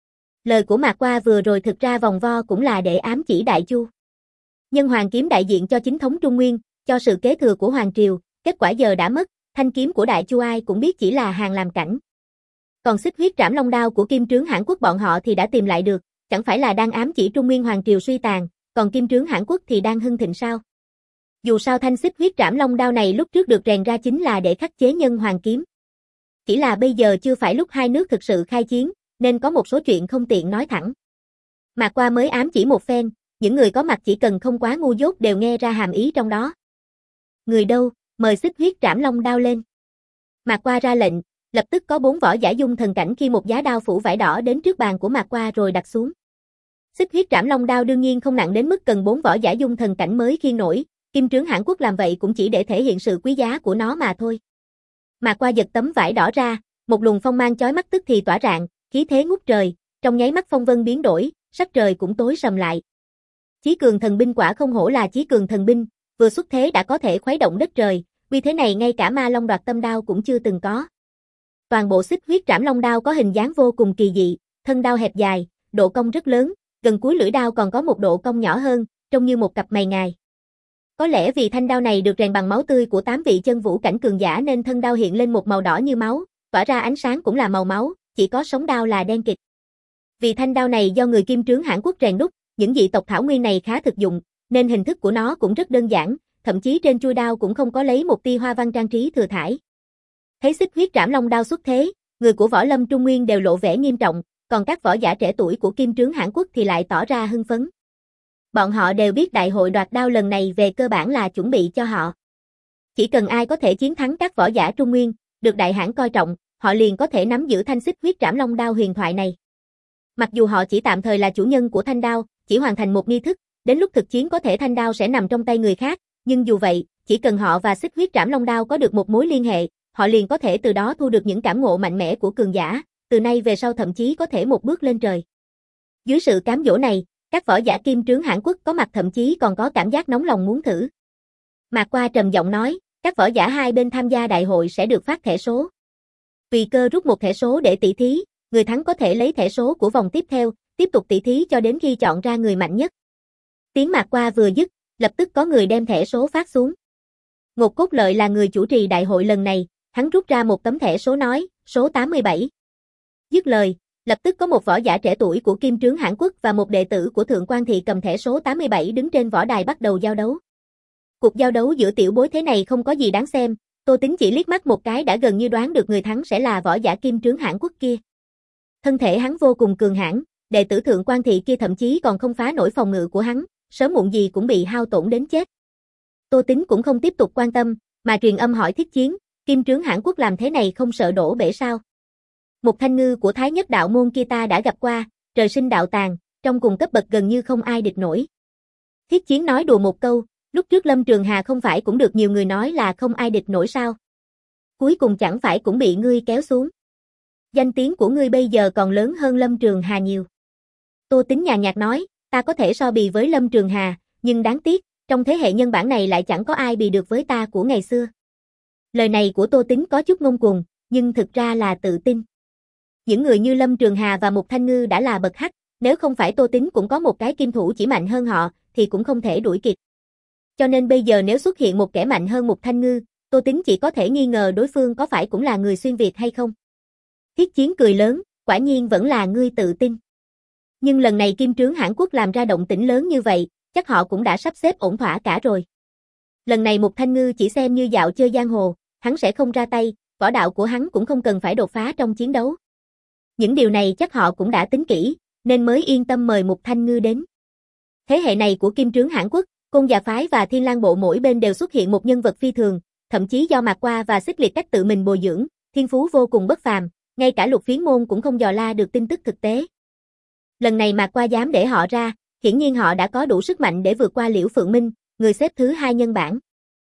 Lời của Mạc Qua vừa rồi thực ra vòng vo cũng là để ám chỉ Đại Chu. Nhân hoàng kiếm đại diện cho chính thống Trung Nguyên, cho sự kế thừa của Hoàng Triều, kết quả giờ đã mất, thanh kiếm của Đại Chu ai cũng biết chỉ là hàng làm cảnh. Còn xích huyết trảm long đao của Kim Trướng Hãn Quốc bọn họ thì đã tìm lại được, chẳng phải là đang ám chỉ Trung Nguyên Hoàng Triều suy tàn, còn Kim Trướng Hãn Quốc thì đang hưng thịnh sao? Dù sao thanh xích huyết trảm long đao này lúc trước được rèn ra chính là để khắc chế nhân hoàng kiếm. Chỉ là bây giờ chưa phải lúc hai nước thực sự khai chiến, nên có một số chuyện không tiện nói thẳng. Mạc Qua mới ám chỉ một phen, những người có mặt chỉ cần không quá ngu dốt đều nghe ra hàm ý trong đó. Người đâu, mời xích huyết trảm long đao lên. Mạc Qua ra lệnh, lập tức có bốn võ giả dung thần cảnh khi một giá đao phủ vải đỏ đến trước bàn của Mạc Qua rồi đặt xuống. Xích huyết trảm long đao đương nhiên không nặng đến mức cần bốn võ giả dung thần cảnh mới khiêng nổi, Kim Trướng Hãn Quốc làm vậy cũng chỉ để thể hiện sự quý giá của nó mà thôi. Mạc Qua giật tấm vải đỏ ra, một luồng phong mang chói mắt tức thì tỏa rạng, khí thế ngút trời, trong nháy mắt phong vân biến đổi, sắc trời cũng tối sầm lại. Chí cường thần binh quả không hổ là chí cường thần binh, vừa xuất thế đã có thể khuấy động đất trời, vì thế này ngay cả Ma Long đoạt tâm đao cũng chưa từng có. Toàn bộ xích huyết trảm long đao có hình dáng vô cùng kỳ dị, thân đao hẹp dài, độ cong rất lớn, gần cuối lưỡi đao còn có một độ cong nhỏ hơn, trông như một cặp mày ngài. Có lẽ vì thanh đao này được rèn bằng máu tươi của tám vị chân vũ cảnh cường giả nên thân đao hiện lên một màu đỏ như máu, tỏa ra ánh sáng cũng là màu máu, chỉ có sống đao là đen kịt. Vì thanh đao này do người Kim Trướng Hãn Quốc rèn đúc, những dị tộc Thảo Nguyên này khá thực dụng, nên hình thức của nó cũng rất đơn giản, thậm chí trên chuôi đao cũng không có lấy một tia hoa văn trang trí thừa thãi. Thấy xích huyết trảm long đao xuất thế, người của võ lâm Trung Nguyên đều lộ vẻ nghiêm trọng, còn các võ giả trẻ tuổi của Kim Trướng Hãn Quốc thì lại tỏ ra hưng phấn. Bọn họ đều biết đại hội đoạt đao lần này về cơ bản là chuẩn bị cho họ. Chỉ cần ai có thể chiến thắng các võ giả Trung Nguyên, được đại hãn coi trọng, họ liền có thể nắm giữ thanh xích huyết trảm long đao huyền thoại này. Mặc dù họ chỉ tạm thời là chủ nhân của thanh đao, chỉ hoàn thành một nghi thức, đến lúc thực chiến có thể thanh đao sẽ nằm trong tay người khác, nhưng dù vậy, chỉ cần họ và xích huyết trảm long đao có được một mối liên hệ, họ liền có thể từ đó thu được những cảm ngộ mạnh mẽ của cường giả, từ nay về sau thậm chí có thể một bước lên trời. Dưới sự cám dỗ này, các võ giả Kim Trướng Hãn Quốc có mặt thậm chí còn có cảm giác nóng lòng muốn thử. Mạc Qua trầm giọng nói, các võ giả hai bên tham gia đại hội sẽ được phát thẻ số. Tùy cơ rút một thẻ số để tỷ thí, người thắng có thể lấy thẻ số của vòng tiếp theo, tiếp tục tỷ thí cho đến khi chọn ra người mạnh nhất. Tiếng Mạc Qua vừa dứt, lập tức có người đem thẻ số phát xuống. Ngột Cốt Lợi là người chủ trì đại hội lần này, hắn rút ra một tấm thẻ số nói, số tám mươi bảy. Dứt lời, lập tức có một võ giả trẻ tuổi của Kim Trướng Hãn Quốc và một đệ tử của Thượng Quan Thị cầm thẻ số tám mươi bảy đứng trên võ đài bắt đầu giao đấu. Cuộc giao đấu giữa tiểu bối thế này không có gì đáng xem, Tô Tín chỉ liếc mắt một cái đã gần như đoán được người thắng sẽ là võ giả Kim Trướng Hãn Quốc kia. Thân thể hắn vô cùng cường hãn, đệ tử Thượng Quan Thị kia thậm chí còn không phá nổi phòng ngự của hắn, sớm muộn gì cũng bị hao tổn đến chết. Tô Tín cũng không tiếp tục quan tâm, mà truyền âm hỏi Thiết Chiến, Kim Trướng Hãn Quốc làm thế này không sợ đổ bể sao? Một thanh ngư của Thái Nhất đạo môn kia ta đã gặp qua, trời sinh đạo tàng, trong cùng cấp bậc gần như không ai địch nổi. Thiết Chiến nói đùa một câu, lúc trước Lâm Trường Hà không phải cũng được nhiều người nói là không ai địch nổi sao? Cuối cùng chẳng phải cũng bị ngươi kéo xuống. Danh tiếng của ngươi bây giờ còn lớn hơn Lâm Trường Hà nhiều. Tô Tín nhàn nhạt nói, ta có thể so bì với Lâm Trường Hà, nhưng đáng tiếc, trong thế hệ nhân bản này lại chẳng có ai bì được với ta của ngày xưa. Lời này của Tô Tín có chút ngông cuồng, nhưng thực ra là tự tin. Những người như Lâm Trường Hà và Mục Thanh Ngư đã là bậc hắc, nếu không phải Tô Tín cũng có một cái kim thủ chỉ mạnh hơn họ, thì cũng không thể đuổi kịp. Cho nên bây giờ nếu xuất hiện một kẻ mạnh hơn Mục Thanh Ngư, Tô Tín chỉ có thể nghi ngờ đối phương có phải cũng là người xuyên Việt hay không. Thiết Chiến cười lớn, quả nhiên vẫn là ngươi tự tin. Nhưng lần này Kim Trướng Hãn Quốc làm ra động tĩnh lớn như vậy, chắc họ cũng đã sắp xếp ổn thỏa cả rồi. Lần này Mục Thanh Ngư chỉ xem như dạo chơi giang hồ, hắn sẽ không ra tay, võ đạo của hắn cũng không cần phải đột phá trong chiến đấu. Những điều này chắc họ cũng đã tính kỹ, nên mới yên tâm mời Mục Thanh Ngư đến. Thế hệ này của Kim Trướng Hãn Quốc, Côn Già Phái và Thiên Lang Bộ mỗi bên đều xuất hiện một nhân vật phi thường, thậm chí do Mạc Qua và Xích Liệt cách tự mình bồi dưỡng, thiên phú vô cùng bất phàm, ngay cả Lục Phiến Môn cũng không dò la được tin tức thực tế. Lần này Mạc Qua dám để họ ra, hiển nhiên họ đã có đủ sức mạnh để vượt qua Liễu Phượng Minh, người xếp thứ hai nhân bảng.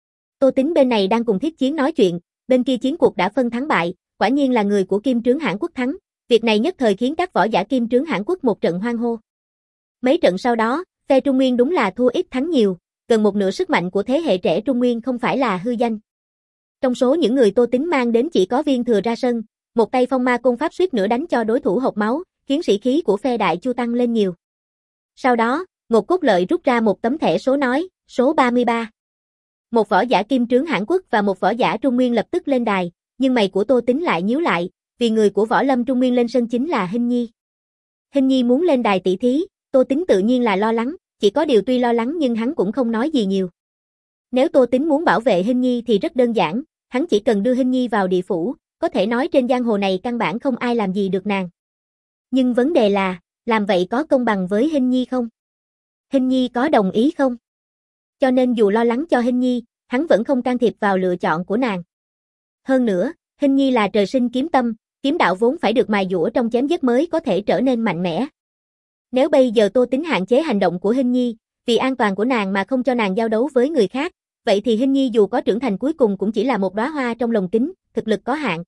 Tô Tính bên này đang cùng Thiết Chiến nói chuyện, bên kia chiến cuộc đã phân thắng bại, quả nhiên là người của Kim Trướng Hãn Quốc thắng, việc này nhất thời khiến các võ giả Kim Trướng Hãn Quốc một trận hoan hô. Mấy trận sau đó, phe Trung Nguyên đúng là thua ít thắng nhiều, gần một nửa sức mạnh của thế hệ trẻ Trung Nguyên không phải là hư danh. Trong số những người Tô Tính mang đến chỉ có Viên Thừa ra sân, một tay phong ma côn pháp suýt nữa đánh cho đối thủ hộc máu, khiến sĩ khí của phe Đại Chu tăng lên nhiều. Sau đó, Ngột Cốt Lợi rút ra một tấm thẻ số nói, số ba mươi ba. Một võ giả Kim Trướng Hãn Quốc và một võ giả Trung Nguyên lập tức lên đài, nhưng mày của Tô Tính lại nhíu lại, vì người của Võ Lâm Trung Nguyên lên sân chính là Hinh Nhi. Hinh Nhi muốn lên đài tỷ thí, Tô Tính tự nhiên là lo lắng, chỉ có điều tuy lo lắng nhưng hắn cũng không nói gì nhiều. Nếu Tô Tính muốn bảo vệ Hinh Nhi thì rất đơn giản, hắn chỉ cần đưa Hinh Nhi vào địa phủ, có thể nói trên giang hồ này căn bản không ai làm gì được nàng. Nhưng vấn đề là, làm vậy có công bằng với Hinh Nhi không? Hinh Nhi có đồng ý không? Cho nên dù lo lắng cho Hinh Nhi, hắn vẫn không can thiệp vào lựa chọn của nàng. Hơn nữa, Hinh Nhi là trời sinh kiếm tâm, kiếm đạo vốn phải được mài dũa trong chém giết mới có thể trở nên mạnh mẽ. Nếu bây giờ Tô Tính hạn chế hành động của Hinh Nhi, vì an toàn của nàng mà không cho nàng giao đấu với người khác, vậy thì Hinh Nhi dù có trưởng thành cuối cùng cũng chỉ là một đóa hoa trong lồng kính, thực lực có hạn.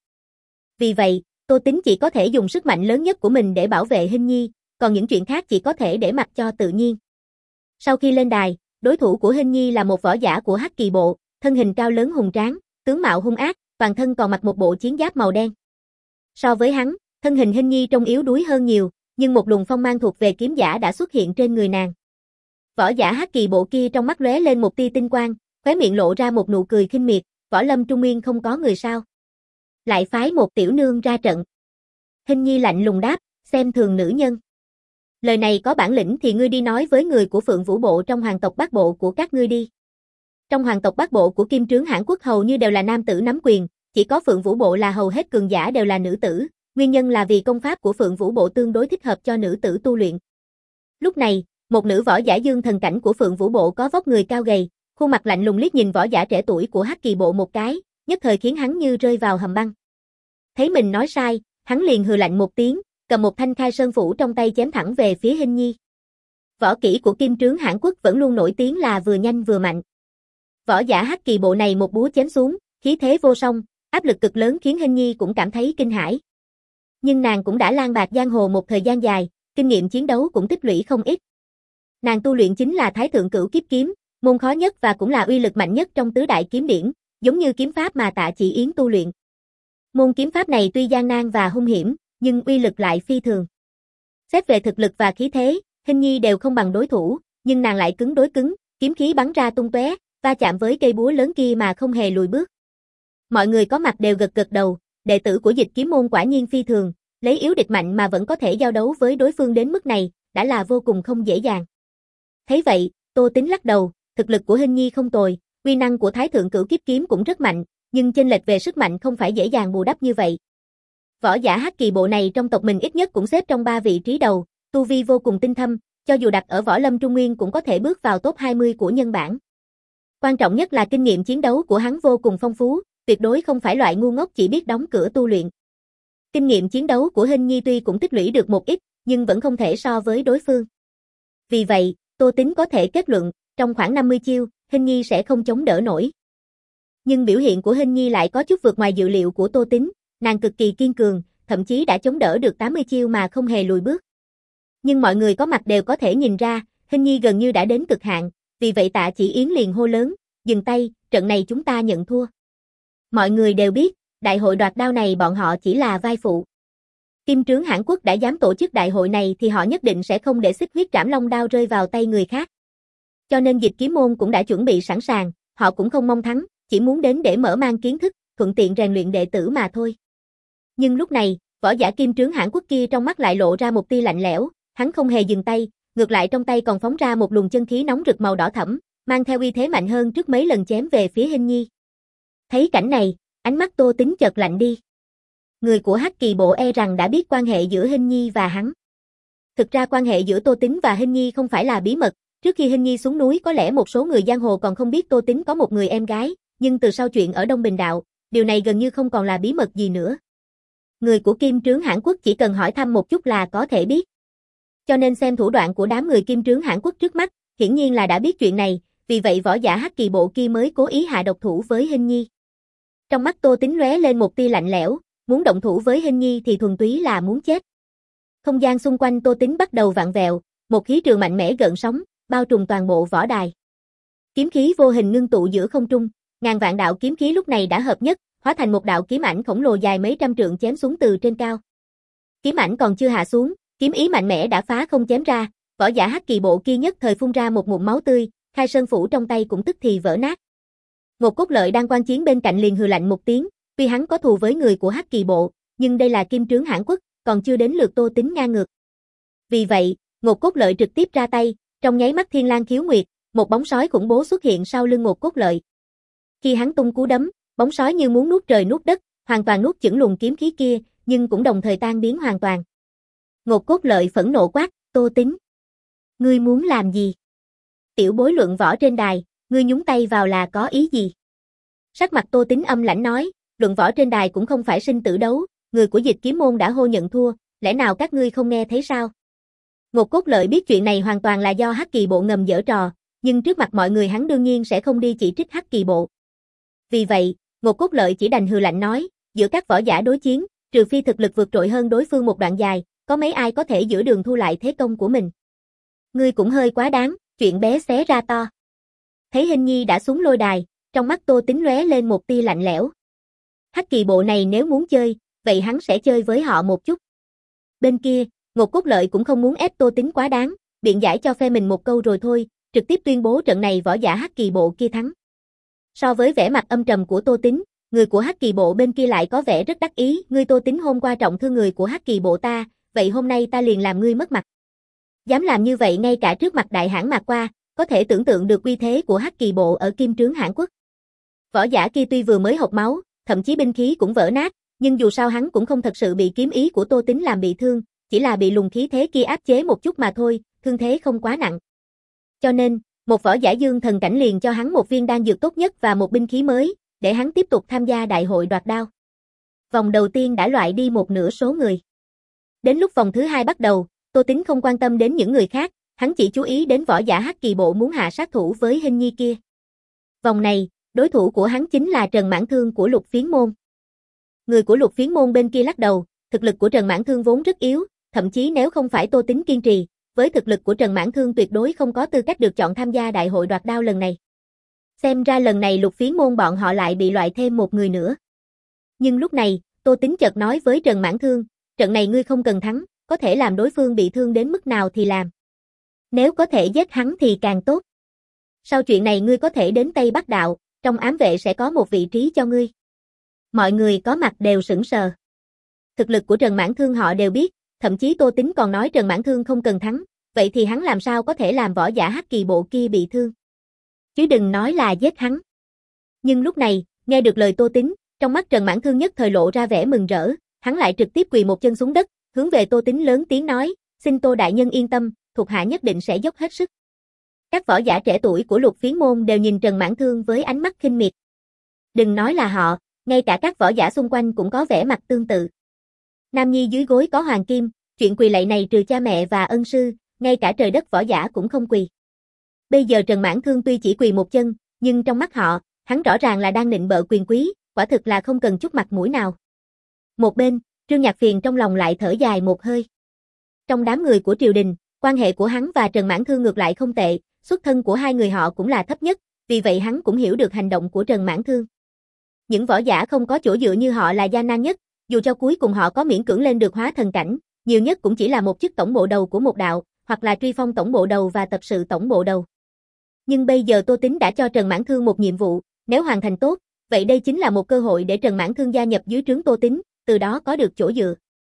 Vì vậy, Tô Tính chỉ có thể dùng sức mạnh lớn nhất của mình để bảo vệ Hinh Nhi, còn những chuyện khác chỉ có thể để mặc cho tự nhiên. Sau khi lên đài, đối thủ của Hinh Nhi là một võ giả của Hắc Kỳ Bộ, thân hình cao lớn hùng tráng, tướng mạo hung ác, toàn thân còn mặc một bộ chiến giáp màu đen. So với hắn, thân hình Hinh Nhi trông yếu đuối hơn nhiều, nhưng một luồng phong mang thuộc về kiếm giả đã xuất hiện trên người nàng. Võ giả Hắc Kỳ Bộ kia trong mắt lóe lên một tia tinh quang, khóe miệng lộ ra một nụ cười khinh miệt, Võ Lâm Trung Nguyên không có người sao? Lại phái một tiểu nương ra trận. Hinh Nhi lạnh lùng đáp, xem thường nữ nhân. Lời này có bản lĩnh thì ngươi đi nói với người của Phượng Vũ Bộ trong hoàng tộc Bắc Bộ của các ngươi đi. Trong hoàng tộc Bắc Bộ của Kim Trướng Hãn Quốc hầu như đều là nam tử nắm quyền, chỉ có Phượng Vũ Bộ là hầu hết cường giả đều là nữ tử, nguyên nhân là vì công pháp của Phượng Vũ Bộ tương đối thích hợp cho nữ tử tu luyện. Lúc này, một nữ võ giả dương thần cảnh của Phượng Vũ Bộ có vóc người cao gầy, khuôn mặt lạnh lùng liếc nhìn võ giả trẻ tuổi của Hắc Kỳ Bộ một cái, nhất thời khiến hắn như rơi vào hầm băng. Thấy mình nói sai, hắn liền hừ lạnh một tiếng, cầm một thanh khai sơn phủ trong tay chém thẳng về phía Hinh Nhi. Võ kỹ của Kim Trướng Hãn Quốc vẫn luôn nổi tiếng là vừa nhanh vừa mạnh. Võ giả Hắc Kỳ Bộ này một búa chém xuống, khí thế vô song, áp lực cực lớn khiến Hinh Nhi cũng cảm thấy kinh hãi. Nhưng nàng cũng đã lang bạt giang hồ một thời gian dài, kinh nghiệm chiến đấu cũng tích lũy không ít. Nàng tu luyện chính là Thái Thượng Cửu Kiếp Kiếm, môn khó nhất và cũng là uy lực mạnh nhất trong tứ đại kiếm điển, giống như kiếm pháp mà Tạ Chỉ Yến tu luyện. Môn kiếm pháp này tuy gian nan và hung hiểm, nhưng uy lực lại phi thường. Xét về thực lực và khí thế, Hinh Nhi đều không bằng đối thủ, nhưng nàng lại cứng đối cứng, kiếm khí bắn ra tung tóe, va chạm với cây búa lớn kia mà không hề lùi bước. Mọi người có mặt đều gật gật đầu, đệ tử của Dịch Kiếm môn quả nhiên phi thường, lấy yếu địch mạnh mà vẫn có thể giao đấu với đối phương đến mức này, đã là vô cùng không dễ dàng. Thấy vậy, Tô Tính lắc đầu, thực lực của Hinh Nhi không tồi, uy năng của Thái Thượng Cửu Kiếp Kiếm cũng rất mạnh, nhưng chênh lệch về sức mạnh không phải dễ dàng bù đắp như vậy. Võ giả Hắc Kỳ Bộ này trong tộc mình ít nhất cũng xếp trong ba vị trí đầu, tu vi vô cùng tinh thâm, cho dù đặt ở Võ Lâm Trung Nguyên cũng có thể bước vào top hai mươi của nhân bảng. Quan trọng nhất là kinh nghiệm chiến đấu của hắn vô cùng phong phú, tuyệt đối không phải loại ngu ngốc chỉ biết đóng cửa tu luyện. Kinh nghiệm chiến đấu của Hinh Nhi tuy cũng tích lũy được một ít, nhưng vẫn không thể so với đối phương. Vì vậy, Tô Tính có thể kết luận, trong khoảng năm mươi chiêu, Hinh Nhi sẽ không chống đỡ nổi. Nhưng biểu hiện của Hinh Nhi lại có chút vượt ngoài dự liệu của Tô Tính, nàng cực kỳ kiên cường, thậm chí đã chống đỡ được tám mươi chiêu mà không hề lùi bước. Nhưng mọi người có mặt đều có thể nhìn ra, Hinh Nhi gần như đã đến cực hạn, vì vậy Tạ Chỉ Yến liền hô lớn, dừng tay, trận này chúng ta nhận thua. Mọi người đều biết, đại hội đoạt đao này bọn họ chỉ là vai phụ. Kim Trướng Hãn Quốc đã dám tổ chức đại hội này thì họ nhất định sẽ không để Xích Huyết Trảm Long đao rơi vào tay người khác. Cho nên Dịch Kiếm môn cũng đã chuẩn bị sẵn sàng, họ cũng không mong thắng, chỉ muốn đến để mở mang kiến thức, thuận tiện rèn luyện đệ tử mà thôi. Nhưng lúc này, võ giả Kim Trướng Hãn Quốc kia trong mắt lại lộ ra một tia lạnh lẽo, hắn không hề dừng tay, ngược lại trong tay còn phóng ra một luồng chân khí nóng rực màu đỏ thẫm, mang theo uy thế mạnh hơn trước mấy lần chém về phía Hinh Nhi. Thấy cảnh này, ánh mắt Tô Tính chợt lạnh đi. Người của Hắc Kỳ Bộ e rằng đã biết quan hệ giữa Hinh Nhi và hắn. Thực ra quan hệ giữa Tô Tính và Hình Nhi không phải là bí mật, trước khi Hình Nhi xuống núi có lẽ một số người giang hồ còn không biết Tô Tính có một người em gái, nhưng từ sau chuyện ở Đông Bình Đạo, điều này gần như không còn là bí mật gì nữa. Người của Kim Trướng Hãn Quốc chỉ cần hỏi thăm một chút là có thể biết. Cho nên xem thủ đoạn của đám người Kim Trướng Hãn Quốc trước mắt, hiển nhiên là đã biết chuyện này, vì vậy võ giả Hắc Kỳ Bộ kia mới cố ý hạ độc thủ với Hình Nhi. Trong mắt Tô Tính lóe lên một tia lạnh lẽo, muốn động thủ với Hình Nhi thì thuần túy là muốn chết. Không gian xung quanh Tô Tính bắt đầu vặn vẹo, một khí trường mạnh mẽ gợn sóng, bao trùm toàn bộ võ đài. Kiếm khí vô hình ngưng tụ giữa không trung, ngàn vạn đạo kiếm khí lúc này đã hợp nhất, hóa thành một đạo kiếm ảnh khổng lồ dài mấy trăm trượng chém xuống từ trên cao. Kiếm ảnh còn chưa hạ xuống, kiếm ý mạnh mẽ đã phá không chém ra, võ giả Hắc Kỳ Bộ kia nhất thời phun ra một ngụm máu tươi, khai sơn phủ trong tay cũng tức thì vỡ nát. Ngột Cốt Lợi đang quan chiến bên cạnh liền hừ lạnh một tiếng, tuy hắn có thù với người của Hắc Kỳ Bộ, nhưng đây là Kim Trướng Hãn Quốc, còn chưa đến lượt Tô Tính ngang ngược. Vì vậy, Ngột Cốt Lợi trực tiếp ra tay, trong nháy mắt Thiên Lang Khiếu Nguyệt, một bóng sói khủng bố xuất hiện sau lưng Ngột Cốt Lợi. Khi hắn tung cú đấm, bóng sói như muốn nuốt trời nuốt đất, hoàn toàn nuốt chửng luồng kiếm khí kia, nhưng cũng đồng thời tan biến hoàn toàn. Ngột Cốt Lợi phẫn nộ quát, Tô Tính, ngươi muốn làm gì? Tiểu bối luận võ trên đài, ngươi nhúng tay vào là có ý gì? Sắc mặt Tô Tính âm lãnh nói, luận võ trên đài cũng không phải sinh tử đấu, người của Dịch Kiếm môn đã hô nhận thua, lẽ nào các ngươi không nghe thấy sao? Ngột Cốt Lợi biết chuyện này hoàn toàn là do Hắc Kỳ Bộ ngầm giở trò, nhưng trước mặt mọi người hắn đương nhiên sẽ không đi chỉ trích Hắc Kỳ Bộ. Vì vậy, Ngột Cốt Lợi chỉ đành hừ lạnh nói, giữa các võ giả đối chiến, trừ phi thực lực vượt trội hơn đối phương một đoạn dài, có mấy ai có thể giữa đường thu lại thế công của mình. Ngươi cũng hơi quá đáng, chuyện bé xé ra to. Thấy Hình Nhi đã xuống lôi đài, trong mắt Tô Tính lóe lên một tia lạnh lẽo. Hắc Kỳ Bộ này nếu muốn chơi, vậy hắn sẽ chơi với họ một chút. Bên kia, Ngột Cốt Lợi cũng không muốn ép Tô Tính quá đáng, biện giải cho phe mình một câu rồi thôi, trực tiếp tuyên bố trận này võ giả Hắc Kỳ Bộ kia thắng. So với vẻ mặt âm trầm của Tô Tính, người của Hắc Kỳ Bộ bên kia lại có vẻ rất đắc ý, ngươi Tô Tính hôm qua trọng thương người của Hắc Kỳ Bộ ta, vậy hôm nay ta liền làm ngươi mất mặt. Dám làm như vậy ngay cả trước mặt đại hãn Mạc Qua, có thể tưởng tượng được uy thế của Hắc Kỳ Bộ ở Kim Trướng Hãn Quốc. Võ giả kia tuy vừa mới hộc máu, thậm chí binh khí cũng vỡ nát, nhưng dù sao hắn cũng không thật sự bị kiếm ý của Tô Tính làm bị thương, chỉ là bị luồng khí thế kia áp chế một chút mà thôi, thương thế không quá nặng. Cho nên, một võ giả dương thần cảnh liền cho hắn một viên đan dược tốt nhất và một binh khí mới, để hắn tiếp tục tham gia đại hội đoạt đao. Vòng đầu tiên đã loại đi một nửa số người. Đến lúc vòng thứ hai bắt đầu, Tô Tính không quan tâm đến những người khác, hắn chỉ chú ý đến võ giả Hắc Kỳ Bộ muốn hạ sát thủ với Hình Nhi kia. Vòng này, đối thủ của hắn chính là Trần Mãn Thương của Lục Phiến môn. Người của Lục Phiến môn bên kia lắc đầu, thực lực của Trần Mãn Thương vốn rất yếu, thậm chí nếu không phải Tô Tính kiên trì, với thực lực của Trần Mãn Thương tuyệt đối không có tư cách được chọn tham gia đại hội đoạt đao lần này. Xem ra lần này Lục Phiến môn bọn họ lại bị loại thêm một người nữa. Nhưng lúc này, Tô Tính chợt nói với Trần Mãn Thương, trận này ngươi không cần thắng, có thể làm đối phương bị thương đến mức nào thì làm. Nếu có thể giết hắn thì càng tốt. Sau chuyện này ngươi có thể đến Tây Bắc Đạo, trong ám vệ sẽ có một vị trí cho ngươi. Mọi người có mặt đều sững sờ. Thực lực của Trần Mãn Thương họ đều biết, thậm chí Tô Tính còn nói Trần Mãn Thương không cần thắng, vậy thì hắn làm sao có thể làm võ giả Hắc Kỳ Bộ kia bị thương. Chứ đừng nói là giết hắn. Nhưng lúc này, nghe được lời Tô Tính, trong mắt Trần Mãn Thương nhất thời lộ ra vẻ mừng rỡ, hắn lại trực tiếp quỳ một chân xuống đất, hướng về Tô Tính lớn tiếng nói, xin Tô đại nhân yên tâm, thuộc hạ nhất định sẽ dốc hết sức. Các võ giả trẻ tuổi của Lục Phiến môn đều nhìn Trần Mãn Thương với ánh mắt khinh miệt. Đừng nói là họ, ngay cả các võ giả xung quanh cũng có vẻ mặt tương tự. Nam nhi dưới gối có hoàng kim, chuyện quỳ lạy này trừ cha mẹ và ân sư, ngay cả trời đất võ giả cũng không quỳ. Bây giờ Trần Mãn Thương tuy chỉ quỳ một chân, nhưng trong mắt họ, hắn rõ ràng là đang nịnh bợ quyền quý, quả thực là không cần chút mặt mũi nào. Một bên, Trương Nhạc Phiền trong lòng lại thở dài một hơi. Trong đám người của triều đình, quan hệ của hắn và Trần Mãn Thương ngược lại không tệ, xuất thân của hai người họ cũng là thấp nhất, vì vậy hắn cũng hiểu được hành động của Trần Mãn Thương. Những võ giả không có chỗ dựa như họ là gian nan nhất, dù cho cuối cùng họ có miễn cưỡng lên được hóa thần cảnh, nhiều nhất cũng chỉ là một chức tổng bộ đầu của một đạo, hoặc là truy phong tổng bộ đầu và tập sự tổng bộ đầu. Nhưng bây giờ Tô Tính đã cho Trần Mãn Thương một nhiệm vụ, nếu hoàn thành tốt, vậy đây chính là một cơ hội để Trần Mãn Thương gia nhập dưới trướng Tô Tính, từ đó có được chỗ dựa.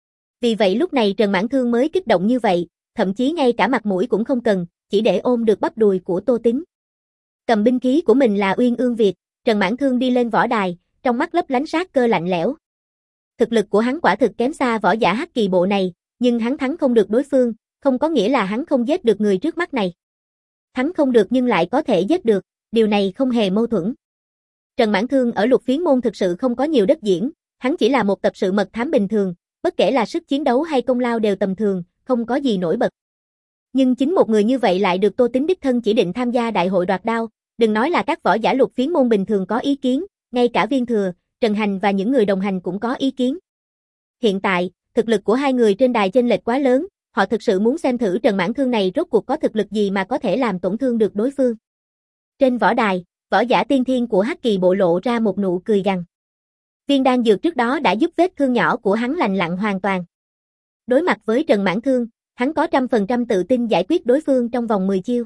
Vì vậy lúc này Trần Mãn Thương mới kích động như vậy, thậm chí ngay cả mặt mũi cũng không cần, chỉ để ôm được bắp đùi của Tô Tính. Cầm binh khí của mình là Uyên Ương Việt, Trần Mãn Thương đi lên võ đài, trong mắt lấp lánh sát cơ lạnh lẽo. Thực lực của hắn quả thực kém xa võ giả Hắc Kỳ Bộ này, nhưng hắn thắng không được đối phương, không có nghĩa là hắn không giết được người trước mắt này. Thắng không được nhưng lại có thể giết được, điều này không hề mâu thuẫn. Trần Mãn Thương ở Lục Phiến môn thực sự không có nhiều đất diễn, hắn chỉ là một tập sự mật thám bình thường, bất kể là sức chiến đấu hay công lao đều tầm thường, không có gì nổi bật. Nhưng chính một người như vậy lại được Tô Tín đích thân chỉ định tham gia đại hội đoạt đao, đừng nói là các võ giả Lục Phiến môn bình thường có ý kiến, ngay cả Viên Thừa, Trần Hành và những người đồng hành cũng có ý kiến. Hiện tại, thực lực của hai người trên đài chênh lệch quá lớn, họ thực sự muốn xem thử Trần Mãn Thương này rốt cuộc có thực lực gì mà có thể làm tổn thương được đối phương. Trên võ đài, võ giả tiên thiên của Hắc Kỳ Bộ lộ ra một nụ cười gằn. Viên đan dược trước đó đã giúp vết thương nhỏ của hắn lành lặn hoàn toàn. Đối mặt với Trần Mãn Thương, hắn có trăm phần trăm tự tin giải quyết đối phương trong vòng mười chiêu.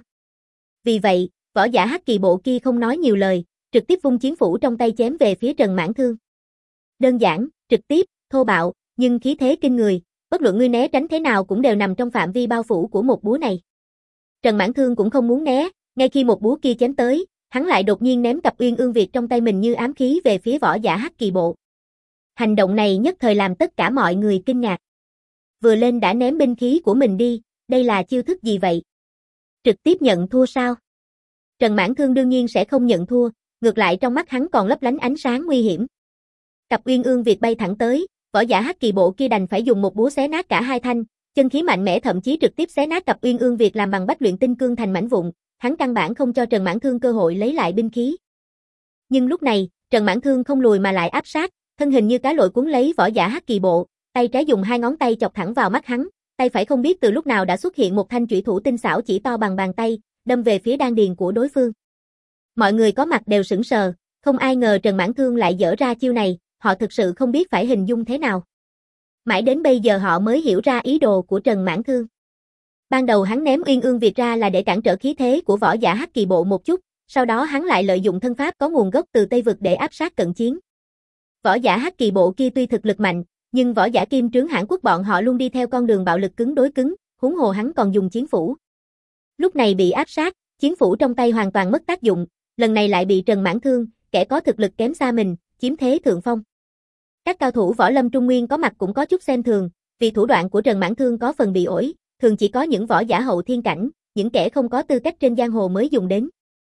Vì vậy, võ giả Hắc Kỳ Bộ kia không nói nhiều lời, trực tiếp vung chiến phủ trong tay chém về phía Trần Mãn Thương. Đơn giản, trực tiếp, thô bạo, nhưng khí thế kinh người, bất luận ngươi né tránh thế nào cũng đều nằm trong phạm vi bao phủ của một búa này. Trần Mãn Thương cũng không muốn né, ngay khi một búa kia chém tới, hắn lại đột nhiên ném cặp Uyên Ương Việt trong tay mình như ám khí về phía võ giả Hắc Kỳ Bộ. Hành động này nhất thời làm tất cả mọi người kinh ngạc. Vừa lên đã ném binh khí của mình đi, đây là chiêu thức gì vậy? Trực tiếp nhận thua sao? Trần Mãn Thương đương nhiên sẽ không nhận thua, ngược lại trong mắt hắn còn lấp lánh ánh sáng nguy hiểm. Cặp Uyên Ương Việt bay thẳng tới, võ giả Hắc Kỳ Bộ kia đành phải dùng một búa xé nát cả hai thanh, chân khí mạnh mẽ thậm chí trực tiếp xé nát cặp Uyên Ương Việt làm bằng bách luyện tinh cương thành mảnh vụn, hắn căn bản không cho Trần Mãn Thương cơ hội lấy lại binh khí. Nhưng lúc này, Trần Mãn Thương không lùi mà lại áp sát, thân hình như cá lội cuốn lấy võ giả Hắc Kỳ Bộ, tay trái dùng hai ngón tay chọc thẳng vào mắt hắn, tay phải không biết từ lúc nào đã xuất hiện một thanh chủy thủ tinh xảo chỉ to bằng bàn tay, đâm về phía đan điền của đối phương. Mọi người có mặt đều sững sờ, không ai ngờ Trần Mãn Thương lại dở ra chiêu này, họ thực sự không biết phải hình dung thế nào. Mãi đến bây giờ họ mới hiểu ra ý đồ của Trần Mãn Thương. Ban đầu hắn ném Uyên Ương Việt ra là để cản trở khí thế của võ giả Hắc Kỳ Bộ một chút, sau đó hắn lại lợi dụng thân pháp có nguồn gốc từ Tây Vực để áp sát cận chiến. Võ giả Hắc Kỳ Bộ kia tuy thực lực mạnh, nhưng võ giả Kim Trướng Hãn Quốc bọn họ luôn đi theo con đường bạo lực cứng đối cứng, huống hồ hắn còn dùng chiến phủ. Lúc này bị áp sát, chiến phủ trong tay hoàn toàn mất tác dụng, lần này lại bị Trần Mãn Thương, kẻ có thực lực kém xa mình, chiếm thế thượng phong. Các cao thủ võ lâm Trung Nguyên có mặt cũng có chút xem thường, vì thủ đoạn của Trần Mãn Thương có phần bị ổi, thường chỉ có những võ giả hậu thiên cảnh, những kẻ không có tư cách trên giang hồ mới dùng đến.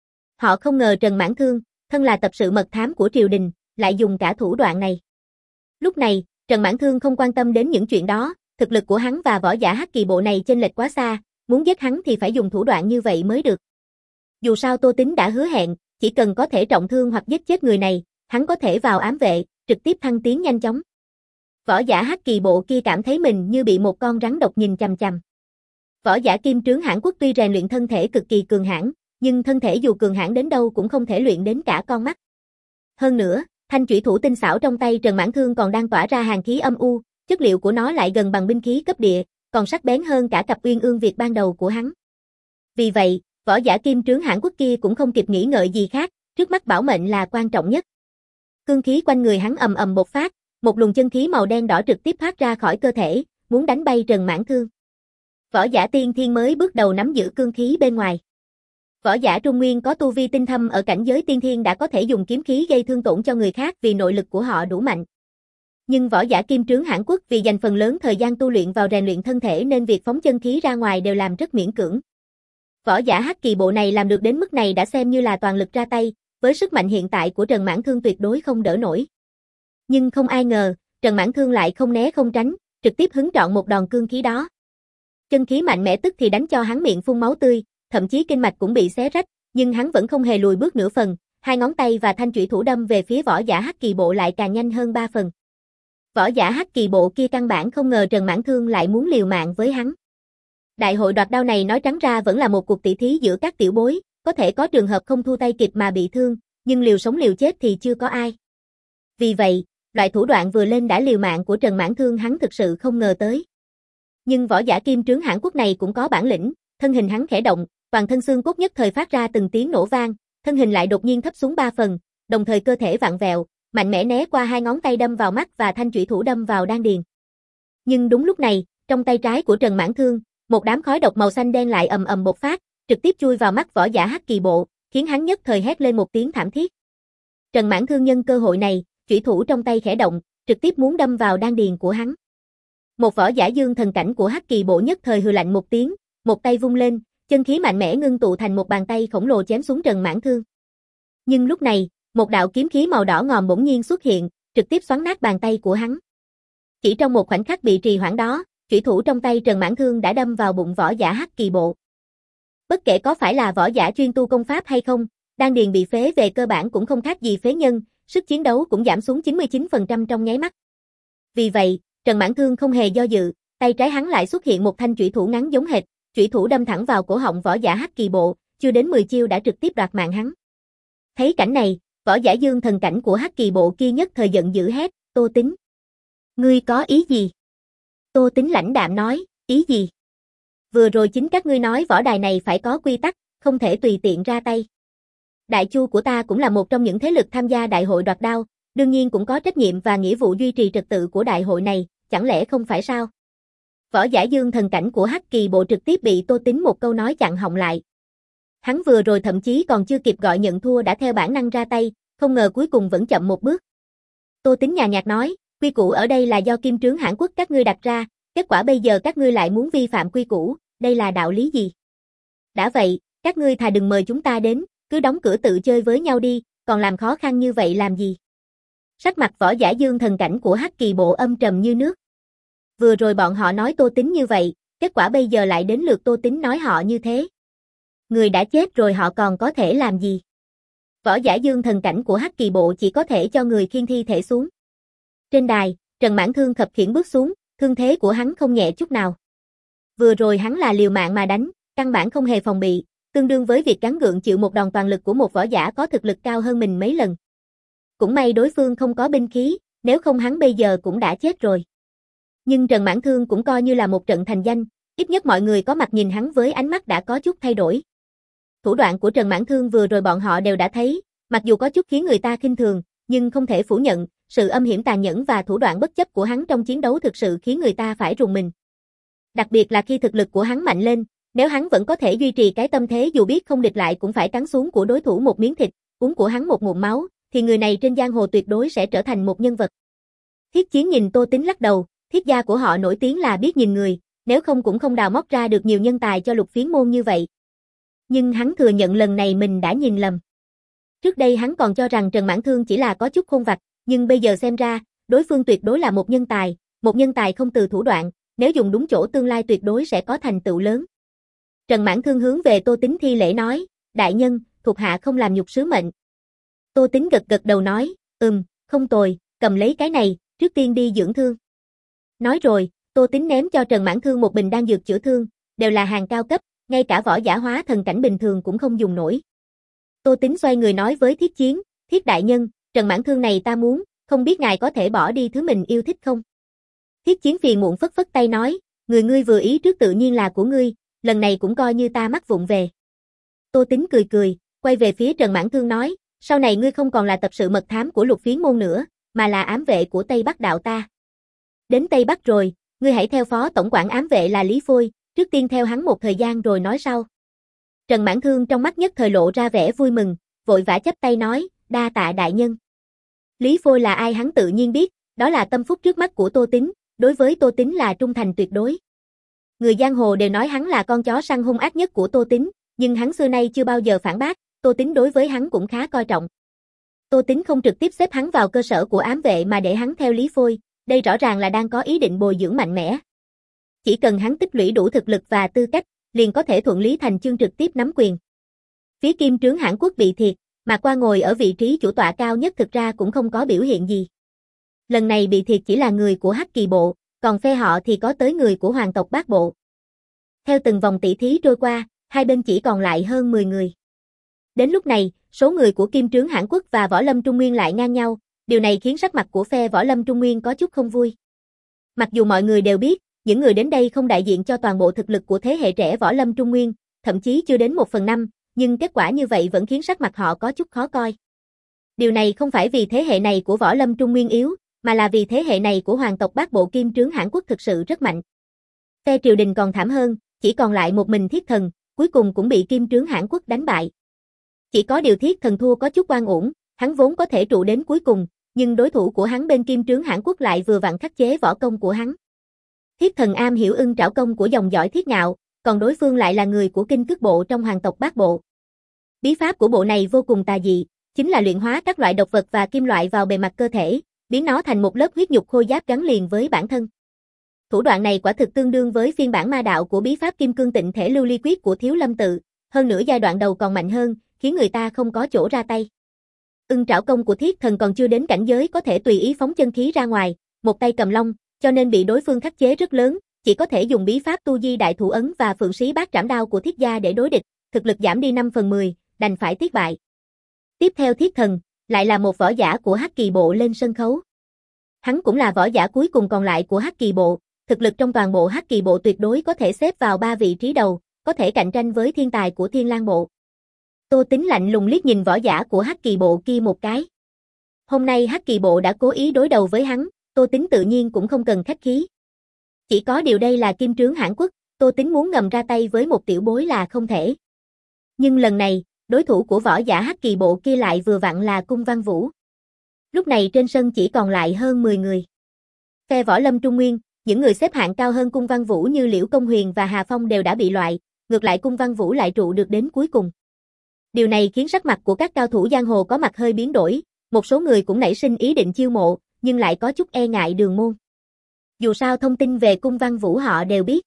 Họ không ngờ Trần Mãn Thương, thân là tập sự mật thám của triều đình, lại dùng cả thủ đoạn này. Lúc này, Trần Mãn Thương không quan tâm đến những chuyện đó, thực lực của hắn và võ giả Hắc Kỳ Bộ này chênh lệch quá xa, muốn giết hắn thì phải dùng thủ đoạn như vậy mới được. Dù sao Tô Tín đã hứa hẹn, chỉ cần có thể trọng thương hoặc giết chết người này, hắn có thể vào ám vệ, trực tiếp thăng tiến nhanh chóng. Võ giả Hắc Kỳ Bộ kia cảm thấy mình như bị một con rắn độc nhìn chằm chằm. Võ giả Kim Trướng Hãn Quốc tuy rèn luyện thân thể cực kỳ cường hãn, nhưng thân thể dù cường hãn đến đâu cũng không thể luyện đến cả con mắt. Hơn nữa, thanh chủy thủ tinh xảo trong tay Trần Mãn Thương còn đang tỏa ra hàn khí âm u, chất liệu của nó lại gần bằng binh khí cấp địa, còn sắc bén hơn cả cặp Uyên Ương Việt ban đầu của hắn. Vì vậy, võ giả Kim Trướng Hãn Quốc kia cũng không kịp nghĩ ngợi gì khác, trước mắt bảo mệnh là quan trọng nhất. Cương khí quanh người hắn ầm ầm bộc phát, một luồng chân khí màu đen đỏ trực tiếp thoát ra khỏi cơ thể, muốn đánh bay Trần Mãn Thương. Võ giả tiên thiên mới bước đầu nắm giữ cương khí bên ngoài. Võ giả Trung Nguyên có tu vi tinh thâm ở cảnh giới tiên thiên đã có thể dùng kiếm khí gây thương tổn cho người khác vì nội lực của họ đủ mạnh. Nhưng võ giả Kim Trướng Hãn Quốc vì dành phần lớn thời gian tu luyện vào rèn luyện thân thể nên việc phóng chân khí ra ngoài đều làm rất miễn cưỡng. Võ giả Hắc Kỳ Bộ này làm được đến mức này đã xem như là toàn lực ra tay, với sức mạnh hiện tại của Trần Mãn Thương tuyệt đối không đỡ nổi. Nhưng không ai ngờ, Trần Mãn Thương lại không né không tránh, trực tiếp hứng trọn một đòn cương khí đó. Chân khí mạnh mẽ tức thì đánh cho hắn miệng phun máu tươi, thậm chí kinh mạch cũng bị xé rách, nhưng hắn vẫn không hề lùi bước nửa phần, hai ngón tay và thanh chủy thủ đâm về phía võ giả Hắc Kỳ Bộ lại càng nhanh hơn ba phần. Võ giả Hắc Kỳ Bộ kia căn bản không ngờ Trần Mãn Thương lại muốn liều mạng với hắn. Đại hội đoạt đao này nói trắng ra vẫn là một cuộc tỷ thí giữa các tiểu bối, có thể có trường hợp không thu tay kịp mà bị thương, nhưng liều sống liều chết thì chưa có ai. Vì vậy, loại thủ đoạn vừa lên đã liều mạng của Trần Mãn Thương hắn thực sự không ngờ tới. Nhưng võ giả Kim Trướng Hãn Quốc này cũng có bản lĩnh, thân hình hắn khẽ động, toàn thân xương cốt nhất thời phát ra từng tiếng nổ vang, thân hình lại đột nhiên thấp xuống ba phần, đồng thời cơ thể vặn vẹo, mạnh mẽ né qua hai ngón tay đâm vào mắt và thanh chủy thủ đâm vào đan điền. Nhưng đúng lúc này, trong tay trái của Trần Mãn Thương, một đám khói độc màu xanh đen lại ầm ầm bộc phát, trực tiếp chui vào mắt võ giả Hắc Kỳ Bộ, khiến hắn nhất thời hét lên một tiếng thảm thiết. Trần Mãn Thương nhân cơ hội này, chủy thủ trong tay khẽ động, trực tiếp muốn đâm vào đan điền của hắn. Một võ giả dương thần cảnh của Hắc Kỳ bộ nhất thời hừ lạnh một tiếng, một tay vung lên, chân khí mạnh mẽ ngưng tụ thành một bàn tay khổng lồ chém xuống Trần Mãn Thương. Nhưng lúc này, một đạo kiếm khí màu đỏ ngòm bỗng nhiên xuất hiện, trực tiếp xoắn nát bàn tay của hắn. Chỉ trong một khoảnh khắc bị trì hoãn đó, chủy thủ trong tay Trần Mãn Thương đã đâm vào bụng võ giả Hắc Kỳ bộ. Bất kể có phải là võ giả chuyên tu công pháp hay không, đan điền bị phế về cơ bản cũng không khác gì phế nhân, sức chiến đấu cũng giảm xuống chín mươi chín phần trăm trong nháy mắt. Vì vậy, Trần Mãn Thương không hề do dự, tay trái hắn lại xuất hiện một thanh chủy thủ ngắn giống hệt, chủy thủ đâm thẳng vào cổ họng võ giả Hắc Kỳ bộ, chưa đến mười chiêu đã trực tiếp đoạt mạng hắn. Thấy cảnh này, võ giả dương thần cảnh của Hắc Kỳ bộ kia nhất thời giận dữ hét, Tô Tính. Ngươi có ý gì? Tô Tính lãnh đạm nói, ý gì? Vừa rồi chính các ngươi nói võ đài này phải có quy tắc, không thể tùy tiện ra tay. Đại Chu của ta cũng là một trong những thế lực tham gia đại hội đoạt đao, đương nhiên cũng có trách nhiệm và nghĩa vụ duy trì trật tự của đại hội này, chẳng lẽ không phải sao? Võ giả dương thần cảnh của Hắc Kỳ bộ trực tiếp bị Tô Tính một câu nói chặn họng lại. Hắn vừa rồi thậm chí còn chưa kịp gọi nhận thua đã theo bản năng ra tay, không ngờ cuối cùng vẫn chậm một bước. Tô Tính nhàn nhạt nói, quy củ ở đây là do Kim Trướng Hãn Quốc các ngươi đặt ra, kết quả bây giờ các ngươi lại muốn vi phạm quy củ, đây là đạo lý gì? Đã vậy, các ngươi thà đừng mời chúng ta đến, cứ đóng cửa tự chơi với nhau đi, còn làm khó khăn như vậy làm gì? Sắc mặt võ giả dương thần cảnh của Hắc Kỳ bộ âm trầm như nước. Vừa rồi bọn họ nói Tô Tính như vậy, kết quả bây giờ lại đến lượt Tô Tính nói họ như thế. Người đã chết rồi họ còn có thể làm gì? Võ giả dương thần cảnh của Hắc Kỳ bộ chỉ có thể cho người khiêng thi thể xuống. Trên đài, Trần Mãn Thương khập khiễng bước xuống, thương thế của hắn không nhẹ chút nào. Vừa rồi hắn là liều mạng mà đánh, căn bản không hề phòng bị, tương đương với việc gắng gượng chịu một đòn toàn lực của một võ giả có thực lực cao hơn mình mấy lần. Cũng may đối phương không có binh khí, nếu không hắn bây giờ cũng đã chết rồi. Nhưng Trần Mãn Thương cũng coi như là một trận thành danh, ít nhất mọi người có mặt nhìn hắn với ánh mắt đã có chút thay đổi. Thủ đoạn của Trần Mãn Thương vừa rồi bọn họ đều đã thấy, mặc dù có chút khiến người ta khinh thường, nhưng không thể phủ nhận, sự âm hiểm tàn nhẫn và thủ đoạn bất chấp của hắn trong chiến đấu thực sự khiến người ta phải rùng mình. Đặc biệt là khi thực lực của hắn mạnh lên, nếu hắn vẫn có thể duy trì cái tâm thế dù biết không địch lại cũng phải cắn xuống của đối thủ một miếng thịt, uống của hắn một ngụm máu, thì người này trên giang hồ tuyệt đối sẽ trở thành một nhân vật. Thiết Chiến nhìn Tô Tính lắc đầu, thiết gia của họ nổi tiếng là biết nhìn người, nếu không cũng không đào móc ra được nhiều nhân tài cho Lục Phiến môn như vậy. Nhưng hắn thừa nhận lần này mình đã nhìn lầm. Trước đây hắn còn cho rằng Trần Mãn Thương chỉ là có chút khôn vặt, nhưng bây giờ xem ra, đối phương tuyệt đối là một nhân tài, một nhân tài không từ thủ đoạn, nếu dùng đúng chỗ tương lai tuyệt đối sẽ có thành tựu lớn. Trần Mãn Thương hướng về Tô Tính thi lễ nói, đại nhân, thuộc hạ không làm nhục sứ mệnh. Tô Tính gật gật đầu nói, ừm, không tồi, cầm lấy cái này, trước tiên đi dưỡng thương. Nói rồi, Tô Tính ném cho Trần Mãn Thương một bình đan dược chữa thương, đều là hàng cao cấp, ngay cả võ giả hóa thần cảnh bình thường cũng không dùng nổi. Tô Tính xoay người nói với Thiết Chiến, Thiết đại nhân, Trần Mãn Thương này ta muốn, không biết ngài có thể bỏ đi thứ mình yêu thích không? Thiết Chiến phiền muộn phất phất tay nói, người ngươi vừa ý trước tự nhiên là của ngươi, lần này cũng coi như ta mắc vụng về. Tô Tính cười cười, quay về phía Trần Mãn Thương nói, sau này ngươi không còn là tập sự mật thám của Lục Phiến môn nữa, mà là ám vệ của Tây Bắc đạo ta. Đến Tây Bắc rồi, ngươi hãy theo phó tổng quản ám vệ là Lý Phôi, trước tiên theo hắn một thời gian rồi nói sau. Trần Mãn Thương trong mắt nhất thời lộ ra vẻ vui mừng, vội vã chắp tay nói, đa tạ đại nhân. Lý Phôi là ai hắn tự nhiên biết, đó là tâm phúc trước mắt của Tô Tính, đối với Tô Tính là trung thành tuyệt đối. Người giang hồ đều nói hắn là con chó săn hung ác nhất của Tô Tính, nhưng hắn xưa nay chưa bao giờ phản bác, Tô Tính đối với hắn cũng khá coi trọng. Tô Tính không trực tiếp xếp hắn vào cơ sở của ám vệ mà để hắn theo Lý Phôi, đây rõ ràng là đang có ý định bồi dưỡng mạnh mẽ. Chỉ cần hắn tích lũy đủ thực lực và tư cách, liền có thể thuận lý thành chương trực tiếp nắm quyền. Phía Kim Trướng Hãn Quốc bị thiệt, mà qua ngồi ở vị trí chủ tọa cao nhất thực ra cũng không có biểu hiện gì. Lần này bị thiệt chỉ là người của Hắc Kỳ bộ, còn phe họ thì có tới người của Hoàng tộc Bát bộ. Theo từng vòng tỷ thí trôi qua, hai bên chỉ còn lại hơn mười người. Đến lúc này, số người của Kim Trướng Hãn Quốc và Võ Lâm Trung Nguyên lại ngang nhau, điều này khiến sắc mặt của phe Võ Lâm Trung Nguyên có chút không vui. Mặc dù mọi người đều biết, những người đến đây không đại diện cho toàn bộ thực lực của thế hệ trẻ Võ Lâm Trung Nguyên, thậm chí chưa đến một phần năm, nhưng kết quả như vậy vẫn khiến sắc mặt họ có chút khó coi. Điều này không phải vì thế hệ này của Võ Lâm Trung Nguyên yếu, mà là vì thế hệ này của Hoàng tộc Bát bộ Kim Trướng Hãn Quốc thực sự rất mạnh. Phe triều đình còn thảm hơn, chỉ còn lại một mình Thiết Thần, cuối cùng cũng bị Kim Trướng Hãn Quốc đánh bại. Chỉ có điều Thiết Thần thua có chút oan uổng, hắn vốn có thể trụ đến cuối cùng, nhưng đối thủ của hắn bên Kim Trướng Hãn Quốc lại vừa vặn khắc chế võ công của hắn. Thiết Thần am hiểu ưng trảo công của dòng dõi Thiết Ngạo, còn đối phương lại là người của Kinh Cước Bộ trong hoàng tộc Bát Bộ. Bí pháp của bộ này vô cùng tà dị, chính là luyện hóa các loại độc vật và kim loại vào bề mặt cơ thể, biến nó thành một lớp huyết nhục khôi giáp gắn liền với bản thân. Thủ đoạn này quả thực tương đương với phiên bản ma đạo của bí pháp Kim Cương Tịnh Thể Lưu Ly Quyết của Thiếu Lâm Tự, hơn nữa giai đoạn đầu còn mạnh hơn, khiến người ta không có chỗ ra tay. Ưng trảo công của Thiết Thần còn chưa đến cảnh giới có thể tùy ý phóng chân khí ra ngoài, một tay cầm long, cho nên bị đối phương khắc chế rất lớn, chỉ có thể dùng bí pháp Tu Di Đại Thủ Ấn và Phượng Sĩ Bát Trảm Đao của Thiết gia để đối địch, thực lực giảm đi năm phần mười, đành phải tiếc bại. Tiếp theo Thiết Thần, lại là một võ giả của Hắc Kỳ Bộ lên sân khấu. Hắn cũng là võ giả cuối cùng còn lại của Hắc Kỳ Bộ, thực lực trong toàn bộ Hắc Kỳ Bộ tuyệt đối có thể xếp vào ba vị trí đầu, có thể cạnh tranh với thiên tài của Thiên Lang Bộ. Tô Tính lạnh lùng liếc nhìn võ giả của Hắc Kỳ Bộ kia một cái. Hôm nay Hắc Kỳ Bộ đã cố ý đối đầu với hắn, Tô Tính tự nhiên cũng không cần khách khí. Chỉ có điều đây là Kim Trướng Hãn Quốc, Tô Tính muốn ngầm ra tay với một tiểu bối là không thể. Nhưng lần này, đối thủ của võ giả Hắc Kỳ Bộ kia lại vừa vặn là Cung Văn Vũ. Lúc này trên sân chỉ còn lại hơn mười người. Phe võ lâm Trung Nguyên, những người xếp hạng cao hơn Cung Văn Vũ như Liễu Công Huyền và Hà Phong đều đã bị loại, ngược lại Cung Văn Vũ lại trụ được đến cuối cùng. Điều này khiến sắc mặt của các cao thủ giang hồ có mặt hơi biến đổi, một số người cũng nảy sinh ý định chiêu mộ, nhưng lại có chút e ngại Đường Môn. Dù sao thông tin về Cung Văn Vũ họ đều biết.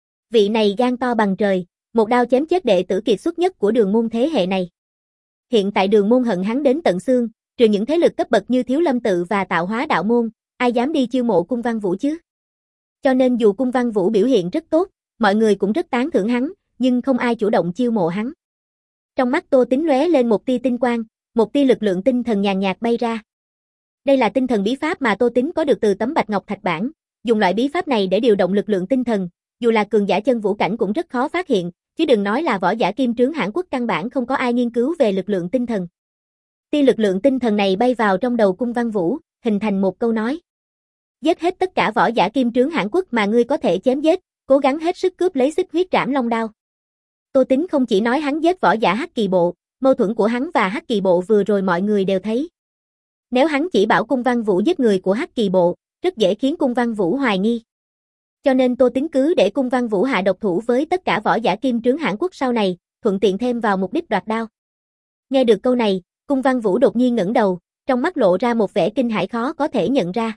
Vị này gan to bằng trời, một đao chém chết đệ tử kiệt xuất nhất của Đường Môn thế hệ này. Hiện tại Đường Môn hận hắn đến tận xương, trừ những thế lực cấp bậc như Thiếu Lâm Tự và Tạo Hóa Đạo Môn, ai dám đi chiêu mộ Cung Văn Vũ chứ? Cho nên dù Cung Văn Vũ biểu hiện rất tốt, mọi người cũng rất tán thưởng hắn, nhưng không ai chủ động chiêu mộ hắn. Trong mắt Tô Tính lóe lên một tia tinh quang, một tia lực lượng tinh thần nhàn nhạt bay ra. Đây là tinh thần bí pháp mà Tô Tính có được từ tấm Bạch Ngọc Thạch bản, dùng loại bí pháp này để điều động lực lượng tinh thần, dù là cường giả chân vũ cảnh cũng rất khó phát hiện, chứ đừng nói là võ giả Kim Trướng Hãn Quốc, căn bản không có ai nghiên cứu về lực lượng tinh thần. Tia lực lượng tinh thần này bay vào trong đầu Cung Văn Vũ, hình thành một câu nói. Giết hết tất cả võ giả Kim Trướng Hãn Quốc mà ngươi có thể chém giết, cố gắng hết sức cướp lấy Xích Huyết Trảm Long đao. Tô Tính không chỉ nói hắn giết võ giả Hắc Kỳ Bộ, mâu thuẫn của hắn và Hắc Kỳ Bộ vừa rồi mọi người đều thấy. Nếu hắn chỉ bảo Cung Văn Vũ giết người của Hắc Kỳ Bộ, rất dễ khiến Cung Văn Vũ hoài nghi. Cho nên Tô Tính cứ để Cung Văn Vũ hạ độc thủ với tất cả võ giả Kim Trướng Hãn Quốc sau này, thuận tiện thêm vào mục đích đoạt đao. Nghe được câu này, Cung Văn Vũ đột nhiên ngẩng đầu, trong mắt lộ ra một vẻ kinh hãi khó có thể nhận ra.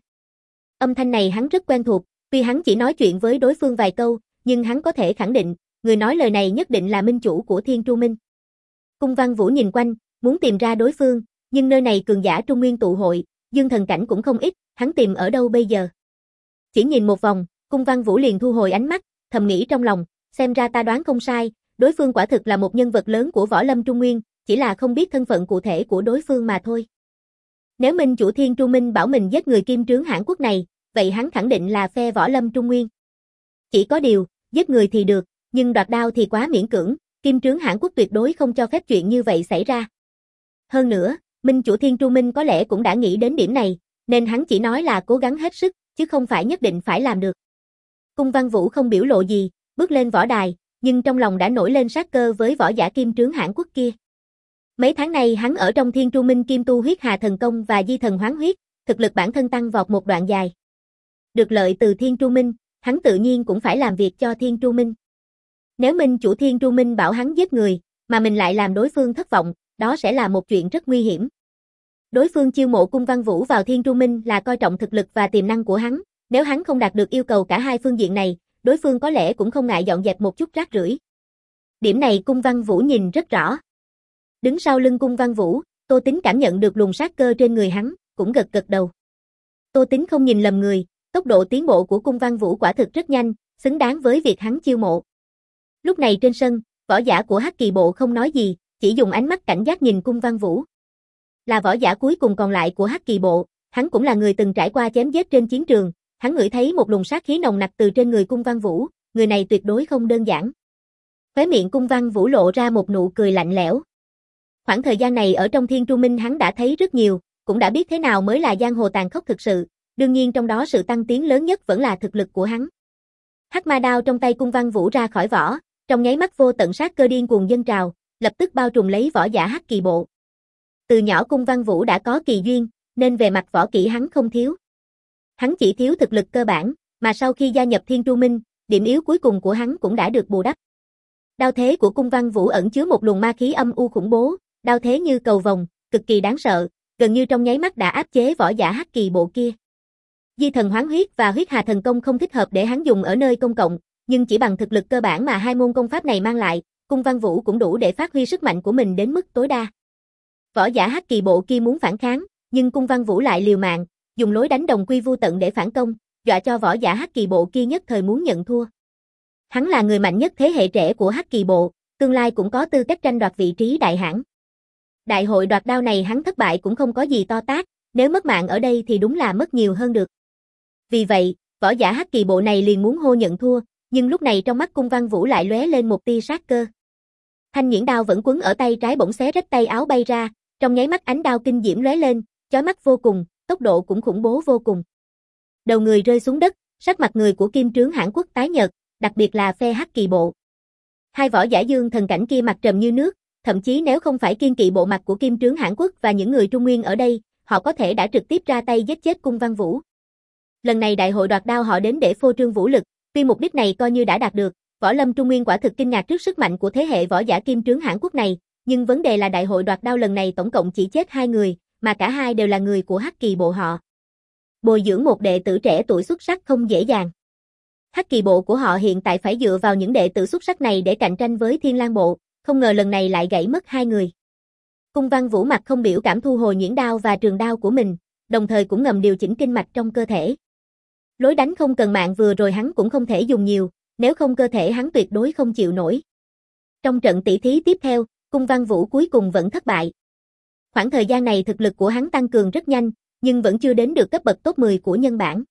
Âm thanh này hắn rất quen thuộc, tuy hắn chỉ nói chuyện với đối phương vài câu, nhưng hắn có thể khẳng định, người nói lời này nhất định là minh chủ của Thiên Tru Minh. Cung Văn Vũ nhìn quanh, muốn tìm ra đối phương, nhưng nơi này cường giả Trung Nguyên tụ hội, dương thần cảnh cũng không ít, hắn tìm ở đâu bây giờ? Chỉ nhìn một vòng, Cung Văn Vũ liền thu hồi ánh mắt, thầm nghĩ trong lòng, xem ra ta đoán không sai, đối phương quả thực là một nhân vật lớn của võ lâm Trung Nguyên, chỉ là không biết thân phận cụ thể của đối phương mà thôi. Nếu minh chủ Thiên Tru Minh bảo mình giết người Kim Trướng Hãn Quốc này, vậy hắn khẳng định là phe võ lâm Trung Nguyên. Chỉ có điều, giết người thì được, nhưng đoạt đao thì quá miễn cưỡng, Kim Trướng Hãn Quốc tuyệt đối không cho phép chuyện như vậy xảy ra. Hơn nữa, minh chủ Thiên Tru Minh có lẽ cũng đã nghĩ đến điểm này, nên hắn chỉ nói là cố gắng hết sức, chứ không phải nhất định phải làm được. Cung Văn Vũ không biểu lộ gì, bước lên võ đài, nhưng trong lòng đã nổi lên sát cơ với võ giả Kim Trướng Hãn Quốc kia. Mấy tháng này hắn ở trong Thiên Tru Minh Kim Tu Huyết Hà Thần Công và Di Thần Hoán Huyết, thực lực bản thân tăng vọt một đoạn dài. Được lợi từ Thiên Tru Minh, hắn tự nhiên cũng phải làm việc cho Thiên Tru Minh. Nếu minh chủ Thiên Tru Minh bảo hắn giết người, mà mình lại làm đối phương thất vọng, đó sẽ là một chuyện rất nguy hiểm. Đối phương chiêu mộ Cung Văn Vũ vào Thiên Tru Minh là coi trọng thực lực và tiềm năng của hắn, nếu hắn không đạt được yêu cầu cả hai phương diện này, đối phương có lẽ cũng không ngại dọn dẹp một chút rác rưởi. Điểm này Cung Văn Vũ nhìn rất rõ. Đứng sau lưng Cung Văn Vũ, Tô Tính cảm nhận được luồng sát cơ trên người hắn, cũng gật gật đầu. Tô Tính không nhìn lầm người, tốc độ tiến bộ của Cung Văn Vũ quả thực rất nhanh, xứng đáng với việc hắn chiêu mộ. Lúc này trên sân, võ giả của Hắc Kỳ Bộ không nói gì, chỉ dùng ánh mắt cảnh giác nhìn Cung Văn Vũ. Là võ giả cuối cùng còn lại của Hắc Kỳ Bộ, hắn cũng là người từng trải qua chém giết trên chiến trường, hắn ngửi thấy một luồng sát khí nồng nặc từ trên người Cung Văn Vũ, người này tuyệt đối không đơn giản. Khóe miệng Cung Văn Vũ lộ ra một nụ cười lạnh lẽo. Khoảng thời gian này ở trong Thiên Tru Minh hắn đã thấy rất nhiều, cũng đã biết thế nào mới là giang hồ tàn khốc thực sự, đương nhiên trong đó sự tăng tiến lớn nhất vẫn là thực lực của hắn. Hắc ma đao trong tay Cung Văn Vũ ra khỏi vỏ, trong nháy mắt vô tận sát cơ điên cuồng dâng trào, lập tức bao trùm lấy võ giả Hắc Kỳ Bộ. Từ nhỏ Cung Văn Vũ đã có kỳ duyên, nên về mặt võ kỹ hắn không thiếu. Hắn chỉ thiếu thực lực cơ bản, Mà sau khi gia nhập Thiên Tru Minh, điểm yếu cuối cùng của hắn cũng đã được bù đắp. Đao thế của Cung Văn Vũ ẩn chứa một luồng ma khí âm u khủng bố, đao thế như cầu vồng, cực kỳ đáng sợ, gần như trong nháy mắt đã áp chế võ giả Hắc Kỳ Bộ kia. Di thần hoán huyết và huyết hà thần công không thích hợp để hắn dùng ở nơi công cộng, nhưng chỉ bằng thực lực cơ bản mà hai môn công pháp này mang lại, Cung Văn Vũ cũng đủ để phát huy sức mạnh của mình đến mức tối đa. Võ giả Hắc Kỳ Bộ kia muốn phản kháng, nhưng Cung Văn Vũ lại liều mạng, dùng lối đánh đồng quy vu tận để phản công, dọa cho võ giả Hắc Kỳ Bộ kia nhất thời muốn nhận thua. Hắn là người mạnh nhất thế hệ trẻ của Hắc Kỳ Bộ, tương lai cũng có tư cách tranh đoạt vị trí đại hãn. Đại hội đoạt đao này hắn thất bại cũng không có gì to tát, nếu mất mạng ở đây thì đúng là mất nhiều hơn được. Vì vậy, võ giả Hắc Kỳ Bộ này liền muốn hô nhận thua, nhưng lúc này trong mắt Cung Văn Vũ lại lóe lên một tia sát cơ. Thanh nhuyễn đao vẫn quấn ở tay trái bỗng xé rách tay áo bay ra, trong nháy mắt ánh đao kinh diễm lóe lên, chói mắt vô cùng, tốc độ cũng khủng bố vô cùng. Đầu người rơi xuống đất, sắc mặt người của Kim Trướng Hãn Quốc tái nhợt, đặc biệt là phe Hắc Kỳ Bộ. Hai võ giả dương thần cảnh kia mặt trầm như nước, thậm chí nếu không phải kiên kỵ bộ mặt của Kim Trướng Hãn Quốc và những người Trung Nguyên ở đây, họ có thể đã trực tiếp ra tay giết chết Cung Văn Vũ. Lần này đại hội đoạt đao họ đến để phô trương vũ lực, tuy mục đích này coi như đã đạt được, võ lâm Trung Nguyên quả thực kinh ngạc trước sức mạnh của thế hệ võ giả Kim Trướng Hãn Quốc này, nhưng vấn đề là đại hội đoạt đao lần này tổng cộng chỉ chết hai người, mà cả hai đều là người của Hắc Kỳ Bộ họ. Bồi dưỡng một đệ tử trẻ tuổi xuất sắc không dễ dàng. Hắc Kỳ Bộ của họ hiện tại phải dựa vào những đệ tử xuất sắc này để cạnh tranh với Thiên Lang Bộ, không ngờ lần này lại gãy mất hai người. Cung Văn Vũ mặt không biểu cảm thu hồi nhuyễn đao và trường đao của mình, đồng thời cũng ngầm điều chỉnh kinh mạch trong cơ thể. Lối đánh không cần mạng vừa rồi hắn cũng không thể dùng nhiều, nếu không cơ thể hắn tuyệt đối không chịu nổi. Trong trận tỷ thí tiếp theo, Cung Văn Vũ cuối cùng vẫn thất bại. Khoảng thời gian này thực lực của hắn tăng cường rất nhanh, nhưng vẫn chưa đến được cấp bậc top mười của nhân bảng.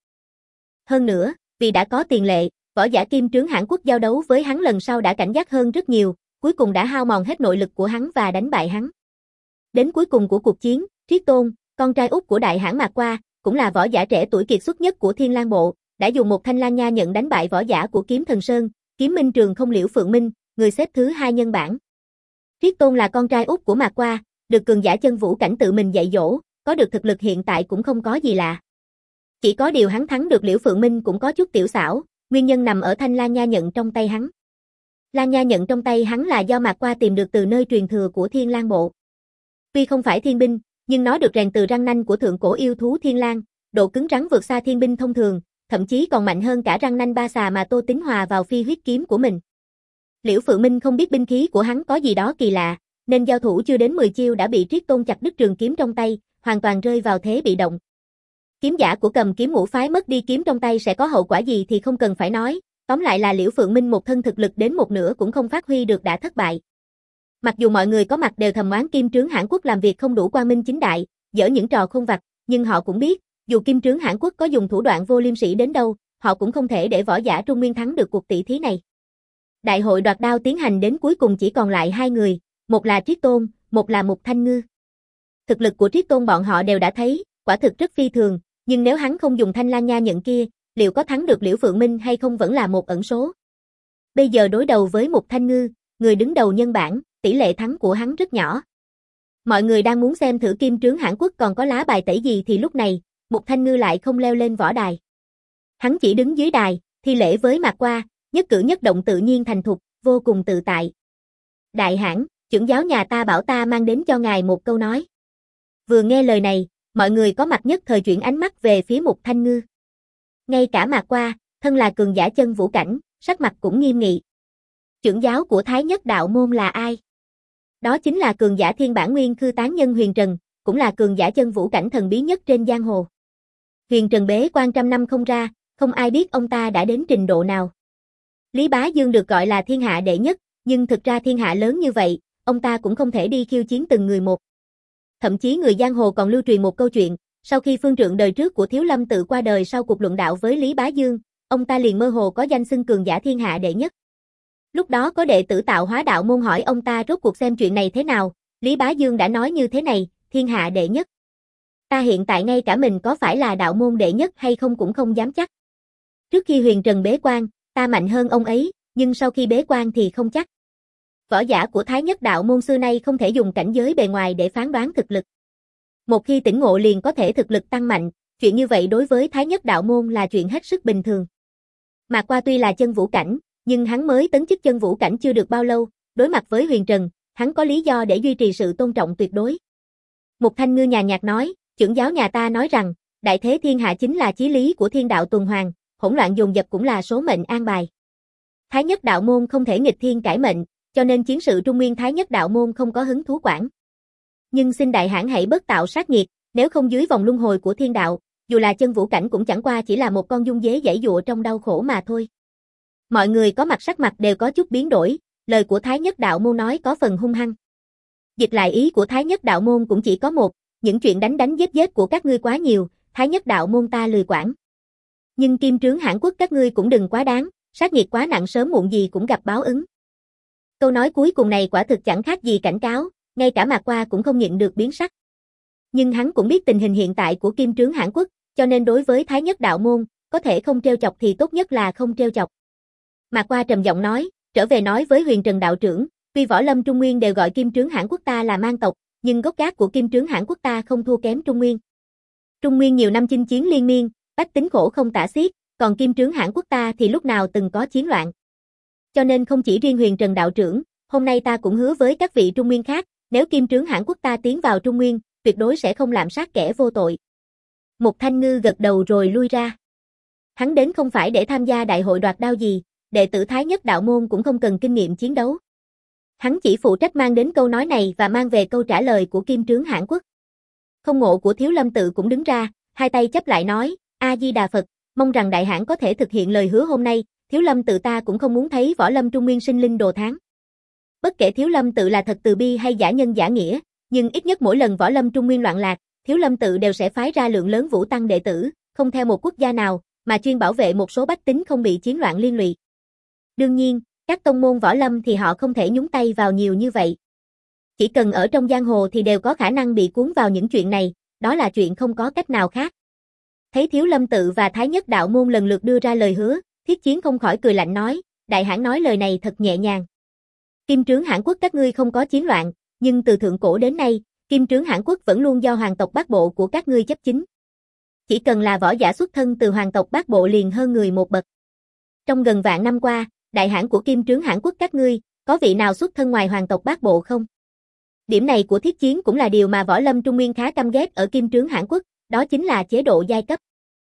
Hơn nữa, vì đã có tiền lệ, võ giả Kim Trướng Hãn Quốc giao đấu với hắn lần sau đã cảnh giác hơn rất nhiều, cuối cùng đã hao mòn hết nội lực của hắn và đánh bại hắn. Đến cuối cùng của cuộc chiến, Triết Tôn, con trai út của đại hãn Mạc Qua, cũng là võ giả trẻ tuổi kiệt xuất nhất của Thiên Lang Bộ, đã dùng một thanh lang nha nhận đánh bại võ giả của Kiếm Thần Sơn, Kiếm Minh Trường không Liễu Phượng Minh, người xếp thứ hai nhân bảng. Triết Tôn là con trai út của Mạc Qua, được cường giả chân vũ cảnh tự mình dạy dỗ, có được thực lực hiện tại cũng không có gì lạ. Chỉ có điều hắn thắng được Liễu Phượng Minh cũng có chút tiểu xảo, nguyên nhân nằm ở thanh lang nha nhận trong tay hắn. Lang nha nhận trong tay hắn là do Mạc Qua tìm được từ nơi truyền thừa của Thiên Lang Bộ. Tuy không phải thiên binh, nhưng nó được rèn từ răng nanh của thượng cổ yêu thú Thiên Lang, độ cứng rắn vượt xa thiên binh thông thường, thậm chí còn mạnh hơn cả răng nanh ba xà mà Tô Tín hòa vào phi huyết kiếm của mình. Liễu Phượng Minh không biết binh khí của hắn có gì đó kỳ lạ, nên giao thủ chưa đến mười chiêu đã bị Triết Tôn chặt đứt trường kiếm trong tay, hoàn toàn rơi vào thế bị động. Kiếm giả của Cầm Kiếm Ngũ phái mất đi kiếm trong tay sẽ có hậu quả gì thì không cần phải nói, tóm lại là Liễu Phượng Minh một thân thực lực đến một nửa cũng không phát huy được đã thất bại. Mặc dù mọi người có mặt đều thầm oán Kim Trướng Hãn Quốc làm việc không đủ quang minh chính đại, dở những trò khôn vặt, nhưng họ cũng biết, dù Kim Trướng Hãn Quốc có dùng thủ đoạn vô liêm sỉ đến đâu, họ cũng không thể để võ giả Trung Nguyên thắng được cuộc tỷ thí này. Đại hội đoạt đao tiến hành đến cuối cùng chỉ còn lại hai người, một là Triết Tôn, một là Mục Thanh Ngư. Thực lực của Triết Tôn bọn họ đều đã thấy, quả thực rất phi thường, nhưng nếu hắn không dùng thanh lang nha nhận kia, liệu có thắng được Liễu Phượng Minh hay không vẫn là một ẩn số. Bây giờ đối đầu với Mục Thanh Ngư, người đứng đầu nhân bảng, tỷ lệ thắng của hắn rất nhỏ. Mọi người đang muốn xem thử Kim Trướng Hãn Quốc còn có lá bài tẩy gì thì lúc này, Mục Thanh Ngư lại không leo lên võ đài. Hắn chỉ đứng dưới đài, thi lễ với Mạc Qua, nhất cử nhất động tự nhiên thành thục, vô cùng tự tại. Đại hãn, trưởng giáo nhà ta bảo ta mang đến cho ngài một câu nói. Vừa nghe lời này, mọi người có mặt nhất thời chuyển ánh mắt về phía Mục Thanh Ngư. Ngay cả Mạc Qua, thân là cường giả chân vũ cảnh, sắc mặt cũng nghiêm nghị. Trưởng giáo của Thái Nhất Đạo Môn là ai? Đó chính là cường giả thiên bản nguyên khư tán nhân Huyền Trần, cũng là cường giả chân vũ cảnh thần bí nhất trên giang hồ. Huyền Trần bế quan trăm năm không ra, không ai biết ông ta đã đến trình độ nào. Lý Bá Dương được gọi là thiên hạ đệ nhất, nhưng thực ra thiên hạ lớn như vậy, ông ta cũng không thể đi khiêu chiến từng người một. Thậm chí người giang hồ còn lưu truyền một câu chuyện, sau khi phương trượng đời trước của Thiếu Lâm tự qua đời sau cuộc luận đạo với Lý Bá Dương, ông ta liền mơ hồ có danh xưng cường giả thiên hạ đệ nhất. Lúc đó có đệ tử Tạo Hóa Đạo Môn hỏi ông ta rốt cuộc xem chuyện này thế nào, Lý Bá Dương đã nói như thế này, thiên hạ đệ nhất. Ta hiện tại ngay cả mình có phải là đạo môn đệ nhất hay không cũng không dám chắc. Trước khi Huyền Trần bế quan, ta mạnh hơn ông ấy, nhưng sau khi bế quan thì không chắc. Võ giả của Thái Nhất Đạo Môn xưa nay không thể dùng cảnh giới bề ngoài để phán đoán thực lực. Một khi tỉnh ngộ liền có thể thực lực tăng mạnh, chuyện như vậy đối với Thái Nhất Đạo Môn là chuyện hết sức bình thường. Mạc Qua tuy là chân vũ cảnh, nhưng hắn mới tấn chức chân vũ cảnh chưa được bao lâu, đối mặt với Huyền Trần, hắn có lý do để duy trì sự tôn trọng tuyệt đối. Mục Thanh Ngư nhàn nhạt nói, trưởng giáo nhà ta nói rằng, đại thế thiên hạ chính là chí lý của thiên đạo tuần hoàn, hỗn loạn dồn dập cũng là số mệnh an bài. Thái Nhất đạo môn không thể nghịch thiên cải mệnh, cho nên chiến sự Trung Nguyên Thái Nhất đạo môn không có hứng thú quản. Nhưng xin đại hãn hãy bớt tạo sát nghiệt, nếu không dưới vòng luân hồi của thiên đạo, dù là chân vũ cảnh cũng chẳng qua chỉ là một con dung dế giãy dụa trong đau khổ mà thôi. Mọi người có mặt sắc mặt đều có chút biến đổi, lời của Thái Nhất đạo môn nói có phần hung hăng. Dịch lại ý của Thái Nhất đạo môn cũng chỉ có một, những chuyện đánh đánh giết giết của các ngươi quá nhiều, Thái Nhất đạo môn ta lười quản. Nhưng Kim Trướng Hãn Quốc các ngươi cũng đừng quá đáng, sát nghiệt quá nặng sớm muộn gì cũng gặp báo ứng. Câu nói cuối cùng này quả thực chẳng khác gì cảnh cáo, ngay cả Mạc Qua cũng không nhịn được biến sắc. Nhưng hắn cũng biết tình hình hiện tại của Kim Trướng Hãn Quốc, cho nên đối với Thái Nhất đạo môn, có thể không trêu chọc thì tốt nhất là không trêu chọc. Mạc Qua trầm giọng nói, trở về nói với Huyền Trần đạo trưởng, tuy võ lâm Trung Nguyên đều gọi Kim Trướng Hãn Quốc ta là mang tộc, nhưng gốc gác của Kim Trướng Hãn Quốc ta không thua kém Trung Nguyên. Trung Nguyên nhiều năm chinh chiến liên miên, bách tính khổ không tả xiết, còn Kim Trướng Hãn Quốc ta thì lúc nào từng có chiến loạn. Cho nên không chỉ riêng Huyền Trần đạo trưởng, hôm nay ta cũng hứa với các vị Trung Nguyên khác, nếu Kim Trướng Hãn Quốc ta tiến vào Trung Nguyên, tuyệt đối sẽ không làm sát kẻ vô tội. Mục Thanh Ngư gật đầu rồi lui ra. Hắn đến không phải để tham gia đại hội đoạt đao gì, đệ tử Thái Nhất đạo môn cũng không cần kinh nghiệm chiến đấu. Hắn chỉ phụ trách mang đến câu nói này và mang về câu trả lời của Kim Trướng Hãn Quốc. Không Ngộ của Thiếu Lâm Tự cũng đứng ra, hai tay chắp lại nói, A Di Đà Phật, mong rằng đại hãn có thể thực hiện lời hứa hôm nay, Thiếu Lâm Tự ta cũng không muốn thấy võ lâm Trung Nguyên sinh linh đồ thán. Bất kể Thiếu Lâm Tự là thật từ bi hay giả nhân giả nghĩa, nhưng ít nhất mỗi lần võ lâm Trung Nguyên loạn lạc, Thiếu Lâm Tự đều sẽ phái ra lượng lớn vũ tăng đệ tử, không theo một quốc gia nào, mà chuyên bảo vệ một số bách tính không bị chiến loạn liên lụy. Đương nhiên, các tông môn võ lâm thì họ không thể nhúng tay vào nhiều như vậy. Chỉ cần ở trong giang hồ thì đều có khả năng bị cuốn vào những chuyện này, đó là chuyện không có cách nào khác. Thấy Thiếu Lâm Tự và Thái Nhất đạo môn lần lượt đưa ra lời hứa, Thiết Chiến không khỏi cười lạnh nói, đại hãn nói lời này thật nhẹ nhàng. Kim Trướng Hãn Quốc các ngươi không có chiến loạn, nhưng từ thượng cổ đến nay, Kim Trướng Hãn Quốc vẫn luôn do hoàng tộc Bát Bộ của các ngươi chấp chính. Chỉ cần là võ giả xuất thân từ hoàng tộc Bát Bộ liền hơn người một bậc. Trong gần vạn năm qua, đại hãn của Kim Trướng Hãn Quốc các ngươi, có vị nào xuất thân ngoài hoàng tộc Bát Bộ không? Điểm này của Thiết Chiến cũng là điều mà võ lâm Trung Nguyên khá căm ghét ở Kim Trướng Hãn Quốc, đó chính là chế độ giai cấp.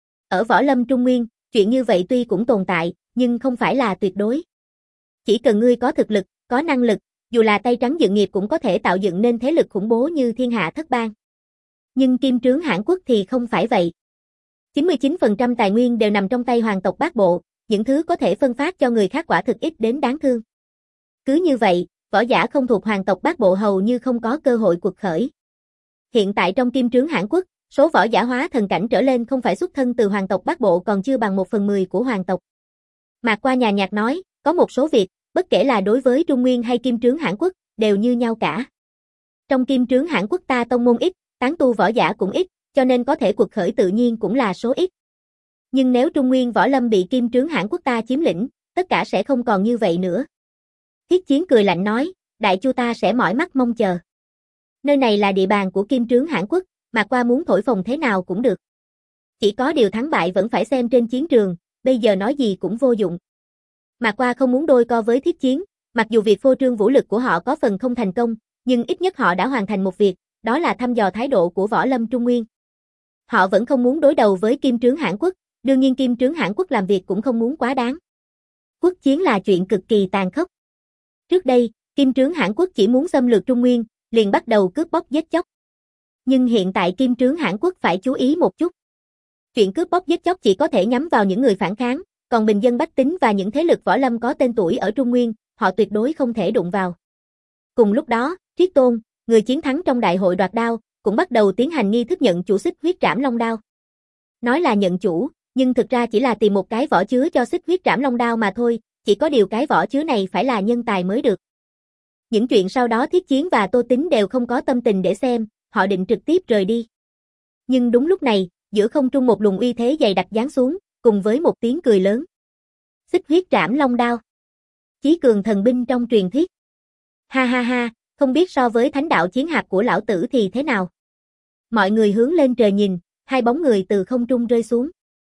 Ở võ lâm Trung Nguyên, chuyện như vậy tuy cũng tồn tại, nhưng không phải là tuyệt đối. Chỉ cần ngươi có thực lực, có năng lực, dù là tay trắng dựng nghiệp cũng có thể tạo dựng nên thế lực khủng bố như thiên hạ thất bang. Nhưng Kim Trướng Hãn Quốc thì không phải vậy. chín mươi chín phần trăm tài nguyên đều nằm trong tay hoàng tộc Bát Bộ, những thứ có thể phân phát cho người khác quả thực ít đến đáng thương. Cứ như vậy, võ giả không thuộc hoàng tộc Bát Bộ hầu như không có cơ hội quật khởi. Hiện tại trong Kim Trướng Hãn Quốc, số võ giả hóa thần cảnh trở lên không phải xuất thân từ hoàng tộc Bát Bộ còn chưa bằng một phần mười của hoàng tộc. Mạc Qua nhàn nhạt nói, có một số việc, bất kể là đối với Trung Nguyên hay Kim Trướng Hãn Quốc, đều như nhau cả. Trong Kim Trướng Hãn Quốc ta tông môn ít, tán tu võ giả cũng ít, cho nên có thể quật khởi tự nhiên cũng là số ít. Nhưng nếu Trung Nguyên võ lâm bị Kim Trướng Hãn Quốc ta chiếm lĩnh, tất cả sẽ không còn như vậy nữa. Thiết Chiến cười lạnh nói, đại chu ta sẽ mỏi mắt mong chờ. Nơi này là địa bàn của Kim Trướng Hãn Quốc, Mạc Qua muốn thổi phồng thế nào cũng được. Chỉ có điều thắng bại vẫn phải xem trên chiến trường, bây giờ nói gì cũng vô dụng. Mạc Qua không muốn đôi co với Thiết Chiến, mặc dù việc phô trương vũ lực của họ có phần không thành công, nhưng ít nhất họ đã hoàn thành một việc, đó là thăm dò thái độ của võ lâm Trung Nguyên. Họ vẫn không muốn đối đầu với Kim Trướng Hãn Quốc, đương nhiên Kim Trướng Hãn Quốc làm việc cũng không muốn quá đáng. Quốc chiến là chuyện cực kỳ tàn khốc. Trước đây, Kim Trướng Hãn Quốc chỉ muốn xâm lược Trung Nguyên, liền bắt đầu cướp bóc giết chóc. Nhưng hiện tại Kim Trướng Hãn Quốc phải chú ý một chút. Chuyện cướp bóc giết chóc chỉ có thể nhắm vào những người phản kháng, còn bình dân bách tính và những thế lực võ lâm có tên tuổi ở Trung Nguyên, họ tuyệt đối không thể đụng vào. Cùng lúc đó, Triết Tôn, người chiến thắng trong đại hội đoạt đao, cũng bắt đầu tiến hành nghi thức nhận chủ xích huyết trảm long đao. Nói là nhận chủ, nhưng thực ra chỉ là tìm một cái vỏ chứa cho xích huyết trảm long đao mà thôi, chỉ có điều cái vỏ chứa này phải là nhân tài mới được. Những chuyện sau đó Thiết Chiến và Tô Tính đều không có tâm tình để xem, họ định trực tiếp rời đi. Nhưng đúng lúc này, giữa không trung một luồng uy thế dày đặc giáng xuống, cùng với một tiếng cười lớn. Xích huyết trảm long đao. Chí cường thần binh trong truyền thuyết. Ha ha ha, không biết so với thánh đạo chiến hạp của lão tử thì thế nào. Mọi người hướng lên trời nhìn, hai bóng người từ không trung rơi xuống.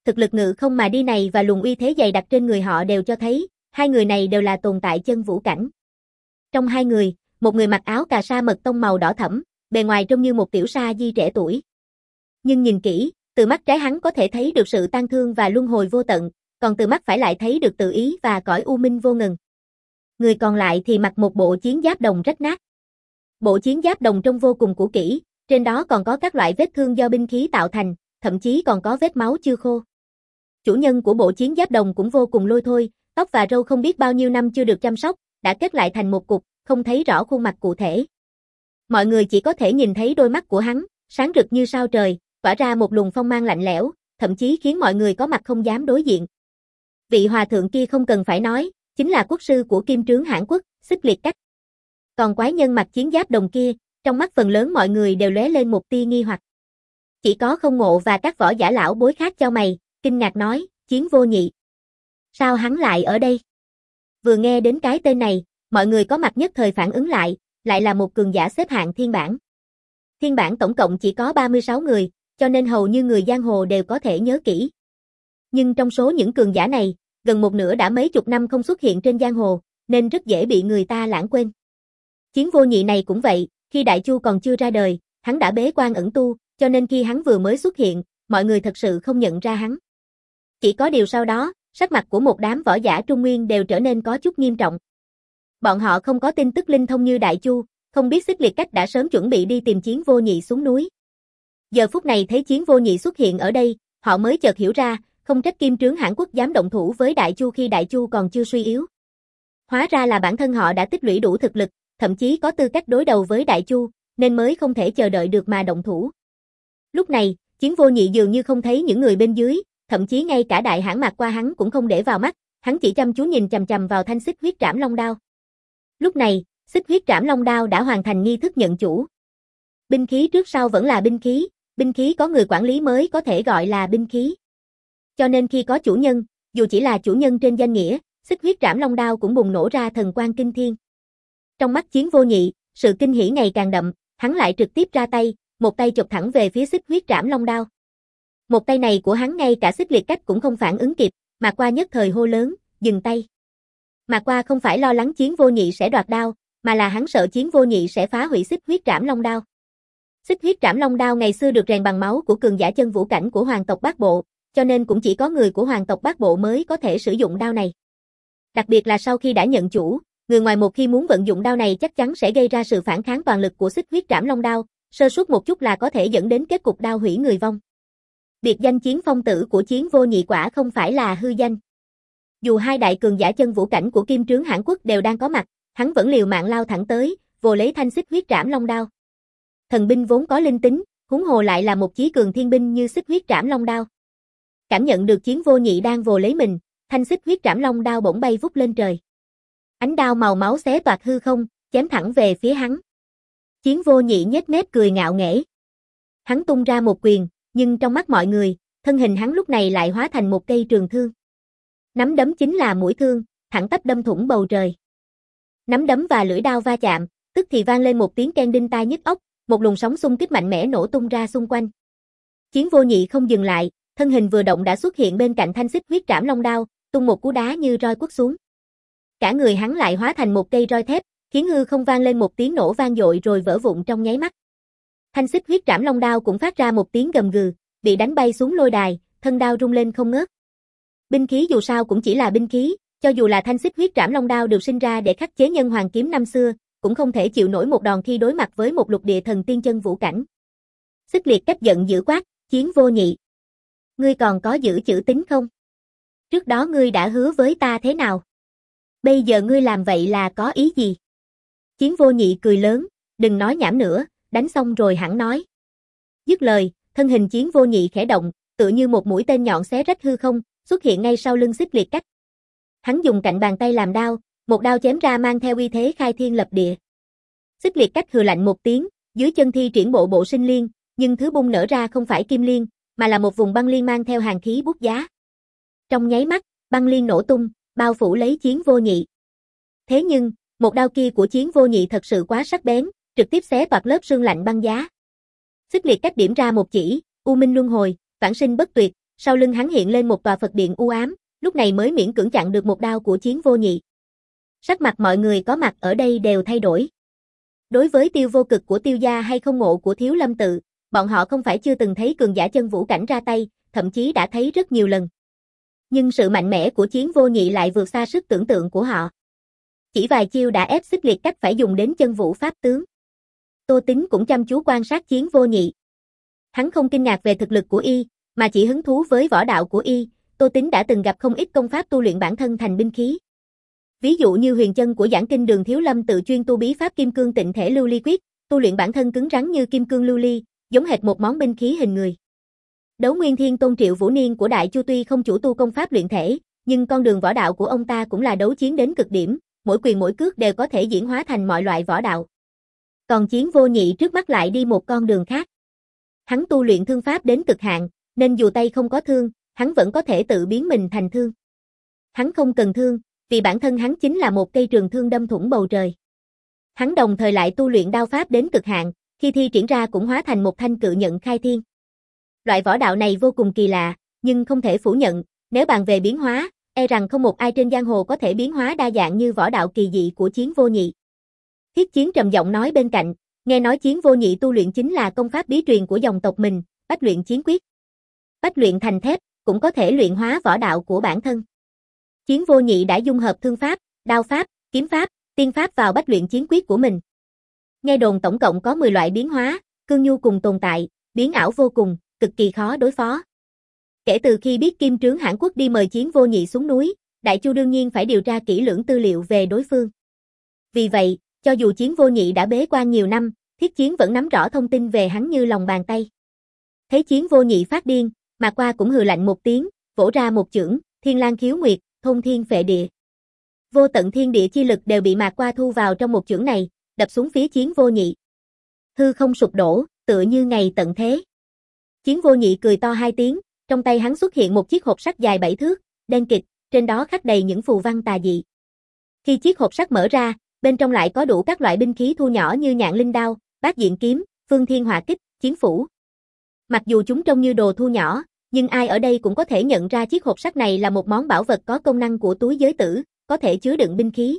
Thực lực ngự không mà đi này và luồng uy thế dày đặc trên người họ đều cho thấy, hai người này đều là tồn tại chân vũ cảnh. Trong hai người, một người mặc áo cà sa mật tông màu đỏ thẫm, bề ngoài trông như một tiểu sa di trẻ tuổi. Nhưng nhìn kỹ, từ mắt trái hắn có thể thấy được sự tang thương và luân hồi vô tận, còn từ mắt phải lại thấy được tự ý và cõi u minh vô ngần. Người còn lại thì mặc một bộ chiến giáp đồng rách nát. Bộ chiến giáp đồng trông vô cùng cũ kỹ, trên đó còn có các loại vết thương do binh khí tạo thành, thậm chí còn có vết máu chưa khô. Chủ nhân của bộ chiến giáp đồng cũng vô cùng lôi thôi, tóc và râu không biết bao nhiêu năm chưa được chăm sóc, đã kết lại thành một cục, không thấy rõ khuôn mặt cụ thể. Mọi người chỉ có thể nhìn thấy đôi mắt của hắn, sáng rực như sao trời, tỏa ra một luồng phong mang lạnh lẽo, thậm chí khiến mọi người có mặt không dám đối diện. Vị hòa thượng kia không cần phải nói, chính là quốc sư của Kim Trướng Hãn Quốc, Xích Liệt Cách. Còn quái nhân mặc chiến giáp đồng kia, trong mắt phần lớn mọi người đều lóe lên một tia nghi hoặc. Chỉ có Không Ngộ và các võ giả lão bối khác chau mày, kinh ngạc nói, Chiến Vô Nhị. Sao hắn lại ở đây? Vừa nghe đến cái tên này, mọi người có mặt nhất thời phản ứng lại, lại là một cường giả xếp hạng thiên bản. Thiên bản tổng cộng chỉ có ba mươi sáu người, cho nên hầu như người giang hồ đều có thể nhớ kỹ. Nhưng trong số những cường giả này, gần một nửa đã mấy chục năm không xuất hiện trên giang hồ, nên rất dễ bị người ta lãng quên. Chiến Vô Nhị này cũng vậy, khi Đại Chu còn chưa ra đời, hắn đã bế quan ẩn tu, cho nên khi hắn vừa mới xuất hiện, mọi người thật sự không nhận ra hắn. Chỉ có điều sau đó, sắc mặt của một đám võ giả Trung Nguyên đều trở nên có chút nghiêm trọng. Bọn họ không có tin tức linh thông như Đại Chu, không biết Xích Liệt Cách đã sớm chuẩn bị đi tìm Chiến Vô Nhị xuống núi. Giờ phút này thấy Chiến Vô Nhị xuất hiện ở đây, họ mới chợt hiểu ra, không trách Kim Trướng Hãn Quốc dám động thủ với Đại Chu khi Đại Chu còn chưa suy yếu. Hóa ra là bản thân họ đã tích lũy đủ thực lực, thậm chí có tư cách đối đầu với Đại Chu, nên mới không thể chờ đợi được mà động thủ. Lúc này, Chiến Vô Nhị dường như không thấy những người bên dưới, thậm chí ngay cả Đại Hãn Mạc qua hắn cũng không để vào mắt, hắn chỉ chăm chú nhìn chằm chằm vào thanh xích huyết trảm long đao. Lúc này, xích huyết trảm long đao đã hoàn thành nghi thức nhận chủ. Binh khí trước sau vẫn là binh khí, binh khí có người quản lý mới có thể gọi là binh khí. Cho nên khi có chủ nhân, dù chỉ là chủ nhân trên danh nghĩa, xích huyết trảm long đao cũng bùng nổ ra thần quang kinh thiên. Trong mắt Chiến Vô Nhị, sự kinh hỉ ngày càng đậm, hắn lại trực tiếp ra tay, một tay chụp thẳng về phía xích huyết trảm long đao. Một tay này của hắn ngay cả Xích Liệt Cách cũng không phản ứng kịp, Mạc Qua nhất thời hô lớn, dừng tay. Mạc Qua không phải lo lắng Chiến Vô Nhị sẽ đoạt đao, mà là hắn sợ Chiến Vô Nhị sẽ phá hủy xích huyết trảm long đao. Xích huyết trảm long đao ngày xưa được rèn bằng máu của cường giả chân vũ cảnh của hoàng tộc Bát Bộ, cho nên cũng chỉ có người của hoàng tộc Bát Bộ mới có thể sử dụng đao này. Đặc biệt là sau khi đã nhận chủ, người ngoài một khi muốn vận dụng đao này chắc chắn sẽ gây ra sự phản kháng toàn lực của xích huyết trảm long đao, sơ suất một chút là có thể dẫn đến kết cục đao hủy người vong. Biệt danh Chiến Phong Tử của Chiến Vô Nhị quả không phải là hư danh. Dù hai đại cường giả chân vũ cảnh của Kim Trướng Hãn Quốc đều đang có mặt, hắn vẫn liều mạng lao thẳng tới, vồ lấy thanh xích huyết trảm long đao. Thần binh vốn có linh tính, huống hồ lại là một chí cường thiên binh như xích huyết trảm long đao. Cảm nhận được Chiến Vô Nhị đang vồ lấy mình, thanh xích huyết trảm long đao bỗng bay vút lên trời. Ánh đao màu máu xé toạc hư không, chém thẳng về phía hắn. Chiến Vô Nhị nhếch mép cười ngạo nghễ. Hắn tung ra một quyền, nhưng trong mắt mọi người, thân hình hắn lúc này lại hóa thành một cây trường thương. Nắm đấm chính là mũi thương, thẳng tắp đâm thủng bầu trời. Nắm đấm và lưỡi đao va chạm, tức thì vang lên một tiếng keng đinh tai nhức óc, một luồng sóng xung kích mạnh mẽ nổ tung ra xung quanh. Chiến Vô Nhị không dừng lại, thân hình vừa động đã xuất hiện bên cạnh thanh xích huyết trảm long đao, tung một cú đá như roi quất xuống. Cả người hắn lại hóa thành một cây roi thép, khiến hư không vang lên một tiếng nổ vang dội rồi vỡ vụn trong nháy mắt. Thanh xích huyết trảm long đao cũng phát ra một tiếng gầm gừ, bị đánh bay xuống lôi đài, thân đao rung lên không ngớt. Binh khí dù sao cũng chỉ là binh khí, cho dù là thanh xích huyết trảm long đao được sinh ra để khắc chế nhân hoàng kiếm năm xưa, cũng không thể chịu nổi một đòn khi đối mặt với một lục địa thần tiên chân vũ cảnh. Xích Liệt Cách giận dữ quát, Chiến Vô Nhị, ngươi còn có giữ chữ tín không? Trước đó ngươi đã hứa với ta thế nào? Bây giờ ngươi làm vậy là có ý gì? Chiến Vô Nhị cười lớn, đừng nói nhảm nữa, đánh xong rồi hẳn nói. Dứt lời, thân hình Chiến Vô Nhị khẽ động, tựa như một mũi tên nhọn xé rách hư không, xuất hiện ngay sau lưng Xích Liệt Cách. Hắn dùng cạnh bàn tay làm đao, một đao chém ra mang theo uy thế khai thiên lập địa. Xích Liệt Cách hừ lạnh một tiếng, dưới chân thi triển bộ bộ sinh liên, nhưng thứ bung nở ra không phải kim liên, mà là một vùng băng liên mang theo hàn khí bút giá. Trong nháy mắt, băng liên nổ tung, bao phủ lấy Chiến Vô Nhị. Thế nhưng, một đao kia của Chiến Vô Nhị thật sự quá sắc bén, trực tiếp xé toạc lớp sương lạnh băng giá. Xích Liệt Cách điểm ra một chỉ, U Minh Luân Hồi, vãng sinh bất tuyệt, sau lưng hắn hiện lên một tòa Phật điện u ám, lúc này mới miễn cưỡng chặn được một đao của Chiến Vô Nhị. Sắc mặt mọi người có mặt ở đây đều thay đổi. Đối với Tiêu Vô Cực của Tiêu gia hay không ngộ của Thiếu Lâm tự, bọn họ không phải chưa từng thấy cường giả chân vũ cảnh ra tay, thậm chí đã thấy rất nhiều lần. Nhưng sự mạnh mẽ của Chiến Vô Nhị lại vượt xa sức tưởng tượng của họ. Chỉ vài chiêu đã ép Xích Liệt Cách phải dùng đến chân vũ pháp tướng. Tô Tín cũng chăm chú quan sát Chiến Vô Nhị. Hắn không kinh ngạc về thực lực của y, mà chỉ hứng thú với võ đạo của y. Tô Tín đã từng gặp không ít công pháp tu luyện bản thân thành binh khí. Ví dụ như huyền chân của Giảng Kinh Đường Thiếu Lâm tự chuyên tu bí pháp Kim Cương Tịnh Thể Lưu Ly Quyết, tu luyện bản thân cứng rắn như kim cương lưu ly, giống hệt một món binh khí hình người. Đấu Nguyên Thiên Tôn Triệu Vũ Niên của Đại Chu tuy không chủ tu công pháp luyện thể, nhưng con đường võ đạo của ông ta cũng là đấu chiến đến cực điểm, mỗi quyền mỗi cước đều có thể diễn hóa thành mọi loại võ đạo. Còn Chiến Vô Nhị trước mắt lại đi một con đường khác. Hắn tu luyện thương pháp đến cực hạn, nên dù tay không có thương, hắn vẫn có thể tự biến mình thành thương. Hắn không cần thương, vì bản thân hắn chính là một cây trường thương đâm thủng bầu trời. Hắn đồng thời lại tu luyện đao pháp đến cực hạn, khi thi triển ra cũng hóa thành một thanh cự nhận khai thiên. Loại võ đạo này vô cùng kỳ lạ, nhưng không thể phủ nhận, nếu bàn về biến hóa, e rằng không một ai trên giang hồ có thể biến hóa đa dạng như võ đạo kỳ dị của Chiến Vô Nhị. Thiết Chiến trầm giọng nói bên cạnh, nghe nói Chiến Vô Nhị tu luyện chính là công pháp bí truyền của dòng tộc mình, Bách Luyện Chiến Quyết. Bách luyện thành thép, cũng có thể luyện hóa võ đạo của bản thân. Chiến Vô Nhị đã dung hợp thương pháp, đao pháp, kiếm pháp, tiên pháp vào Bách Luyện Chiến Quyết của mình. Nghe đồn tổng cộng có mười loại biến hóa, cương nhu cùng tồn tại, biến ảo vô cùng, cực kỳ khó đối phó. Kể từ khi biết Kim Trướng Hãn Quốc đi mời Chiến Vô Nhị xuống núi, Đại Chu đương nhiên phải điều tra kỹ lưỡng tư liệu về đối phương. Vì vậy, cho dù Chiến Vô Nhị đã bế quan nhiều năm, Thiết Chiến vẫn nắm rõ thông tin về hắn như lòng bàn tay. Thấy Chiến Vô Nhị phát điên, Mạc Qua cũng hừ lạnh một tiếng, vỗ ra một chưởng, Thiên Lang Khiếu Nguyệt, thôn thiên phệ địa. Vô tận thiên địa chi lực đều bị Mạc Qua thu vào trong một chưởng này, đập xuống phía Chiến Vô Nhị. Hư không sụp đổ, tựa như ngày tận thế. Chiến Vô Nhị cười to hai tiếng, trong tay hắn xuất hiện một chiếc hộp sắt dài bảy thước, đen kịt, trên đó khắc đầy những phù văn tà dị. Khi chiếc hộp sắt mở ra, bên trong lại có đủ các loại binh khí thu nhỏ như Nhạn Linh Đao, Bát Diện Kiếm, Phương Thiên Hỏa Kích, Chiến Phủ. Mặc dù chúng trông như đồ thu nhỏ, nhưng ai ở đây cũng có thể nhận ra chiếc hộp sắt này là một món bảo vật có công năng của túi giới tử, có thể chứa đựng binh khí.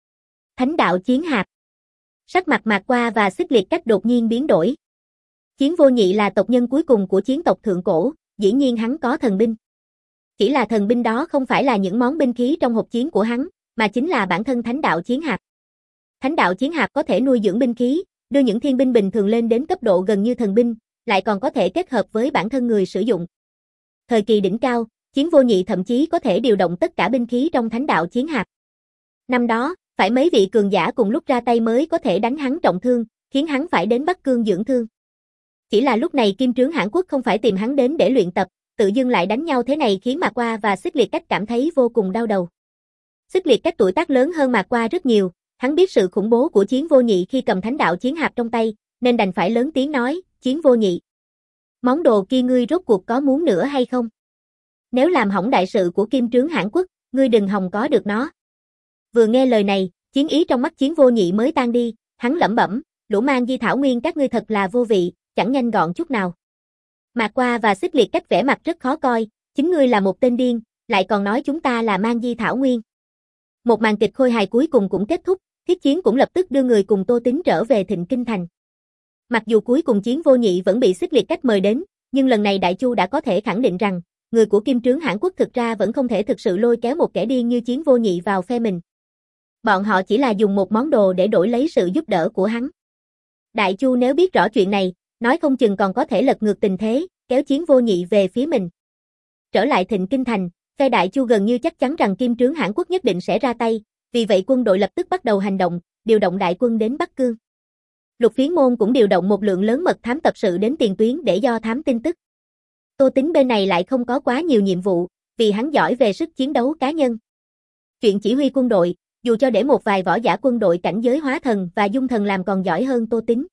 Thánh đạo chiến hạp. Sắc mặt Mạc Qua và Xích Liệt Cách đột nhiên biến đổi. Chiến Vô Nhị là tộc nhân cuối cùng của chiến tộc thượng cổ, dĩ nhiên hắn có thần binh. Chỉ là thần binh đó không phải là những món binh khí trong hộp chiến của hắn, mà chính là bản thân thánh đạo chiến hạp. Thánh đạo chiến hạp có thể nuôi dưỡng binh khí, đưa những thiên binh bình thường lên đến cấp độ gần như thần binh, lại còn có thể kết hợp với bản thân người sử dụng. Thời kỳ đỉnh cao, Chiến Vô Nhị thậm chí có thể điều động tất cả binh khí trong thánh đạo chiến hạp. Năm đó, phải mấy vị cường giả cùng lúc ra tay mới có thể đánh hắn trọng thương, khiến hắn phải đến Bắc Cương dưỡng thương. Chỉ là lúc này Kim Trướng Hãn Quốc không phải tìm hắn đến để luyện tập, tự dưng lại đánh nhau thế này khiến Mạc Qua và Xích Liệt Cách cảm thấy vô cùng đau đầu. Xích Liệt Cách tuổi tác lớn hơn Mạc Qua rất nhiều, hắn biết sự khủng bố của Chiến Vô Nhị khi cầm thánh đạo chiến hạp trong tay, nên đành phải lớn tiếng nói, Chiến Vô Nhị. Món đồ kia ngươi rốt cuộc có muốn nữa hay không? Nếu làm hỏng đại sự của Kim Trướng Hãn Quốc, ngươi đừng hòng có được nó. Vừa nghe lời này, chiến ý trong mắt Chiến Vô Nhị mới tan đi, hắn lẩm bẩm, lũ mang di thảo nguyên các ngươi thật là vô vị, chẳng nhanh gọn chút nào. Mạc Qua và Xích Liệt Cách vẻ mặt rất khó coi, chính ngươi là một tên điên, lại còn nói chúng ta là mang di thảo nguyên. Một màn kịch khôi hài cuối cùng cũng kết thúc, Thiết Chiến cũng lập tức đưa người cùng Tô Tín trở về Thịnh Kinh Thành. Mặc dù cuối cùng Chiến Vô Nhị vẫn bị Xích Liệt Cách mời đến, nhưng lần này Đại Chu đã có thể khẳng định rằng, người của Kim Trướng Hãn Quốc thực ra vẫn không thể thực sự lôi kéo một kẻ điên như Chiến Vô Nhị vào phe mình. Bọn họ chỉ là dùng một món đồ để đổi lấy sự giúp đỡ của hắn. Đại Chu nếu biết rõ chuyện này, nói không chừng còn có thể lật ngược tình thế, kéo Chiến Vô Nhị về phía mình. Trở lại Thịnh Kinh Thành, phe Đại Chu gần như chắc chắn rằng Kim Trướng Hãn Quốc nhất định sẽ ra tay, vì vậy quân đội lập tức bắt đầu hành động, điều động đại quân đến Bắc Cương. Lục Phiến Môn cũng điều động một lượng lớn mật thám tập sự đến tiền tuyến để do thám tin tức. Tô Tín bên này lại không có quá nhiều nhiệm vụ, vì hắn giỏi về sức chiến đấu cá nhân. Chuyện chỉ huy quân đội, dù cho để một vài võ giả quân đội cảnh giới hóa thần và dung thần làm còn giỏi hơn Tô Tín.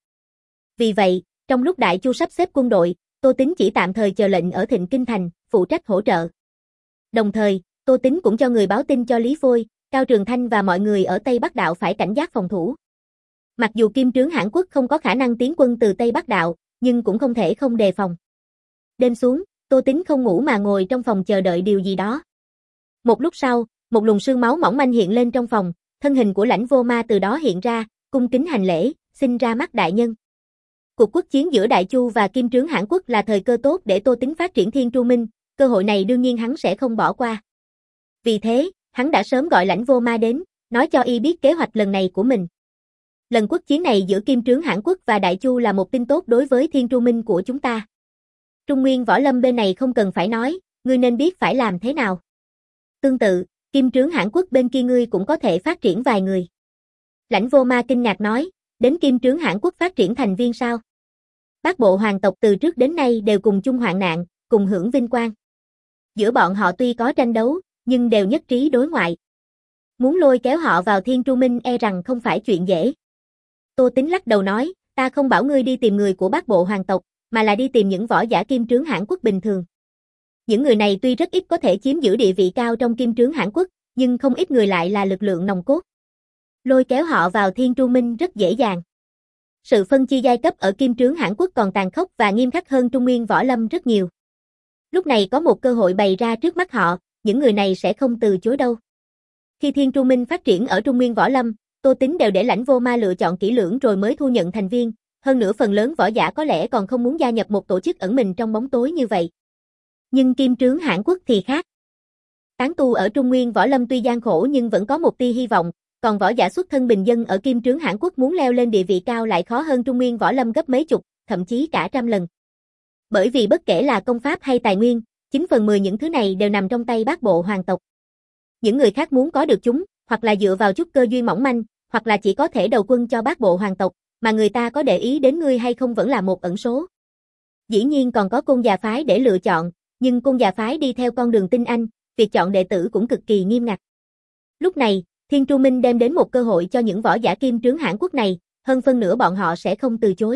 Vì vậy, trong lúc Đại Chu sắp xếp quân đội, Tô Tín chỉ tạm thời chờ lệnh ở Thịnh Kinh Thành, phụ trách hỗ trợ. Đồng thời, Tô Tín cũng cho người báo tin cho Lý Phôi, Cao Trường Thanh và mọi người ở Tây Bắc Đạo phải cảnh giác phòng thủ. Mặc dù Kim Trướng Hãn Quốc không có khả năng tiến quân từ Tây Bắc Đạo, nhưng cũng không thể không đề phòng. Đêm xuống, Tô Tính không ngủ mà ngồi trong phòng chờ đợi điều gì đó. Một lúc sau, một luồng sương máu mỏng manh hiện lên trong phòng, thân hình của Lãnh Vô Ma từ đó hiện ra, cung kính hành lễ, xin ra mắt đại nhân. Cuộc quốc chiến giữa Đại Chu và Kim Trướng Hãn Quốc là thời cơ tốt để Tô Tính phát triển Thiên Tru Minh, cơ hội này đương nhiên hắn sẽ không bỏ qua. Vì thế, hắn đã sớm gọi Lãnh Vô Ma đến, nói cho y biết kế hoạch lần này của mình. Lần quốc chiến này giữa Kim Trướng Hãn Quốc và Đại Chu là một tin tốt đối với Thiên Tru Minh của chúng ta. Trung Nguyên Võ Lâm bên này không cần phải nói, ngươi nên biết phải làm thế nào. Tương tự, Kim Trướng Hãn Quốc bên kia ngươi cũng có thể phát triển vài người. Lãnh Vô Ma kinh ngạc nói, đến Kim Trướng Hãn Quốc phát triển thành viên sao? Bát bộ hoàng tộc từ trước đến nay đều cùng chung hoạn nạn, cùng hưởng vinh quang. Giữa bọn họ tuy có tranh đấu, nhưng đều nhất trí đối ngoại. Muốn lôi kéo họ vào Thiên Tru Minh e rằng không phải chuyện dễ. Tô Tính lắc đầu nói, ta không bảo ngươi đi tìm người của bát bộ hoàng tộc, mà là đi tìm những võ giả Kim Trướng Hãn Quốc bình thường. Những người này tuy rất ít có thể chiếm giữ địa vị cao trong Kim Trướng Hãn Quốc, nhưng không ít người lại là lực lượng nòng cốt. Lôi kéo họ vào Thiên Tru Minh rất dễ dàng. Sự phân chia giai cấp ở Kim Trướng Hãn Quốc còn tàn khốc và nghiêm khắc hơn Trung Nguyên Võ Lâm rất nhiều. Lúc này có một cơ hội bày ra trước mắt họ, những người này sẽ không từ chối đâu. Khi Thiên Tru Minh phát triển ở Trung Nguyên Võ Lâm, Tô Tính đều để Lãnh Vô Ma lựa chọn kỹ lưỡng rồi mới thu nhận thành viên, hơn nữa phần lớn võ giả có lẽ còn không muốn gia nhập một tổ chức ẩn mình trong bóng tối như vậy. Nhưng Kim Trướng Hãn Quốc thì khác. Tán tu ở Trung Nguyên Võ Lâm tuy gian khổ nhưng vẫn có một tia hy vọng, còn võ giả xuất thân bình dân ở Kim Trướng Hãn Quốc muốn leo lên địa vị cao lại khó hơn Trung Nguyên Võ Lâm gấp mấy chục, thậm chí cả trăm lần. Bởi vì bất kể là công pháp hay tài nguyên, chín phần mười những thứ này đều nằm trong tay bát bộ hoàng tộc. Những người khác muốn có được chúng, hoặc là dựa vào chút cơ duyên mỏng manh, hoặc là chỉ có thể đầu quân cho bát bộ hoàng tộc, mà người ta có để ý đến ngươi hay không vẫn là một ẩn số. Dĩ nhiên còn có Côn Già phái để lựa chọn, nhưng Côn Già phái đi theo con đường tinh anh, việc chọn đệ tử cũng cực kỳ nghiêm ngặt. Lúc này, Thiên Tru Minh đem đến một cơ hội cho những võ giả Kim Trướng Hãn Quốc này, hơn phân nửa bọn họ sẽ không từ chối.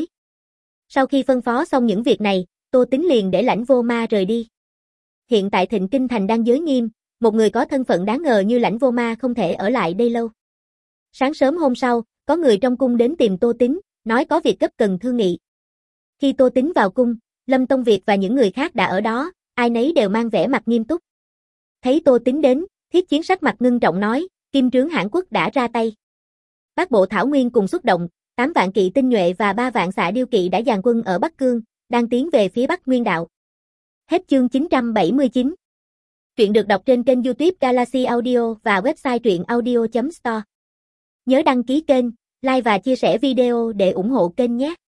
Sau khi phân phó xong những việc này, Tô Tính liền để Lãnh Vô Ma rời đi. Hiện tại Thịnh Kinh Thành đang giới nghiêm, một người có thân phận đáng ngờ như Lãnh Vô Ma không thể ở lại đây lâu. Sáng sớm hôm sau, có người trong cung đến tìm Tô Tính, nói có việc gấp cần thương nghị. Khi Tô Tính vào cung, Lâm Tông Việt và những người khác đã ở đó, ai nấy đều mang vẻ mặt nghiêm túc. Thấy Tô Tính đến, Thiết Chiến sắc mặt ngưng trọng nói, Kim Trướng Hãn Quốc đã ra tay. Bát bộ Thảo Nguyên cùng xuất động, tám vạn kỵ tinh nhuệ và ba vạn xạ điêu kỵ đã dàn quân ở Bắc Cương, đang tiến về phía Bắc Nguyên Đạo. Hết chương chín trăm bảy mươi chín. Truyện được đọc trên kênh YouTube Galaxy Audio và website truyện audio chấm store. Nhớ đăng ký kênh, like và chia sẻ video để ủng hộ kênh nhé.